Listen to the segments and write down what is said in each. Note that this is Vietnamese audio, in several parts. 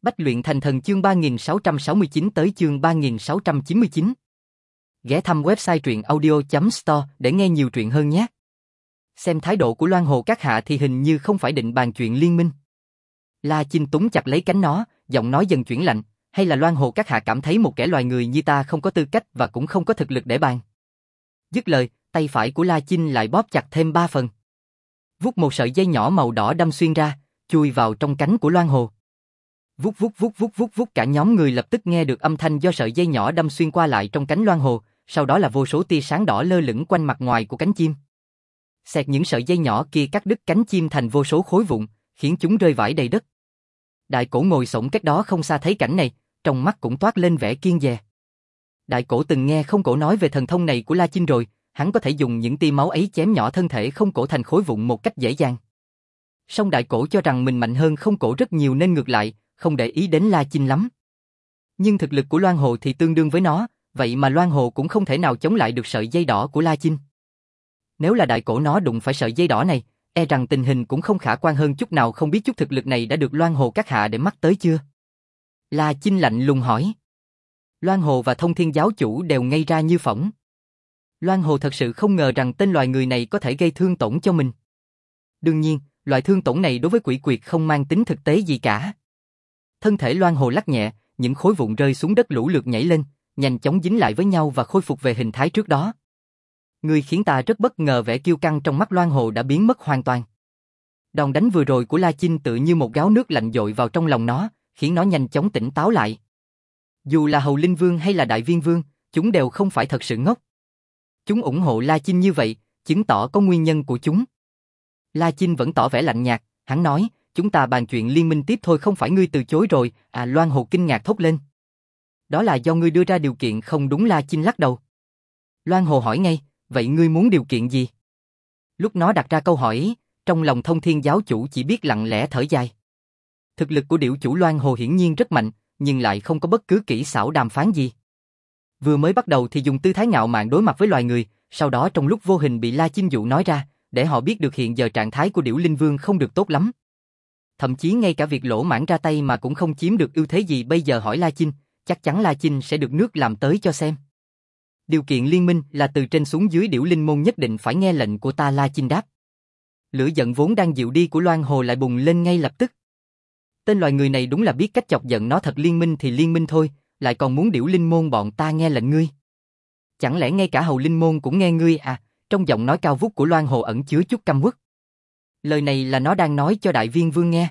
Bách luyện thành thần chương 3669 tới chương 3699. Ghé thăm website truyện audio.store để nghe nhiều truyện hơn nhé. Xem thái độ của Loan Hồ các hạ thì hình như không phải định bàn chuyện liên minh. La Chinh túng chặt lấy cánh nó, giọng nói dần chuyển lạnh, hay là Loan Hồ các hạ cảm thấy một kẻ loài người như ta không có tư cách và cũng không có thực lực để bàn. Dứt lời, tay phải của La Chinh lại bóp chặt thêm 3 phần. Vút một sợi dây nhỏ màu đỏ đâm xuyên ra, chui vào trong cánh của Loan Hồ. Vút vút vút vút vút vút, cả nhóm người lập tức nghe được âm thanh do sợi dây nhỏ đâm xuyên qua lại trong cánh Loan Hồ, sau đó là vô số tia sáng đỏ lơ lửng quanh mặt ngoài của cánh chim. Xẹt, những sợi dây nhỏ kia cắt đứt cánh chim thành vô số khối vụn, khiến chúng rơi vãi đầy đất. Đại Cổ ngồi xổm cách đó không xa thấy cảnh này, trong mắt cũng toát lên vẻ kiêng dè. Đại Cổ từng nghe Không Cổ nói về thần thông này của La Chinh rồi, hắn có thể dùng những tia máu ấy chém nhỏ thân thể Không Cổ thành khối vụn một cách dễ dàng. Song Đại Cổ cho rằng mình mạnh hơn Không Cổ rất nhiều nên ngược lại, không để ý đến La Chinh lắm. Nhưng thực lực của Loan Hồ thì tương đương với nó, vậy mà Loan Hồ cũng không thể nào chống lại được sợi dây đỏ của La Chinh. Nếu là Đại Cổ nó đụng phải sợi dây đỏ này, e rằng tình hình cũng không khả quan hơn chút nào. Không biết chút thực lực này đã được Loan Hồ các hạ để mắt tới chưa? La Chinh lạnh lùng hỏi. Loan Hồ và Thông Thiên giáo chủ đều ngây ra như phỗng. Loan Hồ thật sự không ngờ rằng tên loài người này có thể gây thương tổn cho mình. Đương nhiên, loại thương tổn này đối với quỷ quyệt không mang tính thực tế gì cả. Thân thể Loan Hồ lắc nhẹ, những khối vụn rơi xuống đất lũ lượt nhảy lên, nhanh chóng dính lại với nhau và khôi phục về hình thái trước đó. Người khiến ta rất bất ngờ, vẻ kiêu căng trong mắt Loan Hồ đã biến mất hoàn toàn. Đòn đánh vừa rồi của La Chinh tự như một gáo nước lạnh dội vào trong lòng nó, khiến nó nhanh chóng tỉnh táo lại. Dù là Hầu Linh Vương hay là Đại Viên Vương, chúng đều không phải thật sự ngốc. Chúng ủng hộ La Chinh như vậy, chứng tỏ có nguyên nhân của chúng. La Chinh vẫn tỏ vẻ lạnh nhạt, hắn nói, chúng ta bàn chuyện liên minh tiếp thôi, không phải ngươi từ chối rồi? À, Loan Hồ kinh ngạc thốt lên. Đó là do ngươi đưa ra điều kiện không đúng? La Chinh lắc đầu. Loan Hồ hỏi ngay, vậy ngươi muốn điều kiện gì? Lúc nó đặt ra câu hỏi, trong lòng Thông Thiên giáo chủ chỉ biết lặng lẽ thở dài. Thực lực của điểu chủ Loan Hồ hiển nhiên rất mạnh, nhưng lại không có bất cứ kỹ xảo đàm phán gì. Vừa mới bắt đầu thì dùng tư thái ngạo mạn đối mặt với loài người, sau đó trong lúc vô hình bị La Chinh dụ nói ra, để họ biết được hiện giờ trạng thái của Điểu Linh Vương không được tốt lắm. Thậm chí ngay cả việc lỗ mãng ra tay mà cũng không chiếm được ưu thế gì. Bây giờ hỏi La Chinh, chắc chắn La Chinh sẽ được nước làm tới cho xem. Điều kiện liên minh là từ trên xuống dưới Điểu Linh môn nhất định phải nghe lệnh của ta. La Chinh đáp. Lửa giận vốn đang dịu đi của Loan Hồ lại bùng lên ngay lập tức. Tên loài người này đúng là biết cách chọc giận nó thật. Liên minh thì liên minh thôi, lại còn muốn Điểu Linh môn bọn ta nghe lệnh ngươi. Chẳng lẽ ngay cả Hầu Linh môn cũng nghe ngươi à? Trong giọng nói cao vút của Loan Hồ ẩn chứa chút căm uất. Lời này là nó đang nói cho Đại Viên Vương nghe.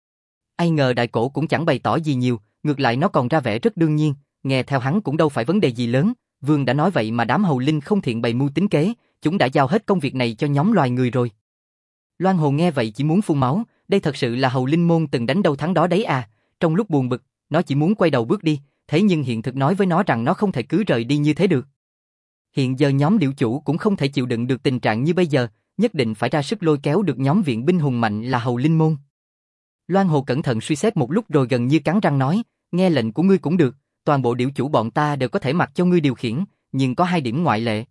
Ai ngờ Đại Cổ cũng chẳng bày tỏ gì nhiều, ngược lại nó còn ra vẻ rất đương nhiên, nghe theo hắn cũng đâu phải vấn đề gì lớn. Vương đã nói vậy mà đám Hầu Linh không thiện bày mưu tính kế, chúng đã giao hết công việc này cho nhóm loài người rồi. Loan Hồ nghe vậy chỉ muốn phun máu, đây thật sự là Hầu Linh môn từng đánh đâu thắng đó đấy à? Trong lúc buồn bực, nó chỉ muốn quay đầu bước đi, thế nhưng hiện thực nói với nó rằng nó không thể cứ rời đi như thế được. Hiện giờ nhóm điểu chủ cũng không thể chịu đựng được tình trạng như bây giờ, nhất định phải ra sức lôi kéo được nhóm viện binh hùng mạnh là Hầu Linh môn. Loan Hồ cẩn thận suy xét một lúc rồi gần như cắn răng nói, nghe lệnh của ngươi cũng được, toàn bộ điểu chủ bọn ta đều có thể mặc cho ngươi điều khiển, nhưng có 2 điểm ngoại lệ.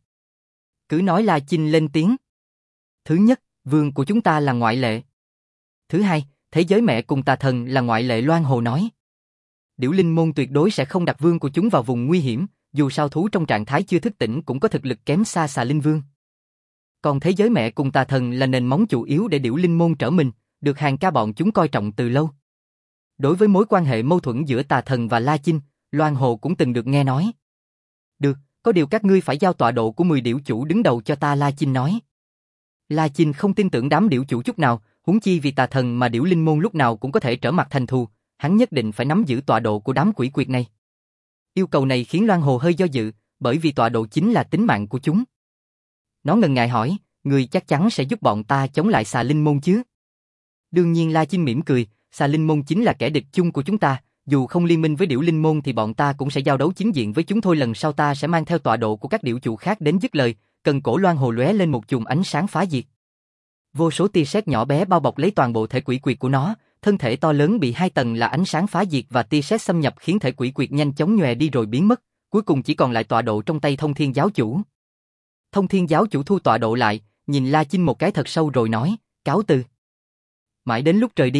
Cứ nói. La Chinh lên tiếng. Thứ nhất, vương của chúng ta là ngoại lệ. Thứ hai, thế giới mẹ cùng tà thần là ngoại lệ. Loan Hồ nói. Điểu Linh môn tuyệt đối sẽ không đặt vương của chúng vào vùng nguy hiểm, dù sao thú trong trạng thái chưa thức tỉnh cũng có thực lực kém xa Xà Linh Vương. Còn thế giới mẹ cùng tà thần là nền móng chủ yếu để Điểu Linh môn trở mình, được hàng ca bọn chúng coi trọng từ lâu. Đối với mối quan hệ mâu thuẫn giữa tà thần và La Chinh, Loan Hồ cũng từng được nghe nói. Được, có điều các ngươi phải giao tọa độ của 10 điểu chủ đứng đầu cho ta. La Chinh nói. La Chinh không tin tưởng đám điểu chủ chút nào, huống chi vì tà thần mà Điểu Linh môn lúc nào cũng có thể trở mặt thành thù, hắn nhất định phải nắm giữ tọa độ của đám quỷ quyệt này. Yêu cầu này khiến Loan Hồ hơi do dự, bởi vì tọa độ chính là tính mạng của chúng. Nó ngần ngại hỏi, ngươi chắc chắn sẽ giúp bọn ta chống lại Xà Linh môn chứ? Đương nhiên. La Chinh mỉm cười, Xà Linh môn chính là kẻ địch chung của chúng ta, dù không liên minh với Điểu Linh môn thì bọn ta cũng sẽ giao đấu chính diện với chúng thôi. Lần sau ta sẽ mang theo tọa độ của các điểu chủ khác đến. Dứt lời, cần cổ Loan Hồ lóe lên một chùm ánh sáng phá diệt. Vô số tia sét nhỏ bé bao bọc lấy toàn bộ thể quỷ quyệt của nó, thân thể to lớn bị 2 tầng là ánh sáng phá diệt và tia sét xâm nhập khiến thể quỷ quyệt nhanh chóng nhòe đi rồi biến mất, cuối cùng chỉ còn lại tọa độ trong tay Thông Thiên giáo chủ. Thông Thiên giáo chủ thu tọa độ lại, nhìn La Chinh một cái thật sâu rồi nói, cáo từ. Mãi đến lúc trời đi,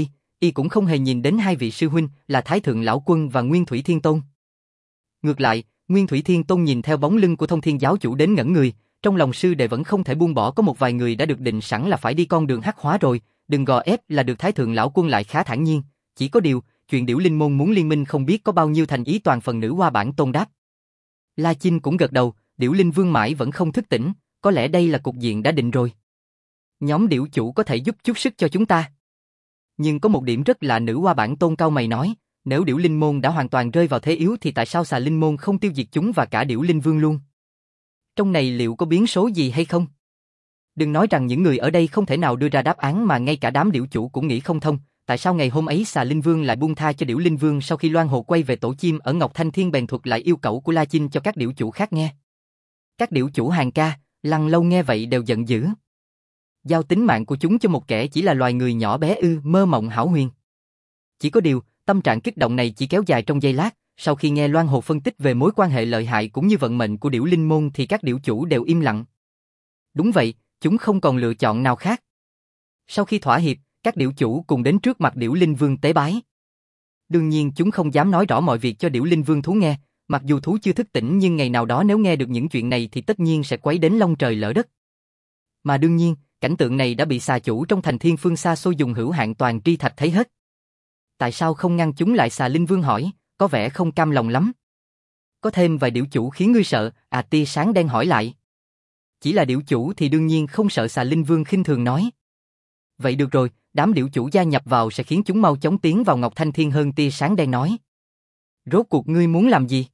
y cũng không hề nhìn đến hai vị sư huynh là Thái Thượng Lão Quân và Nguyên Thủy Thiên Tôn. Ngược lại, Nguyên Thủy Thiên Tôn nhìn theo bóng lưng của Thông Thiên giáo chủ đến ngẩn người, trong lòng sư đệ vẫn không thể buông bỏ, có một vài người đã được định sẵn là phải đi con đường hắc hóa rồi, đừng gò ép là được. Thái Thượng Lão Quân lại khá thản nhiên, chỉ có điều, chuyện Điểu Linh môn muốn liên minh không biết có bao nhiêu thành ý. Toàn phần Nữ Hoa Bản Tôn đáp. La Chinh cũng gật đầu, Điểu Linh Vương mãi vẫn không thức tỉnh, có lẽ đây là cục diện đã định rồi. Nhóm điểu chủ có thể giúp chút sức cho chúng ta. Nhưng có một điểm rất lạ, Nữ Hoa Bản Tôn cau mày nói, nếu Điểu Linh môn đã hoàn toàn rơi vào thế yếu thì tại sao Xà Linh môn không tiêu diệt chúng và cả Điểu Linh Vương luôn? Trong này liệu có biến số gì hay không? Đừng nói rằng những người ở đây không thể nào đưa ra đáp án, mà ngay cả đám điểu chủ cũng nghĩ không thông, tại sao ngày hôm ấy Xà Linh Vương lại buông tha cho Điểu Linh Vương sau khi Loan Hồ quay về tổ chim ở Ngọc Thanh Thiên bèn thuật lại yêu cầu của La Chinh cho các điểu chủ khác nghe. Các điểu chủ hàng ca, Lăng Lâu nghe vậy đều giận dữ. Giao tính mạng của chúng cho một kẻ chỉ là loài người nhỏ bé ư? Mơ mộng hão huyền. Chỉ có điều, tâm trạng kích động này chỉ kéo dài trong giây lát, sau khi nghe Loan Hồ phân tích về mối quan hệ lợi hại cũng như vận mệnh của Điểu Linh môn thì các điểu chủ đều im lặng. Đúng vậy, chúng không còn lựa chọn nào khác. Sau khi thỏa hiệp, các điểu chủ cùng đến trước mặt Điểu Linh Vương tế bái. Đương nhiên chúng không dám nói rõ mọi việc cho Điểu Linh Vương thú nghe, mặc dù thú chưa thức tỉnh nhưng ngày nào đó nếu nghe được những chuyện này thì tất nhiên sẽ quấy đến long trời lỡ đất. Mà đương nhiên, cảnh tượng này đã bị xà chủ trong thành Thiên Phương xa xôi dùng hữu hạn toàn tri thạch thấy hết. Tại sao không ngăn chúng lại? Xà Linh Vương hỏi, có vẻ không cam lòng lắm. Có thêm vài điểu chủ khiến ngươi sợ? Tia sáng đen hỏi lại. Chỉ là điểu chủ thì đương nhiên không sợ, Xà Linh Vương khinh thường nói. Vậy được rồi, đám điểu chủ gia nhập vào sẽ khiến chúng mau chóng tiến vào Ngọc Thanh Thiên hơn. Tia sáng đen nói. Rốt cuộc ngươi muốn làm gì?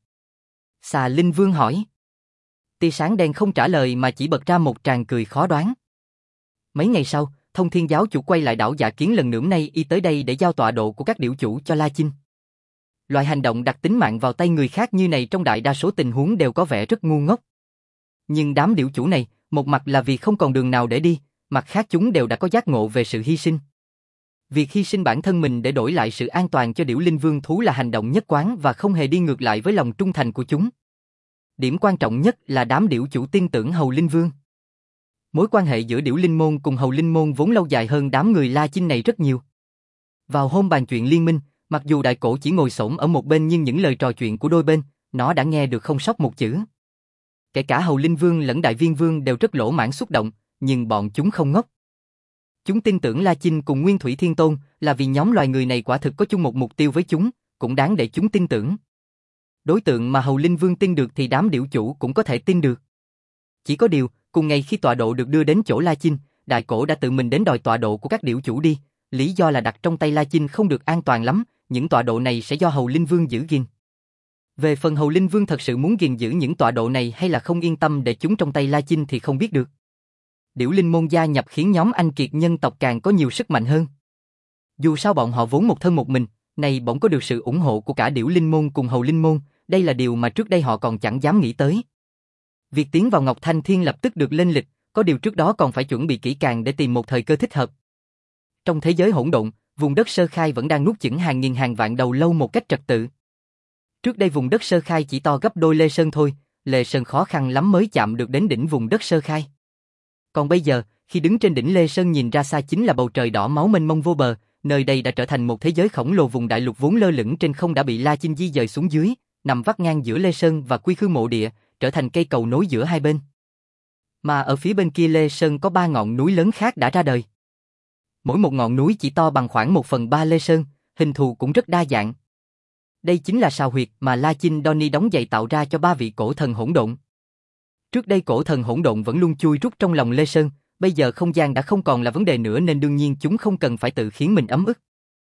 Xà Linh Vương hỏi. Tia sáng đen không trả lời mà chỉ bật ra một tràng cười khó đoán. Mấy ngày sau, Thông Thiên giáo chủ quay lại đảo Dạ Kiến lần nữa, nay y tới đây để giao tọa độ của các điểu chủ cho La Chinh. Loại hành động đặt tính mạng vào tay người khác như này trong đại đa số tình huống đều có vẻ rất ngu ngốc. Nhưng đám điểu chủ này, một mặt là vì không còn đường nào để đi, mặt khác chúng đều đã có giác ngộ về sự hy sinh. Việc hy sinh bản thân mình để đổi lại sự an toàn cho Điểu Linh Vương thú là hành động nhất quán và không hề đi ngược lại với lòng trung thành của chúng. Điểm quan trọng nhất là đám điểu chủ tin tưởng Hầu Linh Vương. Mối quan hệ giữa Điểu Linh môn cùng Hầu Linh môn vốn lâu dài hơn đám người La Chinh này rất nhiều. Vào hôm bàn chuyện liên minh, mặc dù Đại Cổ chỉ ngồi xổm ở một bên nhưng những lời trò chuyện của đôi bên, nó đã nghe được không sót một chữ. Kể cả Hầu Linh Vương lẫn Đại Viên Vương đều rất lỗ mãn xúc động, nhưng bọn chúng không ngốc. Chúng tin tưởng La Chinh cùng Nguyên Thủy Thiên Tôn là vì nhóm loài người này quả thực có chung một mục tiêu với chúng, cũng đáng để chúng tin tưởng. Đối tượng mà Hầu Linh Vương tin được thì đám điểu chủ cũng có thể tin được. Chỉ có điều, cùng ngày khi tọa độ được đưa đến chỗ La Chinh, Đại Cổ đã tự mình đến đòi tọa độ của các điểu chủ đi, lý do là đặt trong tay La Chinh không được an toàn lắm, những tọa độ này sẽ do Hầu Linh Vương giữ gìn. Về phần Hầu Linh Vương thật sự muốn gìn giữ những tọa độ này hay là không yên tâm để chúng trong tay La Chinh thì không biết được. Điểu Linh môn gia nhập khiến nhóm anh kiệt nhân tộc càng có nhiều sức mạnh hơn. Dù sao bọn họ vốn một thân một mình, nay bỗng có được sự ủng hộ của cả Điểu Linh môn cùng Hầu Linh môn, đây là điều mà trước đây họ còn chẳng dám nghĩ tới. Việc tiến vào Ngọc Thanh Thiên lập tức được lên lịch, có điều trước đó còn phải chuẩn bị kỹ càng để tìm một thời cơ thích hợp. Trong thế giới hỗn độn, vùng đất sơ khai vẫn đang nuốt chửng hàng nghìn hàng vạn đầu lâu một cách trật tự. Trước đây vùng đất sơ khai chỉ to gấp đôi Lê Sơn thôi, Lê Sơn khó khăn lắm mới chạm được đến đỉnh vùng đất sơ khai. Còn bây giờ, khi đứng trên đỉnh Lê Sơn nhìn ra xa chính là bầu trời đỏ máu mênh mông vô bờ, nơi đây đã trở thành một thế giới khổng lồ. Vùng đại lục vốn lơ lửng trên không đã bị La Chinh di dời xuống dưới, nằm vắt ngang giữa Lê Sơn và Quy Khư mộ địa, trở thành cây cầu nối giữa hai bên. Mà ở phía bên kia Lê Sơn có 3 ngọn núi lớn khác đã ra đời. Mỗi một ngọn núi chỉ to bằng khoảng 1/3 Lê Sơn, hình thù cũng rất đa dạng. Đây chính là sào huyệt mà La Chinh Donnie đóng giày tạo ra cho 3 vị cổ thần hỗn độn. Trước đây cổ thần hỗn độn vẫn luôn chui rút trong lòng Lê Sơn, bây giờ không gian đã không còn là vấn đề nữa nên đương nhiên chúng không cần phải tự khiến mình ấm ức.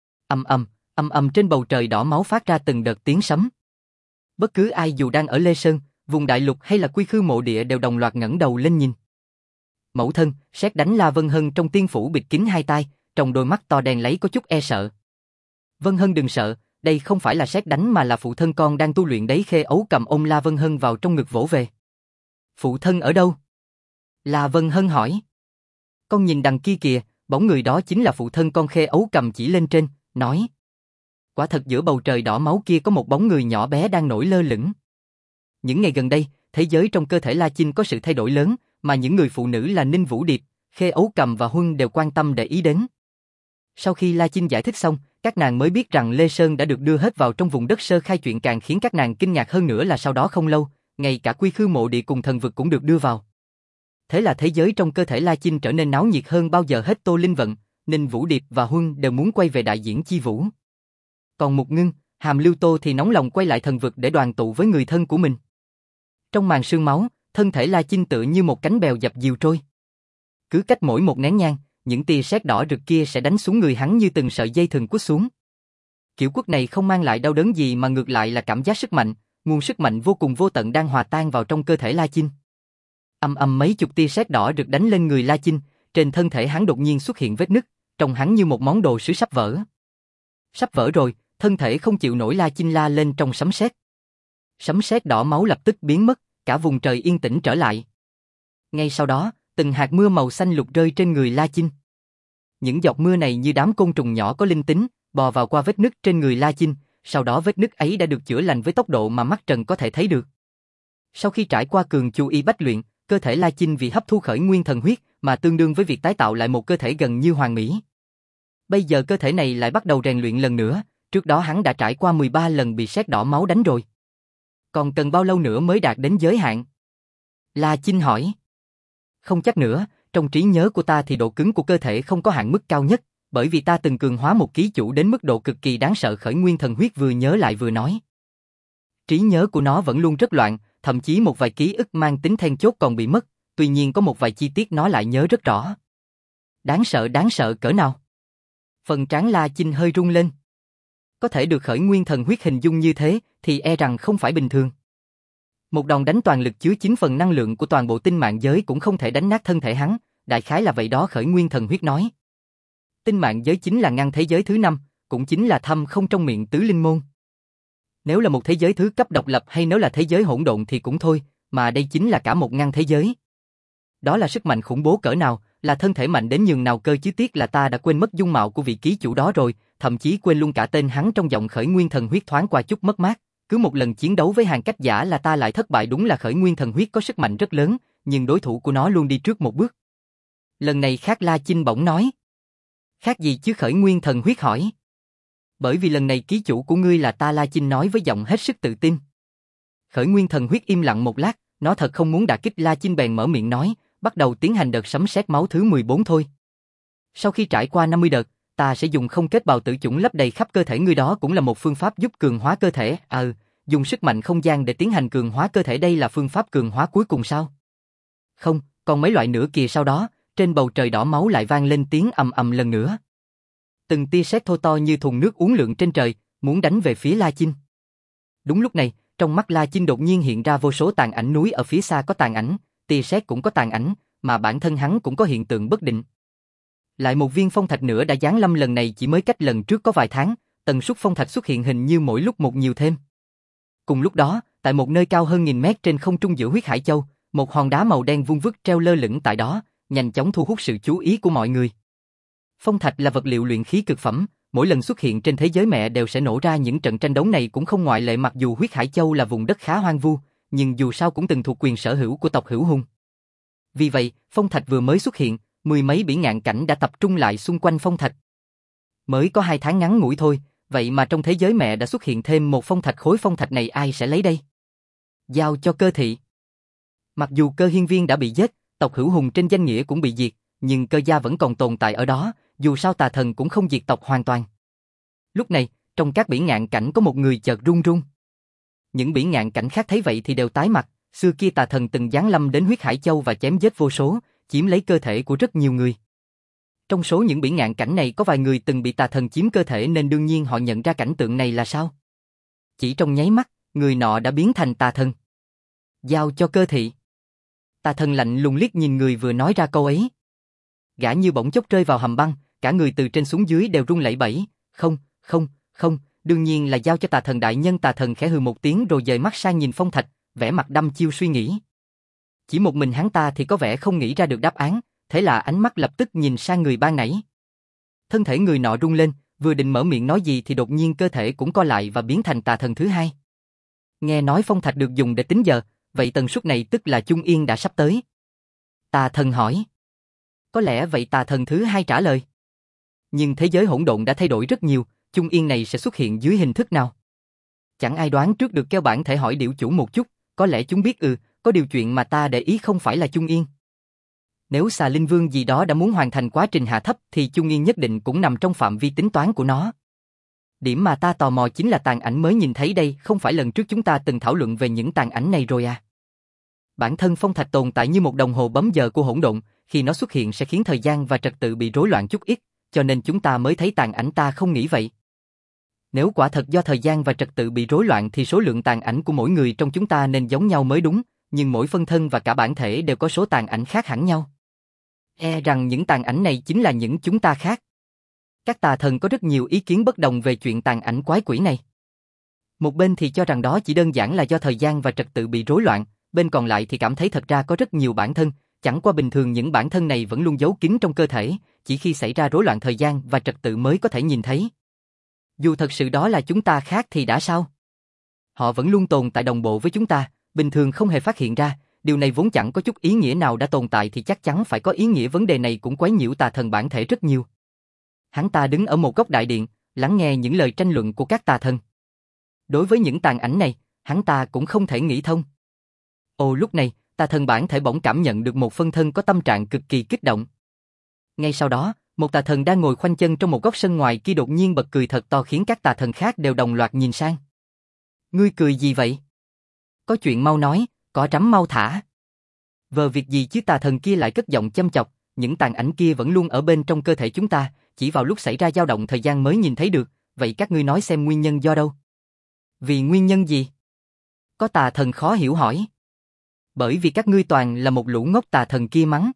Ầm ầm trên bầu trời đỏ máu phát ra từng đợt tiếng sấm. Bất cứ ai dù đang ở Lê Sơn, vùng đại lục hay là Quy Khư mộ địa đều đồng loạt ngẩng đầu lên nhìn. Mẫu thân, sét đánh La Vân Hân trong tiên phủ bịt kín hai tai, trong đôi mắt to đen lấy có chút e sợ. Vân Hân đừng sợ, đây không phải là sét đánh mà là phụ thân con đang tu luyện đấy. Khê Ấu cầm ôm La Vân Hân vào trong ngực vỗ về. Phụ thân ở đâu? La Vân Hân hỏi. Con nhìn đằng kia kìa, bóng người đó chính là phụ thân con. Khê Ấu cầm chỉ lên trên, nói. Quả thật giữa bầu trời đỏ máu kia có một bóng người nhỏ bé đang nổi lơ lửng. Những ngày gần đây, thế giới trong cơ thể La Chinh có sự thay đổi lớn, mà những người phụ nữ là Ninh Vũ Điệp, Khê Ấu cầm và Huân đều quan tâm để ý đến. Sau khi La Chinh giải thích xong, các nàng mới biết rằng Lê Sơn đã được đưa hết vào trong vùng đất sơ khai. Chuyện càng khiến các nàng kinh ngạc hơn nữa là sau đó không lâu, ngay cả Quy Khư mộ địa cùng thần vực cũng được đưa vào. Thế là thế giới trong cơ thể La Chinh trở nên náo nhiệt hơn bao giờ hết. Tô Linh Vận, Ninh Vũ Điệp và Huân đều muốn quay về đại diễn chi vũ. Còn Mục Ngưng, Hàm Lưu Tô thì nóng lòng quay lại thần vực để đoàn tụ với người thân của mình. Trong màn sương máu, thân thể La Chinh tựa như một cánh bèo dập dìu trôi. Cứ cách mỗi một nén nhang, những tia sét đỏ rực kia sẽ đánh xuống người hắn như từng sợi dây thừng quất xuống. Kiểu quất này không mang lại đau đớn gì mà ngược lại là cảm giác sức mạnh, nguồn sức mạnh vô cùng vô tận đang hòa tan vào trong cơ thể La Chinh. Ầm ầm mấy chục tia sét đỏ rực đánh lên người La Chinh, trên thân thể hắn đột nhiên xuất hiện vết nứt, trông hắn như một món đồ sứ sắp vỡ. Sắp vỡ rồi, thân thể không chịu nổi La Chinh la lên trong sấm sét. Sấm sét đỏ máu lập tức biến mất, cả vùng trời yên tĩnh trở lại. Ngay sau đó, từng hạt mưa màu xanh lục rơi trên người La Chinh. Những giọt mưa này như đám côn trùng nhỏ có linh tính, bò vào qua vết nứt trên người La Chinh, sau đó vết nứt ấy đã được chữa lành với tốc độ mà mắt trần có thể thấy được. Sau khi trải qua cường chu y bách luyện, cơ thể La Chinh vì hấp thu khởi nguyên thần huyết mà tương đương với việc tái tạo lại một cơ thể gần như hoàn mỹ. Bây giờ cơ thể này lại bắt đầu rèn luyện lần nữa, trước đó hắn đã trải qua 13 lần bị sét đỏ máu đánh rồi. Còn cần bao lâu nữa mới đạt đến giới hạn? La Chinh hỏi. Không chắc nữa, trong trí nhớ của ta thì độ cứng của cơ thể không có hạn mức cao nhất, bởi vì ta từng cường hóa một ký chủ đến mức độ cực kỳ đáng sợ. Khởi nguyên thần huyết vừa nhớ lại vừa nói. Trí nhớ của nó vẫn luôn rất loạn, thậm chí một vài ký ức mang tính then chốt còn bị mất, tuy nhiên có một vài chi tiết nó lại nhớ rất rõ. Đáng sợ cỡ nào? Phần trán La Chinh hơi rung lên. Có thể được khởi nguyên thần huyết hình dung như thế thì e rằng không phải bình thường. Một đòn đánh toàn lực chứa 9 phần năng lượng của toàn bộ tinh mạng giới cũng không thể đánh nát thân thể hắn, đại khái là vậy đó. Khởi nguyên thần huyết nói. Tinh mạng giới chính là ngăn thế giới thứ 5, cũng chính là thâm không trong miệng tứ linh môn. Nếu là một thế giới thứ cấp độc lập hay nếu là thế giới hỗn độn thì cũng thôi, mà đây chính là cả một ngăn thế giới. Đó là sức mạnh khủng bố cỡ nào, là thân thể mạnh đến nhường nào cơ chứ. Tiếc là ta đã quên mất dung mạo của vị ký chủ đó rồi, thậm chí quên luôn cả tên hắn. Trong giọng khởi nguyên thần huyết thoáng qua chút mất mát. Cứ một lần chiến đấu với hàng cách giả là ta lại thất bại. Đúng là khởi nguyên thần huyết có sức mạnh rất lớn, nhưng đối thủ của nó luôn đi trước một bước. Lần này khác. La Chinh bỗng nói. Khác gì chứ? Khởi nguyên thần huyết hỏi. Bởi vì lần này ký chủ của ngươi là ta. La Chinh nói với giọng hết sức tự tin. Khởi nguyên thần huyết im lặng một lát, nó thật không muốn đả kích La Chinh bèn mở miệng nói, bắt đầu tiến hành đợt sấm sét máu thứ 14 thôi. Sau khi trải qua 50 đợt, ta sẽ dùng không kết bào tử chủng lấp đầy khắp cơ thể ngươi. Đó cũng là một phương pháp giúp cường hóa cơ thể. Dùng sức mạnh không gian để tiến hành cường hóa cơ thể, đây là phương pháp cường hóa cuối cùng sao? Không, còn mấy loại nữa kìa. Sau đó, trên bầu trời đỏ máu lại vang lên tiếng ầm ầm lần nữa. Từng tia sét thô to như thùng nước uốn lượn trên trời, muốn đánh về phía La Chinh. Đúng lúc này, trong mắt La Chinh đột nhiên hiện ra vô số tàn ảnh. Núi ở phía xa có tàn ảnh, tia sét cũng có tàn ảnh, mà bản thân hắn cũng có hiện tượng bất định. Lại một viên phong thạch nữa đã giáng lâm, lần này chỉ mới cách lần trước có vài tháng, tần suất phong thạch xuất hiện hình như mỗi lúc một nhiều thêm. Cùng lúc đó, tại một nơi cao hơn 1000 mét trên không trung giữa huyết hải châu, một hòn đá màu đen vuông vức treo lơ lửng tại đó, nhanh chóng thu hút sự chú ý của mọi người. Phong thạch là vật liệu luyện khí cực phẩm, mỗi lần xuất hiện trên thế giới mẹ đều sẽ nổ ra những trận tranh đấu, này cũng không ngoại lệ. Mặc dù huyết hải châu là vùng đất khá hoang vu, nhưng dù sao cũng từng thuộc quyền sở hữu của tộc Hữu Hùng. Vì vậy, phong thạch vừa mới xuất hiện, mười mấy bỉ ngạn cảnh đã tập trung lại xung quanh phong thạch. Mới có 2 tháng ngắn ngủi thôi, vậy mà trong thế giới mẹ đã xuất hiện thêm một phong thạch. Khối phong thạch này ai sẽ lấy đây? Giao cho Cơ Thị. Mặc dù Cơ Hiên Viên đã bị giết, tộc Hữu Hùng trên danh nghĩa cũng bị diệt, nhưng Cơ gia vẫn còn tồn tại ở đó, dù sao Tà Thần cũng không diệt tộc hoàn toàn. Lúc này, trong các bỉ ngạn cảnh có một người chợt run run. Những bỉ ngạn cảnh khác thấy vậy thì đều tái mặt. Xưa kia Tà Thần từng giáng lâm đến huyết hải châu và chém giết vô số, chiếm lấy cơ thể của rất nhiều người. Trong số những bỉ ngạn cảnh này có vài người từng bị Tà Thần chiếm cơ thể, nên đương nhiên họ nhận ra cảnh tượng này là sao. Chỉ trong nháy mắt, người nọ đã biến thành Tà Thần. Giao cho Cơ Thị. Tà Thần lạnh lùng liếc nhìn người vừa nói ra câu ấy. Gã như bỗng chốc rơi vào hầm băng, cả người từ trên xuống dưới đều run lẩy bẩy. Không, đương nhiên là giao cho Tà Thần đại nhân. Tà Thần khẽ hừ một tiếng rồi dời mắt sang nhìn phong thạch, vẻ mặt đăm chiêu suy nghĩ. Chỉ một mình hắn ta thì có vẻ không nghĩ ra được đáp án, thế là ánh mắt lập tức nhìn sang người ban nãy. Thân thể người nọ rung lên, vừa định mở miệng nói gì thì đột nhiên cơ thể cũng co lại và biến thành Tà Thần thứ hai. Nghe nói phong thạch được dùng để tính giờ, vậy tần suất này tức là Trung Yên đã sắp tới. Tà Thần hỏi. Có lẽ vậy. Tà Thần thứ hai trả lời. Nhưng thế giới hỗn độn đã thay đổi rất nhiều, Chung Yên này sẽ xuất hiện dưới hình thức nào? Chẳng ai đoán trước được, kêu bản thể hỏi điểu chủ một chút, có lẽ chúng biết có điều chuyện mà ta để ý không phải là Chung Yên. Nếu xà linh vương gì đó đã muốn hoàn thành quá trình hạ thấp thì Chung Yên nhất định cũng nằm trong phạm vi tính toán của nó. Điểm mà ta tò mò chính là tàn ảnh mới nhìn thấy đây, không phải lần trước chúng ta từng thảo luận về những tàn ảnh này rồi à? Bản thân phong thạch tồn tại như một đồng hồ bấm giờ của hỗn độn, khi nó xuất hiện sẽ khiến thời gian và trật tự bị rối loạn chút ít, cho nên chúng ta mới thấy tàn ảnh, ta không nghĩ vậy. Nếu quả thật do thời gian và trật tự bị rối loạn thì số lượng tàn ảnh của mỗi người trong chúng ta nên giống nhau mới đúng, nhưng mỗi phân thân và cả bản thể đều có số tàn ảnh khác hẳn nhau. E rằng những tàn ảnh này chính là những chúng ta khác. Các tà thần có rất nhiều ý kiến bất đồng về chuyện tàn ảnh quái quỷ này. Một bên thì cho rằng đó chỉ đơn giản là do thời gian và trật tự bị rối loạn, bên còn lại thì cảm thấy thật ra có rất nhiều bản thân, chẳng qua bình thường những bản thân này vẫn luôn giấu kín trong cơ thể, chỉ khi xảy ra rối loạn thời gian và trật tự mới có thể nhìn thấy. Dù thật sự đó là chúng ta khác thì đã sao? Họ vẫn luôn tồn tại đồng bộ với chúng ta, bình thường không hề phát hiện ra, điều này vốn chẳng có chút ý nghĩa nào, đã tồn tại thì chắc chắn phải có ý nghĩa. Vấn đề này cũng quấy nhiễu tà thần bản thể rất nhiều. Hắn ta đứng ở một góc đại điện, lắng nghe những lời tranh luận của các tà thần. Đối với những tàn ảnh này, hắn ta cũng không thể nghĩ thông. Lúc này, tà thần bản thể bỗng cảm nhận được một phân thân có tâm trạng cực kỳ kích động. Ngay sau đó, một tà thần đang ngồi khoanh chân trong một góc sân ngoài kia đột nhiên bật cười thật to khiến các tà thần khác đều đồng loạt nhìn sang. Ngươi cười gì vậy? Có chuyện mau nói, cỏ rắm mau thả. Vờ việc gì chứ, tà thần kia lại cất giọng châm chọc, những tàn ảnh kia vẫn luôn ở bên trong cơ thể chúng ta, chỉ vào lúc xảy ra dao động thời gian mới nhìn thấy được, vậy các ngươi nói xem nguyên nhân do đâu? Vì nguyên nhân gì? Có tà thần khó hiểu hỏi. Bởi vì các ngươi toàn là một lũ ngốc, tà thần kia mắng.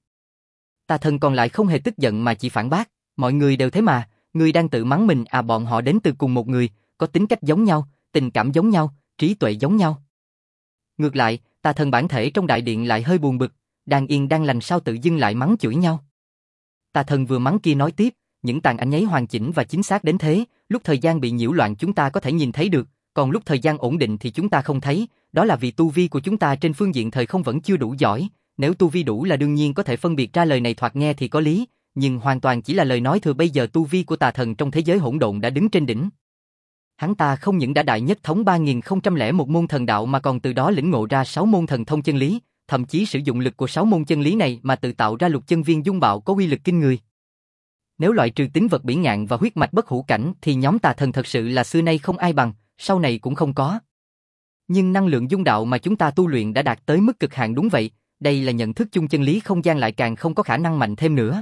Tà thần còn lại không hề tức giận mà chỉ phản bác, mọi người đều thế mà, ngươi đang tự mắng mình à? Bọn họ đến từ cùng một người, có tính cách giống nhau, tình cảm giống nhau, trí tuệ giống nhau. Ngược lại, tà thần bản thể trong đại điện lại hơi buồn bực, đang yên đang lành sao tự dưng lại mắng chửi nhau. Tà thần vừa mắng kia nói tiếp, những tàn ảnh nháy hoàn chỉnh và chính xác đến thế, lúc thời gian bị nhiễu loạn chúng ta có thể nhìn thấy được, còn lúc thời gian ổn định thì chúng ta không thấy, đó là vì tu vi của chúng ta trên phương diện thời không vẫn chưa đủ giỏi, nếu tu vi đủ là đương nhiên có thể phân biệt ra. Lời này thoạt nghe thì có lý, nhưng hoàn toàn chỉ là lời nói thừa. Bây giờ tu vi của tà thần trong thế giới hỗn độn đã đứng trên đỉnh. Hắn ta không những đã đại nhất thống 3001 môn thần đạo mà còn từ đó lĩnh ngộ ra 6 môn thần thông chân lý, thậm chí sử dụng lực của 6 môn chân lý này mà tự tạo ra lục chân viên dung bạo có uy lực kinh người. Nếu loại trừ tính vật bỉ ngạn và huyết mạch bất hủ cảnh thì nhóm tà thần thật sự là xưa nay không ai bằng, sau này cũng không có. Nhưng năng lượng dung đạo mà chúng ta tu luyện đã đạt tới mức cực hạn, đúng vậy, đây là nhận thức chung chân lý không gian, lại càng không có khả năng mạnh thêm nữa.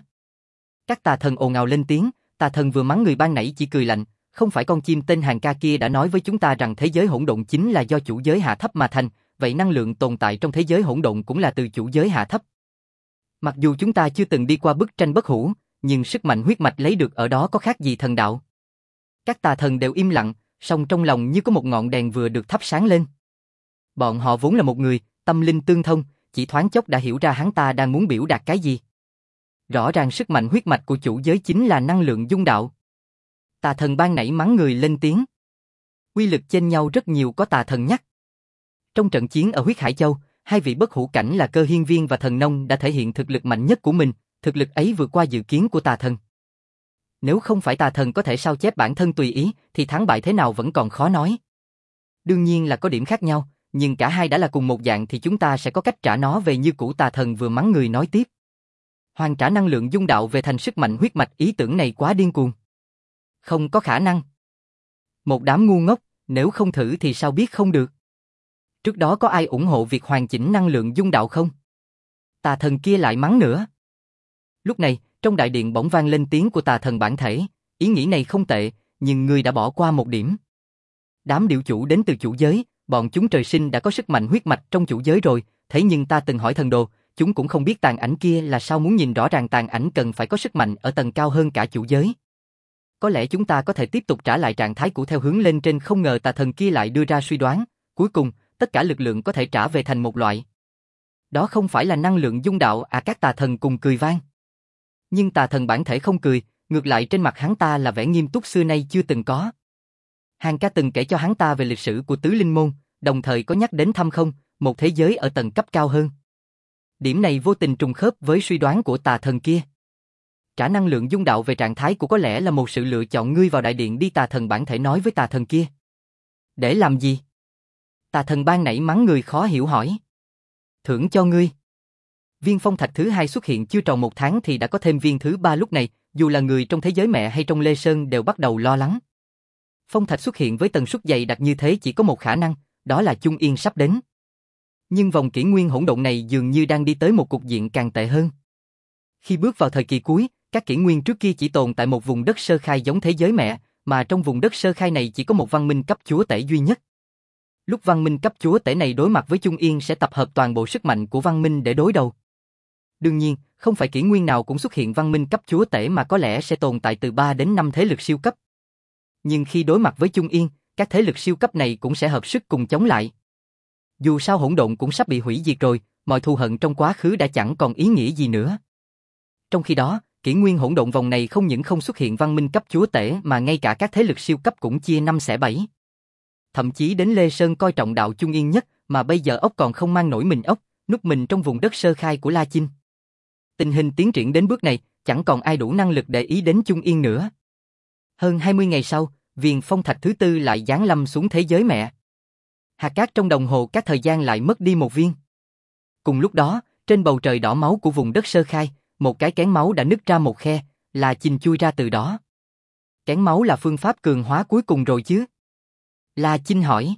Các tà thần ồn ào lên tiếng, tà thần vừa mắng người ban nãy chỉ cười lạnh, không phải con chim tên Hàng Ca kia đã nói với chúng ta rằng thế giới hỗn độn chính là do chủ giới hạ thấp mà thành, vậy năng lượng tồn tại trong thế giới hỗn độn cũng là từ chủ giới hạ thấp. Mặc dù chúng ta chưa từng đi qua bức tranh bất hủ, nhưng sức mạnh huyết mạch lấy được ở đó có khác gì thần đạo. Các tà thần đều im lặng, song trong lòng như có một ngọn đèn vừa được thắp sáng lên. Bọn họ vốn là một người, tâm linh tương thông, chỉ thoáng chốc đã hiểu ra hắn ta đang muốn biểu đạt cái gì. Rõ ràng sức mạnh huyết mạch của chủ giới chính là năng lượng dung đạo. Tà thần ban nãy mắng người lên tiếng. Quy lực chênh nhau rất nhiều, có tà thần nhắc. Trong trận chiến ở huyết Hải Châu, hai vị bất hủ cảnh là Cơ Hiên Viên và Thần Nông đã thể hiện thực lực mạnh nhất của mình, thực lực ấy vượt qua dự kiến của tà thần. Nếu không phải tà thần có thể sao chép bản thân tùy ý, thì thắng bại thế nào vẫn còn khó nói. Đương nhiên là có điểm khác nhau, nhưng cả hai đã là cùng một dạng thì chúng ta sẽ có cách trả nó về như cũ. Tà thần vừa mắng người nói tiếp. Hoàn trả năng lượng dung đạo về thành sức mạnh huyết mạch, ý tưởng này quá điên cuồng. Không có khả năng. Một đám ngu ngốc, nếu không thử thì sao biết không được. Trước đó có ai ủng hộ việc hoàn chỉnh năng lượng dung đạo không? Tà thần kia lại mắng nữa. Lúc này, trong đại điện bỗng vang lên tiếng của tà thần bản thể, ý nghĩ này không tệ, nhưng ngươi đã bỏ qua một điểm. Đám điểu chủ đến từ chủ giới, bọn chúng trời sinh đã có sức mạnh huyết mạch trong chủ giới rồi, thế nhưng ta từng hỏi thần đồ, chúng cũng không biết tàn ảnh kia là sao. Muốn nhìn rõ ràng tàn ảnh cần phải có sức mạnh ở tầng cao hơn cả chủ giới. Có lẽ chúng ta có thể tiếp tục trả lại trạng thái cũ theo hướng lên trên. Không ngờ tà thần kia lại đưa ra suy đoán, cuối cùng, tất cả lực lượng có thể trả về thành một loại. Đó không phải là năng lượng dung đạo à? Các tà thần cùng cười vang. Nhưng tà thần bản thể không cười, ngược lại trên mặt hắn ta là vẻ nghiêm túc xưa nay chưa từng có. Hàng Ca từng kể cho hắn ta về lịch sử của tứ linh môn, đồng thời có nhắc đến thăm không, một thế giới ở tầng cấp cao hơn. Điểm này vô tình trùng khớp với suy đoán của tà thần kia. Trả năng lượng dung đạo về trạng thái của có lẽ là một sự lựa chọn. Ngươi vào đại điện đi, tà thần bản thể nói với tà thần kia. Để làm gì? Tà thần ban nãy mắng người khó hiểu hỏi. Thưởng cho ngươi. Viên phong thạch thứ hai xuất hiện chưa tròn 1 tháng thì đã có thêm viên thứ 3 lúc này, dù là người trong thế giới mẹ hay trong Lê Sơn đều bắt đầu lo lắng. Phong thạch xuất hiện với tần suất dày đặc như thế chỉ có một khả năng, đó là Trung Yên sắp đến. Nhưng vòng kỷ nguyên hỗn độn này dường như đang đi tới một cục diện càng tệ hơn. Khi bước vào thời kỳ cuối, các kỷ nguyên trước kia chỉ tồn tại một vùng đất sơ khai giống thế giới mẹ, mà trong vùng đất sơ khai này chỉ có một văn minh cấp chúa tể duy nhất. Lúc văn minh cấp chúa tể này đối mặt với Trung Yên sẽ tập hợp toàn bộ sức mạnh của văn minh để đối đầu. Đương nhiên, không phải kỷ nguyên nào cũng xuất hiện văn minh cấp chúa tể mà có lẽ sẽ tồn tại từ 3 đến 5 thế lực siêu cấp. Nhưng khi đối mặt với Trung Yên, các thế lực siêu cấp này cũng sẽ hợp sức cùng chống lại. Dù sao hỗn độn cũng sắp bị hủy diệt rồi, mọi thù hận trong quá khứ đã chẳng còn ý nghĩa gì nữa. Trong khi đó, kỷ nguyên hỗn độn vòng này không những không xuất hiện văn minh cấp chúa tể mà ngay cả các thế lực siêu cấp cũng chia 5 xẻ 7. Thậm chí đến Lê Sơn coi trọng đạo Trung Yên nhất, mà bây giờ ốc còn không mang nổi mình ốc, núp mình trong vùng đất sơ khai của La Chinh. Tình hình tiến triển đến bước này, chẳng còn ai đủ năng lực để ý đến Trung Yên nữa. Hơn 20 ngày sau, viền phong thạch thứ 4 lại giáng lâm xuống thế giới mẹ. Hạt cát trong đồng hồ các thời gian lại mất đi một viên. Cùng lúc đó, trên bầu trời đỏ máu của vùng đất sơ khai, một cái kén máu đã nứt ra một khe, La Chinh chui ra từ đó. Kén máu là phương pháp cường hóa cuối cùng rồi chứ? La Chinh hỏi.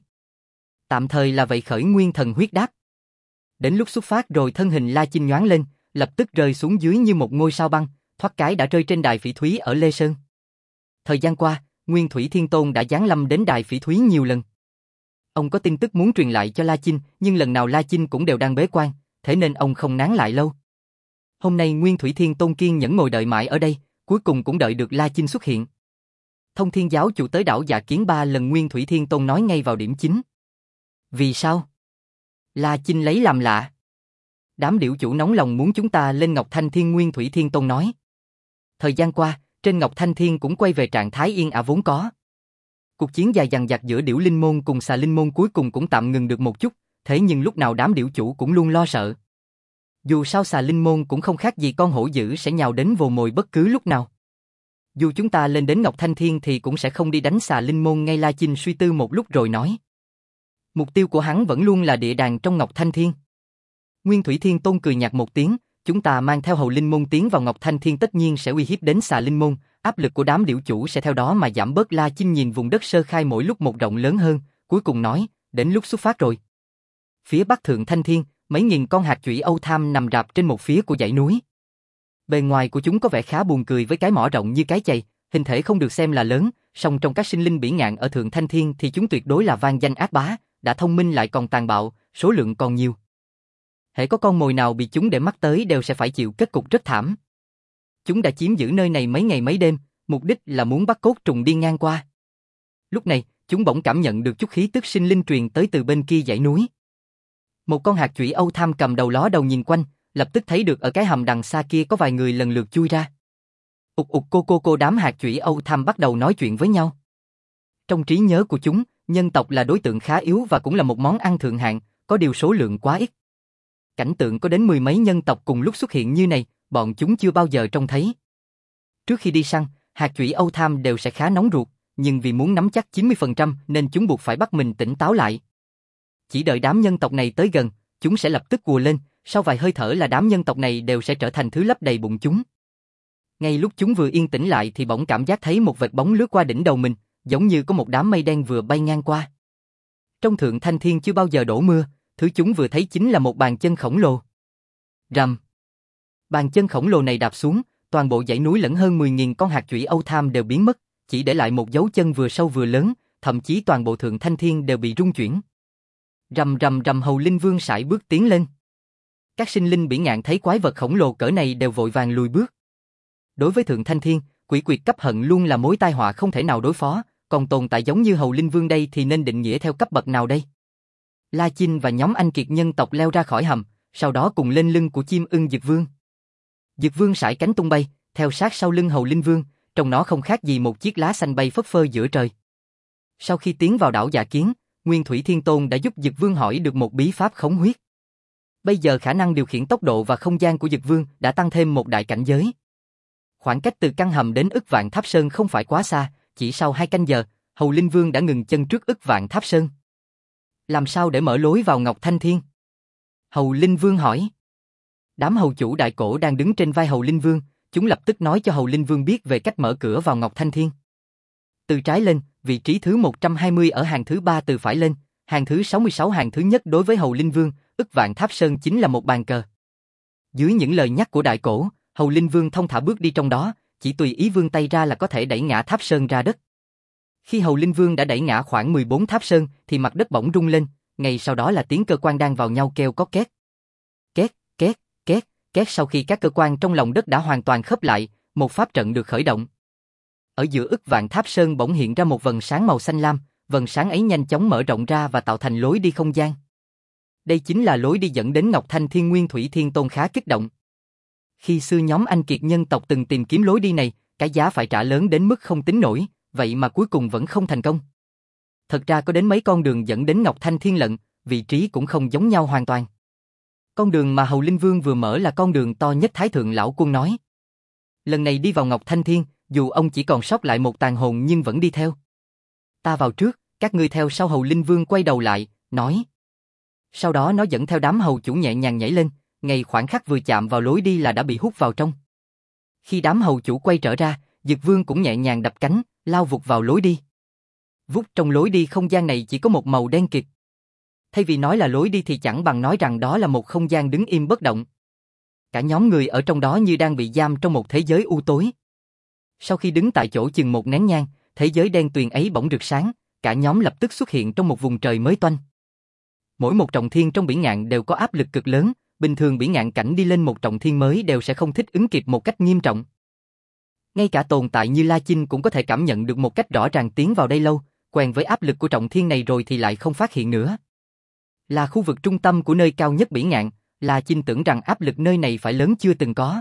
Tạm thời là vậy. Khởi Nguyên thần huyết đáp. Đến lúc xuất phát rồi thân hình La Chinh nhoáng lên, lập tức rơi xuống dưới như một ngôi sao băng, thoát cái đã rơi trên đài Phỉ Thúy ở Lê Sơn. Thời gian qua, Nguyên Thủy Thiên Tôn đã giáng lâm đến đài Phỉ Thúy nhiều lần. Ông có tin tức muốn truyền lại cho La Chinh, nhưng lần nào La Chinh cũng đều đang bế quan, thế nên ông không nán lại lâu. Hôm nay Nguyên Thủy Thiên Tôn kiên nhẫn ngồi đợi mãi ở đây, cuối cùng cũng đợi được La Chinh xuất hiện. Thông Thiên giáo chủ tới đảo Dạ Kiến 3 lần, Nguyên Thủy Thiên Tôn nói ngay vào điểm chính. Vì sao? La Chinh lấy làm lạ. Đám điểu chủ nóng lòng muốn chúng ta lên Ngọc Thanh Thiên, Nguyên Thủy Thiên Tôn nói. Thời gian qua, trên Ngọc Thanh Thiên cũng quay về trạng thái yên ả vốn có. Cuộc chiến dài dằng dặc giữa Điểu Linh Môn cùng Xà Linh Môn cuối cùng cũng tạm ngừng được một chút, thế nhưng lúc nào đám điểu chủ cũng luôn lo sợ. Dù sao Xà Linh Môn cũng không khác gì con hổ dữ sẽ nhào đến vồ mồi bất cứ lúc nào. Dù chúng ta lên đến Ngọc Thanh Thiên thì cũng sẽ không đi đánh Xà Linh Môn ngay. La Chinh suy tư một lúc rồi nói. Mục tiêu của hắn vẫn luôn là địa đàng trong Ngọc Thanh Thiên. Nguyên Thủy Thiên Tôn cười nhạt một tiếng, chúng ta mang theo Hầu Linh Môn tiến vào Ngọc Thanh Thiên tất nhiên sẽ uy hiếp đến Xà Linh Môn, áp lực của đám điểu chủ sẽ theo đó mà giảm bớt. La Chinh nhìn vùng đất sơ khai mỗi lúc một rộng lớn hơn, cuối cùng nói, đến lúc xuất phát rồi. Phía bắc Thượng Thanh Thiên, mấy nghìn con hạt chủy Âu Tham nằm rạp trên một phía của dãy núi. Bề ngoài của chúng có vẻ khá buồn cười với cái mỏ rộng như cái chày, hình thể không được xem là lớn, song trong các sinh linh bỉ ngạn ở Thượng Thanh Thiên thì chúng tuyệt đối là vang danh ác bá, đã thông minh lại còn tàn bạo, số lượng còn nhiều. Hễ có con mồi nào bị chúng để mắt tới đều sẽ phải chịu kết cục rất thảm. Chúng đã chiếm giữ nơi này mấy ngày mấy đêm, mục đích là muốn bắt cốt trùng đi ngang qua. Lúc này, chúng bỗng cảm nhận được chút khí tức sinh linh truyền tới từ bên kia dãy núi. Một con hạt chủy Âu Tham cầm đầu ló đầu nhìn quanh, lập tức thấy được ở cái hầm đằng xa kia có vài người lần lượt chui ra. Ục ục cô đám hạt chủy Âu Tham bắt đầu nói chuyện với nhau. Trong trí nhớ của chúng, nhân tộc là đối tượng khá yếu và cũng là một món ăn thượng hạng, có điều số lượng quá ít. Cảnh tượng có đến 10 mấy nhân tộc cùng lúc xuất hiện như này, bọn chúng chưa bao giờ trông thấy. Trước khi đi săn, hạt chủy Âu Tham đều sẽ khá nóng ruột, nhưng vì muốn nắm chắc 90% nên chúng buộc phải bắt mình tỉnh táo lại. Chỉ đợi đám nhân tộc này tới gần, chúng sẽ lập tức ùa lên, sau vài hơi thở là đám nhân tộc này đều sẽ trở thành thứ lấp đầy bụng chúng. Ngay lúc chúng vừa yên tĩnh lại thì bỗng cảm giác thấy một vệt bóng lướt qua đỉnh đầu mình, giống như có một đám mây đen vừa bay ngang qua. Trong Thượng Thanh Thiên chưa bao giờ đổ mưa, thứ chúng vừa thấy chính là một bàn chân khổng lồ. Rầm. Bàn chân khổng lồ này đạp xuống, toàn bộ dãy núi lẫn hơn 10.000 con hạt chủy Âu Tham đều biến mất, chỉ để lại một dấu chân vừa sâu vừa lớn, thậm chí toàn bộ Thượng Thanh Thiên đều bị rung chuyển. Rầm rầm rầm. Hầu Linh Vương sải bước tiến lên. Các sinh linh bỉ ngạn thấy quái vật khổng lồ cỡ này đều vội vàng lùi bước. Đối với Thượng Thanh Thiên, quỷ quyệt cấp hận luôn là mối tai họa không thể nào đối phó, còn tồn tại giống như Hầu Linh Vương đây thì nên định nghĩa theo cấp bậc nào đây? La Chinh và nhóm anh kiệt nhân tộc leo ra khỏi hầm, sau đó cùng lên lưng của chim ưng Dực Vương. Dực Vương sải cánh tung bay, theo sát sau lưng Hầu Linh Vương, trông nó không khác gì một chiếc lá xanh bay phất phơ giữa trời. Sau khi tiến vào đảo Dạ Kiến, Nguyên Thủy Thiên Tôn đã giúp Dực Vương hỏi được một bí pháp khống huyết. Bây giờ khả năng điều khiển tốc độ và không gian của Dực Vương đã tăng thêm một đại cảnh giới. Khoảng cách từ căn hầm đến Ức Vạn Tháp Sơn không phải quá xa, chỉ sau 2 canh giờ, Hầu Linh Vương đã ngừng chân trước Ức Vạn Tháp Sơn. Làm sao để mở lối vào Ngọc Thanh Thiên? Hầu Linh Vương hỏi. Đám hầu chủ đại cổ đang đứng trên vai Hầu Linh Vương, chúng lập tức nói cho Hầu Linh Vương biết về cách mở cửa vào Ngọc Thanh Thiên. Từ trái lên, vị trí thứ 120 ở hàng thứ 3 từ phải lên, hàng thứ 66 hàng thứ nhất đối với Hầu Linh Vương, Ức Vạn Tháp Sơn chính là một bàn cờ. Dưới những lời nhắc của đại cổ, Hầu Linh Vương thông thả bước đi trong đó, chỉ tùy ý vươn tay ra là có thể đẩy ngã Tháp Sơn ra đất. Khi Hầu Linh Vương đã đẩy ngã khoảng 14 Tháp Sơn thì mặt đất bỗng rung lên, ngay sau đó là tiếng cơ quan đan vào nhau kêu có két. Két, két, két, két. Sau khi các cơ quan trong lòng đất đã hoàn toàn khớp lại, một pháp trận được khởi động. Ở giữa Ức Vạn Tháp Sơn bỗng hiện ra một vầng sáng màu xanh lam, vầng sáng ấy nhanh chóng mở rộng ra và tạo thành lối đi không gian. Đây chính là lối đi dẫn đến Ngọc Thanh Thiên. Nguyên Thủy Thiên Tôn khá kích động. Khi xưa nhóm anh kiệt nhân tộc từng tìm kiếm lối đi này, cái giá phải trả lớn đến mức không tính nổi, vậy mà cuối cùng vẫn không thành công. Thật ra có đến mấy con đường dẫn đến Ngọc Thanh Thiên lận, vị trí cũng không giống nhau hoàn toàn. Con đường mà Hầu Linh Vương vừa mở là con đường to nhất. Thái Thượng Lão Quân nói. Lần này đi vào Ngọc Thanh Thiên, dù ông chỉ còn sót lại một tàn hồn nhưng vẫn đi theo. Ta vào trước, các ngươi theo sau. Hầu Linh Vương quay đầu lại, nói. Sau đó nó dẫn theo đám hầu chủ nhẹ nhàng nhảy lên, ngay khoảng khắc vừa chạm vào lối đi là đã bị hút vào trong. Khi đám hầu chủ quay trở ra, Dực Vương cũng nhẹ nhàng đập cánh, lao vụt vào lối đi. Vút trong lối đi không gian này chỉ có một màu đen kịt. Thay vì nói là lối đi thì chẳng bằng nói rằng đó là một không gian đứng im bất động. Cả nhóm người ở trong đó như đang bị giam trong một thế giới u tối. Sau khi đứng tại chỗ chừng một nén nhang, thế giới đen tuyền ấy bỗng rực sáng, cả nhóm lập tức xuất hiện trong một vùng trời mới toanh. Mỗi một trọng thiên trong bỉ ngạn đều có áp lực cực lớn, bình thường bỉ ngạn cảnh đi lên một trọng thiên mới đều sẽ không thích ứng kịp một cách nghiêm trọng. Ngay cả tồn tại như La Chinh cũng có thể cảm nhận được một cách rõ ràng. Tiến vào đây lâu, quen với áp lực của trọng thiên này rồi thì lại không phát hiện nữa. Là khu vực trung tâm của nơi cao nhất bỉ ngạn, La Chinh tưởng rằng áp lực nơi này phải lớn chưa từng có.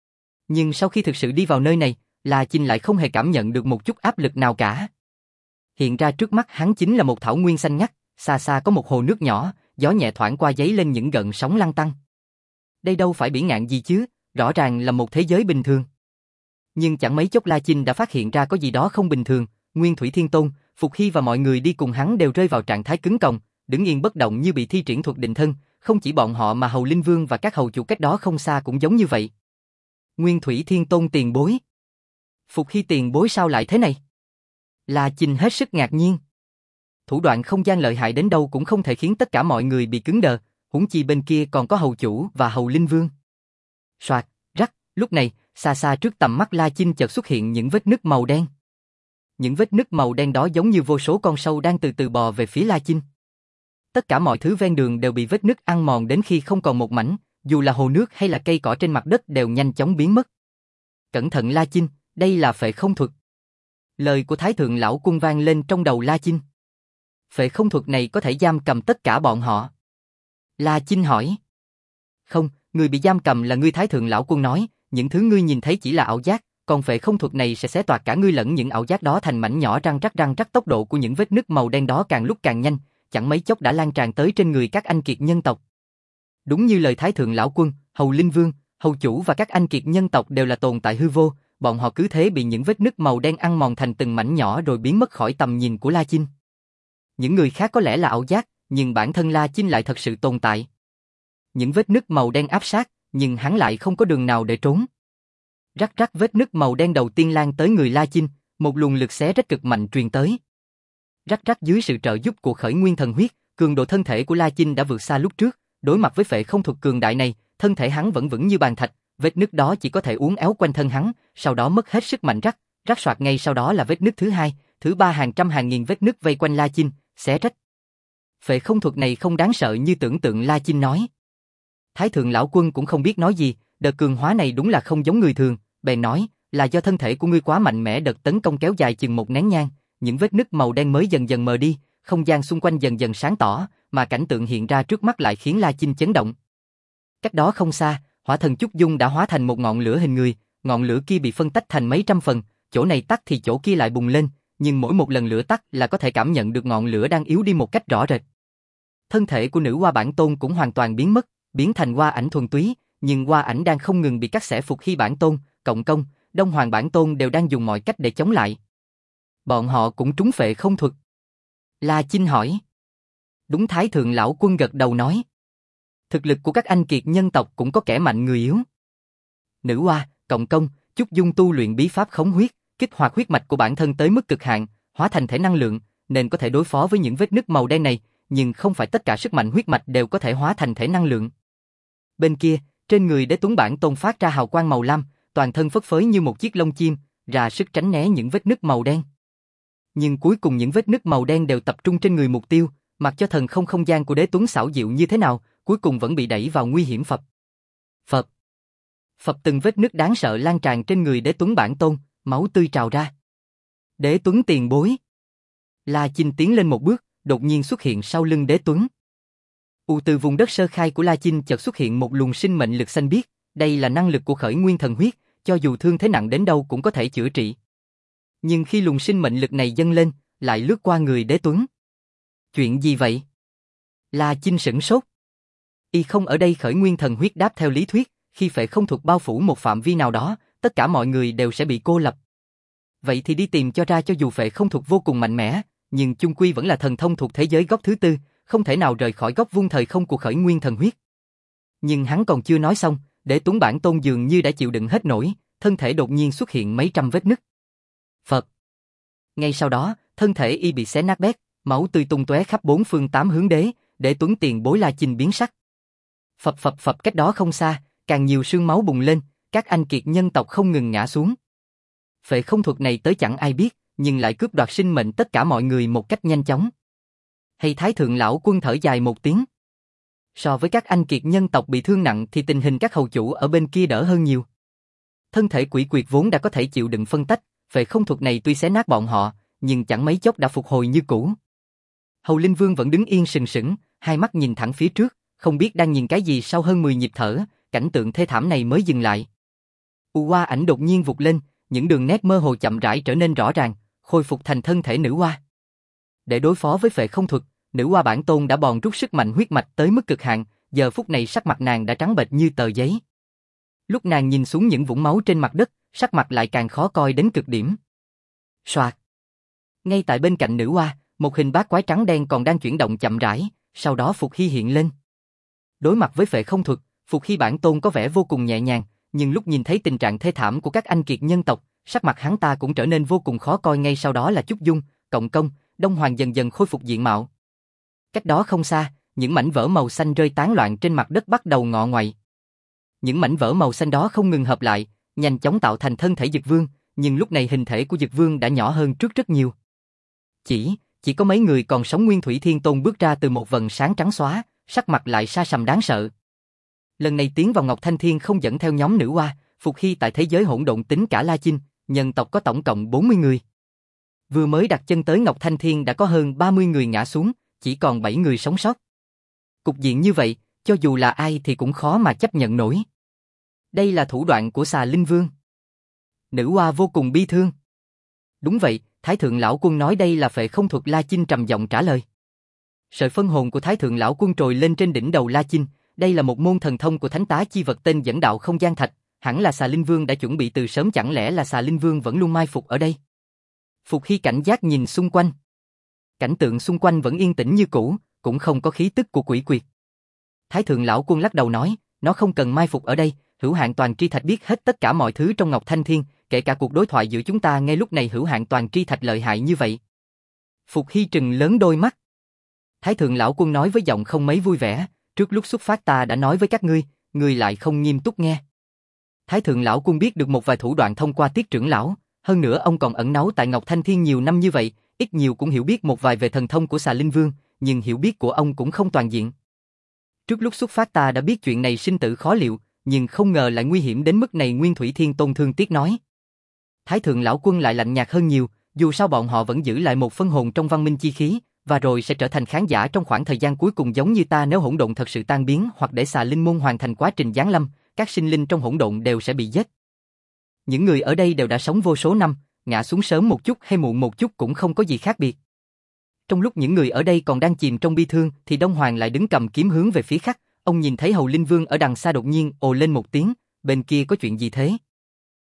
Nhưng sau khi thực sự đi vào nơi này, La Chinh lại không hề cảm nhận được một chút áp lực nào cả. Hiện ra trước mắt hắn chính là một thảo nguyên xanh ngắt, xa xa có một hồ nước nhỏ, gió nhẹ thoảng qua giấy lên những gợn sóng lăn tăn. Đây đâu phải bỉ ngạn gì chứ, rõ ràng là một thế giới bình thường. Nhưng chẳng mấy chốc La Chinh đã phát hiện ra có gì đó không bình thường. Nguyên Thủy Thiên Tôn, Phục Hy và mọi người đi cùng hắn đều rơi vào trạng thái cứng còng, đứng yên bất động như bị thi triển thuật định thân. Không chỉ bọn họ mà Hầu Linh Vương và các hầu chủ cách đó không xa cũng giống như vậy. Nguyên Thủy Thiên Tôn tiền bối. Phục Hy tiền bối sao lại thế này? La Chinh hết sức ngạc nhiên. Thủ đoạn không gian lợi hại đến đâu cũng không thể khiến tất cả mọi người bị cứng đờ, huống chi bên kia còn có hầu chủ và Hầu Linh Vương. Soạt, rắc, lúc này, xa xa trước tầm mắt La Chinh chợt xuất hiện những vết nứt màu đen. Những vết nứt màu đen đó giống như vô số con sâu đang từ từ bò về phía La Chinh. Tất cả mọi thứ ven đường đều bị vết nứt ăn mòn đến khi không còn một mảnh, dù là hồ nước hay là cây cỏ trên mặt đất đều nhanh chóng biến mất. Cẩn thận La Chinh, đây là phệ không thuật. Lời của Thái Thượng Lão Quân vang lên trong đầu La Chinh. Phệ không thuật này có thể giam cầm tất cả bọn họ. La Chinh hỏi. Không, người bị giam cầm là ngươi. Thái Thượng Lão Quân nói, những thứ ngươi nhìn thấy chỉ là ảo giác, còn phệ không thuật này sẽ xé toạc cả ngươi lẫn những ảo giác đó thành mảnh nhỏ. Răng rắc tốc độ của những vết nứt màu đen đó càng lúc càng nhanh, chẳng mấy chốc đã lan tràn tới trên người các anh kiệt nhân tộc. Đúng như lời Thái Thượng Lão Quân, Hầu Linh Vương, hầu chủ và các anh kiệt nhân tộc đều là tồn tại hư vô, bọn họ cứ thế bị những vết nứt màu đen ăn mòn thành từng mảnh nhỏ rồi biến mất khỏi tầm nhìn của La Chinh. Những người khác có lẽ là ảo giác, nhưng bản thân La Chinh lại thật sự tồn tại. Những vết nứt màu đen áp sát, nhưng hắn lại không có đường nào để trốn. Rắc vết nứt màu đen đầu tiên lan tới người La Chinh, một luồng lực xé rách cực mạnh truyền tới. Rắc dưới sự trợ giúp của khởi nguyên thần huyết, cường độ thân thể của La Chinh đã vượt xa lúc trước, đối mặt với phệ không thuật cường đại này, thân thể hắn vẫn vững như bàn thạch, vết nứt đó chỉ có thể uốn éo quanh thân hắn, sau đó mất hết sức mạnh. Rắc soạt, ngay sau đó là vết nứt thứ hai, thứ ba, hàng trăm hàng nghìn vết nứt vây quanh La Chinh, xé rách. Phệ không thuật này không đáng sợ như tưởng tượng, La Chinh nói. Thái Thượng Lão Quân cũng không biết nói gì, đợt cường hóa này đúng là không giống người thường, bèn nói, là do thân thể của ngươi quá mạnh mẽ. Đợt tấn công kéo dài chừng một nén nhang, những vết nứt màu đen mới dần dần mờ đi, không gian xung quanh dần dần sáng tỏ, mà cảnh tượng hiện ra trước mắt lại khiến La Chinh chấn động. Cách đó không xa, hỏa thần Chúc Dung đã hóa thành một ngọn lửa hình người, ngọn lửa kia bị phân tách thành mấy trăm phần, chỗ này tắt thì chỗ kia lại bùng lên, nhưng mỗi một lần lửa tắt là có thể cảm nhận được ngọn lửa đang yếu đi một cách rõ rệt. Thân thể của nữ Hoa Bản Tôn cũng hoàn toàn biến mất, biến thành hoa ảnh thuần túy, nhưng hoa ảnh đang không ngừng bị cắt xẻ. Phục Hy Bản Tôn, cộng công, Đông Hoàng Bản Tôn đều đang dùng mọi cách để chống lại. Bọn họ cũng trúng phệ không thuật. La Chinh hỏi. Đúng, Thái Thượng Lão Quân gật đầu nói. Thực lực của các anh kiệt nhân tộc cũng có kẻ mạnh người yếu. Nữ Hoa, Cộng Công, Chúc Dung tu luyện bí pháp khống huyết, kích hoạt huyết mạch của bản thân tới mức cực hạn, hóa thành thể năng lượng, nên có thể đối phó với những vết nứt màu đen này, nhưng không phải tất cả sức mạnh huyết mạch đều có thể hóa thành thể năng lượng. Bên kia, trên người Đế Tuấn Bản Tôn phát ra hào quang màu lam, toàn thân phất phới như một chiếc lông chim, ra sức tránh né những vết nứt màu đen. Nhưng cuối cùng những vết nứt màu đen đều tập trung trên người mục tiêu, mặc cho thần không không gian của Đế Tuấn xảo diệu như thế nào, cuối cùng vẫn bị đẩy vào nguy hiểm. Phập từng vết nứt đáng sợ lan tràn trên người Đế Tuấn Bản Tôn, máu tươi trào ra. Đế Tuấn tiền bối. La Chinh tiến lên một bước, đột nhiên xuất hiện sau lưng Đế Tuấn. Từ vùng đất sơ khai của La Chinh chợt xuất hiện một luồng sinh mệnh lực xanh biếc, đây là năng lực của khởi nguyên thần huyết, cho dù thương thế nặng đến đâu cũng có thể chữa trị. Nhưng khi luồng sinh mệnh lực này dâng lên, lại lướt qua người Đế Tuấn. Chuyện gì vậy? La Chinh sửng sốt. Y không ở đây. Khởi nguyên thần huyết đáp theo lý thuyết, khi phệ không thuật bao phủ một phạm vi nào đó, tất cả mọi người đều sẽ bị cô lập. Vậy thì đi tìm cho ra, cho dù phệ không thuật vô cùng mạnh mẽ, nhưng chung quy vẫn là thần thông thuộc thế giới góc thứ tư, không thể nào rời khỏi góc vuông thời không của khởi nguyên thần huyết. Nhưng hắn còn chưa nói xong, Đế Tuấn Bản Tôn dường như đã chịu đựng hết nổi, thân thể đột nhiên xuất hiện mấy trăm vết nứt. Phật. Ngay sau đó, thân thể y bị xé nát bét, máu tươi tung tóe khắp bốn phương tám hướng. Đế Tuấn tiền bối La Chinh biến sắc. Phập, cách đó không xa, càng nhiều sương máu bùng lên, các anh kiệt nhân tộc không ngừng ngã xuống. Phệ không thuật này tới chẳng ai biết, nhưng lại cướp đoạt sinh mệnh tất cả mọi người một cách nhanh chóng. Hay Thái Thượng Lão Quân thở dài một tiếng. So với các anh kiệt nhân tộc bị thương nặng thì tình hình các hầu chủ ở bên kia đỡ hơn nhiều. Thân thể quỷ quyệt vốn đã có thể chịu đựng phân tách, phệ không thuật này tuy xé nát bọn họ, nhưng chẳng mấy chốc đã phục hồi như cũ. Hầu Linh Vương vẫn đứng yên sừng sững, hai mắt nhìn thẳng phía trước, không biết đang nhìn cái gì. Sau hơn 10 nhịp thở, cảnh tượng thê thảm này mới dừng lại. Hoa ảnh đột nhiên vụt lên, những đường nét mơ hồ chậm rãi trở nên rõ ràng, khôi phục thành thân thể nữ hoa. Để đối phó với phệ không thuật, nữ hoa bản tôn đã bòn rút sức mạnh huyết mạch tới mức cực hạn, giờ phút này sắc mặt nàng đã trắng bệch như tờ giấy. Lúc nàng nhìn xuống những vũng máu trên mặt đất, sắc mặt lại càng khó coi đến cực điểm. Soạt. Ngay tại bên cạnh nữ hoa, một hình bát quái trắng đen còn đang chuyển động chậm rãi, sau đó Phục Hy hiện lên. Đối mặt với phệ không thuật, Phục Hy bản tôn có vẻ vô cùng nhẹ nhàng, nhưng lúc nhìn thấy tình trạng thê thảm của các anh kiệt nhân tộc, sắc mặt hắn ta cũng trở nên vô cùng khó coi. Ngay sau đó là Chúc Dung, Cộng Công, Đông Hoàng dần dần khôi phục diện mạo. Cách đó không xa, những mảnh vỡ màu xanh rơi tán loạn trên mặt đất bắt đầu ngọ ngoại. Những mảnh vỡ màu xanh đó không ngừng hợp lại, nhanh chóng tạo thành thân thể Dực Vương, nhưng lúc này hình thể của Dực Vương đã nhỏ hơn trước rất nhiều. Chỉ có mấy người còn sống. Nguyên Thủy Thiên Tôn bước ra từ một vầng sáng trắng xóa, sắc mặt lại xa sầm đáng sợ. Lần này tiến vào Ngọc Thanh Thiên không dẫn theo nhóm nữ hoa, Phục Hy tại thế giới hỗn độn tính cả La Chinh, nhân tộc có tổng cộng 40 người. Vừa mới đặt chân tới Ngọc Thanh Thiên đã có hơn 30 người ngã xuống, chỉ còn 7 người sống sót. Cục diện như vậy, cho dù là ai thì cũng khó mà chấp nhận nổi. Đây là thủ đoạn của Xà Linh Vương. Nữ hoa vô cùng bi thương. Đúng vậy, Thái Thượng Lão Quân nói đây là phệ không thuật. La Chinh trầm giọng trả lời. Sợi phân hồn của Thái Thượng Lão Quân trồi lên trên đỉnh đầu La Chinh, đây là một môn thần thông của thánh tá chi vật tên dẫn đạo không gian thạch, hẳn là Xà Linh Vương đã chuẩn bị từ sớm. Chẳng lẽ là Xà Linh Vương vẫn luôn mai phục ở đây? Phục Hy cảnh giác nhìn xung quanh. Cảnh tượng xung quanh vẫn yên tĩnh như cũ, cũng không có khí tức của quỷ quyệt. Thái Thượng Lão Quân lắc đầu nói, nó không cần mai phục ở đây, Hữu Hạn Toàn Tri Thạch biết hết tất cả mọi thứ trong Ngọc Thanh Thiên, kể cả cuộc đối thoại giữa chúng ta ngay lúc này. Hữu Hạn Toàn Tri Thạch lợi hại như vậy? Phục Hy trừng lớn đôi mắt. Thái Thượng Lão Quân nói với giọng không mấy vui vẻ, trước lúc xuất phát ta đã nói với các ngươi lại không nghiêm túc nghe. Thái Thượng Lão Quân biết được một vài thủ đoạn thông qua Tiết trưởng lão, hơn nữa ông còn ẩn náu tại Ngọc Thanh Thiên nhiều năm như vậy, ít nhiều cũng hiểu biết một vài về thần thông của Xà Linh Vương, nhưng hiểu biết của ông cũng không toàn diện. Trước lúc xuất phát ta đã biết chuyện này sinh tử khó liệu, nhưng không ngờ lại nguy hiểm đến mức này. Nguyên Thủy Thiên Tôn thương tiếc nói. Thái Thượng Lão Quân lại lạnh nhạt hơn nhiều, dù sao bọn họ vẫn giữ lại một phân hồn trong văn minh chi khí, và rồi sẽ trở thành khán giả trong khoảng thời gian cuối cùng giống như ta. Nếu hỗn độn thật sự tan biến hoặc để Xà Linh môn hoàn thành quá trình giáng lâm, các sinh linh trong hỗn độn đều sẽ bị giết. Những người ở đây đều đã sống vô số năm, ngã xuống sớm một chút hay muộn một chút cũng không có gì khác biệt. Trong lúc những người ở đây còn đang chìm trong bi thương thì Đông Hoàng lại đứng cầm kiếm hướng về phía Khắc. Ông nhìn thấy Hầu Linh Vương ở đằng xa đột nhiên ồ lên một tiếng, bên kia có chuyện gì thế?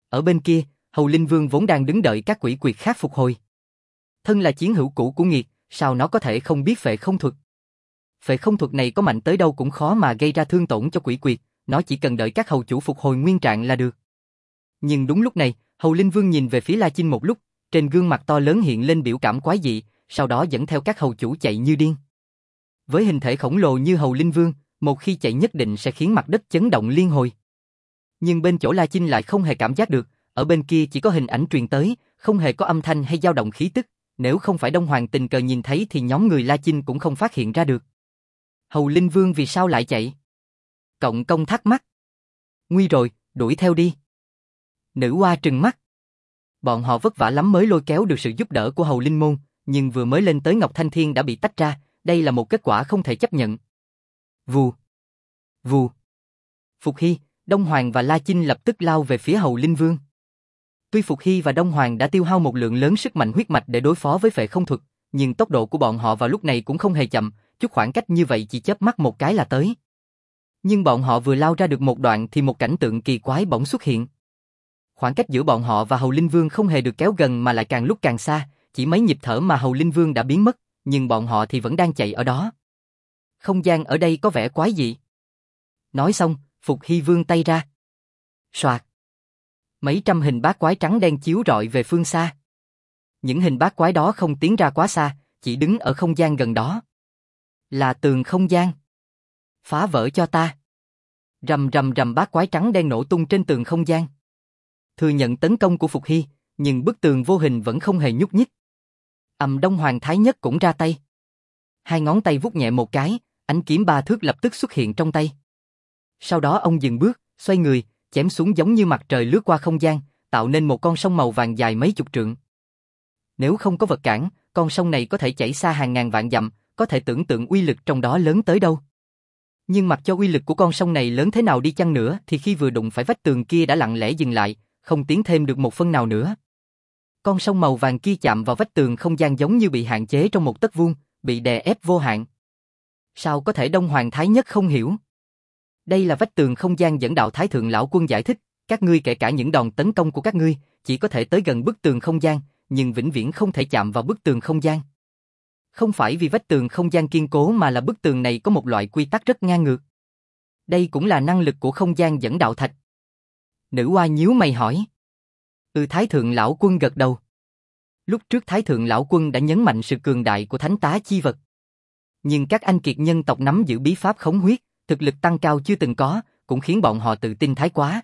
Ở bên kia, Hầu Linh Vương vốn đang đứng đợi các quỷ quyệt khác phục hồi. Thân là chiến hữu cũ của Nghiệt, sao nó có thể không biết phệ không thuật? Phệ không thuật này có mạnh tới đâu cũng khó mà gây ra thương tổn cho quỷ quyệt, nó chỉ cần đợi các hầu chủ phục hồi nguyên trạng là được. Nhưng đúng lúc này, Hầu Linh Vương nhìn về phía La Chinh một lúc, trên gương mặt to lớn hiện lên biểu cảm quái dị, sau đó dẫn theo các hầu chủ chạy như điên. Với hình thể khổng lồ như Hầu Linh Vương, một khi chạy nhất định sẽ khiến mặt đất chấn động liên hồi. Nhưng bên chỗ La Chinh lại không hề cảm giác được, ở bên kia chỉ có hình ảnh truyền tới, không hề có âm thanh hay dao động khí tức, nếu không phải Đông Hoàng tình cờ nhìn thấy thì nhóm người La Chinh cũng không phát hiện ra được. Hầu Linh Vương vì sao lại chạy? Cộng công thắc mắc. Nguy rồi, đuổi theo đi. Nữ oa trừng mắt. Bọn họ vất vả lắm mới lôi kéo được sự giúp đỡ của Hầu Linh Môn, nhưng vừa mới lên tới Ngọc Thanh Thiên đã bị tách ra, đây là một kết quả không thể chấp nhận. Vù. Vù. Phục Hy, Đông Hoàng và La Chinh lập tức lao về phía Hầu Linh Vương. Tuy Phục Hy và Đông Hoàng đã tiêu hao một lượng lớn sức mạnh huyết mạch để đối phó với phệ không thuật, nhưng tốc độ của bọn họ vào lúc này cũng không hề chậm, chút khoảng cách như vậy chỉ chớp mắt một cái là tới. Nhưng bọn họ vừa lao ra được một đoạn thì một cảnh tượng kỳ quái bỗng xuất hiện. Khoảng cách giữa bọn họ và Hầu Linh Vương không hề được kéo gần mà lại càng lúc càng xa, chỉ mấy nhịp thở mà Hầu Linh Vương đã biến mất, nhưng bọn họ thì vẫn đang chạy ở đó. Không gian ở đây có vẻ quái dị. Nói xong, Phục Hy vươn tay ra. Soạt. Mấy trăm hình bát quái trắng đen chiếu rọi về phương xa. Những hình bát quái đó không tiến ra quá xa, chỉ đứng ở không gian gần đó. Là tường không gian. Phá vỡ cho ta. Rầm rầm rầm bát quái trắng đen nổ tung trên tường không gian. Thừa nhận tấn công của Phục Hy, nhưng bức tường vô hình vẫn không hề nhúc nhích. Đông Hoàng Thái Nhất cũng ra tay. Hai ngón tay vuốt nhẹ một cái, ánh kiếm 3 thước lập tức xuất hiện trong tay. Sau đó ông dừng bước, xoay người, chém xuống giống như mặt trời lướt qua không gian, tạo nên một con sông màu vàng dài mấy chục trượng. Nếu không có vật cản, con sông này có thể chảy xa hàng ngàn vạn dặm, có thể tưởng tượng uy lực trong đó lớn tới đâu. Nhưng mặc cho uy lực của con sông này lớn thế nào đi chăng nữa thì khi vừa đụng phải vách tường kia đã lặng lẽ dừng lại, không tiến thêm được một phân nào nữa. Con sông màu vàng kia chạm vào vách tường không gian giống như bị hạn chế trong một tấc vuông, bị đè ép vô hạn. Sao có thể Đông Hoàng Thái Nhất không hiểu? Đây là vách tường không gian dẫn đạo Thái Thượng Lão Quân giải thích, các ngươi kể cả những đòn tấn công của các ngươi, chỉ có thể tới gần bức tường không gian, nhưng vĩnh viễn không thể chạm vào bức tường không gian. Không phải vì vách tường không gian kiên cố mà là bức tường này có một loại quy tắc rất ngang ngược. Đây cũng là năng lực của không gian dẫn đạo thạch. Nữ oa nhíu mày hỏi. Thái Thượng Lão Quân gật đầu. Lúc trước Thái Thượng Lão Quân đã nhấn mạnh sự cường đại của thánh tá chi vật. Nhưng các anh kiệt nhân tộc nắm giữ bí pháp khống huyết, thực lực tăng cao chưa từng có, cũng khiến bọn họ tự tin thái quá.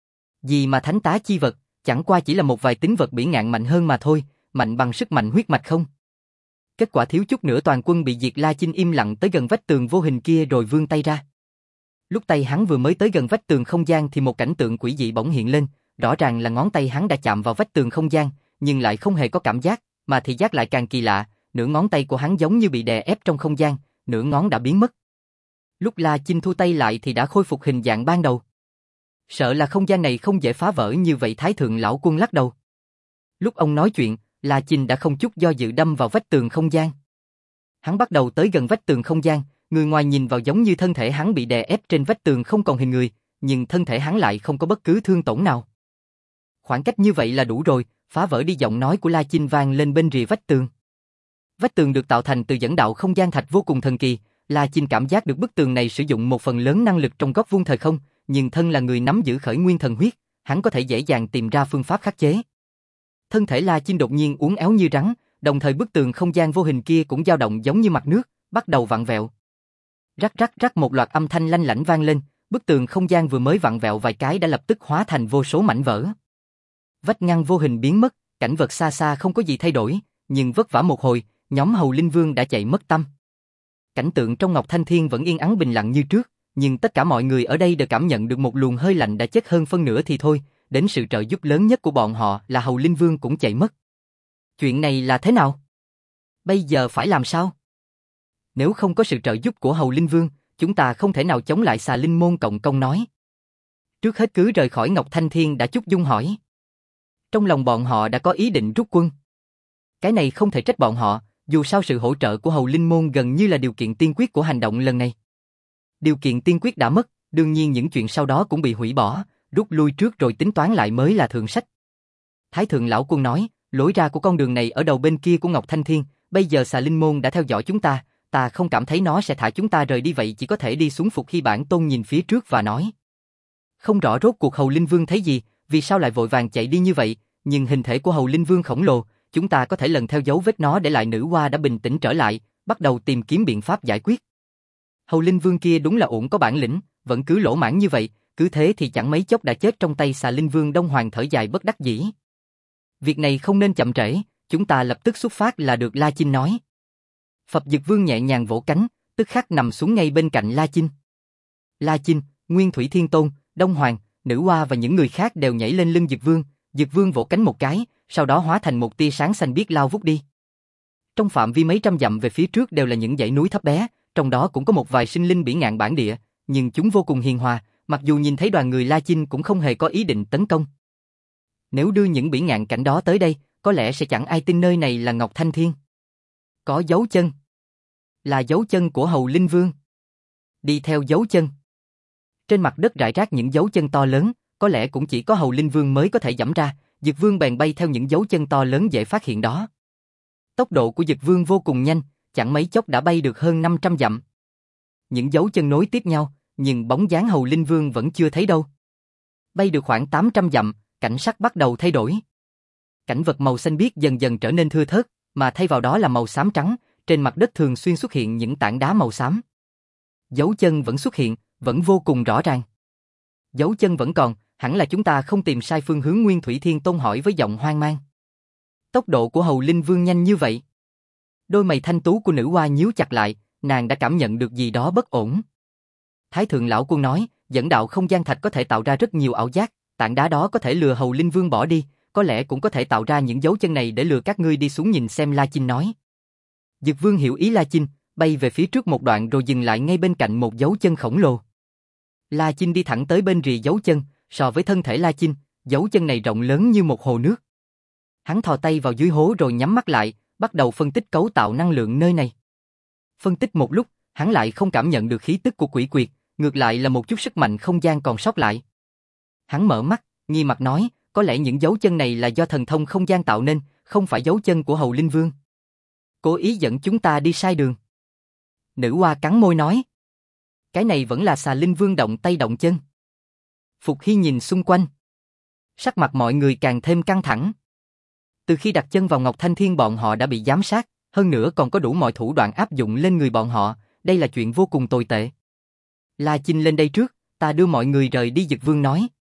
Gì mà thánh tá chi vật, chẳng qua chỉ là một vài tính vật bỉ ngạn mạnh hơn mà thôi, mạnh bằng sức mạnh huyết mạch không. Kết quả thiếu chút nữa toàn quân bị diệt. La Chinh im lặng tới gần vách tường vô hình kia rồi vươn tay ra. Lúc tay hắn vừa mới tới gần vách tường không gian thì một cảnh tượng quỷ dị bỗng hiện lên, rõ ràng là ngón tay hắn đã chạm vào vách tường không gian, nhưng lại không hề có cảm giác, mà thị giác lại càng kỳ lạ, nửa ngón tay của hắn giống như bị đè ép trong không gian, nửa ngón đã biến mất. Lúc La Chinh thu tay lại thì đã khôi phục hình dạng ban đầu. Sợ là không gian này không dễ phá vỡ như vậy. Thái Thượng Lão Quân lắc đầu. Lúc ông nói chuyện, La Chinh đã không chút do dự đâm vào vách tường không gian. Hắn bắt đầu tới gần vách tường không gian, người ngoài nhìn vào giống như thân thể hắn bị đè ép trên vách tường không còn hình người, nhưng thân thể hắn lại không có bất cứ thương tổn nào. Khoảng cách như vậy là đủ rồi, phá vỡ đi. Giọng nói của La Chinh vang lên bên rìa vách tường. Vách tường được tạo thành từ dẫn đạo không gian thạch vô cùng thần kỳ, La Chinh cảm giác được bức tường này sử dụng một phần lớn năng lực trong góc vuông thời không, nhưng thân là người nắm giữ khởi nguyên thần huyết, hắn có thể dễ dàng tìm ra phương pháp khắc chế. Thân thể La Chinh đột nhiên uốn éo như rắn, đồng thời bức tường không gian vô hình kia cũng dao động giống như mặt nước, bắt đầu vặn vẹo. Rắc rắc rắc một loạt âm thanh lanh lảnh vang lên, bức tường không gian vừa mới vặn vẹo vài cái đã lập tức hóa thành vô số mảnh vỡ. Vách ngăn vô hình biến mất, cảnh vật xa xa không có gì thay đổi, nhưng vất vả một hồi, nhóm Hầu Linh Vương đã chạy mất tâm. Cảnh tượng trong Ngọc Thanh Thiên vẫn yên ắng bình lặng như trước, nhưng tất cả mọi người ở đây đều cảm nhận được một luồng hơi lạnh đã chết hơn phân nửa thì thôi, đến sự trợ giúp lớn nhất của bọn họ là Hầu Linh Vương cũng chạy mất. Chuyện này là thế nào? Bây giờ phải làm sao? Nếu không có sự trợ giúp của Hầu Linh Vương, chúng ta không thể nào chống lại Xà Linh Môn. Cộng công nói. Trước hết cứ rời khỏi Ngọc Thanh Thiên đã. Chúc Dung hỏi. Trong lòng bọn họ đã có ý định rút quân. Cái này không thể trách bọn họ, dù sao sự hỗ trợ của Hầu Linh Môn gần như là điều kiện tiên quyết của hành động lần này. Điều kiện tiên quyết đã mất, đương nhiên những chuyện sau đó cũng bị hủy bỏ, rút lui trước rồi tính toán lại mới là thượng sách. Thái thượng lão quân nói, lối ra của con đường này ở đầu bên kia của Ngọc Thanh Thiên, bây giờ xà linh môn đã theo dõi chúng ta không cảm thấy nó sẽ thả chúng ta rời đi, vậy chỉ có thể đi xuống. Phục Hy Bản Tôn nhìn phía trước và nói. Không rõ rốt cuộc Hầu Linh Vương thấy gì, vì sao lại vội vàng chạy đi như vậy, nhưng hình thể của Hầu Linh Vương khổng lồ, chúng ta có thể lần theo dấu vết nó để lại. Nữ hoa đã bình tĩnh trở lại, bắt đầu tìm kiếm biện pháp giải quyết. Hầu Linh Vương kia đúng là ổn có bản lĩnh, vẫn cứ lỗ mãng như vậy, cứ thế thì chẳng mấy chốc đã chết trong tay xà Linh Vương. Đông Hoàng thở dài bất đắc dĩ. Việc này không nên chậm trễ, chúng ta lập tức xuất phát là được, La Chinh nói. Phập Dực Vương nhẹ nhàng vỗ cánh, tức khắc nằm xuống ngay bên cạnh La Chinh. La Chinh, Nguyên Thủy Thiên Tôn, Đông Hoàng, Nữ Hoa và những người khác đều nhảy lên lưng Dực Vương. Dực Vương vỗ cánh một cái, sau đó hóa thành một tia sáng xanh biếc lao vút đi. Trong phạm vi mấy trăm dặm về phía trước đều là những dãy núi thấp bé, trong đó cũng có một vài sinh linh bỉ ngạn bản địa, nhưng chúng vô cùng hiền hòa, mặc dù nhìn thấy đoàn người La Chinh cũng không hề có ý định tấn công. Nếu đưa những bỉ ngạn cảnh đó tới đây, có lẽ sẽ chẳng ai tin nơi này là Ngọc Thanh Thiên. Có dấu chân. Là dấu chân của Hầu Linh Vương. Đi theo dấu chân. Trên mặt đất rải rác những dấu chân to lớn, có lẽ cũng chỉ có Hầu Linh Vương mới có thể dẫm ra. Dực Vương bèn bay theo những dấu chân to lớn dễ phát hiện đó. Tốc độ của Dực Vương vô cùng nhanh, chẳng mấy chốc đã bay được hơn 500 dặm. Những dấu chân nối tiếp nhau, nhưng bóng dáng Hầu Linh Vương vẫn chưa thấy đâu. Bay được khoảng 800 dặm, cảnh sắc bắt đầu thay đổi. Cảnh vật màu xanh biếc dần dần trở nên thưa thớt, mà thay vào đó là màu xám trắng, trên mặt đất thường xuyên xuất hiện những tảng đá màu xám. Dấu chân vẫn xuất hiện, vẫn vô cùng rõ ràng. Dấu chân vẫn còn, hẳn là chúng ta không tìm sai phương hướng. Nguyên Thủy Thiên Tôn hỏi với giọng hoang mang. Tốc độ của Hầu Linh Vương nhanh như vậy. Đôi mày thanh tú của Nữ Hoa nhíu chặt lại, nàng đã cảm nhận được gì đó bất ổn. Thái thượng lão quân nói, dẫn đạo không gian thạch có thể tạo ra rất nhiều ảo giác, tảng đá đó có thể lừa Hầu Linh Vương bỏ đi, có lẽ cũng có thể tạo ra những dấu chân này để lừa các ngươi đi xuống nhìn xem. La Chinh nói. Dực Vương hiểu ý La Chinh, bay về phía trước một đoạn rồi dừng lại ngay bên cạnh một dấu chân khổng lồ. La Chinh đi thẳng tới bên rìa dấu chân, so với thân thể La Chinh, dấu chân này rộng lớn như một hồ nước. Hắn thò tay vào dưới hố rồi nhắm mắt lại, bắt đầu phân tích cấu tạo năng lượng nơi này. Phân tích một lúc, hắn lại không cảm nhận được khí tức của quỷ quyệt, ngược lại là một chút sức mạnh không gian còn sót lại. Hắn mở mắt, nghi mặt nói, có lẽ những dấu chân này là do thần thông không gian tạo nên, không phải dấu chân của Hầu Linh Vương. Cố ý dẫn chúng ta đi sai đường. Nữ Hoa cắn môi nói. Cái này vẫn là xà Linh Vương động tay động chân. Phục Hy nhìn xung quanh. Sắc mặt mọi người càng thêm căng thẳng. Từ khi đặt chân vào Ngọc Thanh Thiên bọn họ đã bị giám sát, hơn nữa còn có đủ mọi thủ đoạn áp dụng lên người bọn họ, đây là chuyện vô cùng tồi tệ. La Chinh lên đây trước, ta đưa mọi người rời đi. Dực Vương nói.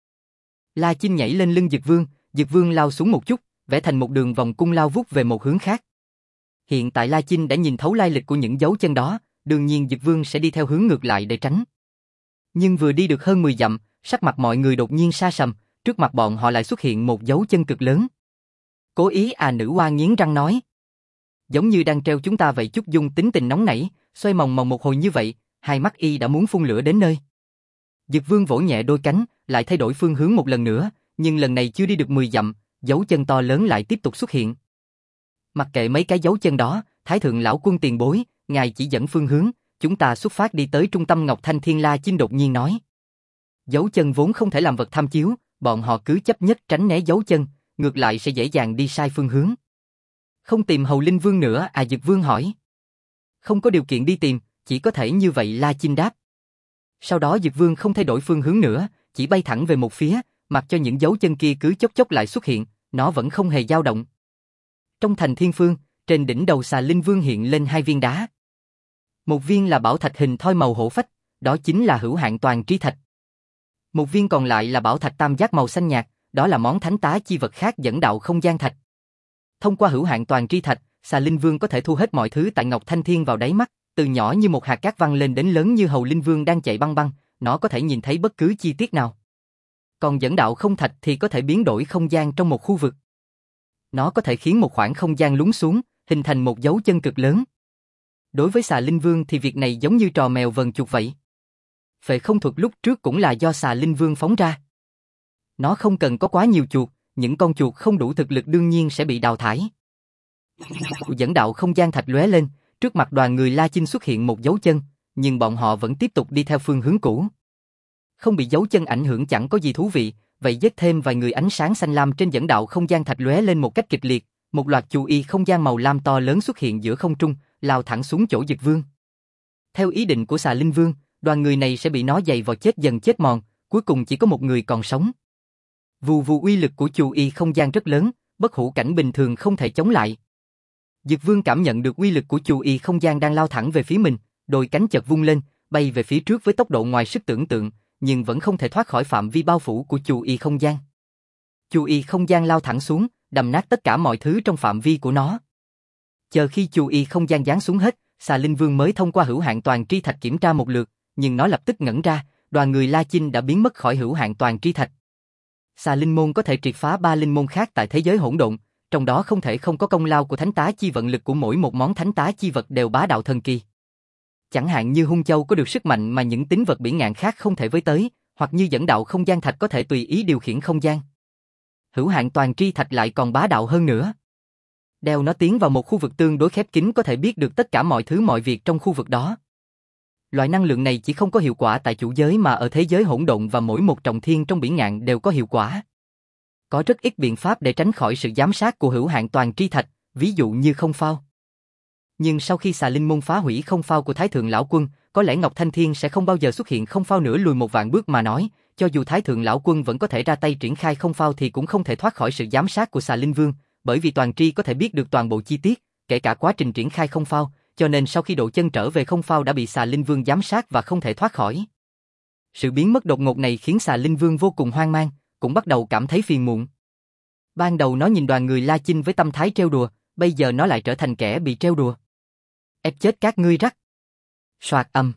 La Chinh nhảy lên lưng Dực Vương lao xuống một chút, vẽ thành một đường vòng cung lao vút về một hướng khác. Hiện tại La Chinh đã nhìn thấu lai lịch của những dấu chân đó, đương nhiên Dực Vương sẽ đi theo hướng ngược lại để tránh. Nhưng vừa đi được hơn 10 dặm, sắc mặt mọi người đột nhiên sa sầm, trước mặt bọn họ lại xuất hiện một dấu chân cực lớn. Cố ý à? Nữ Hoa nghiến răng nói. Giống như đang treo chúng ta vậy. Chúc Dung tính tình nóng nảy, xoay mòng mòng một hồi như vậy, hai mắt y đã muốn phun lửa đến nơi. Dực Vương vỗ nhẹ đôi cánh, lại thay đổi phương hướng một lần nữa, nhưng lần này chưa đi được 10 dặm, dấu chân to lớn lại tiếp tục xuất hiện. Mặc kệ mấy cái dấu chân đó, Thái thượng lão quân tiền bối, ngài chỉ dẫn phương hướng, chúng ta xuất phát đi tới trung tâm Ngọc Thanh Thiên. La Chinh đột nhiên nói. Dấu chân vốn không thể làm vật tham chiếu, bọn họ cứ chấp nhất tránh né dấu chân, ngược lại sẽ dễ dàng đi sai phương hướng. Không tìm Hầu Linh Vương nữa à? Dực Vương hỏi. Không có điều kiện đi tìm, chỉ có thể như vậy. La Chinh đáp. Sau đó Dực Vương không thay đổi phương hướng nữa, chỉ bay thẳng về một phía, mặc cho những dấu chân kia cứ chốc chốc lại xuất hiện, nó vẫn không hề dao động. Trong thành Thiên Phương, trên đỉnh đầu xà Linh Vương hiện lên hai viên đá. Một viên là bảo thạch hình thoi màu hổ phách, đó chính là Hữu Hạn Toàn Tri Thạch. Một viên còn lại là bảo thạch tam giác màu xanh nhạt, đó là món thánh tá chi vật khác dẫn đạo không gian thạch. Thông qua Hữu Hạn Toàn Tri Thạch, xà Linh Vương có thể thu hết mọi thứ tại Ngọc Thanh Thiên vào đáy mắt, từ nhỏ như một hạt cát văng lên đến lớn như Hầu Linh Vương đang chạy băng băng, nó có thể nhìn thấy bất cứ chi tiết nào. Còn dẫn đạo không thạch thì có thể biến đổi không gian trong một khu vực. Nó có thể khiến một khoảng không gian lún xuống, hình thành một dấu chân cực lớn. Đối với xà Linh Vương thì việc này giống như trò mèo vờn chuột vậy. Phệ không thuật lúc trước cũng là do xà Linh Vương phóng ra. Nó không cần có quá nhiều chuột, những con chuột không đủ thực lực đương nhiên sẽ bị đào thải. Dẫn đạo không gian thạch lóe lên, trước mặt đoàn người La Chinh xuất hiện một dấu chân, nhưng bọn họ vẫn tiếp tục đi theo phương hướng cũ. Không bị dấu chân ảnh hưởng chẳng có gì thú vị, vậy giết thêm vài người. Ánh sáng xanh lam trên dẫn đạo không gian thạch lóe lên một cách kịch liệt, một loạt chu y không gian màu lam to lớn xuất hiện giữa không trung, lao thẳng xuống chỗ Dực Vương. Theo ý định của Xà Linh Vương, đoàn người này sẽ bị nó dày vò chết dần chết mòn, cuối cùng chỉ có một người còn sống. Vù vù, uy lực của chu y không gian rất lớn, bất hủ cảnh bình thường không thể chống lại. Dực Vương cảm nhận được uy lực của chu y không gian đang lao thẳng về phía mình, đôi cánh chợt vung lên, bay về phía trước với tốc độ ngoài sức tưởng tượng, nhưng vẫn không thể thoát khỏi phạm vi bao phủ của chu y không gian. Chu y không gian lao thẳng xuống, đầm nát tất cả mọi thứ trong phạm vi của nó. Chờ khi chu y không gian giáng xuống hết, Xà Linh Vương mới thông qua hữu hạn toàn tri thạch kiểm tra một lượt, nhưng nó lập tức ngẩn ra, đoàn người La Chinh đã biến mất khỏi hữu hạn toàn tri thạch. Xà Linh môn có thể triệt phá 3 linh môn khác tại thế giới hỗn độn, trong đó không thể không có công lao của thánh tá chi vận. Lực của mỗi một món thánh tá chi vật đều bá đạo thần kỳ. Chẳng hạn như hung châu có được sức mạnh mà những tín vật bỉ ngạn khác không thể với tới, hoặc như dẫn đạo không gian thạch có thể tùy ý điều khiển không gian. Hữu hạn toàn tri thạch lại còn bá đạo hơn nữa. Đeo nó tiến vào một khu vực tương đối khép kín có thể biết được tất cả mọi thứ mọi việc trong khu vực đó. Loại năng lượng này chỉ không có hiệu quả tại chủ giới mà ở thế giới hỗn độn và mỗi một trọng thiên trong bỉ ngạn đều có hiệu quả. Có rất ít biện pháp để tránh khỏi sự giám sát của hữu hạn toàn tri thạch, ví dụ như không phao. Nhưng sau khi Xà Linh môn phá hủy không phao của Thái Thượng Lão Quân, có lẽ Ngọc Thanh Thiên sẽ không bao giờ xuất hiện không phao nữa. Lùi một vạn bước mà nói, cho dù Thái Thượng Lão Quân vẫn có thể ra tay triển khai không phao thì cũng không thể thoát khỏi sự giám sát của Xà Linh Vương, bởi vì toàn tri có thể biết được toàn bộ chi tiết, kể cả quá trình triển khai không phao, cho nên sau khi độ chân trở về không phao đã bị Xà Linh Vương giám sát và không thể thoát khỏi. Sự biến mất đột ngột này khiến Xà Linh Vương vô cùng hoang mang, cũng bắt đầu cảm thấy phiền muộn. Ban đầu nó nhìn đoàn người La Chinh với tâm thái trêu đùa, bây giờ nó lại trở thành kẻ bị trêu đùa. Ép chết các ngươi rắc. Soạt âm.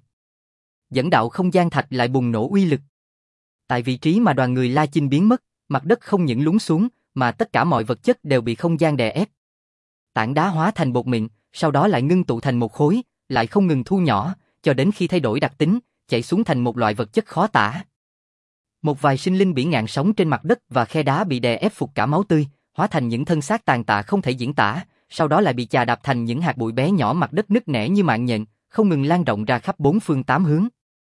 Dẫn đạo không gian thạch lại bùng nổ uy lực. Tại vị trí mà đoàn người La Chinh biến mất, mặt đất không những lún xuống, mà tất cả mọi vật chất đều bị không gian đè ép. Tảng đá hóa thành bột mịn, sau đó lại ngưng tụ thành một khối, lại không ngừng thu nhỏ, cho đến khi thay đổi đặc tính, chảy xuống thành một loại vật chất khó tả. Một vài sinh linh bỉ ngạn sống trên mặt đất và khe đá bị đè ép phục cả máu tươi, hóa thành những thân xác tàn tạ không thể diễn tả, sau đó lại bị chà đạp thành những hạt bụi bé nhỏ. Mặt đất nứt nẻ như mạng nhện, không ngừng lan rộng ra khắp 4 phương 8 hướng.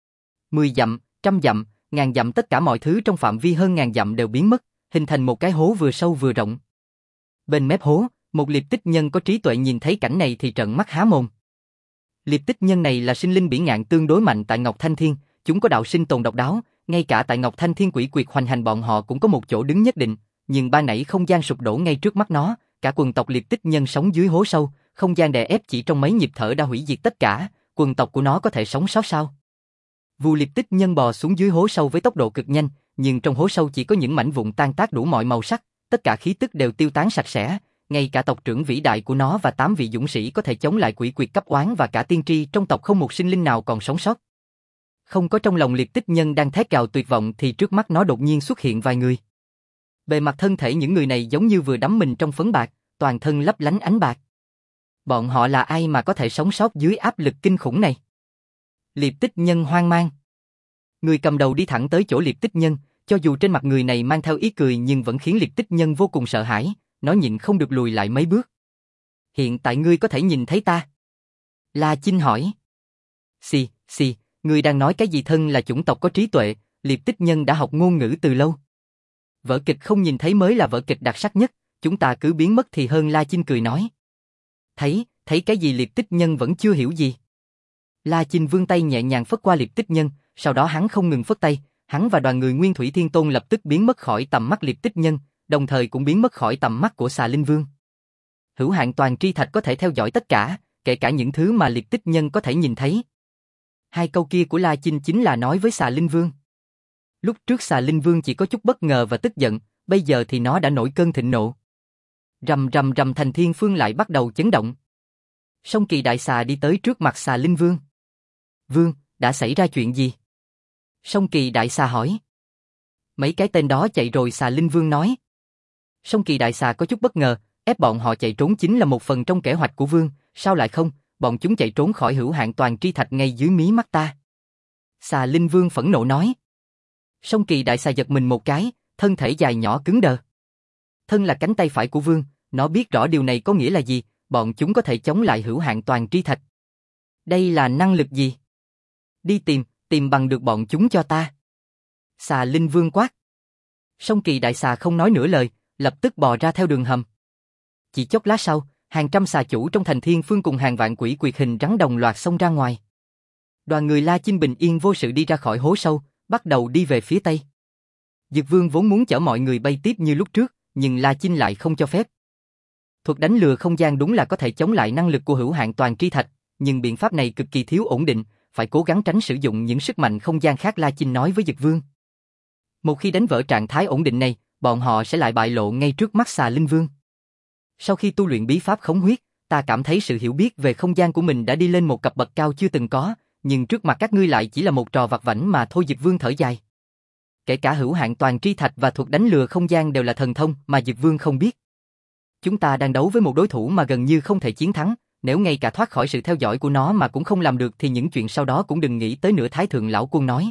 10 dặm, 100 dặm, ngàn dặm, tất cả mọi thứ trong phạm vi hơn ngàn dặm đều biến mất, hình thành một cái hố vừa sâu vừa rộng. Bên mép hố, một liệp tích nhân có trí tuệ nhìn thấy cảnh này thì trợn mắt há mồm. Liệp tích nhân này là sinh linh bỉ ngạn tương đối mạnh tại Ngọc Thanh Thiên, chúng có đạo sinh tồn độc đáo, ngay cả tại Ngọc Thanh Thiên quỷ quyệt hoành hành bọn họ cũng có một chỗ đứng nhất định, nhưng ban nãy không gian sụp đổ ngay trước mắt nó, cả quần tộc liệp tích nhân sống dưới hố sâu, không gian đè ép chỉ trong mấy nhịp thở đã hủy diệt tất cả, quần tộc của nó có thể sống sót sao? Vù liệp tích nhân bò xuống dưới hố sâu với tốc độ cực nhanh, nhưng trong hố sâu chỉ có những mảnh vụn tan tác đủ mọi màu sắc, tất cả khí tức đều tiêu tán sạch sẽ, ngay cả tộc trưởng vĩ đại của nó và 8 vị dũng sĩ có thể chống lại quỷ quyệt cấp oán và cả tiên tri trong tộc không một sinh linh nào còn sống sót. Không có trong lòng liệp tích nhân đang thét gào tuyệt vọng thì trước mắt nó đột nhiên xuất hiện vài người. Bề mặt thân thể những người này giống như vừa đắm mình trong phấn bạc, toàn thân lấp lánh ánh bạc. Bọn họ là ai mà có thể sống sót dưới áp lực kinh khủng này? Liệp tích nhân hoang mang. Người cầm đầu đi thẳng tới chỗ liệp tích nhân, cho dù trên mặt người này mang theo ý cười nhưng vẫn khiến liệp tích nhân vô cùng sợ hãi, nó nhịn không được lùi lại mấy bước. Hiện tại ngươi có thể nhìn thấy ta? La Chinh hỏi. Xì, ngươi đang nói cái gì? Thân là chủng tộc có trí tuệ, liệp tích nhân đã học ngôn ngữ từ lâu. Vở kịch không nhìn thấy mới là vở kịch đặc sắc nhất, chúng ta cứ biến mất thì hơn. La Chinh cười nói. Thấy cái gì? Liệp tích nhân vẫn chưa hiểu gì. La Chinh vươn tay nhẹ nhàng phất qua liệp tích nhân, sau đó hắn không ngừng phất tay, hắn và đoàn người Nguyên Thủy Thiên Tôn lập tức biến mất khỏi tầm mắt liệp tích nhân, đồng thời cũng biến mất khỏi tầm mắt của Xà Linh Vương. Hữu hạn toàn tri thạch có thể theo dõi tất cả, kể cả những thứ mà liệp tích nhân có thể nhìn thấy. Hai câu kia của La Chinh chính là nói với Xà Linh Vương. Lúc trước Xà Linh Vương chỉ có chút bất ngờ và tức giận, bây giờ thì nó đã nổi cơn thịnh nộ. Rầm rầm rầm, thành thiên phương lại bắt đầu chấn động. Song Kỳ Đại Xà đi tới trước mặt Xà Linh Vương. Vương, đã xảy ra chuyện gì? Song Kỳ Đại Xà hỏi. Mấy cái tên đó chạy rồi, Xà Linh Vương nói. Song Kỳ Đại Xà có chút bất ngờ, ép bọn họ chạy trốn chính là một phần trong kế hoạch của Vương, sao lại không, bọn chúng chạy trốn khỏi hữu hạn toàn tri thạch ngay dưới mí mắt ta. Xà Linh Vương phẫn nộ nói. Song Kỳ Đại Xà giật mình một cái, thân thể dài nhỏ cứng đờ. Thân là cánh tay phải của Vương, nó biết rõ điều này có nghĩa là gì, bọn chúng có thể chống lại hữu hạn toàn tri thạch. Đây là năng lực gì? Đi tìm bằng được bọn chúng cho ta. Xà Linh Vương quát. Song Kỳ đại xà không nói nửa lời, lập tức bò ra theo đường hầm. Chỉ chốc lát sau, hàng trăm xà chủ trong thành Thiên Phương cùng hàng vạn quỷ quyệt hình rắn đồng loạt xông ra ngoài. Đoàn người La Chinh bình yên vô sự đi ra khỏi hố sâu, bắt đầu đi về phía tây. Dực Vương vốn muốn chở mọi người bay tiếp như lúc trước, nhưng La Chinh lại không cho phép. Thuật đánh lừa không gian đúng là có thể chống lại năng lực của hữu hạn toàn tri thạch, nhưng biện pháp này cực kỳ thiếu ổn định, phải cố gắng tránh sử dụng những sức mạnh không gian khác. La Chinh nói với Dực Vương. Một khi đánh vỡ trạng thái ổn định này, bọn họ sẽ lại bại lộ ngay trước mắt Xà Linh Vương. Sau khi tu luyện bí pháp khống huyết, ta cảm thấy sự hiểu biết về không gian của mình đã đi lên một cấp bậc cao chưa từng có, nhưng trước mặt các ngươi lại chỉ là một trò vặt vãnh mà thôi. Dực Vương thở dài. Kể cả hữu hạn toàn tri thạch và thuật đánh lừa không gian đều là thần thông mà Dực Vương không biết. Chúng ta đang đấu với một đối thủ mà gần như không thể chiến thắng, nếu ngay cả thoát khỏi sự theo dõi của nó mà cũng không làm được thì những chuyện sau đó cũng đừng nghĩ tới nữa. Thái thượng lão quân nói.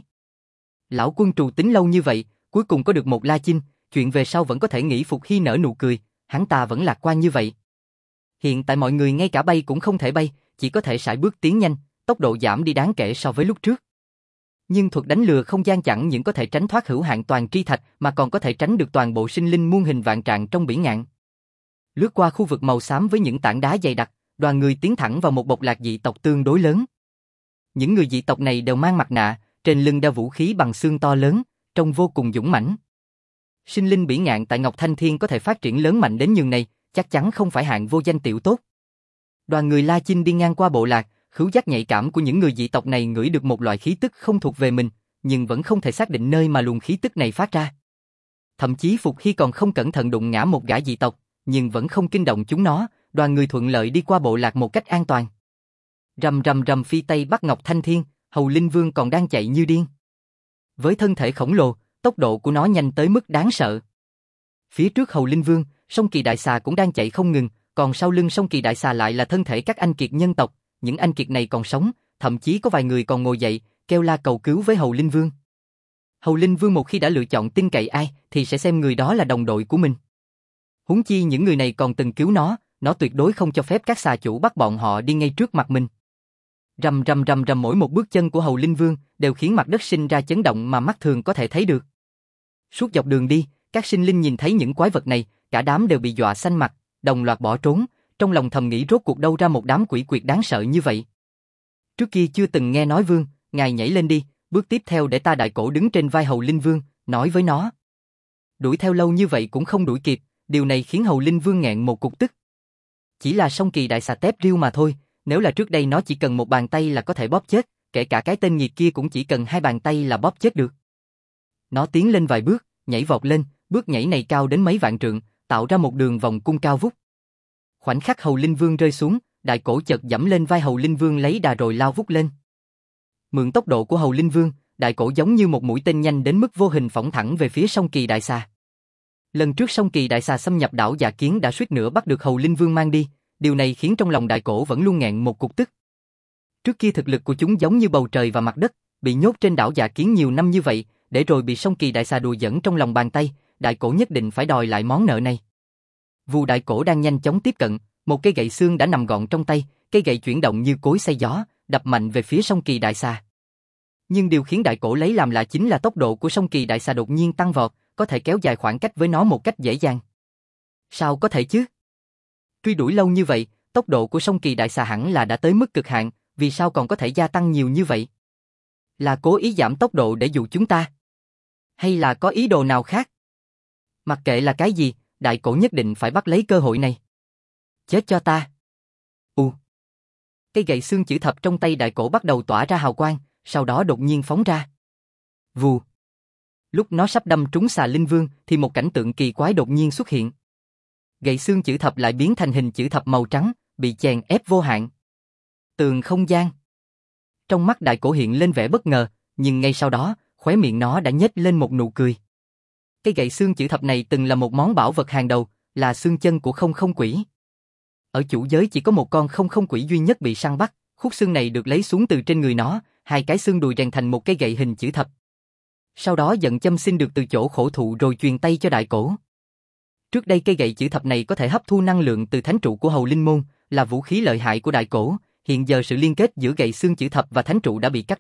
Lão quân trù tính lâu như vậy, cuối cùng có được một La Chinh, chuyện về sau vẫn có thể nghĩ Phục Hy nở nụ cười, hắn ta vẫn lạc quan như vậy. Hiện tại mọi người ngay cả bay cũng không thể bay, chỉ có thể sải bước tiến nhanh, tốc độ giảm đi đáng kể so với lúc trước. Nhưng thuật đánh lừa không gian chẳng những có thể tránh thoát hữu hạn toàn tri thạch mà còn có thể tránh được toàn bộ sinh linh muôn hình vạn trạng trong bỉ ngạn. Lướt qua khu vực màu xám với những tảng đá dày đặc, đoàn người tiến thẳng vào một bộc lạc dị tộc tương đối lớn. Những người dị tộc này đều mang mặt nạ, trên lưng đeo vũ khí bằng xương to lớn, trông vô cùng dũng mãnh. Sinh linh bỉ ngạn tại Ngọc Thanh Thiên có thể phát triển lớn mạnh đến nhường này, chắc chắn không phải hạng vô danh tiểu tốt. Đoàn người La Chinh đi ngang qua bộ lạc, khứu giác nhạy cảm của những người dị tộc này ngửi được một loại khí tức không thuộc về mình, nhưng vẫn không thể xác định nơi mà luồng khí tức này phát ra. Thậm chí Phục Hy còn không cẩn thận đụng ngã một gã dị tộc, nhưng vẫn không kinh động chúng nó, đoàn người thuận lợi đi qua bộ lạc một cách an toàn. Rầm rầm rầm phi tây bắc Ngọc Thanh Thiên, Hầu Linh Vương còn đang chạy như điên. Với thân thể khổng lồ, tốc độ của nó nhanh tới mức đáng sợ. Phía trước Hầu Linh Vương, Song Kỳ đại xà cũng đang chạy không ngừng, còn sau lưng Song Kỳ đại xà lại là thân thể các anh kiệt nhân tộc, những anh kiệt này còn sống, thậm chí có vài người còn ngồi dậy, kêu la cầu cứu với Hầu Linh Vương. Hầu Linh Vương một khi đã lựa chọn tin cậy ai, thì sẽ xem người đó là đồng đội của mình. Huống chi những người này còn từng cứu nó tuyệt đối không cho phép các xà chủ bắt bọn họ đi ngay trước mặt mình. Rầm rầm rầm rầm, mỗi một bước chân của Hầu Linh Vương đều khiến mặt đất sinh ra chấn động mà mắt thường có thể thấy được. Suốt dọc đường đi, các sinh linh nhìn thấy những quái vật này, cả đám đều bị dọa xanh mặt, đồng loạt bỏ trốn, trong lòng thầm nghĩ rốt cuộc đâu ra một đám quỷ quyệt đáng sợ như vậy. Trước kia chưa từng nghe nói Vương, ngài nhảy lên đi, bước tiếp theo để ta đại cổ đứng trên vai Hầu Linh Vương, nói với nó. Đuổi theo lâu như vậy cũng không đuổi kịp, điều này khiến Hầu Linh Vương nghẹn một cục tức. Chỉ là Song Kỳ đại xà tép riêu mà thôi, nếu là trước đây nó chỉ cần một bàn tay là có thể bóp chết, kể cả cái tên nghiệt kia cũng chỉ cần hai bàn tay là bóp chết được. Nó tiến lên vài bước, nhảy vọt lên, bước nhảy này cao đến mấy vạn trượng, tạo ra một đường vòng cung cao vút. Khoảnh khắc Hầu Linh Vương rơi xuống, đại cổ chợt giẫm lên vai Hầu Linh Vương lấy đà rồi lao vút lên. Mượn tốc độ của Hầu Linh Vương, đại cổ giống như một mũi tên nhanh đến mức vô hình phóng thẳng về phía Song Kỳ đại xà. Lần trước Song Kỳ đại xà xâm nhập đảo Dạ Kiến đã suýt nữa bắt được Hầu Linh Vương mang đi, điều này khiến trong lòng đại cổ vẫn luôn nghẹn một cục tức. Trước kia thực lực của chúng giống như bầu trời và mặt đất, bị nhốt trên đảo Dạ Kiến nhiều năm như vậy, để rồi bị Song Kỳ đại xà đùa giỡn trong lòng bàn tay, đại cổ nhất định phải đòi lại món nợ này. Vù đại cổ đang nhanh chóng tiếp cận, một cây gậy xương đã nằm gọn trong tay, cây gậy chuyển động như cối xay gió, đập mạnh về phía Song Kỳ đại xà. Nhưng điều khiến đại cổ lấy làm lạ chính là tốc độ của Song Kỳ đại xà đột nhiên tăng vọt, có thể kéo dài khoảng cách với nó một cách dễ dàng. Sao có thể chứ? Truy đuổi lâu như vậy, tốc độ của Song Kỳ đại xà hẳn là đã tới mức cực hạn, vì sao còn có thể gia tăng nhiều như vậy? Là cố ý giảm tốc độ để dụ chúng ta? Hay là có ý đồ nào khác? Mặc kệ là cái gì, đại cổ nhất định phải bắt lấy cơ hội này. Chết cho ta! Cây gậy xương chữ thập trong tay đại cổ bắt đầu tỏa ra hào quang, sau đó đột nhiên phóng ra. Vù! Lúc nó sắp đâm trúng Xà Linh Vương thì một cảnh tượng kỳ quái đột nhiên xuất hiện. Gậy xương chữ thập lại biến thành hình chữ thập màu trắng, bị chèn ép vô hạn. Tường không gian. Trong mắt đại cổ hiện lên vẻ bất ngờ, nhưng ngay sau đó, khóe miệng nó đã nhếch lên một nụ cười. Cây gậy xương chữ thập này từng là một món bảo vật hàng đầu, là xương chân của không không quỷ. Ở chủ giới chỉ có một con không không quỷ duy nhất bị săn bắt, khúc xương này được lấy xuống từ trên người nó, hai cái xương đùi rèn thành một cây gậy hình chữ thập. Sau đó giận châm xin được từ chỗ khổ thụ rồi truyền tay cho đại cổ. Trước đây cây gậy chữ thập này có thể hấp thu năng lượng từ thánh trụ của Hầu Linh Môn, là vũ khí lợi hại của đại cổ, hiện giờ sự liên kết giữa gậy xương chữ thập và thánh trụ đã bị cắt đứt,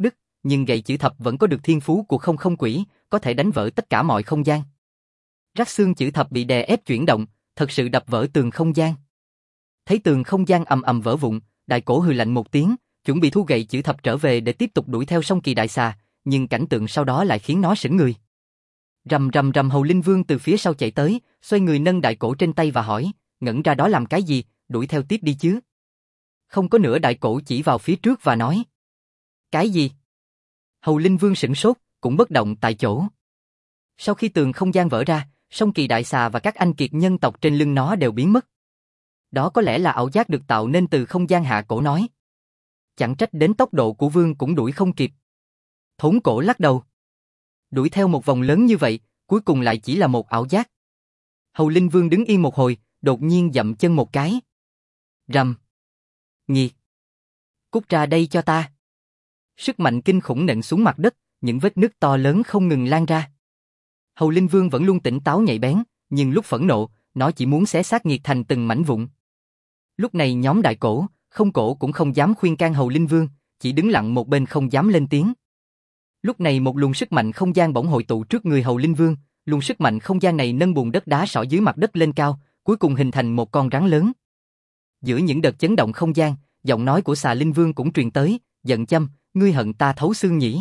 nhưng gậy chữ thập vẫn có được thiên phú của không không quỷ, có thể đánh vỡ tất cả mọi không gian. Rắc xương chữ thập bị đè ép chuyển động, thật sự đập vỡ tường không gian. Thấy tường không gian ầm ầm vỡ vụn, Đại Cổ hừ lạnh một tiếng, chuẩn bị thu gậy chữ thập trở về để tiếp tục đuổi theo Song Kỳ Đại Xà, nhưng cảnh tượng sau đó lại khiến nó sững người. Rầm rầm rầm, Hầu Linh Vương từ phía sau chạy tới, xoay người nâng Đại Cổ trên tay và hỏi, ngẩn ra đó làm cái gì, đuổi theo tiếp đi chứ. Không có nữa, Đại Cổ chỉ vào phía trước và nói. Cái gì? Hầu Linh Vương sửng sốt, cũng bất động tại chỗ. Sau khi tường không gian vỡ ra, Song Kỳ Đại Xà và các anh kiệt nhân tộc trên lưng nó đều biến mất. Đó có lẽ là ảo giác được tạo nên từ không gian, Hạ Cổ nói. Chẳng trách đến tốc độ của Vương cũng đuổi không kịp. Thốn Cổ lắc đầu. Đuổi theo một vòng lớn như vậy, cuối cùng lại chỉ là một ảo giác. Hầu Linh Vương đứng yên một hồi, đột nhiên dậm chân một cái. Rầm. Nghiệt. Cút ra đây cho ta. Sức mạnh kinh khủng nện xuống mặt đất, những vết nứt to lớn không ngừng lan ra. Hầu Linh Vương vẫn luôn tỉnh táo nhạy bén, nhưng lúc phẫn nộ, nó chỉ muốn xé xác Nghiệt thành từng mảnh vụn. Lúc này nhóm Đại Cổ, Không Cổ cũng không dám khuyên can Hầu Linh Vương, chỉ đứng lặng một bên không dám lên tiếng. Lúc này một luồng sức mạnh không gian bỗng hội tụ trước người Hầu Linh Vương, luồng sức mạnh không gian này nâng bùn đất đá sỏi dưới mặt đất lên cao, cuối cùng hình thành một con rắn lớn. Giữa những đợt chấn động không gian, giọng nói của Xà Linh Vương cũng truyền tới, giận châm, ngươi hận ta thấu xương nhỉ?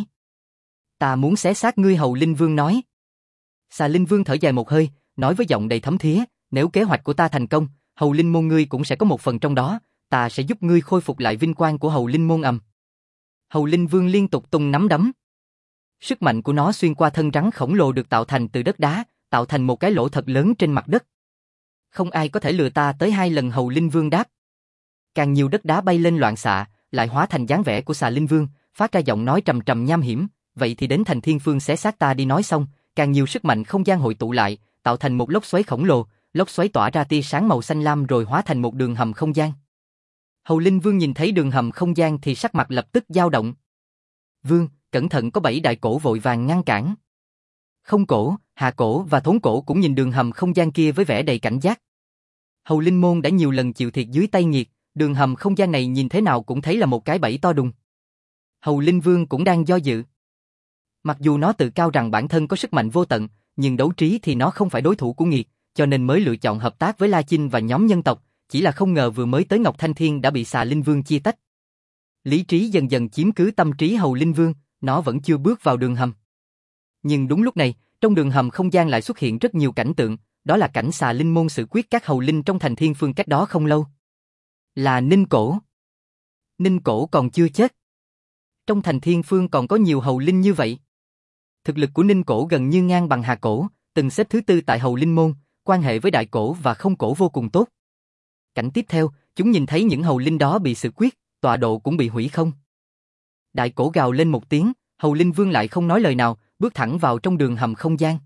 Ta muốn xé xác ngươi, Hầu Linh Vương nói. Xà Linh Vương thở dài một hơi, nói với giọng đầy thấm thía, nếu kế hoạch của ta thành công, Hầu Linh môn ngươi cũng sẽ có một phần trong đó, ta sẽ giúp ngươi khôi phục lại vinh quang của Hầu Linh môn ầm. Hầu Linh Vương liên tục tung nắm đấm. Sức mạnh của nó xuyên qua thân rắn khổng lồ được tạo thành từ đất đá, tạo thành một cái lỗ thật lớn trên mặt đất. Không ai có thể lừa ta tới 2 lần, Hầu Linh Vương đáp. Càng nhiều đất đá bay lên loạn xạ, lại hóa thành dáng vẻ của Xà Linh Vương, phát ra giọng nói trầm trầm nham hiểm, vậy thì đến thành Thiên Phương xé xác ta đi. Nói xong, càng nhiều sức mạnh không gian hội tụ lại, tạo thành một lốc xoáy khổng lồ, lốc xoáy tỏa ra tia sáng màu xanh lam rồi hóa thành một đường hầm không gian. Hầu Linh Vương nhìn thấy đường hầm không gian thì sắc mặt lập tức dao động. Vương, cẩn thận, có 7 Đại Cổ vội vàng ngăn cản. Không Cổ, Hạ Cổ và Thốn Cổ cũng nhìn đường hầm không gian kia với vẻ đầy cảnh giác. Hầu Linh môn đã nhiều lần chịu thiệt dưới tay Nghiệt, đường hầm không gian này nhìn thế nào cũng thấy là một cái bẫy to đùng. Hầu Linh Vương cũng đang do dự. Mặc dù nó tự cao rằng bản thân có sức mạnh vô tận, nhưng đấu trí thì nó không phải đối thủ của Nghiệt, cho nên mới lựa chọn hợp tác với La Chinh và nhóm nhân tộc, chỉ là không ngờ vừa mới tới Ngọc Thanh Thiên đã bị Xà Linh Vương chia tách. Lý trí dần dần chiếm cứ tâm trí Hầu Linh Vương, nó vẫn chưa bước vào đường hầm. Nhưng đúng lúc này, trong đường hầm không gian lại xuất hiện rất nhiều cảnh tượng, đó là cảnh Xà Linh môn xử quyết các hầu linh trong thành Thiên Phương cách đó không lâu. Là Ninh Cổ. Ninh Cổ còn chưa chết. Trong thành Thiên Phương còn có nhiều hầu linh như vậy. Thực lực của Ninh Cổ gần như ngang bằng Hà Cổ, từng xếp thứ 4 tại hầu linh môn, quan hệ với Đại Cổ và Không Cổ vô cùng tốt. Cảnh tiếp theo, chúng nhìn thấy những hầu linh đó bị xử quyết, tọa độ cũng bị hủy không. Đại Cổ gào lên một tiếng, Hầu Linh Vương lại không nói lời nào, bước thẳng vào trong đường hầm không gian.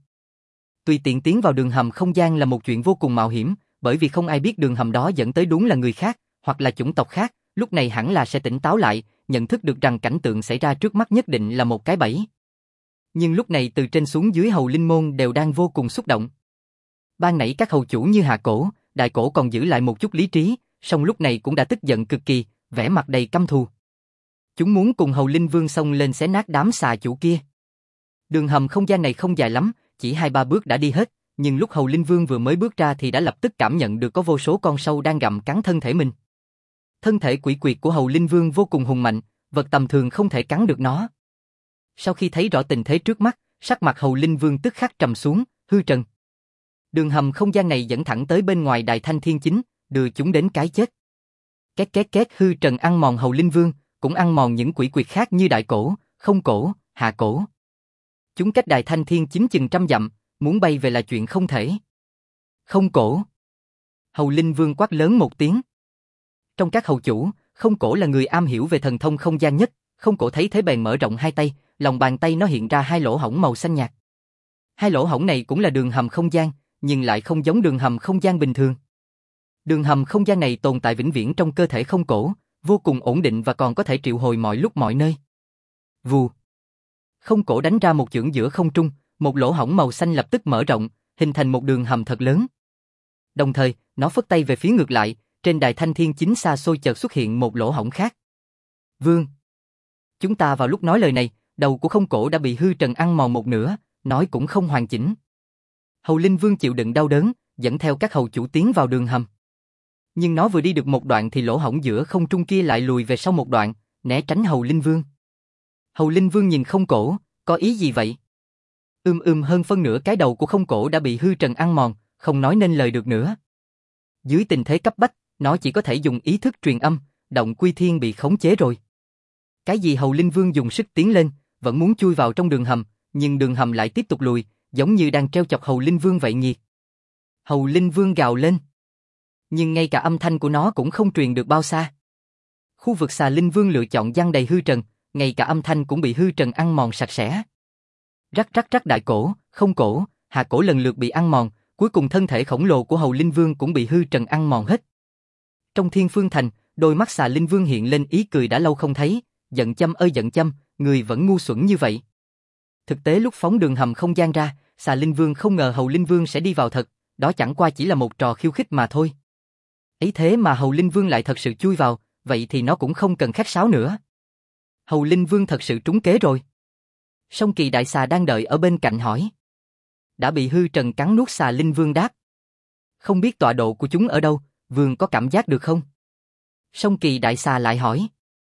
Tùy tiện tiến vào đường hầm không gian là một chuyện vô cùng mạo hiểm, bởi vì không ai biết đường hầm đó dẫn tới đúng là người khác, hoặc là chủng tộc khác, lúc này hẳn là sẽ tỉnh táo lại, nhận thức được rằng cảnh tượng xảy ra trước mắt nhất định là một cái bẫy. Nhưng lúc này từ trên xuống dưới Hầu Linh môn đều đang vô cùng xúc động. Ban nãy các hầu chủ như Hạ Cổ, Đại Cổ còn giữ lại một chút lý trí, song lúc này cũng đã tức giận cực kỳ, vẻ mặt đầy căm thù. Chúng muốn cùng Hầu Linh Vương xông lên xé nát đám xà chủ kia. Đường hầm không gian này không dài lắm, chỉ 2-3 bước đã đi hết, nhưng lúc Hầu Linh Vương vừa mới bước ra thì đã lập tức cảm nhận được có vô số con sâu đang gặm cắn thân thể mình. Thân thể quỷ quyệt của Hầu Linh Vương vô cùng hùng mạnh, vật tầm thường không thể cắn được nó. Sau khi thấy rõ tình thế trước mắt, sắc mặt Hầu Linh Vương tức khắc trầm xuống, hư trần. Đường hầm không gian này dẫn thẳng tới bên ngoài Đại Thanh Thiên Chính, đưa chúng đến cái chết. Két két két, hư trần ăn mòn Hầu Linh Vương, cũng ăn mòn những quỷ quyệt khác như Đại Cổ, Không Cổ, Hạ Cổ. Chúng cách Đại Thanh Thiên Chính chừng 100 dặm, muốn bay về là chuyện không thể. Không Cổ. Hầu Linh Vương quát lớn một tiếng. Trong các hầu chủ, Không Cổ là người am hiểu về thần thông không gian nhất, Không Cổ thấy thế bèn mở rộng hai tay, lòng bàn tay nó hiện ra 2 lỗ hổng màu xanh nhạt. 2 lỗ hổng này cũng là đường hầm không gian, nhưng lại không giống đường hầm không gian bình thường. Đường hầm không gian này tồn tại vĩnh viễn trong cơ thể Không Cổ, vô cùng ổn định và còn có thể triệu hồi mọi lúc mọi nơi. Vù. Không Cổ đánh ra một chưởng giữa không trung, một lỗ hổng màu xanh lập tức mở rộng, hình thành một đường hầm thật lớn. Đồng thời, nó phất tay về phía ngược lại, trên Đại Thanh Thiên Chính xa xôi chợt xuất hiện một lỗ hổng khác. Vương. Chúng ta vào lúc nói lời này, đầu của không cổ đã bị hư trần ăn mòn một nửa, nói cũng không hoàn chỉnh. Hầu Linh Vương chịu đựng đau đớn, dẫn theo các hầu chủ tiến vào đường hầm. Nhưng nó vừa đi được một đoạn thì lỗ hổng giữa không trung kia lại lùi về sau một đoạn, né tránh Hầu Linh Vương. Hầu Linh Vương nhìn không cổ, có ý gì vậy? Hơn phân nửa cái đầu của không cổ đã bị hư trần ăn mòn, không nói nên lời được nữa. Dưới tình thế cấp bách, nó chỉ có thể dùng ý thức truyền âm, động quy thiên bị khống chế rồi. Cái gì Hầu Linh Vương dùng sức tiến lên, vẫn muốn chui vào trong đường hầm, nhưng đường hầm lại tiếp tục lùi, giống như đang treo chọc Hầu Linh Vương vậy nghiệt. Hầu Linh Vương gào lên. Nhưng ngay cả âm thanh của nó cũng không truyền được bao xa. Khu vực Xà Linh Vương lựa chọn giăng đầy hư trần, ngay cả âm thanh cũng bị hư trần ăn mòn sạch sẽ. Rắc rắc rắc, đại cổ, không cổ, hạ cổ lần lượt bị ăn mòn, cuối cùng thân thể khổng lồ của Hầu Linh Vương cũng bị hư trần ăn mòn hết. Trong Thiên Phương Thành, đôi mắt Xà Linh Vương hiện lên ý cười đã lâu không thấy, giận châm ơi giận châm, người vẫn ngu xuẩn như vậy. Thực tế lúc phóng đường hầm không gian ra, Xà Linh Vương không ngờ Hầu Linh Vương sẽ đi vào thật, đó chẳng qua chỉ là một trò khiêu khích mà thôi. Ấy thế mà Hầu Linh Vương lại thật sự chui vào, vậy thì nó cũng không cần khách sáo nữa. Hầu Linh Vương thật sự trúng kế rồi. Song Kỳ Đại Xà đang đợi ở bên cạnh hỏi. Đã bị hư trần cắn nuốt, Xà Linh Vương đáp. Không biết tọa độ của chúng ở đâu, Vương có cảm giác được không? Song Kỳ Đại Xà lại hỏi.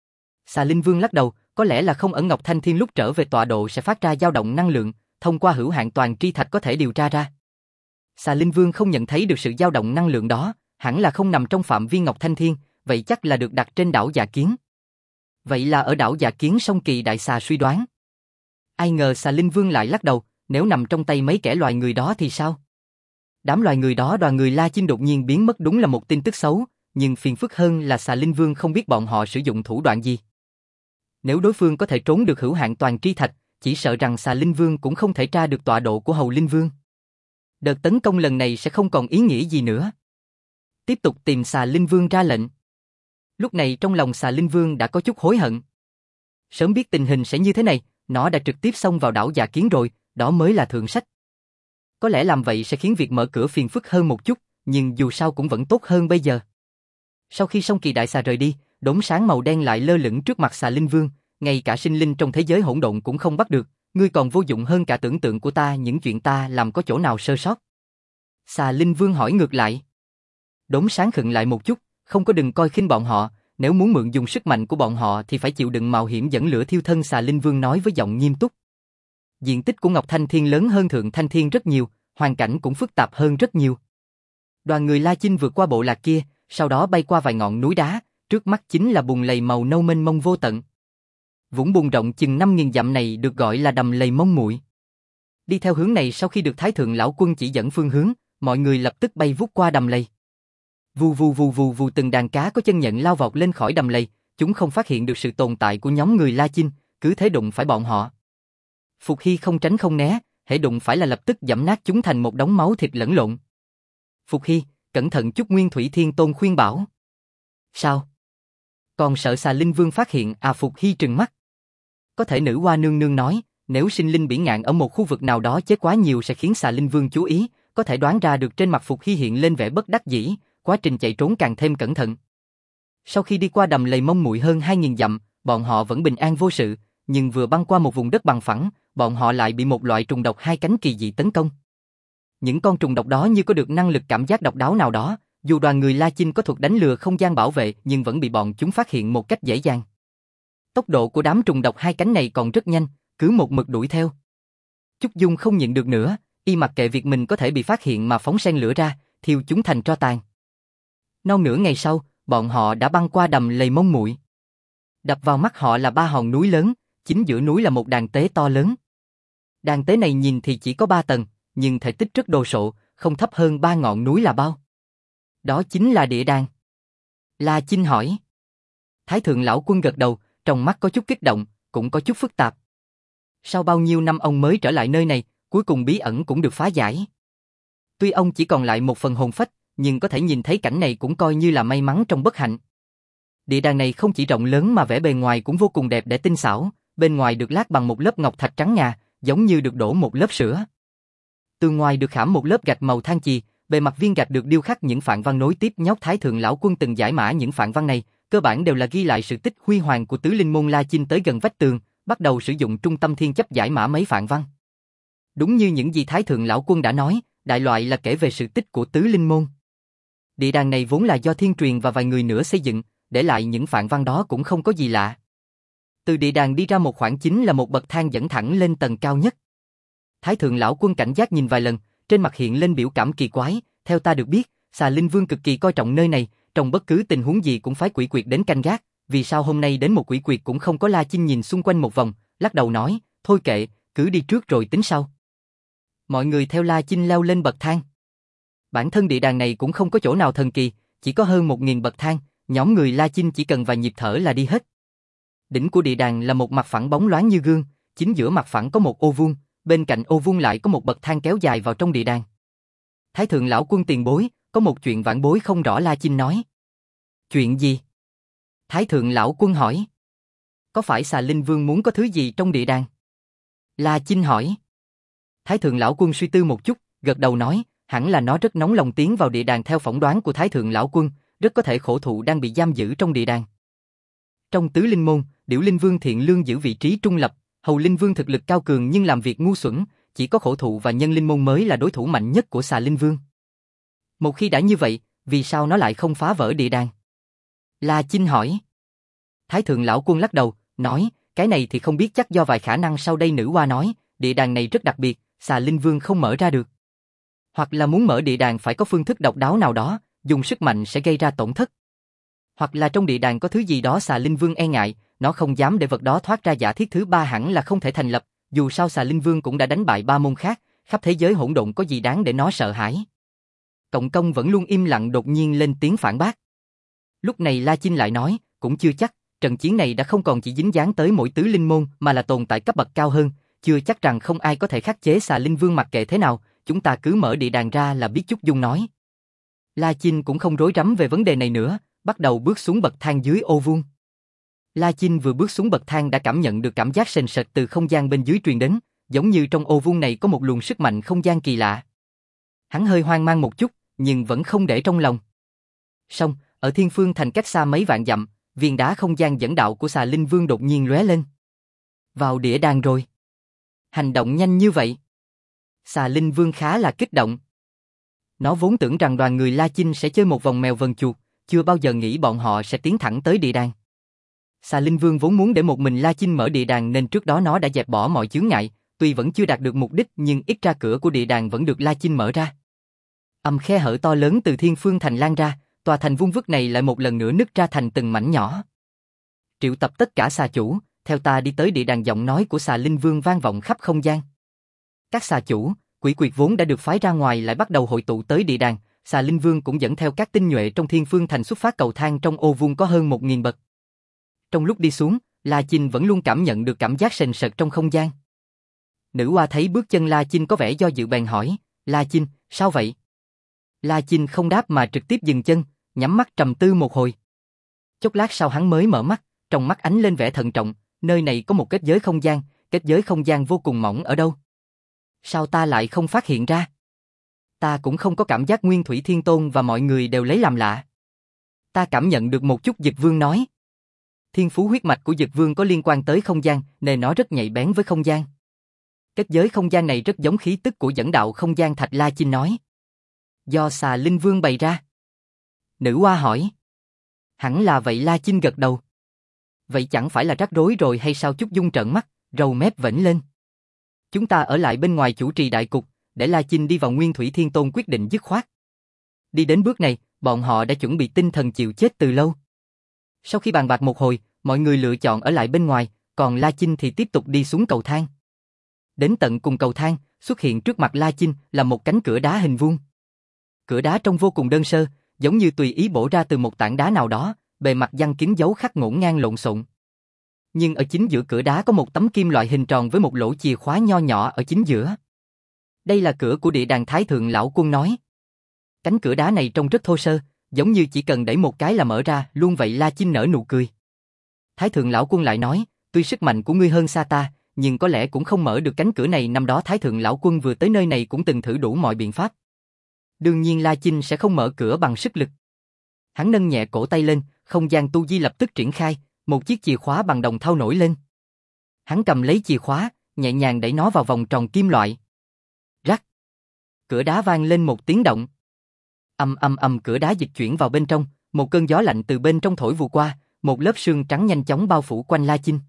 Xà Linh Vương lắc đầu, có lẽ là không, ở Ngọc Thanh Thiên lúc trở về tọa độ sẽ phát ra dao động năng lượng, thông qua hữu hạn toàn tri thạch có thể điều tra ra. Xà Linh Vương không nhận thấy được sự dao động năng lượng đó, hẳn là không nằm trong phạm vi Ngọc Thanh Thiên, vậy chắc là được đặt trên đảo Dạ Kiến. Vậy là ở đảo Dạ Kiến, Song Kỳ Đại Xà suy đoán. Ai ngờ Xà Linh Vương lại lắc đầu, nếu nằm trong tay mấy kẻ loài người đó thì sao? Đám loài người đó, đoàn người La Chinh đột nhiên biến mất đúng là một tin tức xấu, nhưng phiền phức hơn là Xà Linh Vương không biết bọn họ sử dụng thủ đoạn gì. Nếu đối phương có thể trốn được hữu hạn toàn tri thạch, chỉ sợ rằng Xà Linh Vương cũng không thể tra được tọa độ của Hầu Linh Vương. Đợt tấn công lần này sẽ không còn ý nghĩa gì nữa. Tiếp tục tìm Xà Linh Vương ra lệnh. Lúc này trong lòng Xà Linh Vương đã có chút hối hận. Sớm biết tình hình sẽ như thế này, nó đã trực tiếp xông vào đảo Dạ Kiến rồi, đó mới là thượng sách. Có lẽ làm vậy sẽ khiến việc mở cửa phiền phức hơn một chút, nhưng dù sao cũng vẫn tốt hơn bây giờ. Sau khi Song Kỳ Đại Xà rời đi, đốm sáng màu đen lại lơ lửng trước mặt Xà Linh Vương, ngay cả sinh linh trong thế giới hỗn độn cũng không bắt được, ngươi còn vô dụng hơn cả tưởng tượng của ta, những chuyện ta làm có chỗ nào sơ sót? Xà Linh Vương hỏi ngược lại. Đốm sáng khựng lại một chút, không có, đừng coi khinh bọn họ, nếu muốn mượn dùng sức mạnh của bọn họ thì phải chịu đựng mạo hiểm dẫn lửa thiêu thân, Xà Linh Vương nói với giọng nghiêm túc. Diện tích của Ngọc Thanh Thiên lớn hơn Thượng Thanh Thiên rất nhiều, hoàn cảnh cũng phức tạp hơn rất nhiều. Đoàn người La Chinh vượt qua bộ lạc kia, sau đó bay qua vài ngọn núi đá, trước mắt chính là bùn lầy màu nâu mênh mông vô tận. Vũng bùn rộng chừng 5.000 dặm này được gọi là đầm lầy mông muội. Đi theo hướng này, sau khi được Thái Thượng Lão Quân chỉ dẫn phương hướng, mọi người lập tức bay vút qua đầm lầy. Vù vù vù vù vù, từng đàn cá có chân nhện lao vọt lên khỏi đầm lầy, chúng không phát hiện được sự tồn tại của nhóm người La Chinh, cứ thế đụng phải bọn họ. Phục Hy không tránh không né, hễ đụng phải là lập tức giẫm nát chúng thành một đống máu thịt lẫn lộn. Phục Hy, cẩn thận chút, Nguyên Thủy Thiên Tôn khuyên bảo. Sao? Còn sợ Xà Linh Vương phát hiện à? Phục Hy trừng mắt. Có thể Nữ Hoa nương nương nói, nếu sinh linh biển ngạn ở một khu vực nào đó chết quá nhiều sẽ khiến Xà Linh Vương chú ý, có thể đoán ra được. Trên mặt Phục Hy hiện lên vẻ bất đắc dĩ, quá trình chạy trốn càng thêm cẩn thận. Sau khi đi qua đầm lầy mông muội hơn 2.000 dặm, bọn họ vẫn bình an vô sự, nhưng vừa băng qua một vùng đất bằng phẳng, bọn họ lại bị một loại trùng độc hai cánh kỳ dị tấn công. Những con trùng độc đó như có được năng lực cảm giác độc đáo nào đó, dù đoàn người La Chinh có thuật đánh lừa không gian bảo vệ nhưng vẫn bị bọn chúng phát hiện một cách dễ dàng. Tốc độ của đám trùng độc hai cánh này còn rất nhanh, cứ một mực đuổi theo. Trúc Dung không nhịn được nữa, y mặc kệ việc mình có thể bị phát hiện mà phóng sen lửa ra, thiêu chúng thành tro tàn. Non nửa ngày sau, bọn họ đã băng qua đầm lầy mông muội. Đập vào mắt họ là 3 hòn núi lớn, chính giữa núi là một đàn tế to lớn. Đàn tế này nhìn thì chỉ có 3 tầng, nhưng thể tích rất đồ sộ, không thấp hơn 3 ngọn núi là bao. Đó chính là địa đàng. La Chinh hỏi. Thái Thượng Lão Quân gật đầu, trong mắt có chút kích động, cũng có chút phức tạp. Sau bao nhiêu năm ông mới trở lại nơi này, cuối cùng bí ẩn cũng được phá giải. Tuy ông chỉ còn lại một phần hồn phách, nhưng có thể nhìn thấy cảnh này cũng coi như là may mắn trong bất hạnh. Địa đàng này không chỉ rộng lớn mà vẻ bề ngoài cũng vô cùng đẹp đẽ tinh xảo, bên ngoài được lát bằng một lớp ngọc thạch trắng ngà, giống như được đổ một lớp sữa. Từ ngoài được khảm một lớp gạch màu than chì, bề mặt viên gạch được điêu khắc những phạn văn nối tiếp nhau. Thái Thượng Lão Quân từng giải mã những phạn văn này, cơ bản đều là ghi lại sự tích huy hoàng của tứ linh môn La Chinh. Tới gần vách tường, bắt đầu sử dụng trung tâm thiên chấp giải mã mấy phạn văn. Đúng như những gì Thái Thượng Lão Quân đã nói, đại loại là kể về sự tích của tứ linh môn. Địa đàng này vốn là do Thiên Truyền và vài người nữa xây dựng, để lại những phạn văn đó cũng không có gì lạ. Từ địa đàng đi ra một khoảng chính là một bậc thang dẫn thẳng lên tầng cao nhất. Thái Thượng Lão Quân cảnh giác nhìn vài lần, trên mặt hiện lên biểu cảm kỳ quái, theo ta được biết, Xà Linh Vương cực kỳ coi trọng nơi này, trong bất cứ tình huống gì cũng phái quỷ quyệt đến canh gác, vì sao hôm nay đến một quỷ quyệt cũng không có. La Chinh nhìn xung quanh một vòng, lắc đầu nói, thôi kệ, cứ đi trước rồi tính sau. Mọi người theo La Chinh leo lên bậc thang. Bản thân địa đàng này cũng không có chỗ nào thần kỳ, chỉ có hơn 1000 bậc thang, nhóm người La Chinh chỉ cần vài nhịp thở là đi hết. Đỉnh của địa đàng là một mặt phẳng bóng loáng như gương, chính giữa mặt phẳng có một ô vuông, bên cạnh ô vuông lại có một bậc thang kéo dài vào trong địa đàng. Thái Thượng Lão Quân tiền bối, có một chuyện vãn bối không rõ. La Chinh nói. Chuyện gì? Thái Thượng Lão Quân hỏi. Có phải Xà Linh Vương muốn có thứ gì trong địa đàng? La Chinh hỏi. Thái Thượng Lão Quân suy tư một chút, gật đầu nói, hẳn là nó rất nóng lòng tiến vào địa đàng. Theo phỏng đoán của Thái Thượng Lão Quân, rất có thể khổ thụ đang bị giam giữ trong địa đàng. Trong tứ linh môn, Điểu Linh Vương Thiện Lương giữ vị trí trung lập, Hầu Linh Vương thực lực cao cường nhưng làm việc ngu xuẩn, chỉ có khổ thụ và Nhân Linh Môn mới là đối thủ mạnh nhất của Xà Linh Vương. Một khi đã như vậy, vì sao nó lại không phá vỡ địa đàng? La Chinh hỏi. Thái Thượng Lão Quân lắc đầu, nói, cái này thì không biết, chắc do vài khả năng sau đây. Nữ hoa nói, địa đàng này rất đặc biệt, Xà Linh Vương không mở ra được. Hoặc là muốn mở địa đàng phải có phương thức độc đáo nào đó, dùng sức mạnh sẽ gây ra tổn thất. Hoặc là trong địa đàng có thứ gì đó Xà Linh Vương e ngại, nó không dám để vật đó thoát ra. Giả thiết thứ ba hẳn là không thể thành lập, dù sao Xà Linh Vương cũng đã đánh bại 3 môn khác, khắp thế giới hỗn độn có gì đáng để nó sợ hãi. Cộng Công vẫn luôn im lặng đột nhiên lên tiếng phản bác. Lúc này La Chinh lại nói, cũng chưa chắc, trận chiến này đã không còn chỉ dính dáng tới mỗi tứ linh môn mà là tồn tại cấp bậc cao hơn, chưa chắc rằng không ai có thể khắc chế Xà Linh Vương. Mặc kệ thế nào, chúng ta cứ mở địa đàng ra là biết. Chúc Dung nói. La Chinh cũng không rối rắm về vấn đề này nữa, bắt đầu bước xuống bậc thang dưới ô vuông. La Chinh vừa bước xuống bậc thang đã cảm nhận được cảm giác sền sệt từ không gian bên dưới truyền đến, giống như trong ô vuông này có một luồng sức mạnh không gian kỳ lạ. Hắn hơi hoang mang một chút, nhưng vẫn không để trong lòng. Song, ở Thiên Phương Thành cách xa mấy vạn dặm, viên đá không gian dẫn đạo của Xà Linh Vương đột nhiên lóe lên. Vào địa đàng rồi. Hành động nhanh như vậy. Xà Linh Vương khá là kích động. Nó vốn tưởng rằng đoàn người La Chinh sẽ chơi một vòng mèo vần chuột, chưa bao giờ nghĩ bọn họ sẽ tiến thẳng tới địa đàng. Xà Linh Vương vốn muốn để một mình La Chinh mở địa đàng nên trước đó nó đã dẹp bỏ mọi chướng ngại, tuy vẫn chưa đạt được mục đích nhưng ít ra cửa của địa đàng vẫn được La Chinh mở ra. Khe hở to lớn từ Thiên Phương Thành lan ra, tòa thành vuông vức này lại một lần nữa nứt ra thành từng mảnh nhỏ. Triệu tập tất cả xà chủ, theo ta đi tới địa đàng. Giọng nói của Xà Linh Vương vang vọng khắp không gian. Các xà chủ, quỷ quyệt vốn đã được phái ra ngoài lại bắt đầu hội tụ tới địa đàng. Xà Linh Vương cũng dẫn theo các tinh nhuệ trong Thiên Phương Thành xuất phát. Cầu thang trong ô vuông có hơn 1000 bậc. Trong lúc đi xuống, La Chinh vẫn luôn cảm nhận được cảm giác sền sệt trong không gian. Nữ hoa thấy bước chân La Chinh có vẻ do dự bèn hỏi, La Chinh, sao vậy? La Chinh không đáp mà trực tiếp dừng chân, nhắm mắt trầm tư một hồi. Chốc lát sau hắn mới mở mắt, trong mắt ánh lên vẻ thận trọng, nơi này có một kết giới không gian vô cùng mỏng. Ở đâu? Sao ta lại không phát hiện ra? Ta cũng không có cảm giác. Nguyên Thủy Thiên Tôn và mọi người đều lấy làm lạ. Ta cảm nhận được một chút. Dực Vương nói. Thiên phú huyết mạch của Dực Vương có liên quan tới không gian, nên nó rất nhạy bén với không gian. Kết giới không gian này rất giống khí tức của dẫn đạo không gian thạch. La Chinh nói. Do Xà Linh Vương bày ra. Nữ hoa hỏi. Hẳn là vậy. La Chinh gật đầu. Vậy chẳng phải là rắc rối rồi hay sao? Chúc Dung trợn mắt, râu mép vểnh lên. Chúng ta ở lại bên ngoài chủ trì đại cục, để La Chinh đi vào. Nguyên Thủy Thiên Tôn quyết định dứt khoát. Đi đến bước này, bọn họ đã chuẩn bị tinh thần chịu chết từ lâu. Sau khi bàn bạc một hồi, mọi người lựa chọn ở lại bên ngoài, còn La Chinh thì tiếp tục đi xuống cầu thang. Đến tận cùng cầu thang, xuất hiện trước mặt La Chinh là một cánh cửa đá hình vuông. Cửa đá trông vô cùng đơn sơ, giống như tùy ý bổ ra từ một tảng đá nào đó, bề mặt giăng kín dấu khắc ngổn ngang lộn xộn. Nhưng ở chính giữa cửa đá có một tấm kim loại hình tròn với một lỗ chìa khóa nho nhỏ ở chính giữa. Đây là cửa của địa đàng. Thái Thượng Lão Quân nói. Cánh cửa đá này trông rất thô sơ, giống như chỉ cần đẩy một cái là mở ra luôn vậy. La Chinh nở nụ cười. Thái Thượng Lão Quân lại nói, tuy sức mạnh của ngươi hơn xa ta, nhưng có lẽ cũng không mở được cánh cửa này. Năm đó Thái Thượng Lão Quân vừa tới nơi này cũng từng thử đủ mọi biện pháp. Đương nhiên La Chinh sẽ không mở cửa bằng sức lực. Hắn nâng nhẹ cổ tay lên, không gian tu di lập tức triển khai, một chiếc chìa khóa bằng đồng thau nổi lên. Hắn cầm lấy chìa khóa, nhẹ nhàng đẩy nó vào vòng tròn kim loại. Rắc. Cửa đá vang lên một tiếng động. Cửa đá dịch chuyển vào bên trong, một cơn gió lạnh từ bên trong thổi vù qua, một lớp sương trắng nhanh chóng bao phủ quanh La Chinh.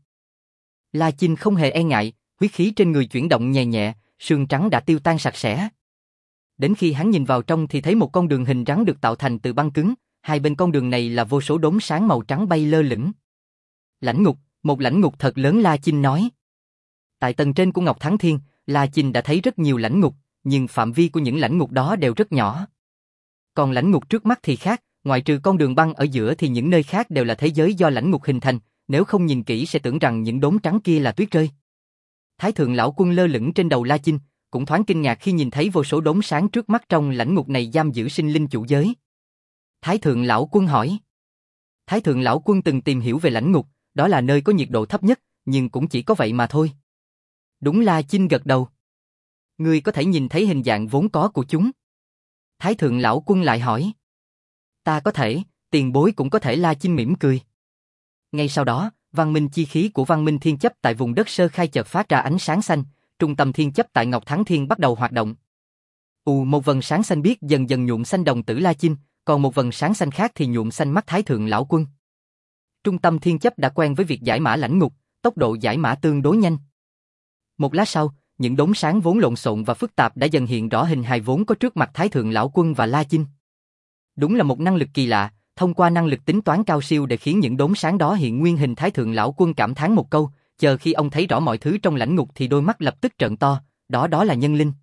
La Chinh không hề e ngại, huyết khí trên người chuyển động nhẹ nhẹ, sương trắng đã tiêu tan sạch sẽ. Đến khi hắn nhìn vào trong thì thấy một con đường hình rắn được tạo thành từ băng cứng, hai bên con đường này là vô số đốm sáng màu trắng bay lơ lửng. Lãnh ngục, một lãnh ngục thật lớn, La Chinh nói. Tại tầng trên của Ngọc Thắng Thiên, La Chinh đã thấy rất nhiều lãnh ngục, nhưng phạm vi của những lãnh ngục đó đều rất nhỏ. Còn lãnh ngục trước mắt thì khác, ngoại trừ con đường băng ở giữa thì những nơi khác đều là thế giới do lãnh ngục hình thành, nếu không nhìn kỹ sẽ tưởng rằng những đốm trắng kia là tuyết rơi. Thái thượng lão quân lơ lửng trên đầu La Chinh, cũng thoáng kinh ngạc khi nhìn thấy vô số đốm sáng trước mắt trong lãnh ngục này giam giữ sinh linh chủ giới. Thái thượng lão quân hỏi. Thái thượng lão quân từng tìm hiểu về lãnh ngục, đó là nơi có nhiệt độ thấp nhất, nhưng cũng chỉ có vậy mà thôi. Đúng, La Chinh gật đầu. Ngươi có thể nhìn thấy hình dạng vốn có của chúng. Thái thượng lão quân lại hỏi. Ta có thể, tiền bối cũng có thể, La Chinh mỉm cười. Ngay sau đó, văn minh chi khí của văn minh thiên chấp tại vùng đất sơ khai chợt phát ra ánh sáng xanh, trung tâm thiên chấp tại Ngọc Thắng Thiên bắt đầu hoạt động. Một vầng sáng xanh biếc dần dần nhuộm xanh đồng tử La Chinh, còn một vầng sáng xanh khác thì nhuộm xanh mắt Thái thượng lão quân. Trung tâm thiên chấp đã quen với việc giải mã lãnh ngục, tốc độ giải mã tương đối nhanh. Một lát sau, những đốm sáng vốn lộn xộn và phức tạp đã dần hiện rõ hình hài vốn có trước mặt Thái thượng lão quân và La Chinh. Đúng là một năng lực kỳ lạ, thông qua năng lực tính toán cao siêu để khiến những đốm sáng đó hiện nguyên hình. Thái thượng lão quân cảm thán một câu, chờ khi ông thấy rõ mọi thứ trong lãnh ngục thì đôi mắt lập tức trợn to, đó là nhân linh.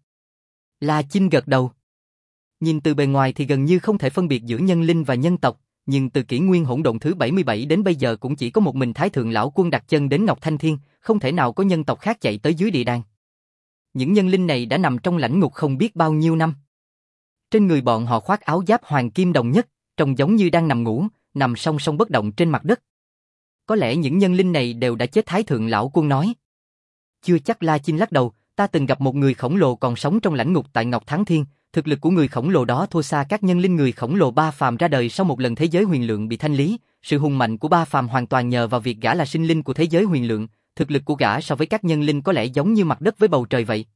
La Chinh gật đầu. Nhìn từ bề ngoài thì gần như không thể phân biệt giữa nhân linh và nhân tộc, nhưng từ kỷ nguyên hỗn độn thứ 77 đến bây giờ cũng chỉ có một mình Thái thượng lão quân đặt chân đến Ngọc Thanh Thiên, không thể nào có nhân tộc khác chạy tới dưới địa đàng. Những nhân linh này đã nằm trong lãnh ngục không biết bao nhiêu năm. Trên người bọn họ khoác áo giáp hoàng kim đồng nhất, trông giống như đang nằm ngủ, nằm song song bất động trên mặt đất. Có lẽ những nhân linh này đều đã chết, Thái thượng lão quân nói. Chưa chắc, La Chinh lắc đầu, ta từng gặp một người khổng lồ còn sống trong lãnh ngục tại Ngọc Thắng Thiên, thực lực của người khổng lồ đó thua xa các nhân linh. Người khổng lồ Ba Phàm ra đời sau một lần thế giới huyền lượng bị thanh lý, sự hùng mạnh của Ba Phàm hoàn toàn nhờ vào việc gã là sinh linh của thế giới huyền lượng, thực lực của gã so với các nhân linh có lẽ giống như mặt đất với bầu trời vậy.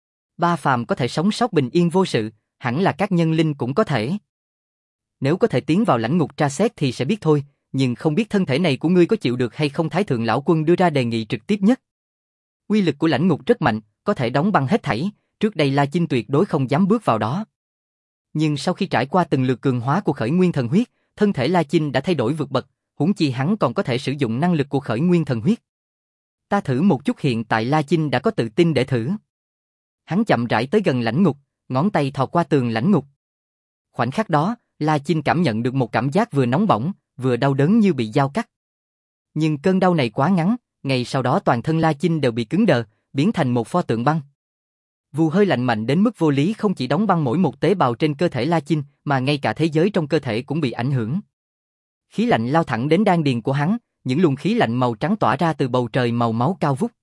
Ba Phàm có thể sống sót bình yên vô sự, hẳn là các nhân linh cũng có thể. Nếu có thể tiến vào lãnh ngục tra xét thì sẽ biết thôi, nhưng không biết thân thể này của ngươi có chịu được hay không. Thái thượng lão quân đưa ra đề nghị trực tiếp nhất. Uy lực của lãnh ngục rất mạnh, có thể đóng băng hết thảy, trước đây La Chinh tuyệt đối không dám bước vào đó. Nhưng sau khi trải qua từng lượt cường hóa của khởi nguyên thần huyết, thân thể La Chinh đã thay đổi vượt bậc, huống chi hắn còn có thể sử dụng năng lực của khởi nguyên thần huyết. Ta thử một chút. Hiện tại La Chinh đã có tự tin để thử. Hắn chậm rãi tới gần lãnh ngục, ngón tay thò qua tường lãnh ngục. Khoảnh khắc đó, La Chinh cảm nhận được một cảm giác vừa nóng bỏng, vừa đau đớn như bị dao cắt. Nhưng cơn đau này quá ngắn, ngay sau đó toàn thân La Chinh đều bị cứng đờ, biến thành một pho tượng băng. Vù hơi lạnh mạnh đến mức vô lý không chỉ đóng băng mỗi một tế bào trên cơ thể La Chinh, mà ngay cả thế giới trong cơ thể cũng bị ảnh hưởng. Khí lạnh lao thẳng đến đan điền của hắn, những luồng khí lạnh màu trắng tỏa ra từ bầu trời màu máu cao vút.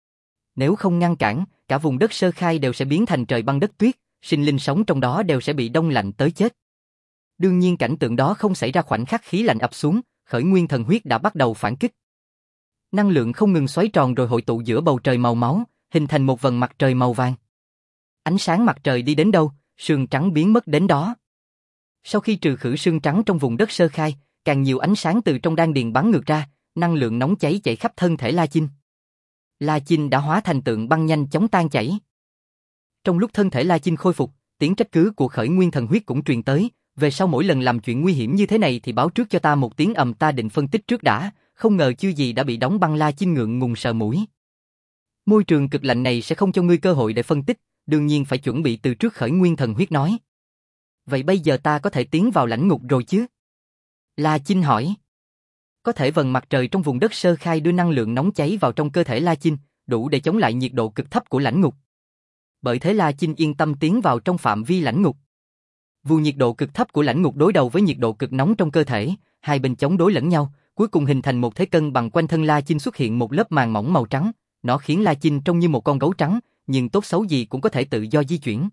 Nếu không ngăn cản, cả vùng đất sơ khai đều sẽ biến thành trời băng đất tuyết, sinh linh sống trong đó đều sẽ bị đông lạnh tới chết. Đương nhiên cảnh tượng đó không xảy ra khoảnh khắc khí lạnh ập xuống, khởi nguyên thần huyết đã bắt đầu phản kích. Năng lượng không ngừng xoáy tròn rồi hội tụ giữa bầu trời màu máu, hình thành một vầng mặt trời màu vàng. Ánh sáng mặt trời đi đến đâu, sương trắng biến mất đến đó. Sau khi trừ khử sương trắng trong vùng đất sơ khai, càng nhiều ánh sáng từ trong đan điền bắn ngược ra, năng lượng nóng cháy chạy khắp thân thể La Chinh. La Chinh đã hóa thành tượng băng nhanh chóng tan chảy. Trong lúc thân thể La Chinh khôi phục, tiếng trách cứ của khởi nguyên thần huyết cũng truyền tới, về sau mỗi lần làm chuyện nguy hiểm như thế này thì báo trước cho ta một tiếng. Ta định phân tích trước đã, không ngờ chưa gì đã bị đóng băng. La Chinh ngượng ngùng sờ mũi. Môi trường cực lạnh này sẽ không cho ngươi cơ hội để phân tích, đương nhiên phải chuẩn bị từ trước. Khởi nguyên thần huyết nói. Vậy bây giờ ta có thể tiến vào lãnh ngục rồi chứ? La Chinh hỏi. Có thể. Vầng mặt trời trong vùng đất sơ khai đưa năng lượng nóng cháy vào trong cơ thể La Chinh, đủ để chống lại nhiệt độ cực thấp của lãnh ngục. Bởi thế La Chinh yên tâm tiến vào trong phạm vi lãnh ngục. Vụ nhiệt độ cực thấp của lãnh ngục đối đầu với nhiệt độ cực nóng trong cơ thể, hai bên chống đối lẫn nhau, cuối cùng hình thành một thế cân bằng. Quanh thân La Chinh xuất hiện một lớp màng mỏng màu trắng, nó khiến La Chinh trông như một con gấu trắng, nhưng tốt xấu gì cũng có thể tự do di chuyển.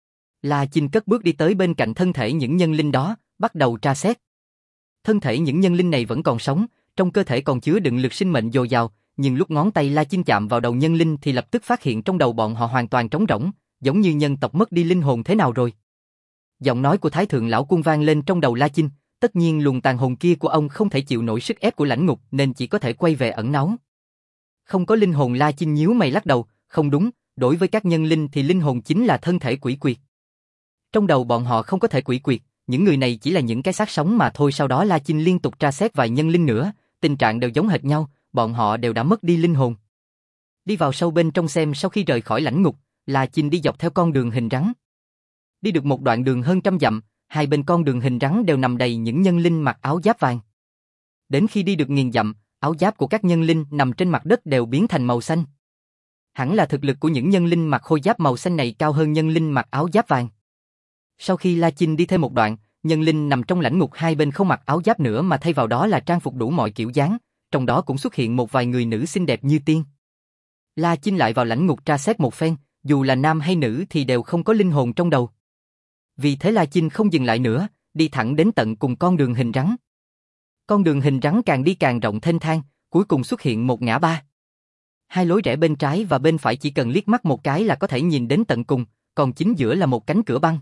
La Chinh cất bước đi tới bên cạnh thân thể những nhân linh đó, bắt đầu tra xét. Thân thể những nhân linh này vẫn còn sống, trong cơ thể còn chứa đựng lực sinh mệnh dồi dào, nhưng lúc ngón tay La Chinh chạm vào đầu nhân linh thì lập tức phát hiện trong đầu bọn họ hoàn toàn trống rỗng, giống như nhân tộc mất đi linh hồn thế nào rồi. Giọng nói của Thái Thượng Lão Quân vang lên trong đầu La Chinh, tất nhiên luồng tàn hồn kia của ông không thể chịu nổi sức ép của lãnh ngục nên chỉ có thể quay về ẩn náu. Không có linh hồn. La Chinh nhíu mày lắc đầu, không đúng, đối với các nhân linh thì linh hồn chính là thân thể quỷ quyệt. Trong đầu bọn họ không có thể quỷ quyệt, những người này chỉ là những cái xác sống mà thôi. Sau đó La Chinh liên tục tra xét vài nhân linh nữa, tình trạng đều giống hệt nhau, bọn họ đều đã mất đi linh hồn. Đi vào sâu bên trong xem. Sau khi rời khỏi lãnh ngục, La Chinh đi dọc theo con đường hình rắn. Đi được một đoạn đường hơn 100 dặm, hai bên con đường hình rắn đều nằm đầy những nhân linh mặc áo giáp vàng. Đến khi đi được 1000 dặm, áo giáp của các nhân linh nằm trên mặt đất đều biến thành màu xanh. Hẳn là thực lực của những nhân linh mặc khôi giáp màu xanh này cao hơn nhân linh mặc áo giáp vàng. Sau khi La Chinh đi thêm một đoạn, nhân linh nằm trong lãnh ngục hai bên không mặc áo giáp nữa mà thay vào đó là trang phục đủ mọi kiểu dáng, trong đó cũng xuất hiện một vài người nữ xinh đẹp như tiên. La Chinh lại vào lãnh ngục tra xét một phen, dù là nam hay nữ thì đều không có linh hồn trong đầu. Vì thế La Chinh không dừng lại nữa, đi thẳng đến tận cùng con đường hình rắn. Con đường hình rắn càng đi càng rộng thênh thang, cuối cùng xuất hiện một ngã ba. Hai lối rẽ bên trái và bên phải chỉ cần liếc mắt một cái là có thể nhìn đến tận cùng, còn chính giữa là một cánh cửa băng.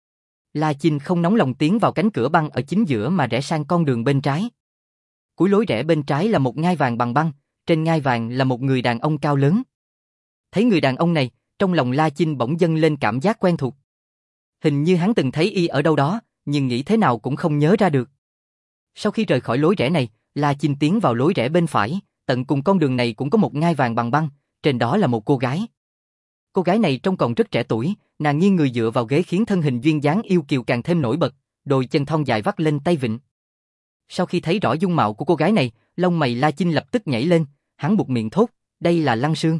La Chinh không nóng lòng tiến vào cánh cửa băng ở chính giữa mà rẽ sang con đường bên trái. Cuối lối rẽ bên trái là một ngai vàng bằng băng, trên ngai vàng là một người đàn ông cao lớn. Thấy người đàn ông này, trong lòng La Chinh bỗng dâng lên cảm giác quen thuộc. Hình như hắn từng thấy y ở đâu đó, nhưng nghĩ thế nào cũng không nhớ ra được. Sau khi rời khỏi lối rẽ này, La Chinh tiến vào lối rẽ bên phải, tận cùng con đường này cũng có một ngai vàng bằng băng, trên đó là một cô gái. Cô gái này trông còn rất trẻ tuổi, nàng nghiêng người dựa vào ghế khiến thân hình duyên dáng yêu kiều càng thêm nổi bật, đôi chân thon dài vắt lên tay vịn. Sau khi thấy rõ dung mạo của cô gái này, lông mày La Chinh lập tức nhảy lên, hắn buột miệng thốt, đây là Lăng Sương.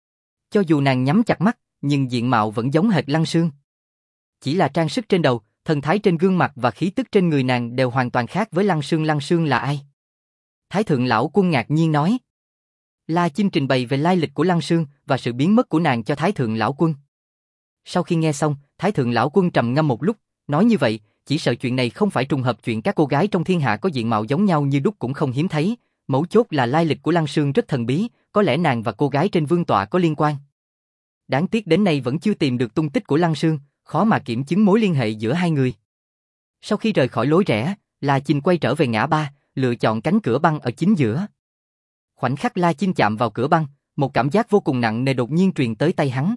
Cho dù nàng nhắm chặt mắt, nhưng diện mạo vẫn giống hệt Lăng Sương. Chỉ là trang sức trên đầu, thần thái trên gương mặt và khí tức trên người nàng đều hoàn toàn khác với Lăng Sương. Lăng Sương là ai? Thái Thượng Lão Quân ngạc nhiên nói. La Chinh trình bày về lai lịch của Lăng Sương và sự biến mất của nàng cho Thái Thượng Lão Quân. Sau khi nghe xong, Thái Thượng Lão Quân trầm ngâm một lúc, nói như vậy, chỉ sợ chuyện này không phải trùng hợp. Chuyện các cô gái trong thiên hạ có diện mạo giống nhau như đúc cũng không hiếm thấy, mấu chốt là lai lịch của Lăng Sương rất thần bí, có lẽ nàng và cô gái trên vương tọa có liên quan. Đáng tiếc đến nay vẫn chưa tìm được tung tích của Lăng Sương, khó mà kiểm chứng mối liên hệ giữa hai người. Sau khi rời khỏi lối rẽ, La Chinh quay trở về ngã ba, lựa chọn cánh cửa băng ở chính giữa. Khoảnh khắc La Chinh chạm vào cửa băng, một cảm giác vô cùng nặng nề đột nhiên truyền tới tay hắn.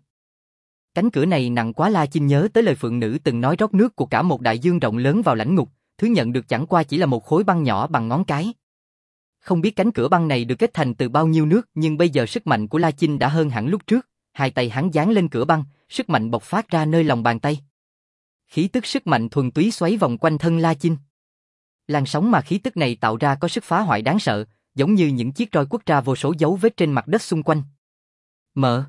Cánh cửa này nặng quá. La Chinh nhớ tới lời phượng nữ từng nói rót nước của cả một đại dương rộng lớn vào lãnh ngục, thứ nhận được chẳng qua chỉ là một khối băng nhỏ bằng ngón cái. Không biết cánh cửa băng này được kết thành từ bao nhiêu nước, nhưng bây giờ sức mạnh của La Chinh đã hơn hẳn lúc trước, hai tay hắn dán lên cửa băng, sức mạnh bộc phát ra nơi lòng bàn tay. Khí tức sức mạnh thuần túy xoáy vòng quanh thân La Chinh. Làn sóng mà khí tức này tạo ra có sức phá hoại đáng sợ, giống như những chiếc roi quất ra vô số dấu vết trên mặt đất xung quanh. Mở.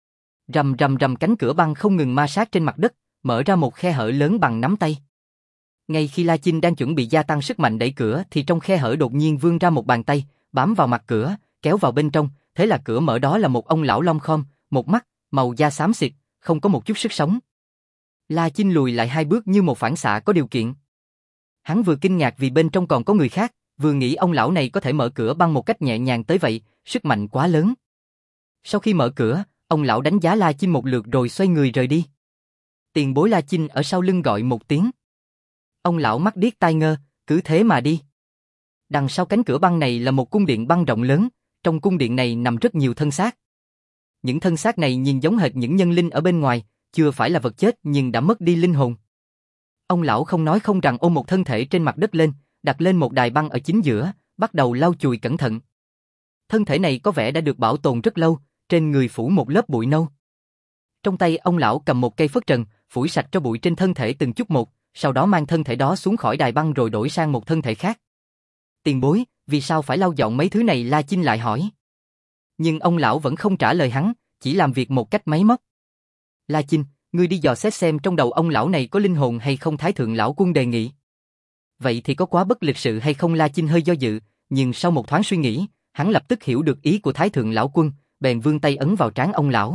Rầm rầm rầm, cánh cửa băng không ngừng ma sát trên mặt đất, mở ra một khe hở lớn bằng nắm tay. Ngay khi La Chinh đang chuẩn bị gia tăng sức mạnh đẩy cửa thì trong khe hở đột nhiên vươn ra một bàn tay, bám vào mặt cửa, kéo vào bên trong, thế là cửa mở. Đó là một ông lão lom khom, một mắt, màu da xám xịt, không có một chút sức sống. La Chinh lùi lại hai bước như một phản xạ có điều kiện. Hắn vừa kinh ngạc vì bên trong còn có người khác, vừa nghĩ ông lão này có thể mở cửa băng một cách nhẹ nhàng tới vậy, sức mạnh quá lớn. Sau khi mở cửa, ông lão đánh giá La Chinh một lượt rồi xoay người rời đi. Tiền bối. La Chinh ở sau lưng gọi một tiếng. Ông lão mắt điếc tai ngơ, cứ thế mà đi. Đằng sau cánh cửa băng này là một cung điện băng rộng lớn, trong cung điện này nằm rất nhiều thân xác. Những thân xác này nhìn giống hệt những nhân linh ở bên ngoài, chưa phải là vật chết nhưng đã mất đi linh hồn. Ông lão không nói không rằng ôm một thân thể trên mặt đất lên, đặt lên một đài băng ở chính giữa, bắt đầu lau chùi cẩn thận. Thân thể này có vẻ đã được bảo tồn rất lâu, trên người phủ một lớp bụi nâu. Trong tay ông lão cầm một cây phất trần, phủi sạch cho bụi trên thân thể từng chút một, sau đó mang thân thể đó xuống khỏi đài băng rồi đổi sang một thân thể khác. Tiền bối, vì sao phải lau dọn mấy thứ này? La Chinh lại hỏi. Nhưng ông lão vẫn không trả lời hắn, chỉ làm việc một cách máy móc. La Chinh, ngươi đi dò xét xem trong đầu ông lão này có linh hồn hay không? Thái Thượng Lão Quân đề nghị. Vậy thì có quá bất lịch sự hay không? La Chinh hơi do dự, nhưng sau một thoáng suy nghĩ, hắn lập tức hiểu được ý của Thái Thượng Lão Quân, bèn vươn tay ấn vào trán ông lão.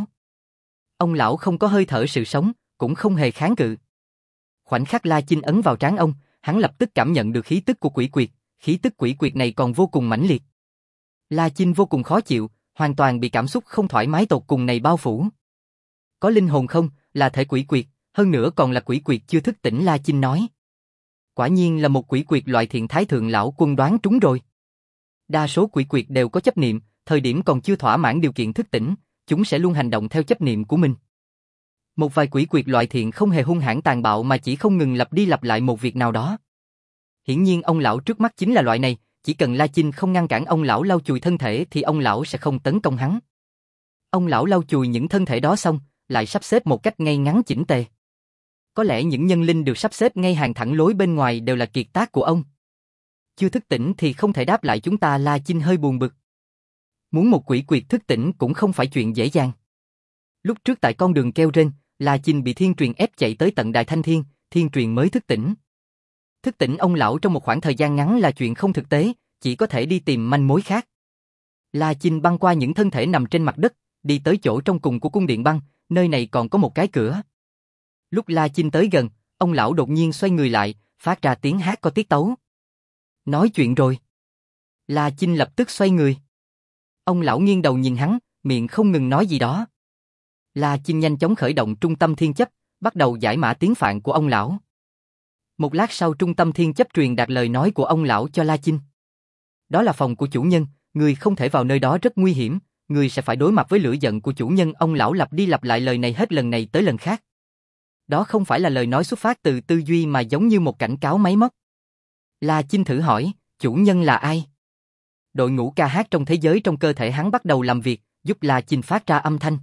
Ông lão không có hơi thở sự sống, cũng không hề kháng cự. Khoảnh khắc La Chinh ấn vào trán ông, hắn lập tức cảm nhận được khí tức của quỷ quyệt, khí tức quỷ quyệt này còn vô cùng mãnh liệt. La Chinh vô cùng khó chịu, hoàn toàn bị cảm xúc không thoải mái tột cùng này bao phủ. Có linh hồn không, là thể quỷ quyệt, hơn nữa còn là quỷ quyệt chưa thức tỉnh, La Chinh nói. Quả nhiên là một quỷ quyệt loại thiện, Thái thượng lão quân đoán trúng rồi. Đa số quỷ quyệt đều có chấp niệm, thời điểm còn chưa thỏa mãn điều kiện thức tỉnh, chúng sẽ luôn hành động theo chấp niệm của mình. Một vài quỷ quyệt loại thiện không hề hung hãn tàn bạo mà chỉ không ngừng lặp đi lặp lại một việc nào đó. Hiển nhiên ông lão trước mắt chính là loại này, chỉ cần La Chinh không ngăn cản ông lão lau chùi thân thể thì ông lão sẽ không tấn công hắn. Ông lão lau chùi những thân thể đó xong, lại sắp xếp một cách ngay ngắn chỉnh tề. Có lẽ những nhân linh được sắp xếp ngay hàng thẳng lối bên ngoài đều là kiệt tác của ông. Chưa thức tỉnh thì không thể đáp lại chúng ta, La Chinh hơi buồn bực. Muốn một quỷ quyệt thức tỉnh cũng không phải chuyện dễ dàng. Lúc trước tại con đường keo trên, La Chinh bị thiên truyền ép chạy tới tận Đài Thanh Thiên, thiên truyền mới thức tỉnh. Thức tỉnh ông lão trong một khoảng thời gian ngắn là chuyện không thực tế, chỉ có thể đi tìm manh mối khác. La Chinh băng qua những thân thể nằm trên mặt đất, đi tới chỗ trong cùng của cung điện băng, nơi này còn có một cái cửa. Lúc La Chinh tới gần, ông lão đột nhiên xoay người lại, phát ra tiếng hát có tiết tấu. Nói chuyện rồi. La Chinh lập tức xoay người. Ông lão nghiêng đầu nhìn hắn, miệng không ngừng nói gì đó. La Chinh nhanh chóng khởi động trung tâm thiên chấp, bắt đầu giải mã tiếng Phạn của ông lão. Một lát sau trung tâm thiên chấp truyền đạt lời nói của ông lão cho La Chinh. Đó là phòng của chủ nhân, người không thể vào nơi đó, rất nguy hiểm, người sẽ phải đối mặt với lửa giận của chủ nhân. Ông lão lặp đi lặp lại lời này hết lần này tới lần khác. Đó không phải là lời nói xuất phát từ tư duy mà giống như một cảnh cáo máy móc. La Chinh thử hỏi, chủ nhân là ai? Đội ngũ ca hát trong thế giới trong cơ thể hắn bắt đầu làm việc, giúp La Chinh phát ra âm thanh.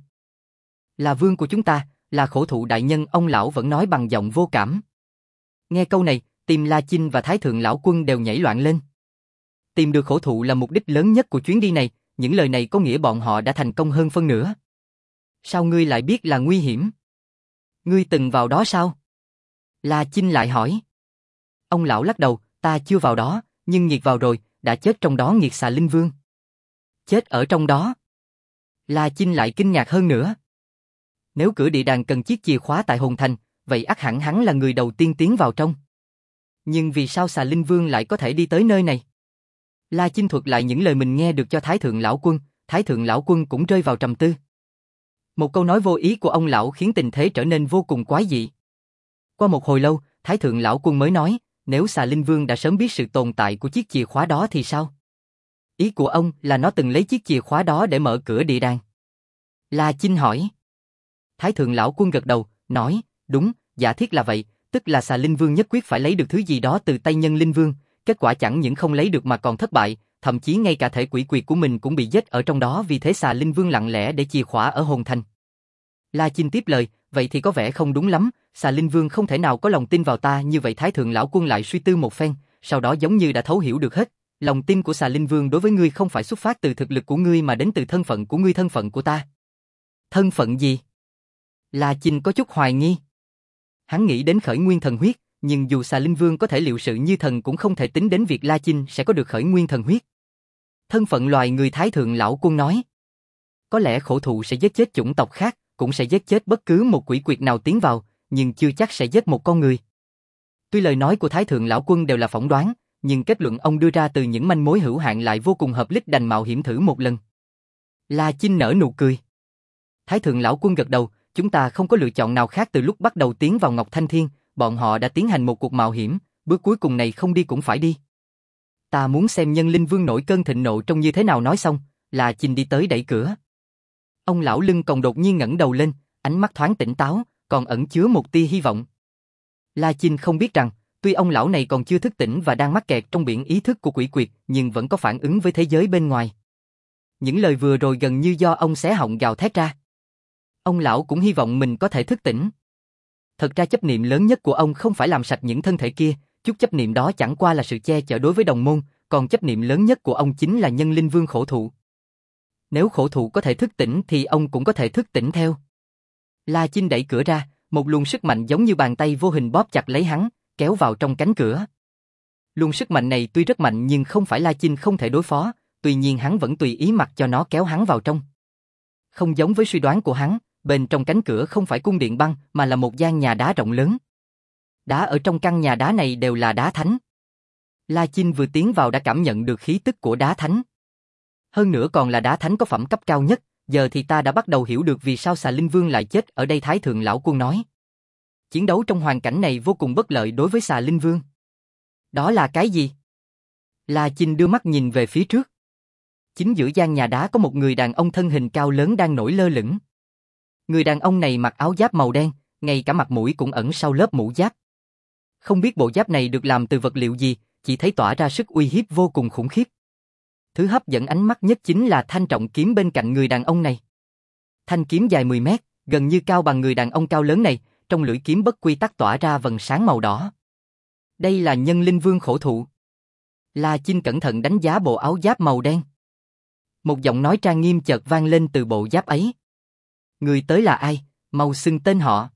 Là vương của chúng ta, là khổ thụ đại nhân, ông lão vẫn nói bằng giọng vô cảm. Nghe câu này, tim La Chinh và Thái thượng lão quân đều nhảy loạn lên. Tìm được khổ thụ là mục đích lớn nhất của chuyến đi này, những lời này có nghĩa bọn họ đã thành công hơn phân nửa. Sao ngươi lại biết là nguy hiểm? Ngươi từng vào đó sao? La Chinh lại hỏi. Ông lão lắc đầu, ta chưa vào đó, nhưng nghiệt vào rồi, đã chết trong đó. Nghiệt Xà Linh Vương. Chết ở trong đó? La Chinh lại kinh ngạc hơn nữa. Nếu cửa địa đàng cần chiếc chìa khóa tại Hồn Thành, vậy ắt hẳn hắn là người đầu tiên tiến vào trong. Nhưng vì sao Xà Linh Vương lại có thể đi tới nơi này? La Chinh thuật lại những lời mình nghe được cho Thái thượng lão quân, Thái thượng lão quân cũng rơi vào trầm tư. Một câu nói vô ý của ông lão khiến tình thế trở nên vô cùng quái dị. Qua một hồi lâu, Thái thượng lão quân mới nói, nếu Xà Linh Vương đã sớm biết sự tồn tại của chiếc chìa khóa đó thì sao? Ý của ông là nó từng lấy chiếc chìa khóa đó để mở cửa địa đàng. La Chinh hỏi. Thái thượng lão quân gật đầu, nói, đúng, giả thiết là vậy, tức là Xà Linh Vương nhất quyết phải lấy được thứ gì đó từ tay Nhân Linh Vương, kết quả chẳng những không lấy được mà còn thất bại, thậm chí ngay cả thể quỷ quyệt của mình cũng bị giết ở trong đó, vì thế Xà Linh Vương lặng lẽ để chìa khóa ở Hồn Thành. La Chinh tiếp lời, vậy thì có vẻ không đúng lắm, Xà Linh Vương không thể nào có lòng tin vào ta như vậy. Thái thượng lão quân lại suy tư một phen, sau đó giống như đã thấu hiểu được hết, lòng tin của Xà Linh Vương đối với ngươi không phải xuất phát từ thực lực của ngươi mà đến từ thân phận của ngươi. Thân phận của ta? Thân phận gì? La Chinh có chút hoài nghi. Hắn nghĩ đến khởi nguyên thần huyết, nhưng dù Xà Linh Vương có thể liệu sự như thần cũng không thể tính đến việc La Chinh sẽ có được khởi nguyên thần huyết. Thân phận loài người, Thái thượng lão quân nói. Có lẽ khổ thụ sẽ giết chết chủng tộc khác, cũng sẽ giết chết bất cứ một quỷ quyệt nào tiến vào, nhưng chưa chắc sẽ giết một con người. Tuy lời nói của Thái thượng lão quân đều là phỏng đoán, nhưng kết luận ông đưa ra từ những manh mối hữu hạn lại vô cùng hợp lý, đành mạo hiểm thử một lần. La Chinh nở nụ cười. Thái thượng lão quân gật đầu, chúng ta không có lựa chọn nào khác. Từ lúc bắt đầu tiến vào Ngọc Thanh Thiên, bọn họ đã tiến hành một cuộc mạo hiểm, bước cuối cùng này không đi cũng phải đi. Ta muốn xem Nhân Linh Vương nổi cơn thịnh nộ trông như thế nào. Nói xong, La Chinh đi tới đẩy cửa. Ông lão lưng còng đột nhiên ngẩng đầu lên, ánh mắt thoáng tỉnh táo, còn ẩn chứa một tia hy vọng. La Chinh không biết rằng, tuy ông lão này còn chưa thức tỉnh và đang mắc kẹt trong biển ý thức của quỷ quyệt, nhưng vẫn có phản ứng với thế giới bên ngoài. Những lời vừa rồi gần như do ông xé họng gào thét ra. Ông lão cũng hy vọng mình có thể thức tỉnh. Thật ra chấp niệm lớn nhất của ông không phải làm sạch những thân thể kia, chút chấp niệm đó chẳng qua là sự che chở đối với đồng môn, còn chấp niệm lớn nhất của ông chính là Nhân Linh Vương khổ thụ. Nếu khổ thụ có thể thức tỉnh thì ông cũng có thể thức tỉnh theo. La Chinh đẩy cửa ra, một luồng sức mạnh giống như bàn tay vô hình bóp chặt lấy hắn, kéo vào trong cánh cửa. Luồng sức mạnh này tuy rất mạnh nhưng không phải La Chinh không thể đối phó, tuy nhiên hắn vẫn tùy ý mặc cho nó kéo hắn vào trong. Không giống với suy đoán của hắn, bên trong cánh cửa không phải cung điện băng mà là một gian nhà đá rộng lớn. Đá ở trong căn nhà đá này đều là đá thánh. La Chinh vừa tiến vào đã cảm nhận được khí tức của đá thánh. Hơn nữa còn là đá thánh có phẩm cấp cao nhất, giờ thì ta đã bắt đầu hiểu được vì sao Xà Linh Vương lại chết ở đây, Thái Thượng Lão Quân nói. Chiến đấu trong hoàn cảnh này vô cùng bất lợi đối với Xà Linh Vương. Đó là cái gì? La Chinh đưa mắt nhìn về phía trước. Chính giữa gian nhà đá có một người đàn ông thân hình cao lớn đang nổi lơ lửng. Người đàn ông này mặc áo giáp màu đen, ngay cả mặt mũi cũng ẩn sau lớp mũ giáp. Không biết bộ giáp này được làm từ vật liệu gì, chỉ thấy tỏa ra sức uy hiếp vô cùng khủng khiếp. Thứ hấp dẫn ánh mắt nhất chính là thanh trọng kiếm bên cạnh người đàn ông này. Thanh kiếm dài 10 mét, gần như cao bằng người đàn ông cao lớn này, trong lưỡi kiếm bất quy tắc tỏa ra vầng sáng màu đỏ. Đây là Nhân Linh Vương khổ thụ. La Chinh cẩn thận đánh giá bộ áo giáp màu đen. Một giọng nói trang nghiêm chợt vang lên từ bộ giáp ấy. Người tới là ai? Mau xưng tên họ.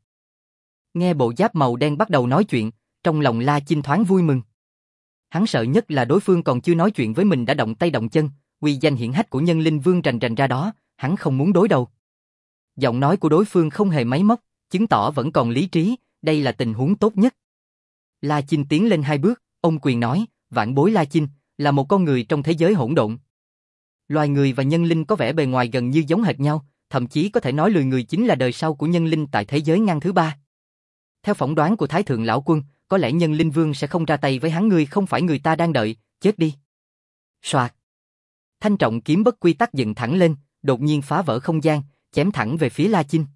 Nghe bộ giáp màu đen bắt đầu nói chuyện, trong lòng La Chinh thoáng vui mừng. Hắn sợ nhất là đối phương còn chưa nói chuyện với mình đã động tay động chân, uy danh hiển hách của Nhân Linh Vương rành rành ra đó, hắn không muốn đối đầu. Giọng nói của đối phương không hề máy móc, chứng tỏ vẫn còn lý trí, đây là tình huống tốt nhất. La Chinh tiến lên 2 bước, ôm quyền nói, vãn bối La Chinh, là một con người trong thế giới hỗn độn. Loài người và nhân linh có vẻ bề ngoài gần như giống hệt nhau, thậm chí có thể nói loài người chính là đời sau của nhân linh tại thế giới ngang thứ 3. Theo phỏng đoán của Thái Thượng Lão Quân, có lẽ Nhân Linh Vương sẽ không ra tay với hắn, ngươi không phải người ta đang đợi, chết đi. Soạt. Thanh trọng kiếm bất quy tắc dựng thẳng lên, đột nhiên phá vỡ không gian, chém thẳng về phía La Chinh.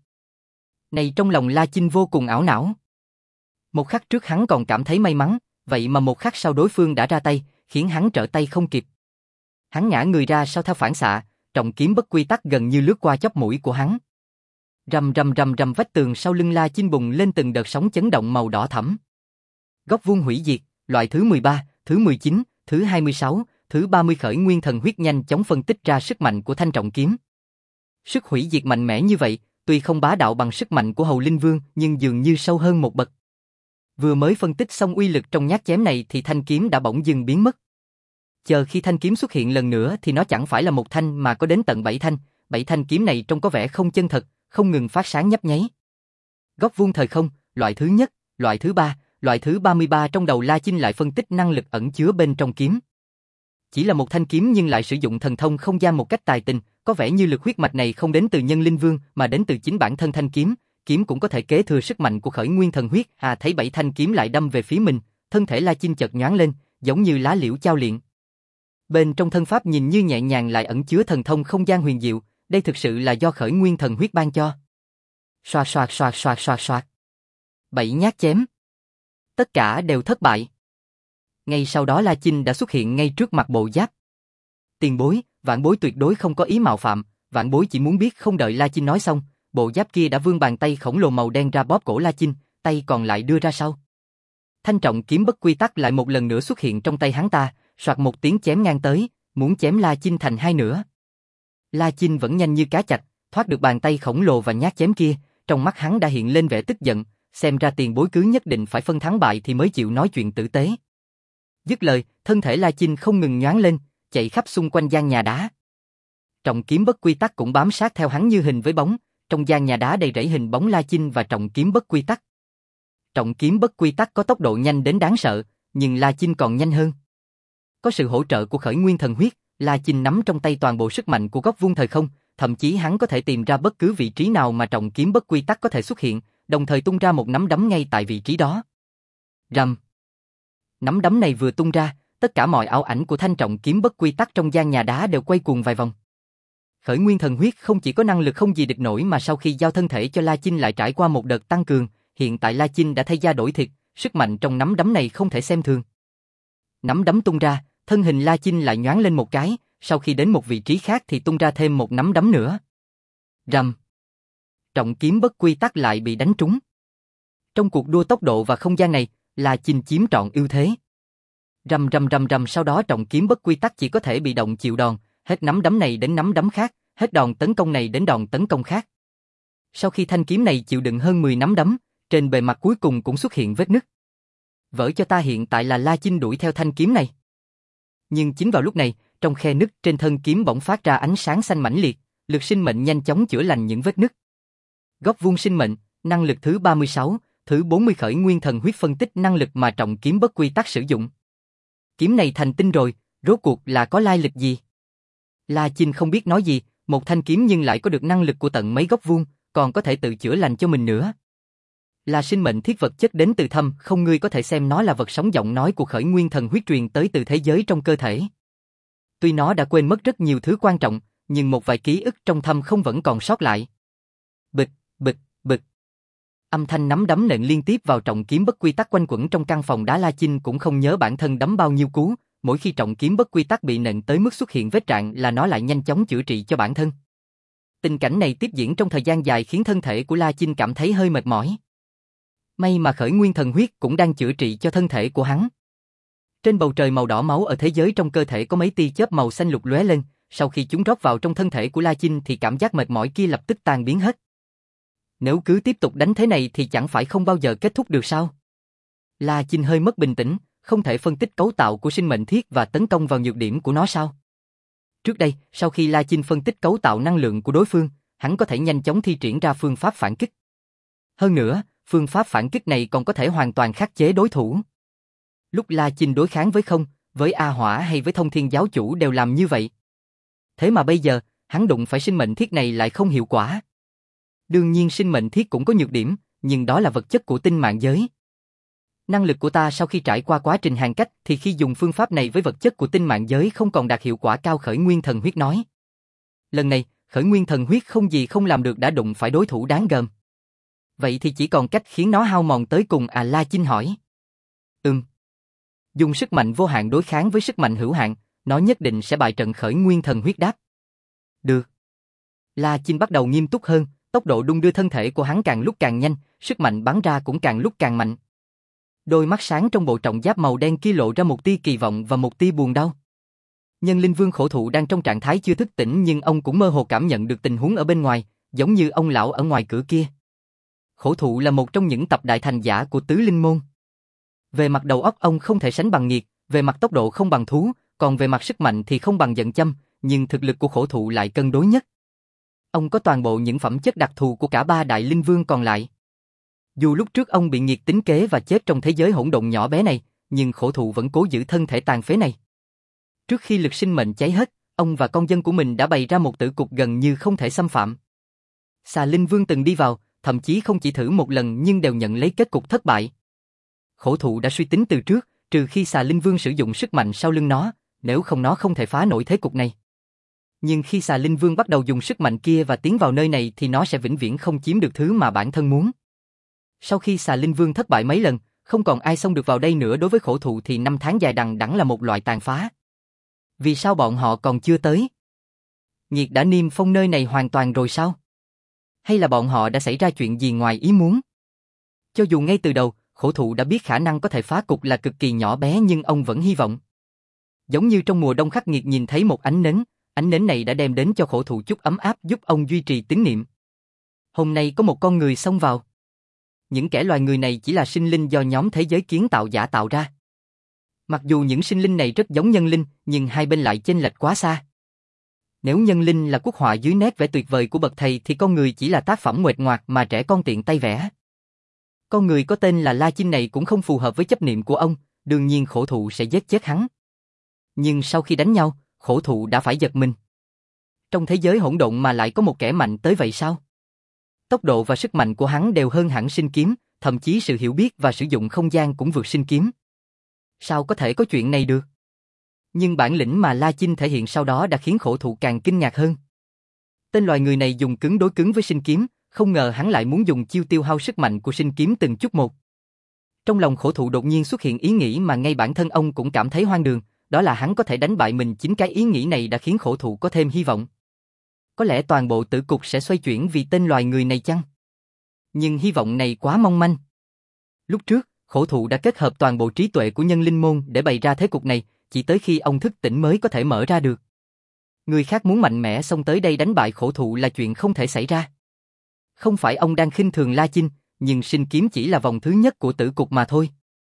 Này, trong lòng La Chinh vô cùng ảo não. Một khắc trước hắn còn cảm thấy may mắn, vậy mà một khắc sau đối phương đã ra tay, khiến hắn trở tay không kịp. Hắn ngã người ra sau theo phản xạ, trọng kiếm bất quy tắc gần như lướt qua chóp mũi của hắn. Rầm rầm rầm rầm, vách tường sau lưng La Chinh bùng lên từng đợt sóng chấn động màu đỏ thẫm. Góc vuông hủy diệt, loại thứ 13, thứ 19, thứ 26, thứ 30 khởi nguyên thần huyết nhanh chóng phân tích ra sức mạnh của thanh trọng kiếm. Sức hủy diệt mạnh mẽ như vậy, tuy không bá đạo bằng sức mạnh của Hầu Linh Vương, nhưng dường như sâu hơn một bậc. Vừa mới phân tích xong uy lực trong nhát chém này thì thanh kiếm đã bỗng dừng biến mất. Chờ khi thanh kiếm xuất hiện lần nữa thì nó chẳng phải là một thanh mà có đến tận 7 thanh, 7 thanh kiếm này trông có vẻ không chân thật, không ngừng phát sáng nhấp nháy. Góc vuông thời không, loại thứ nhất, loại thứ 3, loại thứ 33, trong đầu La Chinh lại phân tích năng lực ẩn chứa bên trong kiếm. Chỉ là một thanh kiếm nhưng lại sử dụng thần thông không gian một cách tài tình, có vẻ như lực huyết mạch này không đến từ Nhân Linh Vương mà đến từ chính bản thân thanh kiếm, kiếm cũng có thể kế thừa sức mạnh của khởi nguyên thần huyết. Thấy 7 thanh kiếm lại đâm về phía mình, thân thể La Chinh chợt nhoáng lên, giống như lá liễu chao liệng. Bên trong thân pháp nhìn như nhẹ nhàng lại ẩn chứa thần thông không gian huyền diệu, đây thực sự là do khởi nguyên thần huyết ban cho. Xoạt xoạt xoạt xoạt xoạt xoạt. 7 nhát chém. Tất cả đều thất bại. Ngay sau đó La Chinh đã xuất hiện ngay trước mặt bộ giáp. Tiền bối, vãn bối tuyệt đối không có ý mạo phạm, vãn bối chỉ muốn biết. Không đợi La Chinh nói xong, bộ giáp kia đã vươn bàn tay khổng lồ màu đen ra bóp cổ La Chinh, tay còn lại đưa ra sau. Thanh trọng kiếm bất quy tắc lại một lần nữa xuất hiện trong tay hắn ta, soạt một tiếng chém ngang tới, muốn chém La Chinh thành hai nửa. La Chinh vẫn nhanh như cá chạch, thoát được bàn tay khổng lồ và nhát chém kia, trong mắt hắn đã hiện lên vẻ tức giận, xem ra tiền bối cứ nhất định phải phân thắng bại thì mới chịu nói chuyện tử tế. Dứt lời, thân thể La Chinh không ngừng nhoáng lên, chạy khắp xung quanh gian nhà đá. Trọng kiếm bất quy tắc cũng bám sát theo hắn như hình với bóng, trong gian nhà đá đầy rẫy hình bóng La Chinh và trọng kiếm bất quy tắc. Trọng kiếm bất quy tắc có tốc độ nhanh đến đáng sợ, nhưng La Chinh còn nhanh hơn. Có sự hỗ trợ của khởi nguyên thần huyết, La Chinh nắm trong tay toàn bộ sức mạnh của góc vuông thời không, thậm chí hắn có thể tìm ra bất cứ vị trí nào mà trọng kiếm bất quy tắc có thể xuất hiện, đồng thời tung ra một nắm đấm ngay tại vị trí đó. Rầm. Nắm đấm này vừa tung ra, tất cả mọi ảo ảnh của thanh trọng kiếm bất quy tắc trong gian nhà đá đều quay cuồng vài vòng. Khởi nguyên thần huyết không chỉ có năng lực không gì địch nổi mà sau khi giao thân thể cho La Chinh lại trải qua một đợt tăng cường, hiện tại La Chinh đã thay da đổi thịt, sức mạnh trong nắm đấm này không thể xem thường. Nắm đấm tung ra, thân hình La Chinh lại nhoáng lên một cái, sau khi đến một vị trí khác thì tung ra thêm một nắm đấm nữa. Rầm. Trọng kiếm bất quy tắc lại bị đánh trúng. Trong cuộc đua tốc độ và không gian này, La Chinh chiếm trọn ưu thế. Rầm rầm rầm rầm, sau đó trọng kiếm bất quy tắc chỉ có thể bị động chịu đòn, hết nắm đấm này đến nắm đấm khác, hết đòn tấn công này đến đòn tấn công khác. Sau khi thanh kiếm này chịu đựng hơn 10 nắm đấm, trên bề mặt cuối cùng cũng xuất hiện vết nứt. Vỡ cho ta, hiện tại là La Chinh đuổi theo thanh kiếm này. Nhưng chính vào lúc này, trong khe nứt trên thân kiếm bỗng phát ra ánh sáng xanh mãnh liệt, lực sinh mệnh nhanh chóng chữa lành những vết nứt. Góc vuông sinh mệnh, năng lực thứ 36, thứ 40 khởi nguyên thần huyết phân tích năng lực mà trọng kiếm bất quy tắc sử dụng. Kiếm này thành tinh rồi, rốt cuộc là có lai lịch gì? La Chinh không biết nói gì, một thanh kiếm nhưng lại có được năng lực của tận mấy góc vuông, còn có thể tự chữa lành cho mình nữa. Là sinh mệnh thiết vật chất đến từ thâm, không ngươi có thể xem nó là vật sống, giọng nói của khởi nguyên thần huyết truyền tới từ thế giới trong cơ thể. Tuy nó đã quên mất rất nhiều thứ quan trọng, nhưng một vài ký ức trong thâm không vẫn còn sót lại. Bịch, bịch, bịch. Âm thanh nắm đấm nện liên tiếp vào trọng kiếm bất quy tắc quanh quẩn trong căn phòng đá. La Chinh cũng không nhớ bản thân đấm bao nhiêu cú, mỗi khi trọng kiếm bất quy tắc bị nện tới mức xuất hiện vết rạn là nó lại nhanh chóng chữa trị cho bản thân. Tình cảnh này tiếp diễn trong thời gian dài khiến thân thể của La Chinh cảm thấy hơi mệt mỏi. May mà khởi nguyên thần huyết cũng đang chữa trị cho thân thể của hắn. Trên bầu trời màu đỏ máu ở thế giới trong cơ thể có mấy tia chớp màu xanh lục lóe lên, sau khi chúng rót vào trong thân thể của La Chinh thì cảm giác mệt mỏi kia lập tức tan biến hết. Nếu cứ tiếp tục đánh thế này thì chẳng phải không bao giờ kết thúc được sao? La Chinh hơi mất bình tĩnh, không thể phân tích cấu tạo của sinh mệnh thiết và tấn công vào nhược điểm của nó sao? Trước đây, sau khi La Chinh phân tích cấu tạo năng lượng của đối phương, hắn có thể nhanh chóng thi triển ra phương pháp phản kích. Hơn nữa, phương pháp phản kích này còn có thể hoàn toàn khắc chế đối thủ. Lúc La Chinh đối kháng với Không, với A Hỏa hay với Thông Thiên giáo chủ đều làm như vậy. Thế mà bây giờ, hắn đụng phải sinh mệnh thiết này lại không hiệu quả. Đương nhiên sinh mệnh thiết cũng có nhược điểm, nhưng đó là vật chất của tinh mạng giới. Năng lực của ta sau khi trải qua quá trình hàn cách thì khi dùng phương pháp này với vật chất của tinh mạng giới không còn đạt hiệu quả cao, khởi nguyên thần huyết nói. Lần này, khởi nguyên thần huyết không gì không làm được đã đụng phải đối thủ đáng gờm. Vậy thì chỉ còn cách khiến nó hao mòn tới cùng à? La Chinh hỏi. Dùng sức mạnh vô hạn đối kháng với sức mạnh hữu hạn, nó nhất định sẽ bại trận. Khởi nguyên thần huyết đáp. Được. La Chinh bắt đầu nghiêm túc hơn, tốc độ đung đưa thân thể của hắn càng lúc càng nhanh, sức mạnh bắn ra cũng càng lúc càng mạnh. Đôi mắt sáng trong bộ trọng giáp màu đen kia lộ ra một tia kỳ vọng và một tia buồn đau. Nhân linh vương khổ thụ đang trong trạng thái chưa thức tỉnh nhưng ông cũng mơ hồ cảm nhận được tình huống ở bên ngoài, giống như ông lão ở ngoài cửa kia. Khổ thụ là một trong những tập đại thành giả của tứ linh môn. Về mặt đầu óc ông không thể sánh bằng nghiệt, về mặt tốc độ không bằng thú, còn về mặt sức mạnh thì không bằng giận châm, nhưng thực lực của khổ thụ lại cân đối nhất. Ông có toàn bộ những phẩm chất đặc thù của cả ba đại linh vương còn lại. Dù lúc trước ông bị nghiệt tính kế và chết trong thế giới hỗn độn nhỏ bé này, nhưng khổ thụ vẫn cố giữ thân thể tàn phế này. Trước khi lực sinh mệnh cháy hết, ông và con dân của mình đã bày ra một tử cục gần như không thể xâm phạm. Xà Linh Vương từng đi vào, thậm chí không chỉ thử một lần nhưng đều nhận lấy kết cục thất bại. Khổ thụ đã suy tính từ trước, trừ khi Xà Linh Vương sử dụng sức mạnh sau lưng nó, nếu không nó không thể phá nổi thế cục này. Nhưng khi Xà Linh Vương bắt đầu dùng sức mạnh kia và tiến vào nơi này thì nó sẽ vĩnh viễn không chiếm được thứ mà bản thân muốn. Sau khi Xà Linh Vương thất bại mấy lần, không còn ai xông được vào đây nữa. Đối với khổ thụ thì 5 tháng dài đằng đẵng là một loại tàn phá. Vì sao bọn họ còn chưa tới? Nghiệt đã niêm phong nơi này hoàn toàn rồi sao? Hay là bọn họ đã xảy ra chuyện gì ngoài ý muốn? Cho dù ngay từ đầu, khổ thụ đã biết khả năng có thể phá cục là cực kỳ nhỏ bé nhưng ông vẫn hy vọng. Giống như trong mùa đông khắc nghiệt nhìn thấy một ánh nến này đã đem đến cho khổ thụ chút ấm áp giúp ông duy trì tín niệm. Hôm nay có một con người xông vào. Những kẻ loài người này chỉ là sinh linh do nhóm thế giới kiến tạo giả tạo ra. Mặc dù những sinh linh này rất giống nhân linh, nhưng hai bên lại chênh lệch quá xa. Nếu nhân linh là quốc họa dưới nét vẽ tuyệt vời của bậc thầy thì con người chỉ là tác phẩm nguệch ngoạc mà trẻ con tiện tay vẽ. Con người có tên là La Chinh này cũng không phù hợp với chấp niệm của ông, đương nhiên khổ thụ sẽ giết chết hắn. Nhưng sau khi đánh nhau, khổ thụ đã phải giật mình. Trong thế giới hỗn độn mà lại có một kẻ mạnh tới vậy sao? Tốc độ và sức mạnh của hắn đều hơn hẳn sinh kiếm, thậm chí sự hiểu biết và sử dụng không gian cũng vượt sinh kiếm. Sao có thể có chuyện này được? Nhưng bản lĩnh mà La Chinh thể hiện sau đó đã khiến khổ thụ càng kinh ngạc hơn. Tên loài người này dùng cứng đối cứng với sinh kiếm, không ngờ hắn lại muốn dùng chiêu tiêu hao sức mạnh của sinh kiếm từng chút một. Trong lòng khổ thụ đột nhiên xuất hiện ý nghĩ mà ngay bản thân ông cũng cảm thấy hoang đường, đó là hắn có thể đánh bại mình. Chính cái ý nghĩ này đã khiến khổ thụ có thêm hy vọng. Có lẽ toàn bộ tử cục sẽ xoay chuyển vì tên loài người này chăng? Nhưng hy vọng này quá mong manh. Lúc trước, khổ thụ đã kết hợp toàn bộ trí tuệ của nhân linh môn để bày ra thế cục này, chỉ tới khi ông thức tỉnh mới có thể mở ra được. Người khác muốn mạnh mẽ xông tới đây đánh bại khổ thụ là chuyện không thể xảy ra. Không phải ông đang khinh thường La Chinh, nhưng sinh kiếm chỉ là vòng thứ nhất của tử cục mà thôi.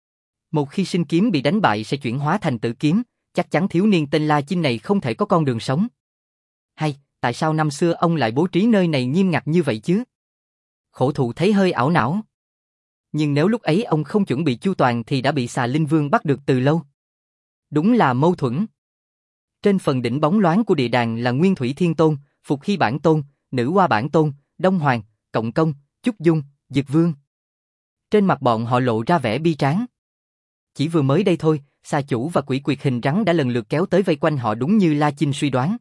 Một khi sinh kiếm bị đánh bại sẽ chuyển hóa thành tử kiếm, chắc chắn thiếu niên tên La Chinh này không thể có con đường sống. Hay, tại sao năm xưa ông lại bố trí nơi này nghiêm ngặt như vậy chứ? Khổ thụ thấy hơi ảo não. Nhưng nếu lúc ấy ông không chuẩn bị chu toàn thì đã bị Xà Linh Vương bắt được từ lâu. Đúng là mâu thuẫn. Trên phần đỉnh bóng loáng của địa đàng là Nguyên Thủy Thiên Tôn, Phục Hy Bản Tôn, Nữ Hoa Bản Tôn, Đông Hoàng, Cộng Công, Chúc Dung, Dực Vương. Trên mặt bọn họ lộ ra vẻ bi tráng. Chỉ vừa mới đây thôi, xà chủ và quỷ quyệt hình rắn đã lần lượt kéo tới vây quanh họ đúng như La Chinh suy đoán.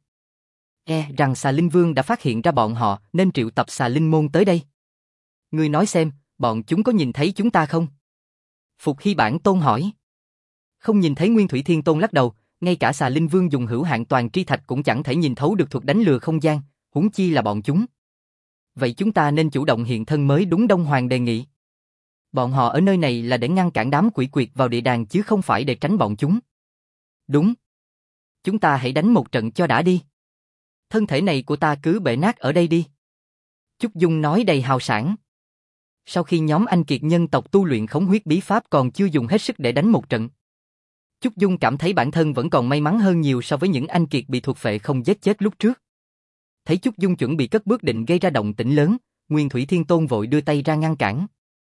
Rằng xà linh vương đã phát hiện ra bọn họ nên triệu tập xà linh môn tới đây. Ngươi nói xem, bọn chúng có nhìn thấy chúng ta không? Phục Hy Bản Tôn hỏi. Không nhìn thấy. Nguyên Thủy Thiên Tôn lắc đầu, ngay cả xà linh vương dùng hữu hạn toàn tri thạch cũng chẳng thể nhìn thấu được thuật đánh lừa không gian, huống chi là bọn chúng. Vậy chúng ta nên chủ động hiện thân mới đúng. Đông Hoàng đề nghị. Bọn họ ở nơi này là để ngăn cản đám quỷ quyệt vào địa đàng chứ không phải để tránh bọn chúng. Đúng. Chúng ta hãy đánh một trận cho đã đi. Thân thể này của ta cứ bể nát ở đây đi. Chúc Dung nói đầy hào sảng. Sau khi nhóm anh kiệt nhân tộc tu luyện khống huyết bí pháp còn chưa dùng hết sức để đánh một trận, Chúc Dung cảm thấy bản thân vẫn còn may mắn hơn nhiều so với những anh kiệt bị thuộc phệ không giết chết lúc trước. Thấy Chúc Dung chuẩn bị cất bước định gây ra động tĩnh lớn, Nguyên Thủy Thiên Tôn vội đưa tay ra ngăn cản.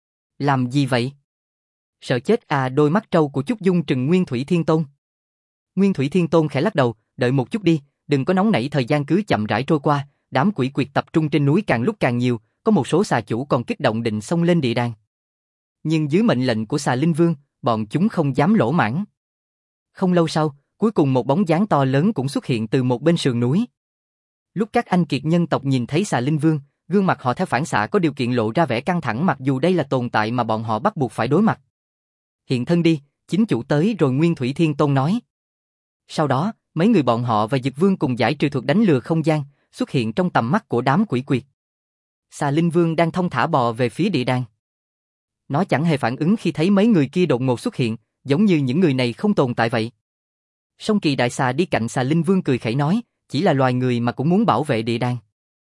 Làm gì vậy? Sợ chết à? Đôi mắt trâu của Chúc Dung trừng Nguyên Thủy Thiên Tôn. Nguyên Thủy Thiên Tôn khẽ lắc đầu, đợi một chút đi, đừng có nóng nảy, thời gian cứ chậm rãi trôi qua, đám quỷ quyệt tập trung trên núi càng lúc càng nhiều, có một số xà chủ còn kích động định xông lên địa đàng. Nhưng dưới mệnh lệnh của xà linh vương, bọn chúng không dám lỗ mãng. Không lâu sau, cuối cùng một bóng dáng to lớn cũng xuất hiện từ một bên sườn núi. Lúc các anh kiệt nhân tộc nhìn thấy xà linh vương, gương mặt họ theo phản xạ có điều kiện lộ ra vẻ căng thẳng, mặc dù đây là tồn tại mà bọn họ bắt buộc phải đối mặt. Hiện thân đi, chính chủ tới rồi. Nguyên Thủy Thiên Tôn nói. Sau đó, mấy người bọn họ và Dực Vương cùng giải trừ thuật đánh lừa không gian, xuất hiện trong tầm mắt của đám quỷ quyệt. Xà linh vương đang thong thả bò về phía địa đàng. Nó chẳng hề phản ứng khi thấy mấy người kia đột ngột xuất hiện, giống như những người này không tồn tại vậy. Song Kỳ đại xà đi cạnh xà linh vương cười khẩy nói, chỉ là loài người mà cũng muốn bảo vệ địa đàng.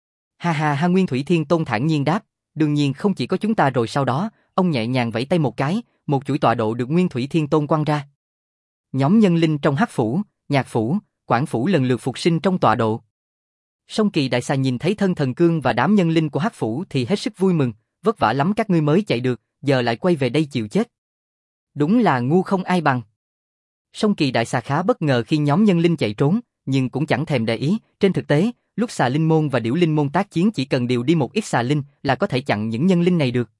Ha ha ha. Nguyên Thủy Thiên Tôn thản nhiên đáp, đương nhiên không chỉ có chúng ta rồi. Sau đó, ông nhẹ nhàng vẫy tay một cái, một chuỗi tọa độ được Nguyên Thủy Thiên Tôn quăng ra. Nhóm nhân linh trong Hắc phủ, Nhạc phủ, Quản phủ lần lượt phục sinh trong tọa độ. Song Kỳ đại xà nhìn thấy thân thần cương và đám nhân linh của Hắc phủ thì hết sức vui mừng, vất vả lắm các ngươi mới chạy được, giờ lại quay về đây chịu chết. Đúng là ngu không ai bằng. Song Kỳ đại xà khá bất ngờ khi nhóm nhân linh chạy trốn, nhưng cũng chẳng thèm để ý. Trên thực tế, lúc xà linh môn và điểu linh môn tác chiến chỉ cần điều đi một ít xà linh là có thể chặn những nhân linh này được.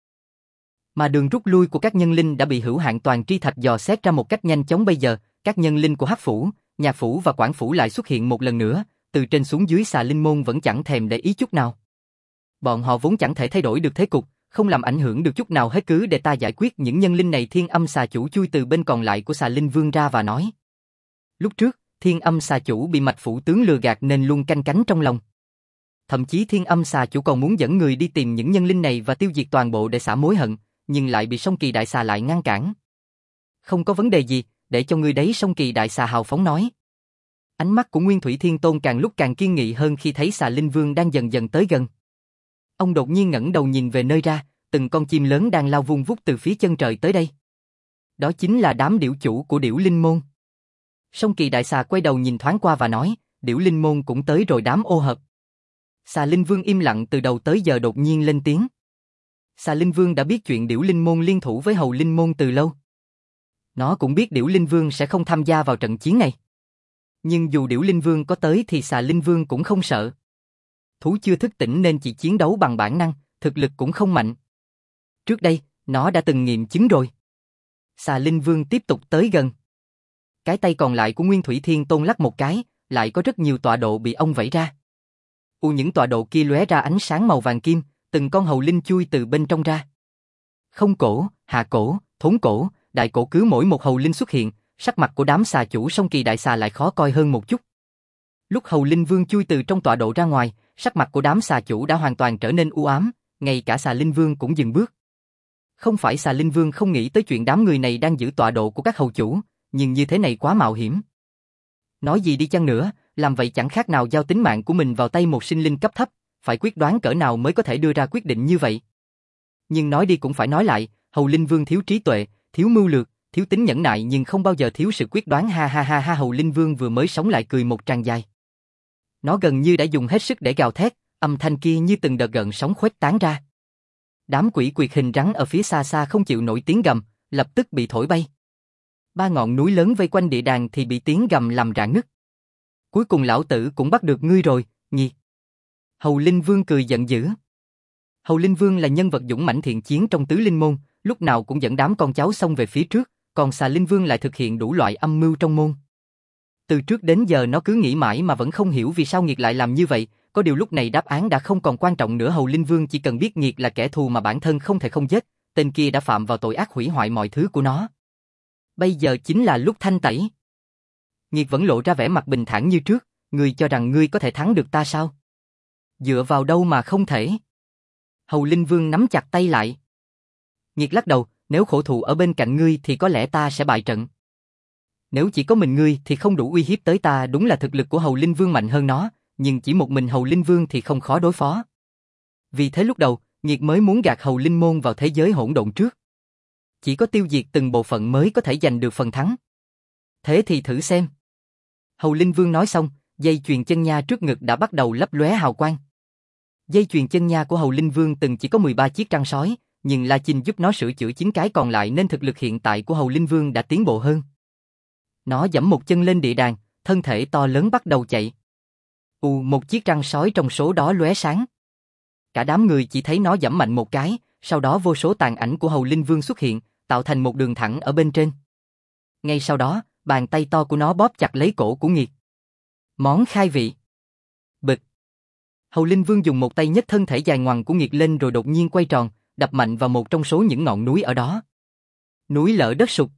Mà đường rút lui của các nhân linh đã bị hữu hạn toàn tri thạch dò xét ra một cách nhanh chóng. Bây giờ, các nhân linh của Hắc phủ, Nhạc phủ và Quản phủ lại xuất hiện một lần nữa, từ trên xuống dưới xà linh môn vẫn chẳng thèm để ý chút nào. Bọn họ vốn chẳng thể thay đổi được thế cục, không làm ảnh hưởng được chút nào hết, cứ để ta giải quyết những nhân linh này. Thiên Âm xà chủ chui từ bên còn lại của xà linh vương ra và nói. Lúc trước, Thiên Âm xà chủ bị Mạch phủ tướng lừa gạt nên luôn canh cánh trong lòng. Thậm chí Thiên Âm xà chủ còn muốn dẫn người đi tìm những nhân linh này và tiêu diệt toàn bộ để xả mối hận, nhưng lại bị Song Kỳ đại xà lại ngăn cản. Không có vấn đề gì, để cho ngươi đấy. Song Kỳ đại xà hào phóng nói. Ánh mắt của Nguyên Thủy Thiên Tôn càng lúc càng kiên nghị hơn khi thấy xà linh vương đang dần dần tới gần. Ông đột nhiên ngẩng đầu nhìn về nơi ra, từng con chim lớn đang lao vun vút từ phía chân trời tới đây. Đó chính là đám điểu chủ của điểu linh môn. Song Kỳ đại xà quay đầu nhìn thoáng qua và nói, điểu linh môn cũng tới rồi. Đám ô hợp. Xà linh vương im lặng từ đầu tới giờ đột nhiên lên tiếng. Xà linh vương đã biết chuyện điểu linh môn liên thủ với hầu linh môn từ lâu. Nó cũng biết điểu linh vương sẽ không tham gia vào trận chiến này. Nhưng dù điểu linh vương có tới thì xà linh vương cũng không sợ. Thú chưa thức tỉnh nên chỉ chiến đấu bằng bản năng, thực lực cũng không mạnh. Trước đây, nó đã từng nghiệm chứng rồi. Xà linh vương tiếp tục tới gần. Cái tay còn lại của Nguyên Thủy Thiên Tôn lắc một cái, lại có rất nhiều tọa độ bị ông vẫy ra. Những tọa độ kia lóe ra ánh sáng màu vàng kim, từng con hầu linh chui từ bên trong ra. Không cổ, hạ cổ, thốn cổ, đại cổ, cứ mỗi một hầu linh xuất hiện, sắc mặt của đám xà chủ Song Kỳ đại xà lại khó coi hơn một chút. Lúc hầu linh vương chui từ trong tọa độ ra ngoài, sắc mặt của đám xà chủ đã hoàn toàn trở nên u ám, ngay cả xà linh vương cũng dừng bước. Không phải xà linh vương không nghĩ tới chuyện đám người này đang giữ tọa độ của các hầu chủ, nhưng như thế này quá mạo hiểm. Nói gì đi chăng nữa, làm vậy chẳng khác nào giao tính mạng của mình vào tay một sinh linh cấp thấp, phải quyết đoán cỡ nào mới có thể đưa ra quyết định như vậy. Nhưng nói đi cũng phải nói lại, hầu linh vương thiếu trí tuệ, thiếu mưu lược, thiếu tính nhẫn nại nhưng không bao giờ thiếu sự quyết đoán. Ha ha ha ha. Hầu linh vương vừa mới sống lại cười một tràng dài. Nó gần như đã dùng hết sức để gào thét, âm thanh kia như từng đợt gợn sóng khuếch tán ra. Đám quỷ quyệt hình rắn ở phía xa xa không chịu nổi tiếng gầm, lập tức bị thổi bay. Ba ngọn núi lớn vây quanh địa đàng thì bị tiếng gầm làm rạn nứt. Cuối cùng lão tử cũng bắt được ngươi rồi, Nghiệt. Hầu Linh Vương cười giận dữ. Hầu Linh Vương là nhân vật dũng mãnh thiện chiến trong tứ linh môn, lúc nào cũng dẫn đám con cháu xông về phía trước, còn Xà Linh Vương lại thực hiện đủ loại âm mưu trong môn. Từ trước đến giờ nó cứ nghĩ mãi mà vẫn không hiểu vì sao Nghiệt lại làm như vậy, có điều lúc này đáp án đã không còn quan trọng nữa. Hầu Linh Vương chỉ cần biết Nghiệt là kẻ thù mà bản thân không thể không giết, tên kia đã phạm vào tội ác hủy hoại mọi thứ của nó. Bây giờ chính là lúc thanh tẩy. Nghiệt vẫn lộ ra vẻ mặt bình thản như trước, ngươi cho rằng ngươi có thể thắng được ta sao? Dựa vào đâu mà không thể? Hầu Linh Vương nắm chặt tay lại. Nghiệt lắc đầu, nếu khổ thụ ở bên cạnh ngươi thì có lẽ ta sẽ bại trận. Nếu chỉ có mình ngươi thì không đủ uy hiếp tới ta, đúng là thực lực của Hầu Linh Vương mạnh hơn nó, nhưng chỉ một mình Hầu Linh Vương thì không khó đối phó. Vì thế lúc đầu, Nghiệt mới muốn gạt Hầu Linh Môn vào thế giới hỗn độn trước. Chỉ có tiêu diệt từng bộ phận mới có thể giành được phần thắng. Thế thì thử xem. Hầu Linh Vương nói xong, dây chuyền chân nha trước ngực đã bắt đầu lấp lóe hào quang. Dây chuyền chân nha của Hầu Linh Vương từng chỉ có 13 chiếc trăng sói, nhưng La Chinh giúp nó sửa chữa 9 cái còn lại nên thực lực hiện tại của Hầu Linh Vương đã tiến bộ hơn. Nó giẫm một chân lên địa đàng, thân thể to lớn bắt đầu chạy. Một chiếc trăng sói trong số đó lóe sáng. Cả đám người chỉ thấy nó giẫm mạnh một cái, sau đó vô số tàn ảnh của Hầu Linh Vương xuất hiện, tạo thành một đường thẳng ở bên trên. Ngay sau đó, bàn tay to của nó bóp chặt lấy cổ của Nghiệt. Món khai vị. Bịch. Hầu Linh Vương dùng một tay nhấc thân thể dài ngoằng của Nghiệt lên rồi đột nhiên quay tròn, đập mạnh vào một trong số những ngọn núi ở đó. Núi lở đất sụp.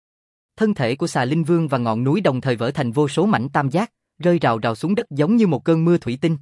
Thân thể của Xà Linh Vương và ngọn núi đồng thời vỡ thành vô số mảnh tam giác, rơi rào rào xuống đất giống như một cơn mưa thủy tinh.